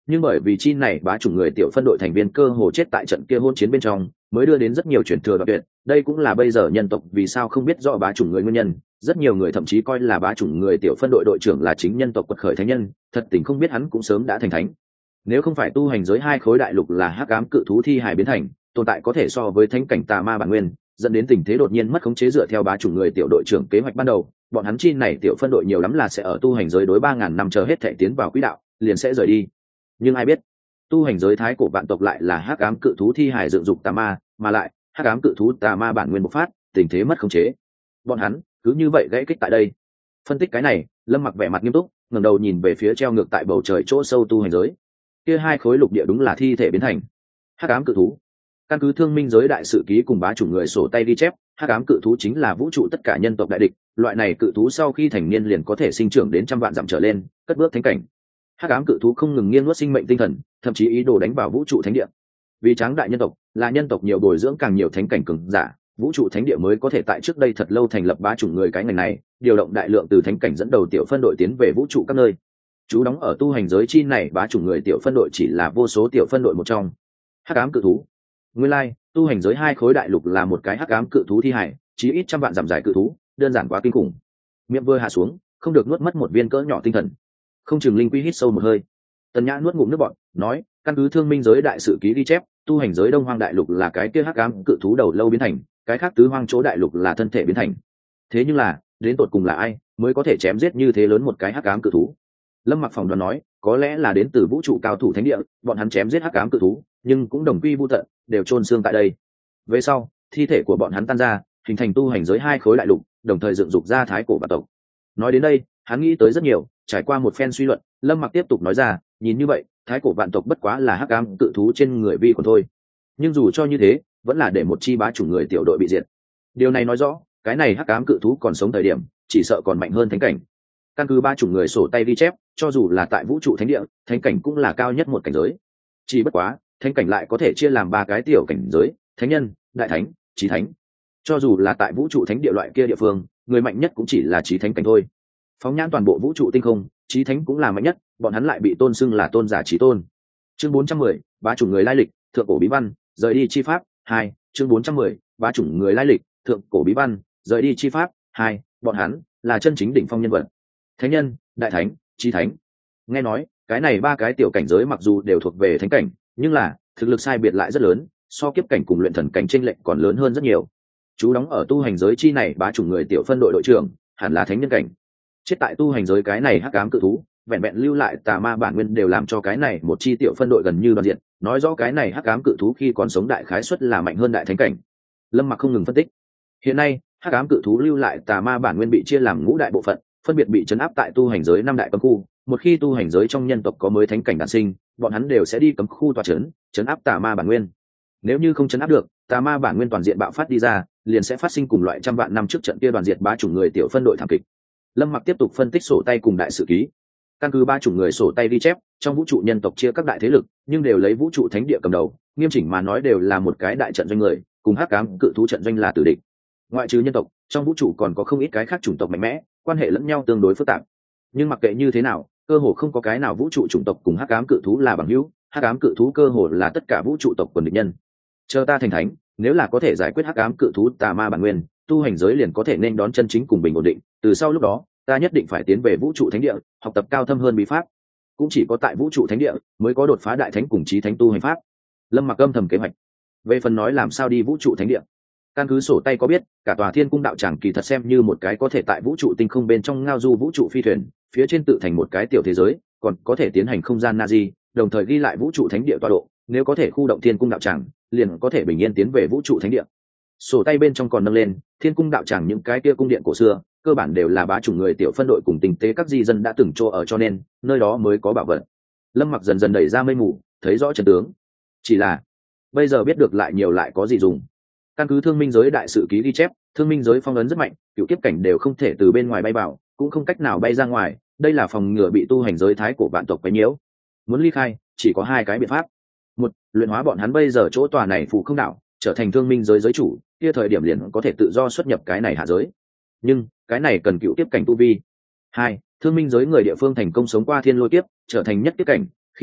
nhưng bởi vì chi này bá chủng người tiểu phân đội thành viên cơ hồ chết tại trận kia hôn chiến bên trong, mới đưa đến rất nhiều chuyển thừa đoạn tuyệt. Đây cũng là bây giờ nhân tộc vì sao không biết rõ bá chủng người nguyên nhân. Rất nhiều người thậm chí coi là bá chủng người tiểu phân đội đội trưởng là chính nhân tộc quật khởi thánh nhân, thật tình không biết hắn cũng sớm đã thành thánh. Nếu không phải tu hành giới hai khối đại lục là hắc ám cự thú thi hải biến thành, tồn tại có thể so với thánh cảnh tà ma bản nguyên, dẫn đến tình thế đột nhiên mất khống chế dựa theo bá chủng người tiểu đội trưởng kế hoạch ban đầu, bọn hắn chi này tiểu phân đội nhiều lắm là sẽ ở tu hành giới đối ba ngàn năm chờ hết thể tiến vào quỹ đạo, liền sẽ rời đi. Nhưng ai biết, tu hành giới thái cổ vạn tộc lại là hắc ám cự thú thi hải dựng dục tà ma, mà lại hắc ám cự thú tà ma bản nguyên bộc phát, tình thế mất khống chế. Bọn hắn cứ như vậy gãy kích tại đây. Phân tích cái này, Lâm Mặc vẻ mặt nghiêm túc, ngẩng đầu nhìn về phía treo ngược tại bầu trời chỗ sâu tu hành giới. Kia hai khối lục địa đúng là thi thể biến thành hắc ám cự thú. Căn cứ thương minh giới đại sự ký cùng bá chủ người sổ tay ghi chép, hắc ám cự thú chính là vũ trụ tất cả nhân tộc đại địch, loại này cự thú sau khi thành niên liền có thể sinh trưởng đến trăm vạn dặm trở lên, cất bước thánh cảnh. Hắc ám cự thú không ngừng nghiêng nuốt sinh mệnh tinh thần, thậm chí ý đồ đánh vào vũ trụ thánh địa. Vì tráng đại nhân tộc, là nhân tộc nhiều bồi dưỡng càng nhiều thánh cảnh cường giả, vũ trụ thánh địa mới có thể tại trước đây thật lâu thành lập bá chủng người cái ngành này, điều động đại lượng từ thánh cảnh dẫn đầu tiểu phân đội tiến về vũ trụ các nơi. Chú đóng ở tu hành giới chi này bá chủng người tiểu phân đội chỉ là vô số tiểu phân đội một trong. Hắc ám cự thú. Nguyên lai, like, tu hành giới hai khối đại lục là một cái hắc ám cự thú thi hải, chí ít trăm vạn dặm dài cự thú, đơn giản quá kinh khủng. Miệng vừa hạ xuống, không được nuốt mất một viên cỡ nhỏ tinh thần. Không chừng linh quy hít sâu một hơi. Tần Nhã nuốt ngụm nước bọt, nói, căn cứ thương minh giới đại sự ký ghi chép, tu hành giới đông hoang đại lục là cái kia hắc ám cự thú đầu lâu biến thành, cái khác tứ hoang chỗ đại lục là thân thể biến thành. Thế nhưng là, đến tột cùng là ai mới có thể chém giết như thế lớn một cái hắc ám cự thú? Lâm Mặc phỏng đoán nói, có lẽ là đến từ vũ trụ cao thủ thánh địa, bọn hắn chém giết hắc ám cự thú, nhưng cũng đồng quy vu tận, đều chôn xương tại đây. Về sau, thi thể của bọn hắn tan ra, hình thành tu hành giới hai khối đại lục, đồng thời dựng dục ra thái cổ vạn tộc. Nói đến đây, hắn nghĩ tới rất nhiều, trải qua một phen suy luận, Lâm Mặc tiếp tục nói ra, nhìn như vậy, thái cổ vạn tộc bất quá là hắc ám cự thú trên người vi còn thôi. Nhưng dù cho như thế, vẫn là để một chi bá chủ người tiểu đội bị diệt. Điều này nói rõ, cái này hắc ám cự thú còn sống thời điểm, chỉ sợ còn mạnh hơn thánh cảnh. Căn cứ ba chủ người sổ tay ghi chép, cho dù là tại vũ trụ thánh địa, thánh cảnh cũng là cao nhất một cảnh giới. Chỉ bất quá, thánh cảnh lại có thể chia làm ba cái tiểu cảnh giới: thánh nhân, đại thánh, chí thánh. Cho dù là tại vũ trụ thánh địa loại kia địa phương, người mạnh nhất cũng chỉ là chí thánh cảnh thôi. Phóng nhãn toàn bộ vũ trụ tinh không, chí thánh cũng là mạnh nhất, bọn hắn lại bị tôn xưng là tôn giả chí tôn. Chương bốn trăm mười, bá chủ người lai lịch, thượng cổ bí văn, rời đi chi pháp hai. Chương bốn trăm mười, bá chủ người lai lịch, thượng cổ bí văn, rời đi chi pháp hai. Bọn hắn là chân chính đỉnh phong nhân vật. Thánh nhân, đại thánh, chí thánh. Nghe nói, cái này ba cái tiểu cảnh giới mặc dù đều thuộc về thánh cảnh, nhưng là thực lực sai biệt lại rất lớn, so kiếp cảnh cùng luyện thần cảnh chênh lệch còn lớn hơn rất nhiều. Chú đóng ở tu hành giới chi này bá chủ người tiểu phân đội đội trưởng, hẳn là thánh nhân cảnh. Chết tại tu hành giới cái này hắc ám cự thú, vẹn vẹn lưu lại tà ma bản nguyên đều làm cho cái này một chi tiểu phân đội gần như đoàn diện, nói rõ cái này hắc ám cự thú khi còn sống đại khái suất là mạnh hơn đại thánh cảnh. Lâm Mặc không ngừng phân tích. Hiện nay, hắc ám cự thú lưu lại tà ma bản nguyên bị chia làm ngũ đại bộ phận, phân biệt bị trấn áp tại tu hành giới năm đại cấm khu. Một khi tu hành giới trong nhân tộc có mới thánh cảnh đản sinh, bọn hắn đều sẽ đi cấm khu tọa trấn, trấn áp tà ma bản nguyên. Nếu như không trấn áp được, tà ma bản nguyên toàn diện bạo phát đi ra, liền sẽ phát sinh cùng loại trăm vạn năm trước trận kia đoàn diệt bá chủng người tiểu phân đội thảm kịch. Lâm Mặc tiếp tục phân tích sổ tay cùng đại sự ký. Căn cứ ba chủng người sổ tay ghi chép, trong vũ trụ nhân tộc chia các đại thế lực, nhưng đều lấy vũ trụ thánh địa cầm đầu, nghiêm chỉnh mà nói đều là một cái đại trận doanh người, cùng hắc ám cự thú trận doanh là tử địch. Ngoại trừ nhân tộc, trong vũ trụ còn có không ít cái khác chủng tộc mạnh mẽ, quan hệ lẫn nhau tương đối phức tạp. Nhưng mặc kệ như thế nào, cơ hồ không có cái nào vũ trụ chủng tộc cùng hắc ám cự thú là bằng hữu, hắc ám cự thú cơ hồ là tất cả vũ trụ tộc quần địch nhân. Chờ ta thành thánh, nếu là có thể giải quyết hắc ám cự thú tà ma bản nguyên, tu hành giới liền có thể nên đón chân chính cùng bình ổn định. Từ sau lúc đó, ta nhất định phải tiến về vũ trụ thánh địa, học tập cao thâm hơn bí pháp. Cũng chỉ có tại vũ trụ thánh địa mới có đột phá đại thánh cùng chí thánh tu hành pháp. Lâm Mặc âm thầm kế hoạch. Về phần nói làm sao đi vũ trụ thánh địa, căn cứ sổ tay có biết, cả tòa thiên cung đạo tràng kỳ thật xem như một cái có thể tại vũ trụ tinh không bên trong ngao du vũ trụ phi thuyền, phía trên tự thành một cái tiểu thế giới, còn có thể tiến hành không gian Nazi, đồng thời ghi lại vũ trụ thánh địa tọa độ, nếu có thể khu động thiên cung đạo tràng, liền có thể bình yên tiến về vũ trụ thánh địa. Sổ tay bên trong còn nâng lên, thiên cung đạo tràng những cái kia cung điện cổ xưa, cơ bản đều là bá chủng người tiểu phân đội cùng tình tế các di dân đã từng chỗ ở, cho nên nơi đó mới có bảo vật. Lâm Mặc dần dần đẩy ra mây mù, thấy rõ chân tướng. Chỉ là bây giờ biết được lại nhiều lại có gì dùng? Căn cứ thương minh giới đại sự ký ghi chép, thương minh giới phong ấn rất mạnh, cựu kiếp cảnh đều không thể từ bên ngoài bay vào, cũng không cách nào bay ra ngoài, đây là phòng ngừa bị tu hành giới thái cổ vạn tộc quấy nhiễu. Muốn ly khai, chỉ có hai cái biện pháp. Một, luyện hóa bọn hắn bây giờ chỗ tòa này phù không đảo, trở thành thương minh giới giới chủ, kia thời điểm liền có thể tự do xuất nhập cái này hạ giới. Nhưng cái này cần cựu kiếp cảnh tu vi. Hai, thương minh giới người địa phương thành công sống qua thiên lôi kiếp, trở thành nhất kiếp cảnh, khi đó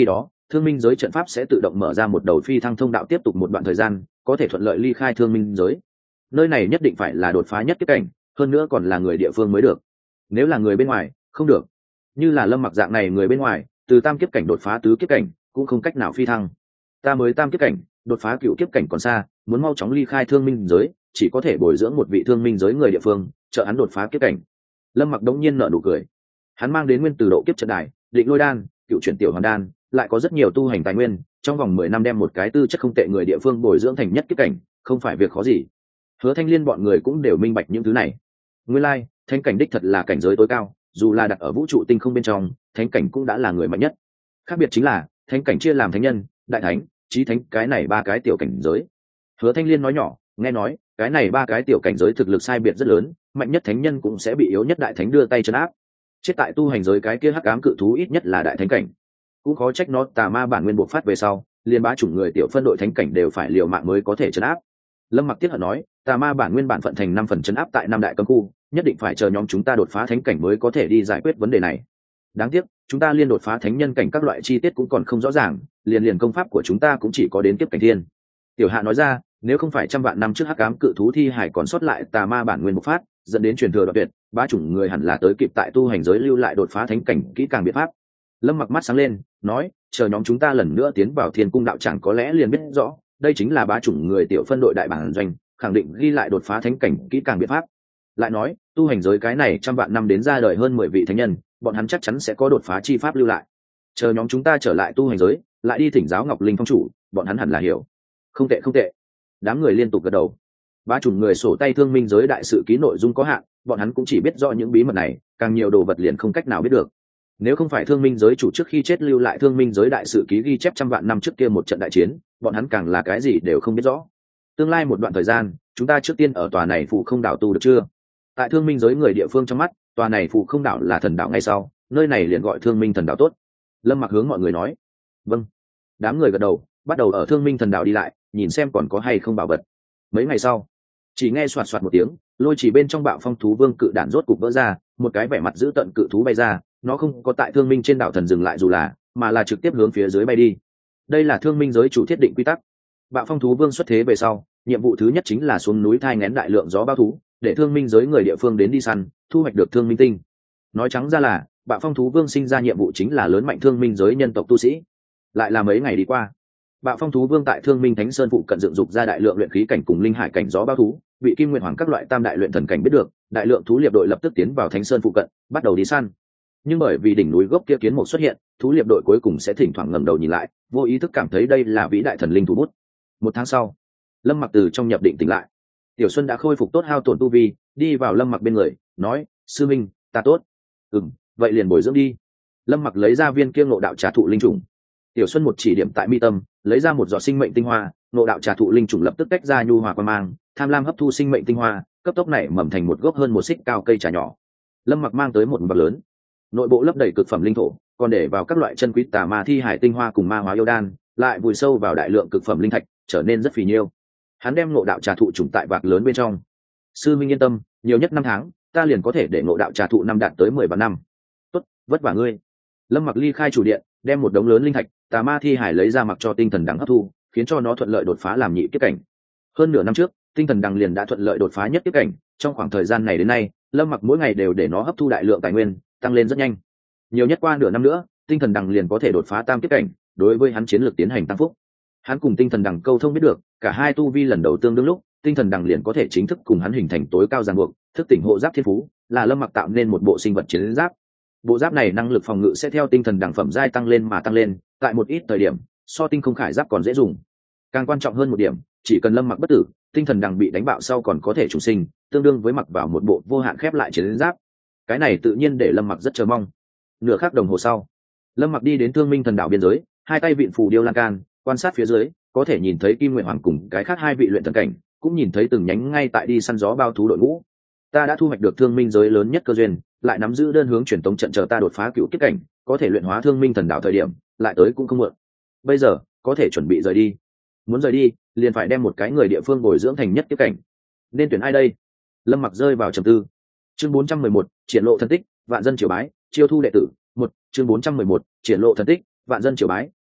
thương minh giới trận pháp sẽ tự động mở ra một đầu phi thăng thông đạo, tiếp tục một đoạn thời gian có thể thuận lợi ly khai thương minh giới. Nơi này nhất định phải là đột phá nhất kiếp cảnh, hơn nữa còn là người địa phương mới được, nếu là người bên ngoài không được. Như là Lâm Mặc dạng này người bên ngoài, từ tam kiếp cảnh đột phá tứ kiếp cảnh cũng không cách nào phi thăng. Ta mới tam kiếp cảnh, đột phá cựu kiếp cảnh còn xa, muốn mau chóng ly khai thương minh giới chỉ có thể bồi dưỡng một vị thương minh giới người địa phương trợ hắn đột phá kiếp cảnh. Lâm Mặc đống nhiên nở nụ cười. Hắn mang đến nguyên từ độ kiếp trận đài, định lôi đan, cựu chuyển tiểu hoàn đan, lại có rất nhiều tu hành tài nguyên, trong vòng mười năm đem một cái tư chất không tệ người địa phương bồi dưỡng thành nhất kiếp cảnh không phải việc khó gì. Hứa Thanh Liên bọn người cũng đều minh bạch những thứ này. Nguyên lai, like, thánh cảnh đích thật là cảnh giới tối cao, dù là đặt ở vũ trụ tinh không bên trong, thánh cảnh cũng đã là người mạnh nhất. Khác biệt chính là, thánh cảnh chia làm thánh nhân, đại thánh, chí thánh, cái này ba cái tiểu cảnh giới. Hứa Thanh Liên nói nhỏ, nghe nói, cái này ba cái tiểu cảnh giới thực lực sai biệt rất lớn, mạnh nhất thánh nhân cũng sẽ bị yếu nhất đại thánh đưa tay trấn áp. Chết tại tu hành giới cái kia hắc ám cự thú ít nhất là đại thánh cảnh, cũng khó trách nó tà ma bản nguyên buộc phát về sau, liên bá chủng người tiểu phân đội thánh cảnh đều phải liều mạng mới có thể trấn áp. Lâm Mặc tiếc hận nói, tà ma bản nguyên bản phận thành năm phần trấn áp tại năm đại cấm khu, nhất định phải chờ nhóm chúng ta đột phá thánh cảnh mới có thể đi giải quyết vấn đề này. Đáng tiếc, chúng ta liên đột phá thánh nhân cảnh các loại chi tiết cũng còn không rõ ràng, liền liền công pháp của chúng ta cũng chỉ có đến kiếp cảnh thiên. Tiểu Hạ nói ra, nếu không phải trăm vạn năm trước hắc ám cự thú thi hải còn sót lại tà ma bản nguyên bộc phát, dẫn đến truyền thừa đoạn tuyệt, bá chủng người hẳn là tới kịp tại tu hành giới lưu lại đột phá thánh cảnh kỹ càng biện pháp. Lâm Mặc mắt sáng lên, nói, chờ nhóm chúng ta lần nữa tiến vào Thiên Cung đạo tràng có lẽ liền biết rõ, đây chính là bá chủng người tiểu phân đội đại bản doanh, khẳng định ghi lại đột phá thánh cảnh kỹ càng biện pháp. Lại nói, tu hành giới cái này trăm vạn năm đến ra đời hơn mười vị thánh nhân, bọn hắn chắc chắn sẽ có đột phá chi pháp lưu lại. Chờ nhóm chúng ta trở lại tu hành giới, lại đi thỉnh giáo Ngọc Linh phong chủ, bọn hắn hẳn là hiểu. Không tệ không tệ. Đám người liên tục gật đầu. Bá chủng người sổ tay thương minh giới đại sự ký nội dung có hạn, bọn hắn cũng chỉ biết rõ những bí mật này, càng nhiều đồ vật liền không cách nào biết được. Nếu không phải thương minh giới chủ trước khi chết lưu lại thương minh giới đại sự ký ghi chép trăm vạn năm trước kia một trận đại chiến, bọn hắn càng là cái gì đều không biết rõ. Tương lai một đoạn thời gian, chúng ta trước tiên ở tòa này phụ không đảo tu được chưa? Tại thương minh giới người địa phương trong mắt, tòa này phụ không đảo là thần đảo ngay sau, nơi này liền gọi thương minh thần đảo tốt. Lâm Mặc hướng mọi người nói. Vâng. Đám người gật đầu, bắt đầu ở thương minh thần đảo đi lại, nhìn xem còn có hay không bảo vật. Mấy ngày sau, chỉ nghe soạt soạt một tiếng, lôi chỉ bên trong bạo phong thú vương cự đản rốt cục vỡ ra, một cái vẻ mặt dữ tợn cự thú bay ra, nó không có tại thương minh trên đảo thần dừng lại dù là, mà là trực tiếp hướng phía dưới bay đi. Đây là thương minh giới chủ thiết định quy tắc. Bạo phong thú vương xuất thế về sau, nhiệm vụ thứ nhất chính là xuống núi thai nghén đại lượng gió bao thú, để thương minh giới người địa phương đến đi săn, thu hoạch được thương minh tinh. Nói trắng ra là, bạo phong thú vương sinh ra nhiệm vụ chính là lớn mạnh thương minh giới nhân tộc tu sĩ. Lại là mấy ngày đi qua, bạo phong thú vương tại thương minh thánh sơn phụ cận dựng dục ra đại lượng luyện khí cảnh cùng linh hải cảnh gió bao thú, bị kim nguyện hoàng các loại tam đại luyện thần cảnh biết được, đại lượng thú liệp đội lập tức tiến vào thánh sơn phụ cận, bắt đầu đi săn. Nhưng bởi vì đỉnh núi gốc kia kiến mục xuất hiện, thú liệp đội cuối cùng sẽ thỉnh thoảng ngẩng đầu nhìn lại, vô ý thức cảm thấy đây là vĩ đại thần linh thủ bút. Một tháng sau, Lâm Mặc từ trong nhập định tỉnh lại. Tiểu Xuân đã khôi phục tốt hao tổn tu vi, đi vào Lâm Mặc bên người, nói, sư minh, ta tốt. Ừm, vậy liền bồi dưỡng đi. Lâm Mặc lấy ra viên kia ngộ đạo trà thụ linh trùng. Tiểu Xuân một chỉ điểm tại mi tâm, lấy ra một giọt sinh mệnh tinh hoa, ngộ đạo trà thụ linh trùng lập tức tách ra nhu hòa quang mang, tham lam hấp thu sinh mệnh tinh hoa, cấp tốc nảy mầm thành một gốc hơn một xích cao cây trà nhỏ. Lâm Mặc mang tới một bọc lớn, nội bộ lấp đầy cực phẩm linh thổ, còn để vào các loại chân quý tà ma thi hải tinh hoa cùng ma hóa yêu đan, lại vùi sâu vào đại lượng cực phẩm linh thạch, trở nên rất phì nhiêu. Hắn đem ngộ đạo trà thụ trùng tại vạc lớn bên trong. Sư minh yên tâm, nhiều nhất năm tháng, ta liền có thể để ngộ đạo trà thụ năm đạt tới mười vạn năm. Tốt, vất vả ngươi. Lâm Mặc ly khai chủ điện, đem một đống lớn linh thạch, tà ma thi hải lấy ra mặc cho tinh thần đằng hấp thu, khiến cho nó thuận lợi đột phá làm nhị kiếp cảnh. Hơn nửa năm trước, tinh thần đằng liền đã thuận lợi đột phá nhất kiếp cảnh, trong khoảng thời gian này đến nay, Lâm Mặc mỗi ngày đều để nó hấp thu đại lượng tài nguyên, tăng lên rất nhanh. Nhiều nhất qua nửa năm nữa, tinh thần đằng liền có thể đột phá tam kiếp cảnh, đối với hắn chiến lược tiến hành tăng phúc. Hắn cùng tinh thần đằng câu thông biết được, cả hai tu vi lần đầu tương đương lúc, tinh thần đằng liền có thể chính thức cùng hắn hình thành tối cao ràng buộc, thức tỉnh hộ giáp thiên phú, là Lâm Mặc tạo nên một bộ sinh vật chiến giáp. Bộ giáp này năng lực phòng ngự sẽ theo tinh thần đằng phẩm giai tăng lên mà tăng lên, tại một ít thời điểm, so tinh không khải giáp còn dễ dùng. Càng quan trọng hơn một điểm, chỉ cần Lâm Mặc bất tử, tinh thần đằng bị đánh bạo sau còn có thể trùng sinh, tương đương với mặc vào một bộ vô hạn khép lại chiến giáp. Cái này tự nhiên để Lâm Mặc rất chờ mong. Nửa khắc đồng hồ sau, Lâm Mặc đi đến Thương Minh thần đảo biên giới, hai tay vịn phù điêu lan can, quan sát phía dưới, có thể nhìn thấy Kim Nguyệt Hoàng cùng cái khác hai vị luyện thần cảnh, cũng nhìn thấy từng nhánh ngay tại đi săn gió bao thú đội ngũ. Ta đã thu hoạch được Thương Minh giới lớn nhất cơ duyên, lại nắm giữ đơn hướng truyền tống trận chờ ta đột phá cựu kiếp cảnh, có thể luyện hóa Thương Minh thần đảo thời điểm, lại tới cũng không muộn. Bây giờ, có thể chuẩn bị rời đi. Muốn rời đi, liền phải đem một cái người địa phương bồi dưỡng thành nhất kiếp cảnh. Nên tuyển ai đây? Lâm Mặc rơi vào trầm tư. Chương bốn trăm mười một, triển lộ thần tích, vạn dân triều bái, chiêu thu đệ tử. Một, chương bốn trăm mười một, triển lộ thần tích, vạn dân triều bái,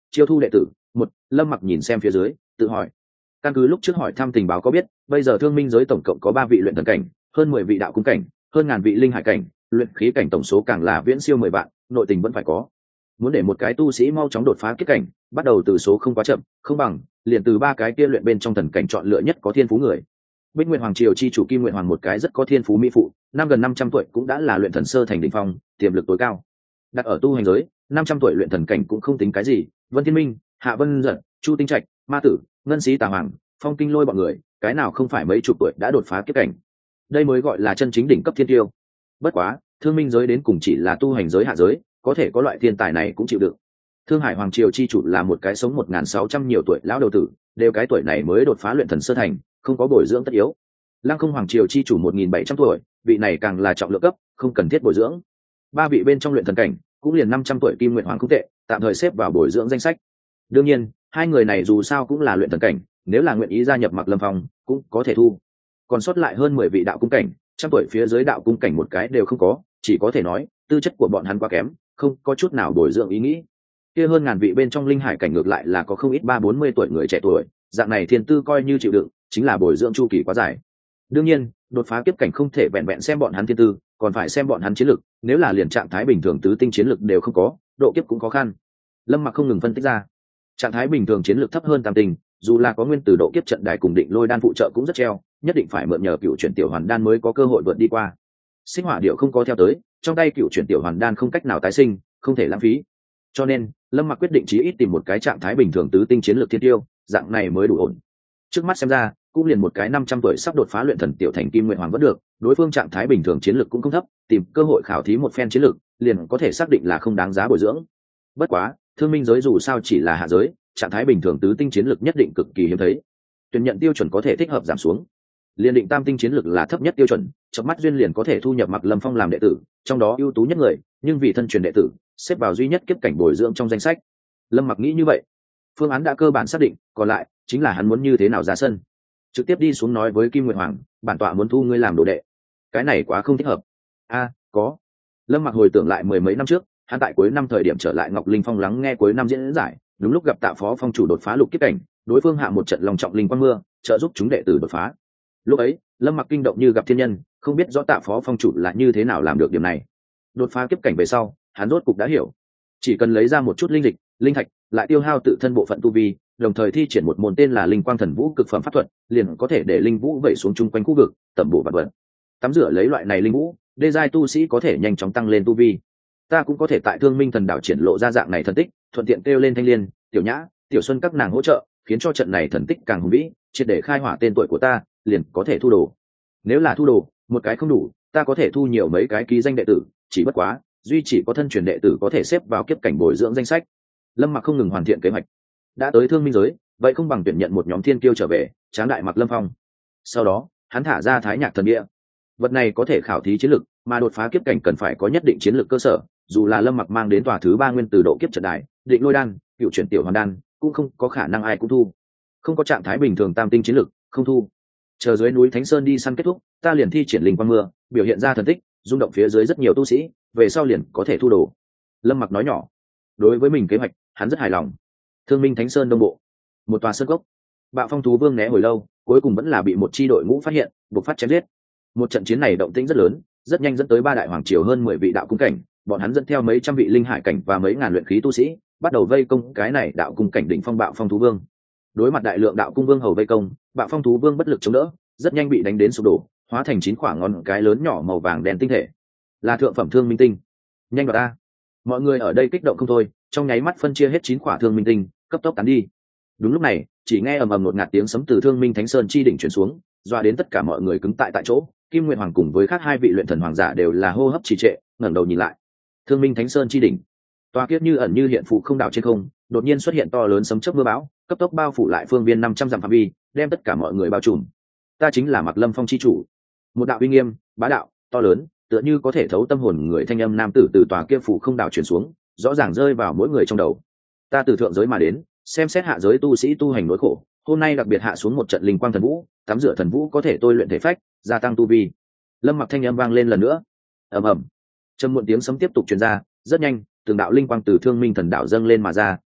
chiêu thu đệ tử một. Lâm Mặc nhìn xem phía dưới tự hỏi, căn cứ lúc trước hỏi thăm tình báo có biết, bây giờ thương minh giới tổng cộng có ba vị luyện thần cảnh, hơn mười vị đạo cung cảnh, hơn ngàn vị linh hải cảnh, luyện khí cảnh, tổng số càng là viễn siêu mười vạn, nội tình vẫn phải có. Muốn để một cái tu sĩ mau chóng đột phá kiếp cảnh, bắt đầu từ số không quá chậm, không bằng liền từ ba cái kia luyện bên trong thần cảnh chọn lựa nhất có thiên phú người. Bích Nguyệt Hoàng triều chi chủ Kim Nguyệt Hoàng một cái rất có thiên phú mỹ phụ, năm gần năm trăm tuổi cũng đã là luyện thần sơ thành đỉnh phong, tiềm lực tối cao. Đặt ở tu hành giới, năm trăm tuổi luyện thần cảnh cũng không tính cái gì, Vân Thiên Minh, Hạ Vân Dật, Chu Tinh Trạch, Ma Tử, Ngân Sĩ Tà Hoàng, Phong Kinh Lôi bọn người, cái nào không phải mấy chục tuổi đã đột phá kiếp cảnh. Đây mới gọi là chân chính đỉnh cấp thiên tiêu. Bất quá, thương minh giới đến cùng chỉ là tu hành giới hạ giới, có thể có loại thiên tài này cũng chịu đựng. Thương Hải Hoàng triều chi chủ là một cái sống một nghìn sáu trăm nhiều tuổi lão đầu tử, đều cái tuổi này mới đột phá luyện thần sơ thành, không có bồi dưỡng tất yếu. Lăng Không Hoàng triều chi chủ một nghìn bảy trăm tuổi, vị này càng là trọng lượng cấp, không cần thiết bồi dưỡng. Ba vị bên trong luyện thần cảnh, cũng liền năm trăm tuổi Kim Nguyệt Hoàng không tệ, tạm thời xếp vào bồi dưỡng danh sách. Đương nhiên, hai người này dù sao cũng là luyện thần cảnh, nếu là nguyện ý gia nhập Mặc Lâm Phong, cũng có thể thu. Còn sót lại hơn mười vị đạo cung cảnh, trăm tuổi phía dưới đạo cung cảnh một cái đều không có, chỉ có thể nói, tư chất của bọn hắn quá kém, không có chút nào bồi dưỡng ý nghĩ. Kia hơn ngàn vị bên trong linh hải cảnh ngược lại là có không ít ba bốn mươi tuổi người trẻ tuổi, dạng này thiên tư coi như chịu đựng, chính là bồi dưỡng chu kỳ quá dài. Đương nhiên, đột phá kiếp cảnh không thể vẹn vẹn xem bọn hắn thiên tư, còn phải xem bọn hắn chiến lực, nếu là liền trạng thái bình thường tứ tinh chiến lực đều không có, độ kiếp cũng khó khăn. Lâm Mặc không ngừng phân tích ra, trạng thái bình thường chiến lực thấp hơn tam tinh, dù là có nguyên tử độ kiếp trận đài cùng định lôi đan phụ trợ cũng rất treo, nhất định phải mượn nhờ cựu chuyển tiểu hoàn đan mới có cơ hội vượt đi qua. Sinh hỏa điệu không có theo tới, trong tay cựu chuyển tiểu hoàn đan không cách nào tái sinh, không thể lãng phí. Cho nên, Lâm Mặc quyết định chí ít tìm một cái trạng thái bình thường tứ tinh chiến lược thiên tiêu, dạng này mới đủ ổn. Trước mắt xem ra, cũng liền một cái năm trăm tuổi sắp đột phá luyện thần tiểu thành Kim Nguyệt Hoàng vẫn được, đối phương trạng thái bình thường chiến lược cũng không thấp, tìm cơ hội khảo thí một phen chiến lược, liền có thể xác định là không đáng giá bồi dưỡng. Bất quá, thương minh giới dù sao chỉ là hạ giới, trạng thái bình thường tứ tinh chiến lược nhất định cực kỳ hiếm thấy. Tuyển nhận tiêu chuẩn có thể thích hợp giảm xuống. Liên định tam tinh chiến lược là thấp nhất tiêu chuẩn, chớp mắt duyên liền có thể thu nhập Mặc Lâm Phong làm đệ tử, trong đó ưu tú nhất người, nhưng vì thân truyền đệ tử, xếp vào duy nhất kiếp cảnh bồi dưỡng trong danh sách. Lâm Mặc nghĩ như vậy, phương án đã cơ bản xác định, còn lại chính là hắn muốn như thế nào ra sân. Trực tiếp đi xuống nói với Kim Nguyệt Hoàng, bản tọa muốn thu ngươi làm đồ đệ. Cái này quá không thích hợp. A, có. Lâm Mặc hồi tưởng lại mười mấy năm trước, hắn tại cuối năm thời điểm trở lại Ngọc Linh Phong lắng nghe cuối năm diễn giải, đúng lúc gặp Tạ Phó Phong chủ đột phá lục kiếp cảnh, đối phương hạ một trận lòng trọng linh quang mưa, trợ giúp chúng đệ tử đột phá. Lúc ấy, Lâm Mặc kinh động như gặp thiên nhân, không biết rõ Tạ Phó Phong chủ là như thế nào làm được điểm này. Đột phá kiếp cảnh về sau, hắn rốt cục đã hiểu, chỉ cần lấy ra một chút linh dịch, linh thạch, lại tiêu hao tự thân bộ phận tu vi, đồng thời thi triển một môn tên là Linh Quang Thần Vũ cực phẩm pháp thuật, liền có thể để linh vũ vẩy xuống chung quanh khu vực, tẩm bổ vật vật. Tắm rửa lấy loại này linh vũ, đê giai tu sĩ có thể nhanh chóng tăng lên tu vi. Ta cũng có thể tại Thương Minh Thần Đảo triển lộ ra dạng này thần tích, thuận tiện kêu lên Thanh Liên, Tiểu Nhã, Tiểu Xuân các nàng hỗ trợ, khiến cho trận này thần tích càng hùng vĩ, triệt để khai hỏa tên tuổi của ta, liền có thể thu đồ. Nếu là thu đồ, một cái không đủ, ta có thể thu nhiều mấy cái ký danh đệ tử, chỉ bất quá, duy chỉ có thân truyền đệ tử có thể xếp vào kiếp cảnh bồi dưỡng danh sách. Lâm Mặc không ngừng hoàn thiện kế hoạch. Đã tới thương minh giới, vậy không bằng tuyển nhận một nhóm thiên kiêu trở về, tráng đại Mặc Lâm Phong. Sau đó, hắn thả ra Thái Nhạc Thần Bia. Vật này có thể khảo thí chiến lực, mà đột phá kiếp cảnh cần phải có nhất định chiến lược cơ sở, dù là Lâm Mặc mang đến tòa thứ ba nguyên tử độ kiếp trận đài, định lôi đan, cựu chuyển tiểu hoàn đan, cũng không có khả năng ai cũng thu. Không có trạng thái bình thường tam tinh chiến lực, không thu. Chờ dưới núi Thánh Sơn đi săn kết thúc, ta liền thi triển linh quang mưa, biểu hiện ra thần tích, rung động phía dưới rất nhiều tu sĩ, về sau liền có thể thu đồ. Lâm Mặc nói nhỏ. Đối với mình kế hoạch, hắn rất hài lòng. Thương Minh Thánh Sơn đông bộ, một tòa sơn cốc. Bạo Phong thú vương né hồi lâu, cuối cùng vẫn là bị một chi đội ngũ phát hiện, buộc phát chém giết. Một trận chiến này động tĩnh rất lớn, rất nhanh dẫn tới ba đại hoàng triều hơn mười vị đạo cung cảnh, bọn hắn dẫn theo mấy trăm vị linh hải cảnh và mấy ngàn luyện khí tu sĩ, bắt đầu vây công cái này đạo cung cảnh đỉnh phong Bạo Phong thú vương. Đối mặt đại lượng đạo cung vương hầu vây công, Bạo Phong thú vương bất lực chống đỡ, rất nhanh bị đánh đến sụp đổ, hóa thành chín quả ngón cái lớn nhỏ màu vàng đen tinh thể, là thượng phẩm thương minh tinh. Nhanh vào ta! Mọi người ở đây kích động không thôi, trong nháy mắt phân chia hết chín quả thương minh tinh, cấp tốc tán đi. Đúng lúc này, chỉ nghe ầm ầm một ngạt tiếng sấm từ Thương Minh Thánh Sơn chi đỉnh truyền xuống, dọa đến tất cả mọi người cứng tại tại chỗ. Kim Nguyệt Hoàng cùng với khác hai vị luyện thần hoàng giả đều là hô hấp trì trệ, ngẩng đầu nhìn lại. Thương Minh Thánh Sơn chi đỉnh, toa kiếp như ẩn như hiện phụ không đảo trên không, đột nhiên xuất hiện to lớn sấm chớp mưa bão, cấp tốc bao phủ lại phương viên năm trăm dặm phạm vi, đem tất cả mọi người bao trùm. Ta chính là Mặc Lâm Phong chi chủ. Một đạo uy nghiêm, bá đạo, to lớn, tựa như có thể thấu tâm hồn người thanh âm nam tử từ tòa kia phủ không đảo truyền xuống, rõ ràng rơi vào mỗi người trong đầu. Ta từ thượng giới mà đến, xem xét hạ giới tu sĩ tu hành nỗi khổ, hôm nay đặc biệt hạ xuống một trận linh quang thần vũ, tắm rửa thần vũ có thể tôi luyện thể phách, gia tăng tu vi. Lâm Mặc thanh âm vang lên lần nữa. Ầm ầm. Trầm muộn tiếng sấm tiếp tục truyền ra, rất nhanh, từng đạo linh quang từ Thương Minh Thần Đảo dâng lên mà ra,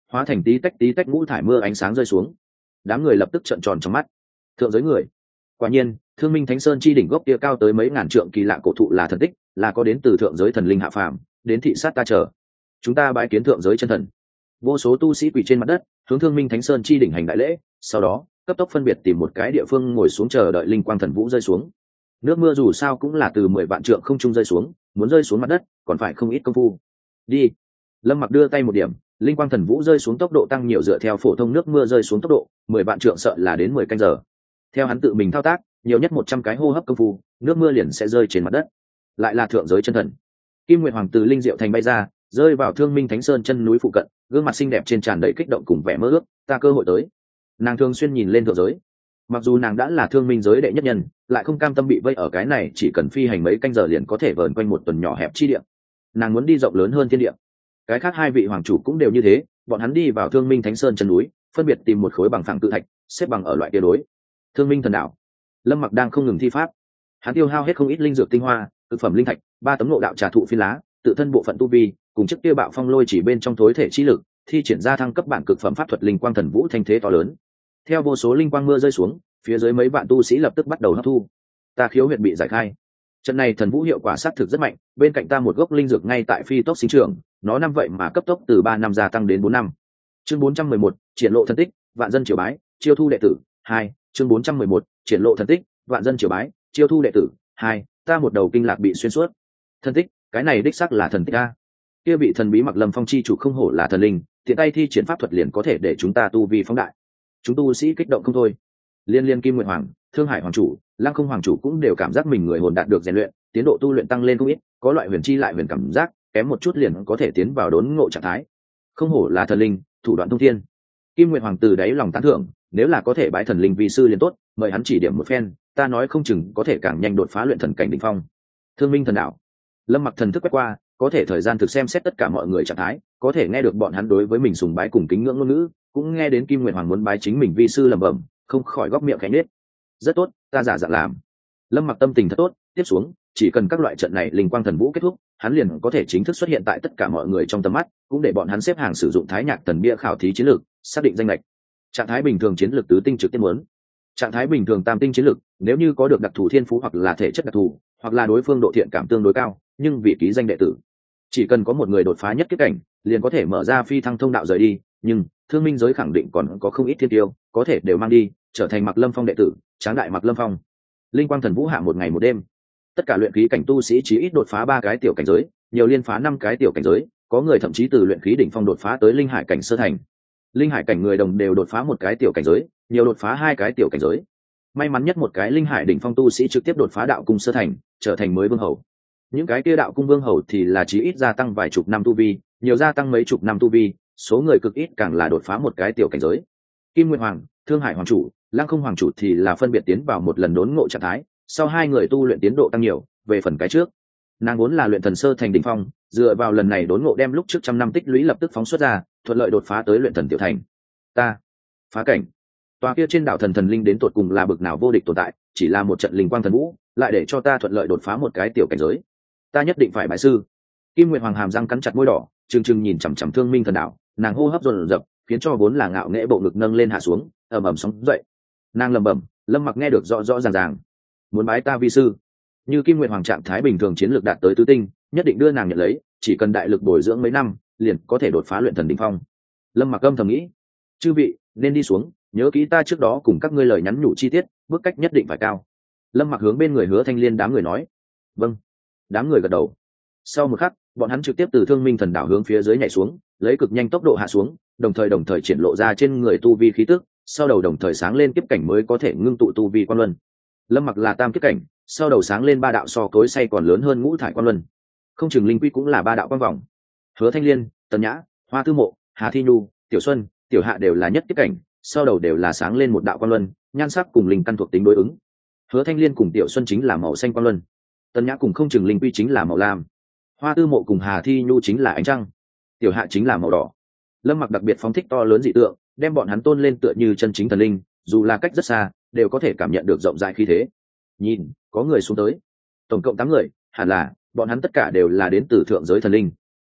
hóa thành tí tách tí tách ngũ thải mưa ánh sáng rơi xuống. Đám người lập tức trợn tròn trong mắt. Thượng giới người. Quả nhiên, Thương Minh Thánh Sơn chi đỉnh gốc kia cao tới mấy ngàn trượng kỳ lạ cổ thụ là thần tích, là có đến từ thượng giới thần linh hạ phàm, đến thị sát ta chờ. Chúng ta bái kiến thượng giới chân thần. Vô số tu sĩ quỳ trên mặt đất, hướng Thương Minh Thánh Sơn chi đỉnh hành đại lễ, sau đó, cấp tốc phân biệt tìm một cái địa phương ngồi xuống chờ đợi linh quang thần vũ rơi xuống. Nước mưa dù sao cũng là từ mười vạn trượng không trung rơi xuống, muốn rơi xuống mặt đất, còn phải không ít công phu. Đi. Lâm Mặc đưa tay một điểm, linh quang thần vũ rơi xuống tốc độ tăng nhiều dựa theo phổ thông nước mưa rơi xuống tốc độ, mười vạn trượng sợ là đến mười canh giờ. Theo hắn tự mình thao tác, nhiều nhất một trăm cái hô hấp công phu, nước mưa liền sẽ rơi trên mặt đất. Lại là thượng giới chân thần. Kim Nguyệt Hoàng từ linh diệu thành bay ra, rơi vào Thương Minh Thánh Sơn chân núi phụ cận, gương mặt xinh đẹp trên tràn đầy kích động cùng vẻ mơ ước, ta cơ hội tới. Nàng thường xuyên nhìn lên thượng giới. Mặc dù nàng đã là thương minh giới đệ nhất nhân, lại không cam tâm bị vây ở cái này chỉ cần phi hành mấy canh giờ liền có thể vờn quanh một tuần nhỏ hẹp chi địa. Nàng muốn đi rộng lớn hơn thiên địa. Cái khác hai vị hoàng chủ cũng đều như thế, bọn hắn đi vào Thương Minh Thánh Sơn chân núi, phân biệt tìm một khối bằng phẳng tự thạch, xếp bằng ở loại kia đối. Thương Minh thần đạo. Lâm Mặc đang không ngừng thi pháp. Hắn tiêu hao hết không ít linh dược tinh hoa, thực phẩm linh thạch, ba tấm ngộ đạo trà thụ phi lá, tự thân bộ phận tu vi, cùng chiếc kia bạo phong lôi chỉ bên trong thối thể chi lực, thi triển ra thăng cấp bản cực phẩm pháp thuật linh quang thần vũ thanh thế to lớn. Theo vô số linh quang mưa rơi xuống, phía dưới mấy vạn tu sĩ lập tức bắt đầu hấp thu. Ta khiếu huyệt bị giải khai. Trận này thần vũ hiệu quả sát thực rất mạnh, bên cạnh ta một gốc linh dược ngay tại phi tốc sinh trưởng, nó năm vậy mà cấp tốc từ ba năm gia tăng đến bốn năm. Chương bốn trăm mười một, triển lộ thần tích, vạn dân triều bái, chiêu thu đệ tử. Hai, chương bốn trăm mười một, triển lộ thần tích, vạn dân triều bái, chiêu thu đệ tử. Hai, ta một đầu kinh lạc bị xuyên suốt. Thần tích, cái này đích xác là thần tích a. Kia bị thần bí Mặc Lâm Phong chi chủ không hổ là thần linh, tiện tay thi triển pháp thuật liền có thể để chúng ta tu vi phóng đại. Chúng tu sĩ kích động không thôi. Liên Liên Kim Nguyệt Hoàng, Thương Hải Hoàng chủ, Lăng Không Hoàng chủ cũng đều cảm giác mình người hồn đạt được rèn luyện, tiến độ tu luyện tăng lên không ít, có loại huyền chi lại huyền cảm giác, kém một chút liền có thể tiến vào đốn ngộ trạng thái. Không hổ là thần linh, thủ đoạn thông thiên. Kim Nguyệt Hoàng từ đáy lòng tán thưởng, nếu là có thể bái thần linh vi sư liền tốt, mời hắn chỉ điểm một phen, ta nói không chừng có thể càng nhanh đột phá luyện thần cảnh đỉnh phong. Thương Minh thần đạo. Lâm Mặc thần thức quét qua, có thể thời gian thực xem xét tất cả mọi người trạng thái, có thể nghe được bọn hắn đối với mình sùng bái cùng kính ngưỡng ngôn ngữ, cũng nghe đến Kim Nguyệt Hoàng muốn bái chính mình vi sư lẩm bẩm, không khỏi góc miệng khẽ nhếch. Rất tốt, ta giả dạng làm. Lâm Mặc tâm tình thật tốt, tiếp xuống, chỉ cần các loại trận này linh quang thần vũ kết thúc, hắn liền có thể chính thức xuất hiện tại tất cả mọi người trong tầm mắt, cũng để bọn hắn xếp hàng sử dụng thái nhạc thần bia khảo thí chiến lược, xác định danh lệch. Trạng thái bình thường chiến lược tứ tinh trực tiếp muốn. Trạng thái bình thường tam tinh chiến lược, nếu như có được đặc thù thiên phú hoặc là thể chất đặc thù, hoặc là đối phương độ thiện cảm tương đối cao, nhưng vị ký danh đệ tử, chỉ cần có một người đột phá nhất kiếp cảnh, liền có thể mở ra phi thăng thông đạo rời đi. Nhưng thương minh giới khẳng định còn có không ít thiên tiêu, có thể đều mang đi, trở thành Mặc Lâm Phong đệ tử, tráng đại Mặc Lâm Phong. Linh quang thần vũ hạ một ngày một đêm, tất cả luyện khí cảnh tu sĩ chỉ ít đột phá ba cái tiểu cảnh giới, nhiều liên phá năm cái tiểu cảnh giới, có người thậm chí từ luyện khí đỉnh phong đột phá tới linh hải cảnh sơ thành. Linh hải cảnh người đồng đều đột phá một cái tiểu cảnh giới, nhiều đột phá hai cái tiểu cảnh giới. May mắn nhất một cái linh hải đỉnh phong tu sĩ trực tiếp đột phá đạo cung sơ thành, trở thành mới vương hầu. Những cái kia đạo cung vương hầu thì là chỉ ít gia tăng vài chục năm tu vi, nhiều gia tăng mấy chục năm tu vi, số người cực ít càng là đột phá một cái tiểu cảnh giới. Kim Nguyệt Hoàng, Thương Hải Hoàng chủ, Lăng Không Hoàng chủ thì là phân biệt tiến vào một lần đốn ngộ trạng thái, sau hai người tu luyện tiến độ tăng nhiều. Về phần cái trước, nàng vốn là luyện thần sơ thành đỉnh phong, dựa vào lần này đốn ngộ đem lúc trước trăm năm tích lũy lập tức phóng xuất ra, thuận lợi đột phá tới luyện thần tiểu thành. Ta phá cảnh. Tòa kia trên đảo thần thần linh đến tột cùng là bực nào vô địch tồn tại, chỉ là một trận linh quang thần vũ, lại để cho ta thuận lợi đột phá một cái tiểu cảnh giới. Ta nhất định phải bái sư. Kim Nguyệt Hoàng hàm răng cắn chặt môi đỏ, trừng trừng nhìn chằm chằm Thương Minh thần đạo, nàng hô hấp dồn dập, khiến cho vốn là ngạo nghễ bộ ngực nâng lên hạ xuống, ầm ầm sóng dậy. Nàng lẩm bẩm, Lâm Mặc nghe được rõ rõ ràng ràng. Muốn bái ta vi sư. Như Kim Nguyệt Hoàng trạng thái bình thường chiến lược đạt tới tứ tinh, nhất định đưa nàng nhận lấy, chỉ cần đại lực bồi dưỡng mấy năm, liền có thể đột phá luyện thần đỉnh phong. Lâm Mặc âm thầm nghĩ, chư vị nên đi xuống, nhớ kỹ ta trước đó cùng các ngươi lời nhắn nhủ chi tiết, bước cách nhất định phải cao. Lâm Mặc hướng bên người Hứa Thanh Liên đám người nói. Vâng. Đám người gật đầu. Sau một khắc, bọn hắn trực tiếp từ Thương Minh thần đảo hướng phía dưới nhảy xuống, lấy cực nhanh tốc độ hạ xuống, đồng thời đồng thời triển lộ ra trên người tu vi khí tức, sau đầu đồng thời sáng lên kiếp cảnh mới có thể ngưng tụ tu vi quan luân. Lâm Mặc là tam kiếp cảnh, sau đầu sáng lên ba đạo so cối say còn lớn hơn ngũ thải quan luân. Không chừng linh quy cũng là ba đạo quan vòng. Hứa Thanh Liên, Tần Nhã, Hoa Tư Mộ, Hà Thi Nhu, Tiểu Xuân, Tiểu Hạ đều là nhất kiếp cảnh, sau đầu đều là sáng lên một đạo quan luân, nhan sắc cùng linh căn thuộc tính đối ứng. Hứa Thanh Liên cùng Tiểu Xuân chính là màu xanh quan luân, Tần Nhã cùng không chừng linh quy chính là màu lam, Hoa Tư Mộ cùng Hà Thi Nhu chính là ánh trăng, Tiểu Hạ chính là màu đỏ. Lâm Mặc đặc biệt phóng thích to lớn dị tượng, đem bọn hắn tôn lên tựa như chân chính thần linh, dù là cách rất xa, đều có thể cảm nhận được rộng rãi khí thế. Nhìn, có người xuống tới, tổng cộng tám người, hẳn là bọn hắn tất cả đều là đến từ thượng giới thần linh.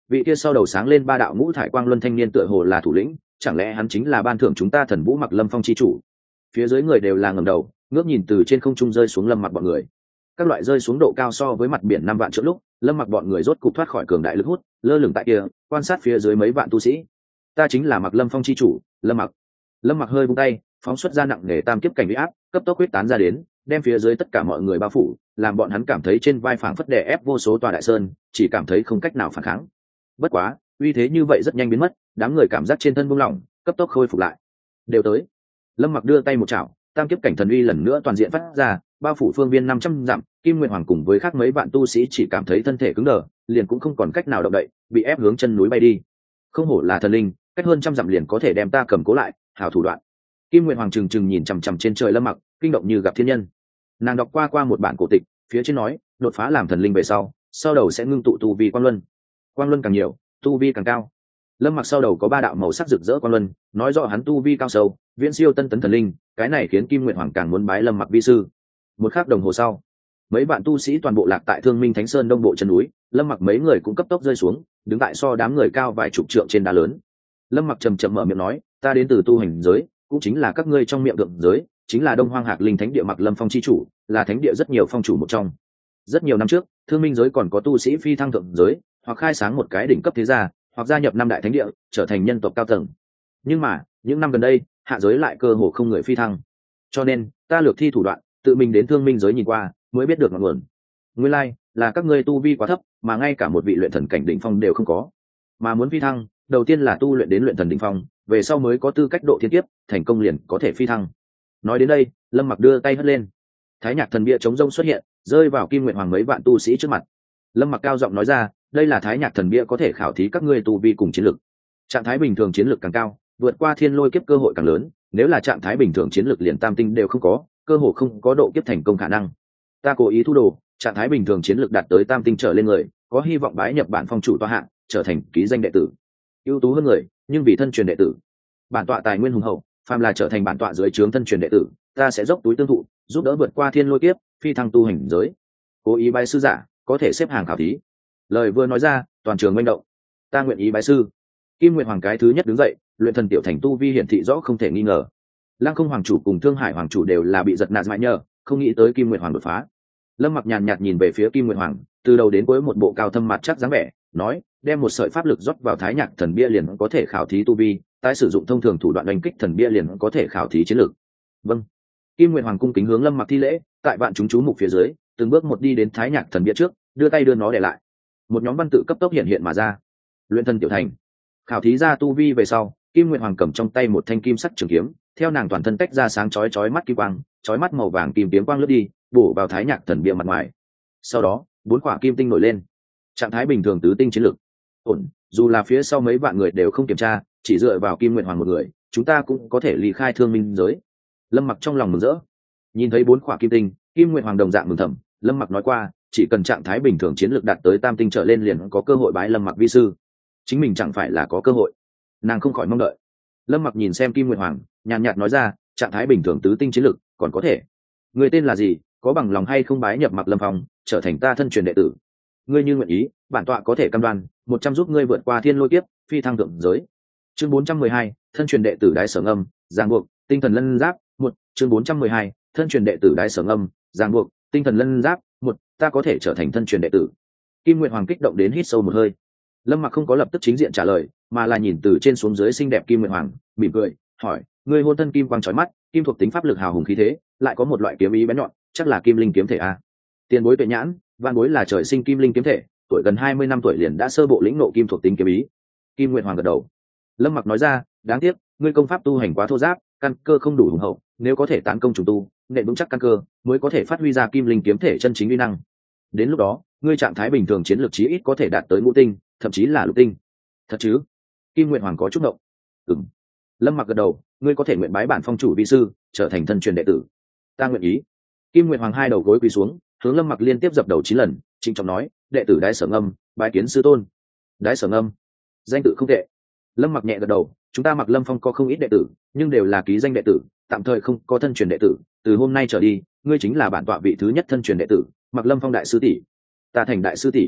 Vị kia sau đầu sáng lên ba đạo ngũ thải quang luân thanh niên tựa hồ là thủ lĩnh, chẳng lẽ hắn chính là ban thưởng chúng ta thần vũ mặc lâm phong chi chủ? Phía dưới người đều là ngầm đầu ngước nhìn từ trên không trung rơi xuống lâm mặc bọn người. Các loại rơi xuống độ cao so với mặt biển năm vạn trượng lúc, lâm mặc bọn người rốt cục thoát khỏi cường đại lực hút, lơ lửng tại kia quan sát phía dưới mấy vạn tu sĩ. Ta chính là mặc lâm phong chi chủ lâm mặc. Lâm mặc hơi vung tay phóng xuất ra nặng nề tam kiếp cảnh uy áp cấp tốc huyết tán ra đến, đem phía dưới tất cả mọi người bao phủ, làm bọn hắn cảm thấy trên vai phảng phất đè ép vô số tòa đại sơn, chỉ cảm thấy không cách nào phản kháng. Bất quá uy thế như vậy rất nhanh biến mất, đám người cảm giác trên thân buông lỏng, cấp tốc khôi phục lại. Đều tới. Lâm mặc đưa tay một chảo, tam kiếp cảnh thần uy lần nữa toàn diện phát ra, bao phủ phương viên năm trăm dặm. Kim Nguyệt Hoàng cùng với khác mấy vạn tu sĩ chỉ cảm thấy thân thể cứng đờ, liền cũng không còn cách nào động đậy, bị ép hướng chân núi bay đi. Không hổ là thần linh, cách hơn trăm dặm liền có thể đem ta cầm cố lại, hảo thủ đoạn. Kim Nguyệt Hoàng trừng trừng nhìn chằm chằm trên trời Lâm mặc, kinh động như gặp thiên nhân. Nàng đọc qua qua một bản cổ tịch, phía trên nói đột phá làm thần linh về sau sau đầu sẽ ngưng tụ tu vi quang luân, quang luân càng nhiều tu vi càng cao. Lâm mặc sau đầu có ba đạo màu sắc rực rỡ quang luân, nói rõ hắn tu vi cao sâu, viễn siêu tân tấn thần linh. Cái này khiến Kim Nguyệt Hoàng càng muốn bái Lâm mặc vi sư. Một khắc đồng hồ sau, mấy bạn tu sĩ toàn bộ lạc tại Thương Minh Thánh Sơn đông bộ chân núi. Lâm mặc mấy người cũng cấp tốc rơi xuống, đứng tại so đám người cao vài chục trượng trên đá lớn. Lâm mặc trầm trầm mở miệng nói, ta đến từ tu hành giới, cũng chính là các ngươi trong miệng thượng giới, chính là Đông Hoang Hạc Linh Thánh Địa Mặc Lâm Phong chi chủ, là thánh địa rất nhiều phong chủ một trong. Rất nhiều năm trước, Thương Minh giới còn có tu sĩ phi thăng thượng giới, hoặc khai sáng một cái đỉnh cấp thế gia, hoặc gia nhập năm đại thánh địa, trở thành nhân tộc cao tầng. Nhưng mà, những năm gần đây, hạ giới lại cơ hồ không người phi thăng. Cho nên, ta lược thi thủ đoạn, tự mình đến Thương Minh giới nhìn qua, mới biết được ngọn nguồn. Nguyên lai, like, là các ngươi tu vi quá thấp, mà ngay cả một vị luyện thần cảnh đỉnh phong đều không có. Mà muốn phi thăng, đầu tiên là tu luyện đến luyện thần đỉnh phong, về sau mới có tư cách độ thiên kiếp, thành công liền có thể phi thăng. Nói đến đây, Lâm mặc đưa tay hất lên, thái nhạc thần bia chống rông xuất hiện, rơi vào Kim Nguyệt Hoàng mấy vạn tu sĩ trước mặt. Lâm mặc cao giọng nói ra, đây là thái nhạc thần bia có thể khảo thí các ngươi tu vi cùng chiến lực. Trạng thái bình thường chiến lực càng cao, vượt qua thiên lôi kiếp cơ hội càng lớn, nếu là trạng thái bình thường chiến lực liền tam tinh đều không có, cơ hội không có độ kiếp thành công khả năng. Ta cố ý thu đồ, trạng thái bình thường chiến lực đạt tới tam tinh trở lên người, có hy vọng bái nhập bản phong chủ tọa hạng, trở thành ký danh đệ tử. Ưu tú hơn người, nhưng vì thân truyền đệ tử. Bản tọa tài nguyên hùng hậu, phàm là trở thành bản tọa dưới trướng thân truyền đệ tử, ta sẽ dốc túi tương thụ, giúp đỡ vượt qua thiên lôi kiếp, phi thăng tu hành giới. Cố ý bái sư giả, có thể xếp hàng khảo thí. Lời vừa nói ra, toàn trường manh động. Ta nguyện ý bái sư. Kim Nguyệt Hoàng cái thứ nhất đứng dậy, luyện thần tiểu thành tu vi hiển thị rõ không thể nghi ngờ. Lăng Không Hoàng chủ cùng Thương Hải Hoàng chủ đều là bị giật nạt mãi nhờ, không nghĩ tới Kim Nguyệt Hoàng đột phá. Lâm mặc nhàn nhạt nhìn về phía Kim Nguyệt Hoàng, từ đầu đến cuối một bộ cao thâm mặt chắc dáng vẻ, nói, đem một sợi pháp lực rót vào thái nhạc thần bia liền có thể khảo thí tu vi, tái sử dụng thông thường thủ đoạn đánh kích thần bia liền có thể khảo thí chiến lược. Vâng. Kim Nguyệt Hoàng cung kính hướng Lâm mặc thi lễ, tại vạn chúng chú mục phía dưới, từng bước một đi đến thái nhạc thần bia trước, đưa tay đưa nó để lại. Một nhóm văn tự cấp tốc hiện hiện mà ra. Luyện thần tiểu thành. Khảo thí ra tu vi về sau, Kim Nguyệt Hoàng cầm trong tay một thanh kim sắc trường kiếm, theo nàng toàn thân tách ra sáng chói chói mắt kim quang, chói mắt màu vàng kim kiếm quang lướt đi, bổ vào thái nhạc thần bia mặt ngoài. Sau đó, bốn quả kim tinh nổi lên. Trạng thái bình thường tứ tinh chiến lực. Ổn, dù là phía sau mấy vạn người đều không kiểm tra, chỉ dựa vào Kim Nguyệt Hoàng một người, chúng ta cũng có thể ly khai Thương Minh giới. Lâm mặc trong lòng mừng rỡ. Nhìn thấy bốn quả kim tinh, Kim Nguyệt Hoàng đồng dạng mừng thầm. Lâm mặc nói qua, chỉ cần trạng thái bình thường chiến lược đạt tới tam tinh trở lên liền có cơ hội bái Lâm mặc vi sư. Chính mình chẳng phải là có cơ hội. Nàng không khỏi mong đợi. Lâm mặc nhìn xem Kim Nguyệt Hoàng, nhàn nhạt nói ra, trạng thái bình thường tứ tinh chiến lược còn có thể. Người tên là gì, có bằng lòng hay không bái nhập Mặc Lâm Phong, trở thành ta thân truyền đệ tử? Ngươi như nguyện ý, bản tọa có thể cam đoan một trăm giúp ngươi vượt qua thiên lôi kiếp, phi thăng thượng giới. Chương bốn trăm mười hai, thân truyền đệ tử Đái Sở Ngâm, giang buộc, tinh thần lân giáp, một. Chương bốn trăm mười hai, thân truyền đệ tử Đái Sở Ngâm, giang buộc, tinh thần lân giáp, một. Ta có thể trở thành thân truyền đệ tử. Kim Nguyệt Hoàng kích động đến hít sâu một hơi. Lâm mặc không có lập tức chính diện trả lời, mà là nhìn từ trên xuống dưới xinh đẹp Kim Nguyệt Hoàng, mỉm cười hỏi, ngươi hôn thân kim quang chói mắt, kim thuộc tính pháp lực hào hùng khí thế, lại có một loại kiếm ý bén nhọn, chắc là kim linh kiếm thể a. Tiền bối tuệ nhãn, văn bối là trời sinh kim linh kiếm thể, tuổi gần hai mươi năm tuổi liền đã sơ bộ lĩnh ngộ kim thuộc tính kiếm ý. Kim Nguyệt Hoàng gật đầu. Lâm mặc nói ra, đáng tiếc ngươi công pháp tu hành quá thô giáp, căn cơ không đủ hùng hậu, nếu có thể tán công trùng tu, nện vững chắc căn cơ, mới có thể phát huy ra kim linh kiếm thể chân chính uy năng. Đến lúc đó, ngươi trạng thái bình thường chiến lược chí ít có thể đạt tới ngũ tinh, thậm chí là lục tinh. Thật chứ? Kim Nguyệt Hoàng có chút động. Ừm. Lâm mặc gật đầu, ngươi có thể nguyện bái bản phong chủ vi sư, trở thành thân truyền đệ tử. Ta nguyện ý. Kim Nguyệt Hoàng hai đầu gối quỳ xuống, hướng Lâm mặc liên tiếp dập đầu chín lần, trịnh trọng nói, đệ tử Đái Sở Ngâm, bái kiến sư tôn. Đái Sở Ngâm, danh tự không tệ. Lâm mặc nhẹ gật đầu, chúng ta Mặc Lâm Phong có không ít đệ tử, nhưng đều là ký danh đệ tử, tạm thời không có thân truyền đệ tử, từ hôm nay trở đi, ngươi chính là bản tọa vị thứ nhất thân truyền đệ tử, Mặc Lâm Phong đại sư tỷ. Ta thành đại sư tỷ.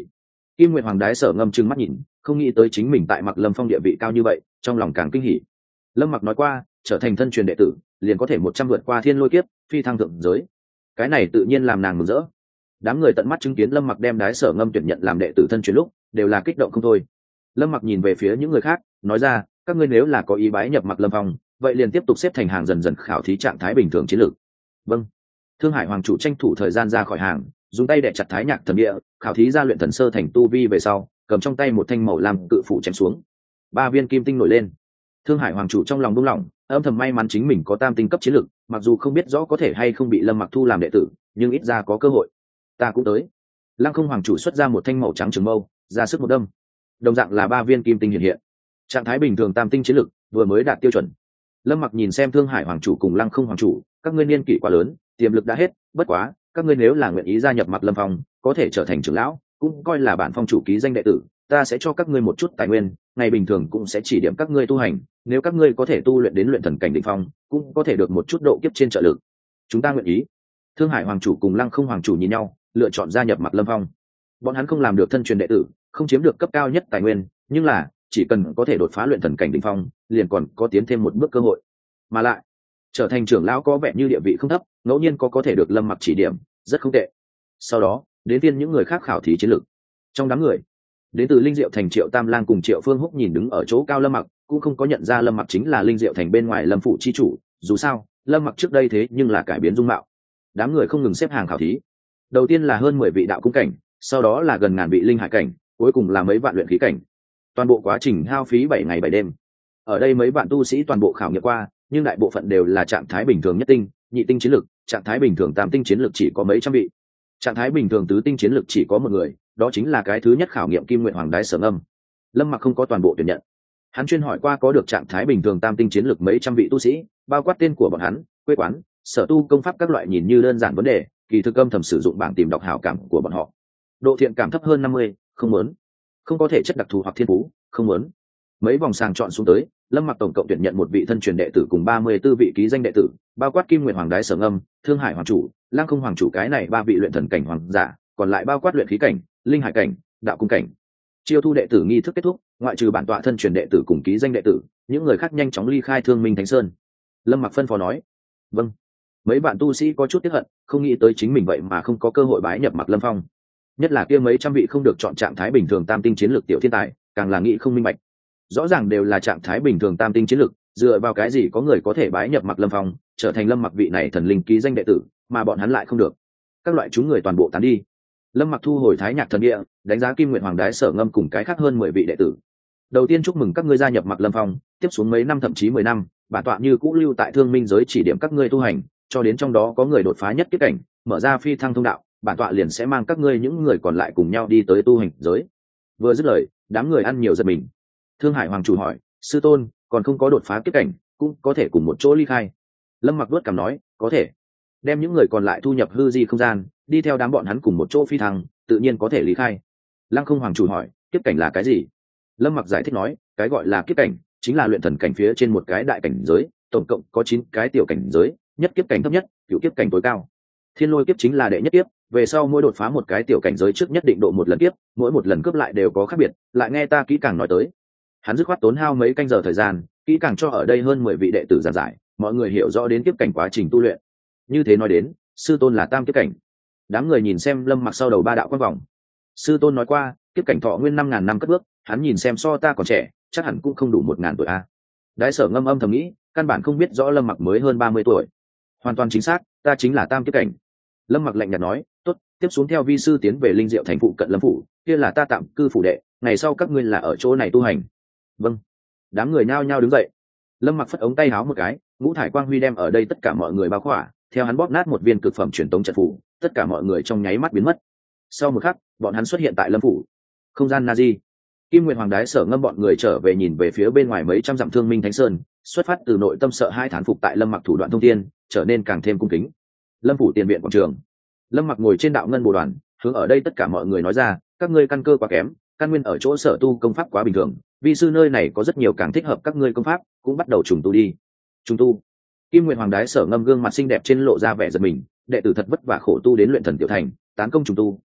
Kim Nguyệt Hoàng đái sở ngâm trừng mắt nhìn, không nghĩ tới chính mình tại Mặc Lâm Phong địa vị cao như vậy, trong lòng càng kinh hỉ. Lâm Mặc nói qua, trở thành thân truyền đệ tử, liền có thể một trăm vượt qua thiên lôi kiếp, phi thăng thượng giới. Cái này tự nhiên làm nàng mừng rỡ. Đám người tận mắt chứng kiến Lâm Mặc đem đái sở ngâm tuyển nhận làm đệ tử thân truyền lúc, đều là kích động không thôi. Lâm Mặc nhìn về phía những người khác, nói ra, các ngươi nếu là có ý bái nhập Mặc Lâm Phong, vậy liền tiếp tục xếp thành hàng, dần dần khảo thí trạng thái bình thường chiến lược. Vâng. Thương Hải Hoàng chủ tranh thủ thời gian ra khỏi hàng, dùng tay đè chặt Thái Nhạc thần địa, khảo thí ra luyện thần sơ thành tu vi về sau, cầm trong tay một thanh màu lam cự phủ chém xuống. Ba viên kim tinh nổi lên. Thương Hải Hoàng chủ trong lòng buông lỏng, âm thầm may mắn chính mình có tam tinh cấp chiến lực, mặc dù không biết rõ có thể hay không bị Lâm Mặc thu làm đệ tử, nhưng ít ra có cơ hội. Ta cũng tới. Lăng Không Hoàng chủ xuất ra một thanh màu trắng trường mâu, ra sức một đâm. Đồng dạng là ba viên kim tinh hiện hiện. Trạng thái bình thường tam tinh chiến lực, vừa mới đạt tiêu chuẩn. Lâm Mặc nhìn xem Thương Hải Hoàng chủ cùng Lăng Không Hoàng chủ, các ngươi niên kỷ quá lớn, tiềm lực đã hết, bất quá, các ngươi nếu là nguyện ý gia nhập Mặc Lâm Phong, có thể trở thành trưởng lão, cũng coi là bản phong chủ ký danh đệ tử, ta sẽ cho các ngươi một chút tài nguyên, ngày bình thường cũng sẽ chỉ điểm các ngươi tu hành, nếu các ngươi có thể tu luyện đến luyện thần cảnh đỉnh phong, cũng có thể được một chút độ kiếp trên trợ lực. Chúng ta nguyện ý. Thương Hải Hoàng chủ cùng Lăng Không Hoàng chủ nhìn nhau, lựa chọn gia nhập Mặc Lâm Phong. Bọn hắn không làm được thân truyền đệ tử, không chiếm được cấp cao nhất tài nguyên, nhưng là chỉ cần có thể đột phá luyện thần cảnh đỉnh phong, liền còn có tiến thêm một bước cơ hội. Mà lại, trở thành trưởng lão có vẻ như địa vị không thấp, ngẫu nhiên có có thể được Lâm Mặc chỉ điểm, rất không tệ. Sau đó, đến tiên những người khác khảo thí chiến lược. Trong đám người, đến từ Linh Diệu thành Triệu Tam Lang cùng Triệu Phương Húc nhìn đứng ở chỗ cao Lâm Mặc, cũng không có nhận ra Lâm Mặc chính là Linh Diệu thành bên ngoài Lâm phủ chi chủ, dù sao, Lâm Mặc trước đây thế nhưng là cải biến dung mạo. Đám người không ngừng xếp hàng khảo thí. Đầu tiên là hơn mười vị đạo cung cảnh, sau đó là gần ngàn vị linh hải cảnh, cuối cùng là mấy vạn luyện khí cảnh. Toàn bộ quá trình hao phí bảy ngày bảy đêm. Ở đây mấy vạn tu sĩ toàn bộ khảo nghiệm qua, nhưng đại bộ phận đều là trạng thái bình thường nhất tinh, nhị tinh chiến lực, trạng thái bình thường tam tinh chiến lực chỉ có mấy trăm vị. Trạng thái bình thường tứ tinh chiến lực chỉ có một người, đó chính là cái thứ nhất khảo nghiệm Kim Nguyệt Hoàng đái sở ngâm. Lâm Mặc không có toàn bộ tuyển nhận. Hắn chuyên hỏi qua có được trạng thái bình thường tam tinh chiến lực mấy trăm vị tu sĩ, bao quát tên của bọn hắn, quê quán, sở tu công pháp các loại, nhìn như đơn giản vấn đề, kỳ thực âm thầm sử dụng bảng tìm đọc hảo cảm của bọn họ. Độ thiện cảm thấp hơn năm mươi, không muốn. Không có thể chất đặc thù hoặc thiên phú, không muốn. Mấy vòng sàng chọn xuống tới, Lâm Mặc tổng cộng tuyển nhận một vị thân truyền đệ tử cùng ba mươi tư vị ký danh đệ tử, bao quát Kim Nguyệt Hoàng đái sở ngâm, Thương Hải Hoàng chủ, Lăng Không Hoàng chủ, cái này ba vị luyện thần cảnh hoàng giả, còn lại bao quát luyện khí cảnh, linh hải cảnh, đạo cung cảnh. Chiêu thu đệ tử nghi thức kết thúc, ngoại trừ bản tọa thân truyền đệ tử cùng ký danh đệ tử, những người khác nhanh chóng ly khai Thương Minh Thánh Sơn. Lâm Mặc phân phó nói: "Vâng." Mấy bạn tu sĩ có chút tiếc hận, không nghĩ tới chính mình vậy mà không có cơ hội bái nhập Mặc Lâm Phong. Nhất là kia mấy trăm vị không được chọn trạng thái bình thường tam tinh chiến lược tiểu thiên tài, càng là nghĩ không minh bạch. Rõ ràng đều là trạng thái bình thường tam tinh chiến lược, dựa vào cái gì có người có thể bái nhập Mặc Lâm Phong, trở thành Lâm Mặc vị này thần linh ký danh đệ tử, mà bọn hắn lại không được. Các loại chúng người toàn bộ tán đi. Lâm Mặc thu hồi Thái Nhạc thần địa, đánh giá Kim Nguyệt Hoàng đái sở ngâm cùng cái khác hơn mười vị đệ tử. Đầu tiên chúc mừng các ngươi gia nhập Mặc Lâm Phong, tiếp xuống mấy năm thậm chí mười năm, bản tọa như cũ lưu tại Thương Minh giới chỉ điểm các ngươi tu hành, cho đến trong đó có người đột phá nhất kiếp cảnh, mở ra phi thăng thông đạo, bản tọa liền sẽ mang các ngươi những người còn lại cùng nhau đi tới tu hành giới. Vừa dứt lời, đám người ăn nhiều giật mình. Thương Hải Hoàng chủ hỏi: "Sư tôn, còn không có đột phá kiếp cảnh, cũng có thể cùng một chỗ ly khai?" Lâm Mặc vuốt cằm nói: "Có thể." Đem những người còn lại thu nhập hư di không gian, đi theo đám bọn hắn cùng một chỗ phi thăng, tự nhiên có thể ly khai. Lăng Không Hoàng chủ hỏi: "Kiếp cảnh là cái gì?" Lâm Mặc giải thích nói: "Cái gọi là kiếp cảnh, chính là luyện thần cảnh phía trên một cái đại cảnh giới, tổng cộng có chín cái tiểu cảnh giới, nhất kiếp cảnh thấp nhất, cửu kiếp cảnh tối cao. Thiên lôi kiếp chính là đệ nhất kiếp, về sau mỗi đột phá một cái tiểu cảnh giới trước nhất định độ một lần kiếp, mỗi một lần cướp lại đều có khác biệt, lại nghe ta kỹ càng nói tới." Hắn dứt khoát tốn hao mấy canh giờ thời gian, kỹ càng cho ở đây hơn mười vị đệ tử giảng giải, mọi người hiểu rõ đến kiếp cảnh quá trình tu luyện. Như thế nói đến, sư tôn là tam kiếp cảnh. Đám người nhìn xem Lâm Mặc sau đầu ba đạo quan vòng. Sư tôn nói qua, kiếp cảnh thọ nguyên năm ngàn năm cất bước, hắn nhìn xem so ta còn trẻ, chắc hẳn cũng không đủ một ngàn tuổi a. Đái sở ngâm âm thầm nghĩ, căn bản không biết rõ Lâm Mặc mới hơn ba mươi tuổi. Hoàn toàn chính xác, ta chính là tam kiếp cảnh. Lâm Mặc lạnh nhạt nói: "Tốt, tiếp xuống theo vi sư tiến về Linh Diệu thành phụ cận Lâm phủ, kia là ta tạm cư phủ đệ, ngày sau các ngươi là ở chỗ này tu hành." "Vâng." Đám người nhao nhao đứng dậy. Lâm Mặc phất ống tay áo một cái, ngũ thải quang huy đem ở đây tất cả mọi người bao khỏa, theo hắn bóp nát một viên cực phẩm truyền tống trận phủ, tất cả mọi người trong nháy mắt biến mất. Sau một khắc, bọn hắn xuất hiện tại Lâm phủ. Không gian Nazi. Kim Nguyệt Hoàng đái sở ngâm bọn người trở về nhìn về phía bên ngoài mấy trăm dặm Thương Minh Thánh Sơn, xuất phát từ nội tâm sợ hai thán phục tại Lâm Mặc thủ đoạn thông thiên, trở nên càng thêm cung kính. Lâm phủ tiền viện quảng trường. Lâm Mặc ngồi trên đạo ngân bồ đoàn, hướng ở đây tất cả mọi người nói ra: "Các ngươi căn cơ quá kém, căn nguyên ở chỗ sở tu công pháp quá bình thường, vi sư nơi này có rất nhiều càng thích hợp các ngươi công pháp, cũng bắt đầu trùng tu đi." Trùng tu. Kim Nguyệt Hoàng đái sở ngâm gương mặt xinh đẹp trên lộ ra vẻ giật mình, đệ tử thật vất vả khổ tu đến luyện thần tiểu thành, tán công trùng tu,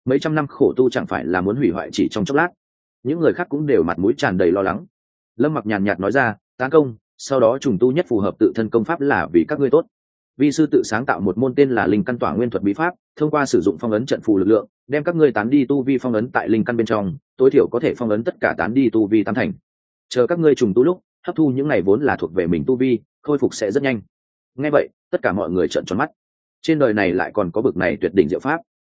mấy trăm năm khổ tu chẳng phải là muốn hủy hoại chỉ trong chốc lát. Những người khác cũng đều mặt mũi tràn đầy lo lắng. Lâm Mặc nhàn nhạt nói ra, tán công, sau đó trùng tu nhất phù hợp tự thân công pháp là vì các ngươi tốt. Vi sư tự sáng tạo một môn tên là linh căn tỏa nguyên thuật bí pháp, thông qua sử dụng phong ấn trận phù lực lượng, đem các ngươi tán đi tu vi phong ấn tại linh căn bên trong, tối thiểu có thể phong ấn tất cả tán đi tu vi tám thành. Chờ các ngươi trùng tu lúc, hấp thu những này vốn là thuộc về mình tu vi, khôi phục sẽ rất nhanh. Nghe vậy, tất cả mọi người trợn tròn mắt. Trên đời này lại còn có bực này tuyệt đỉnh diệu pháp.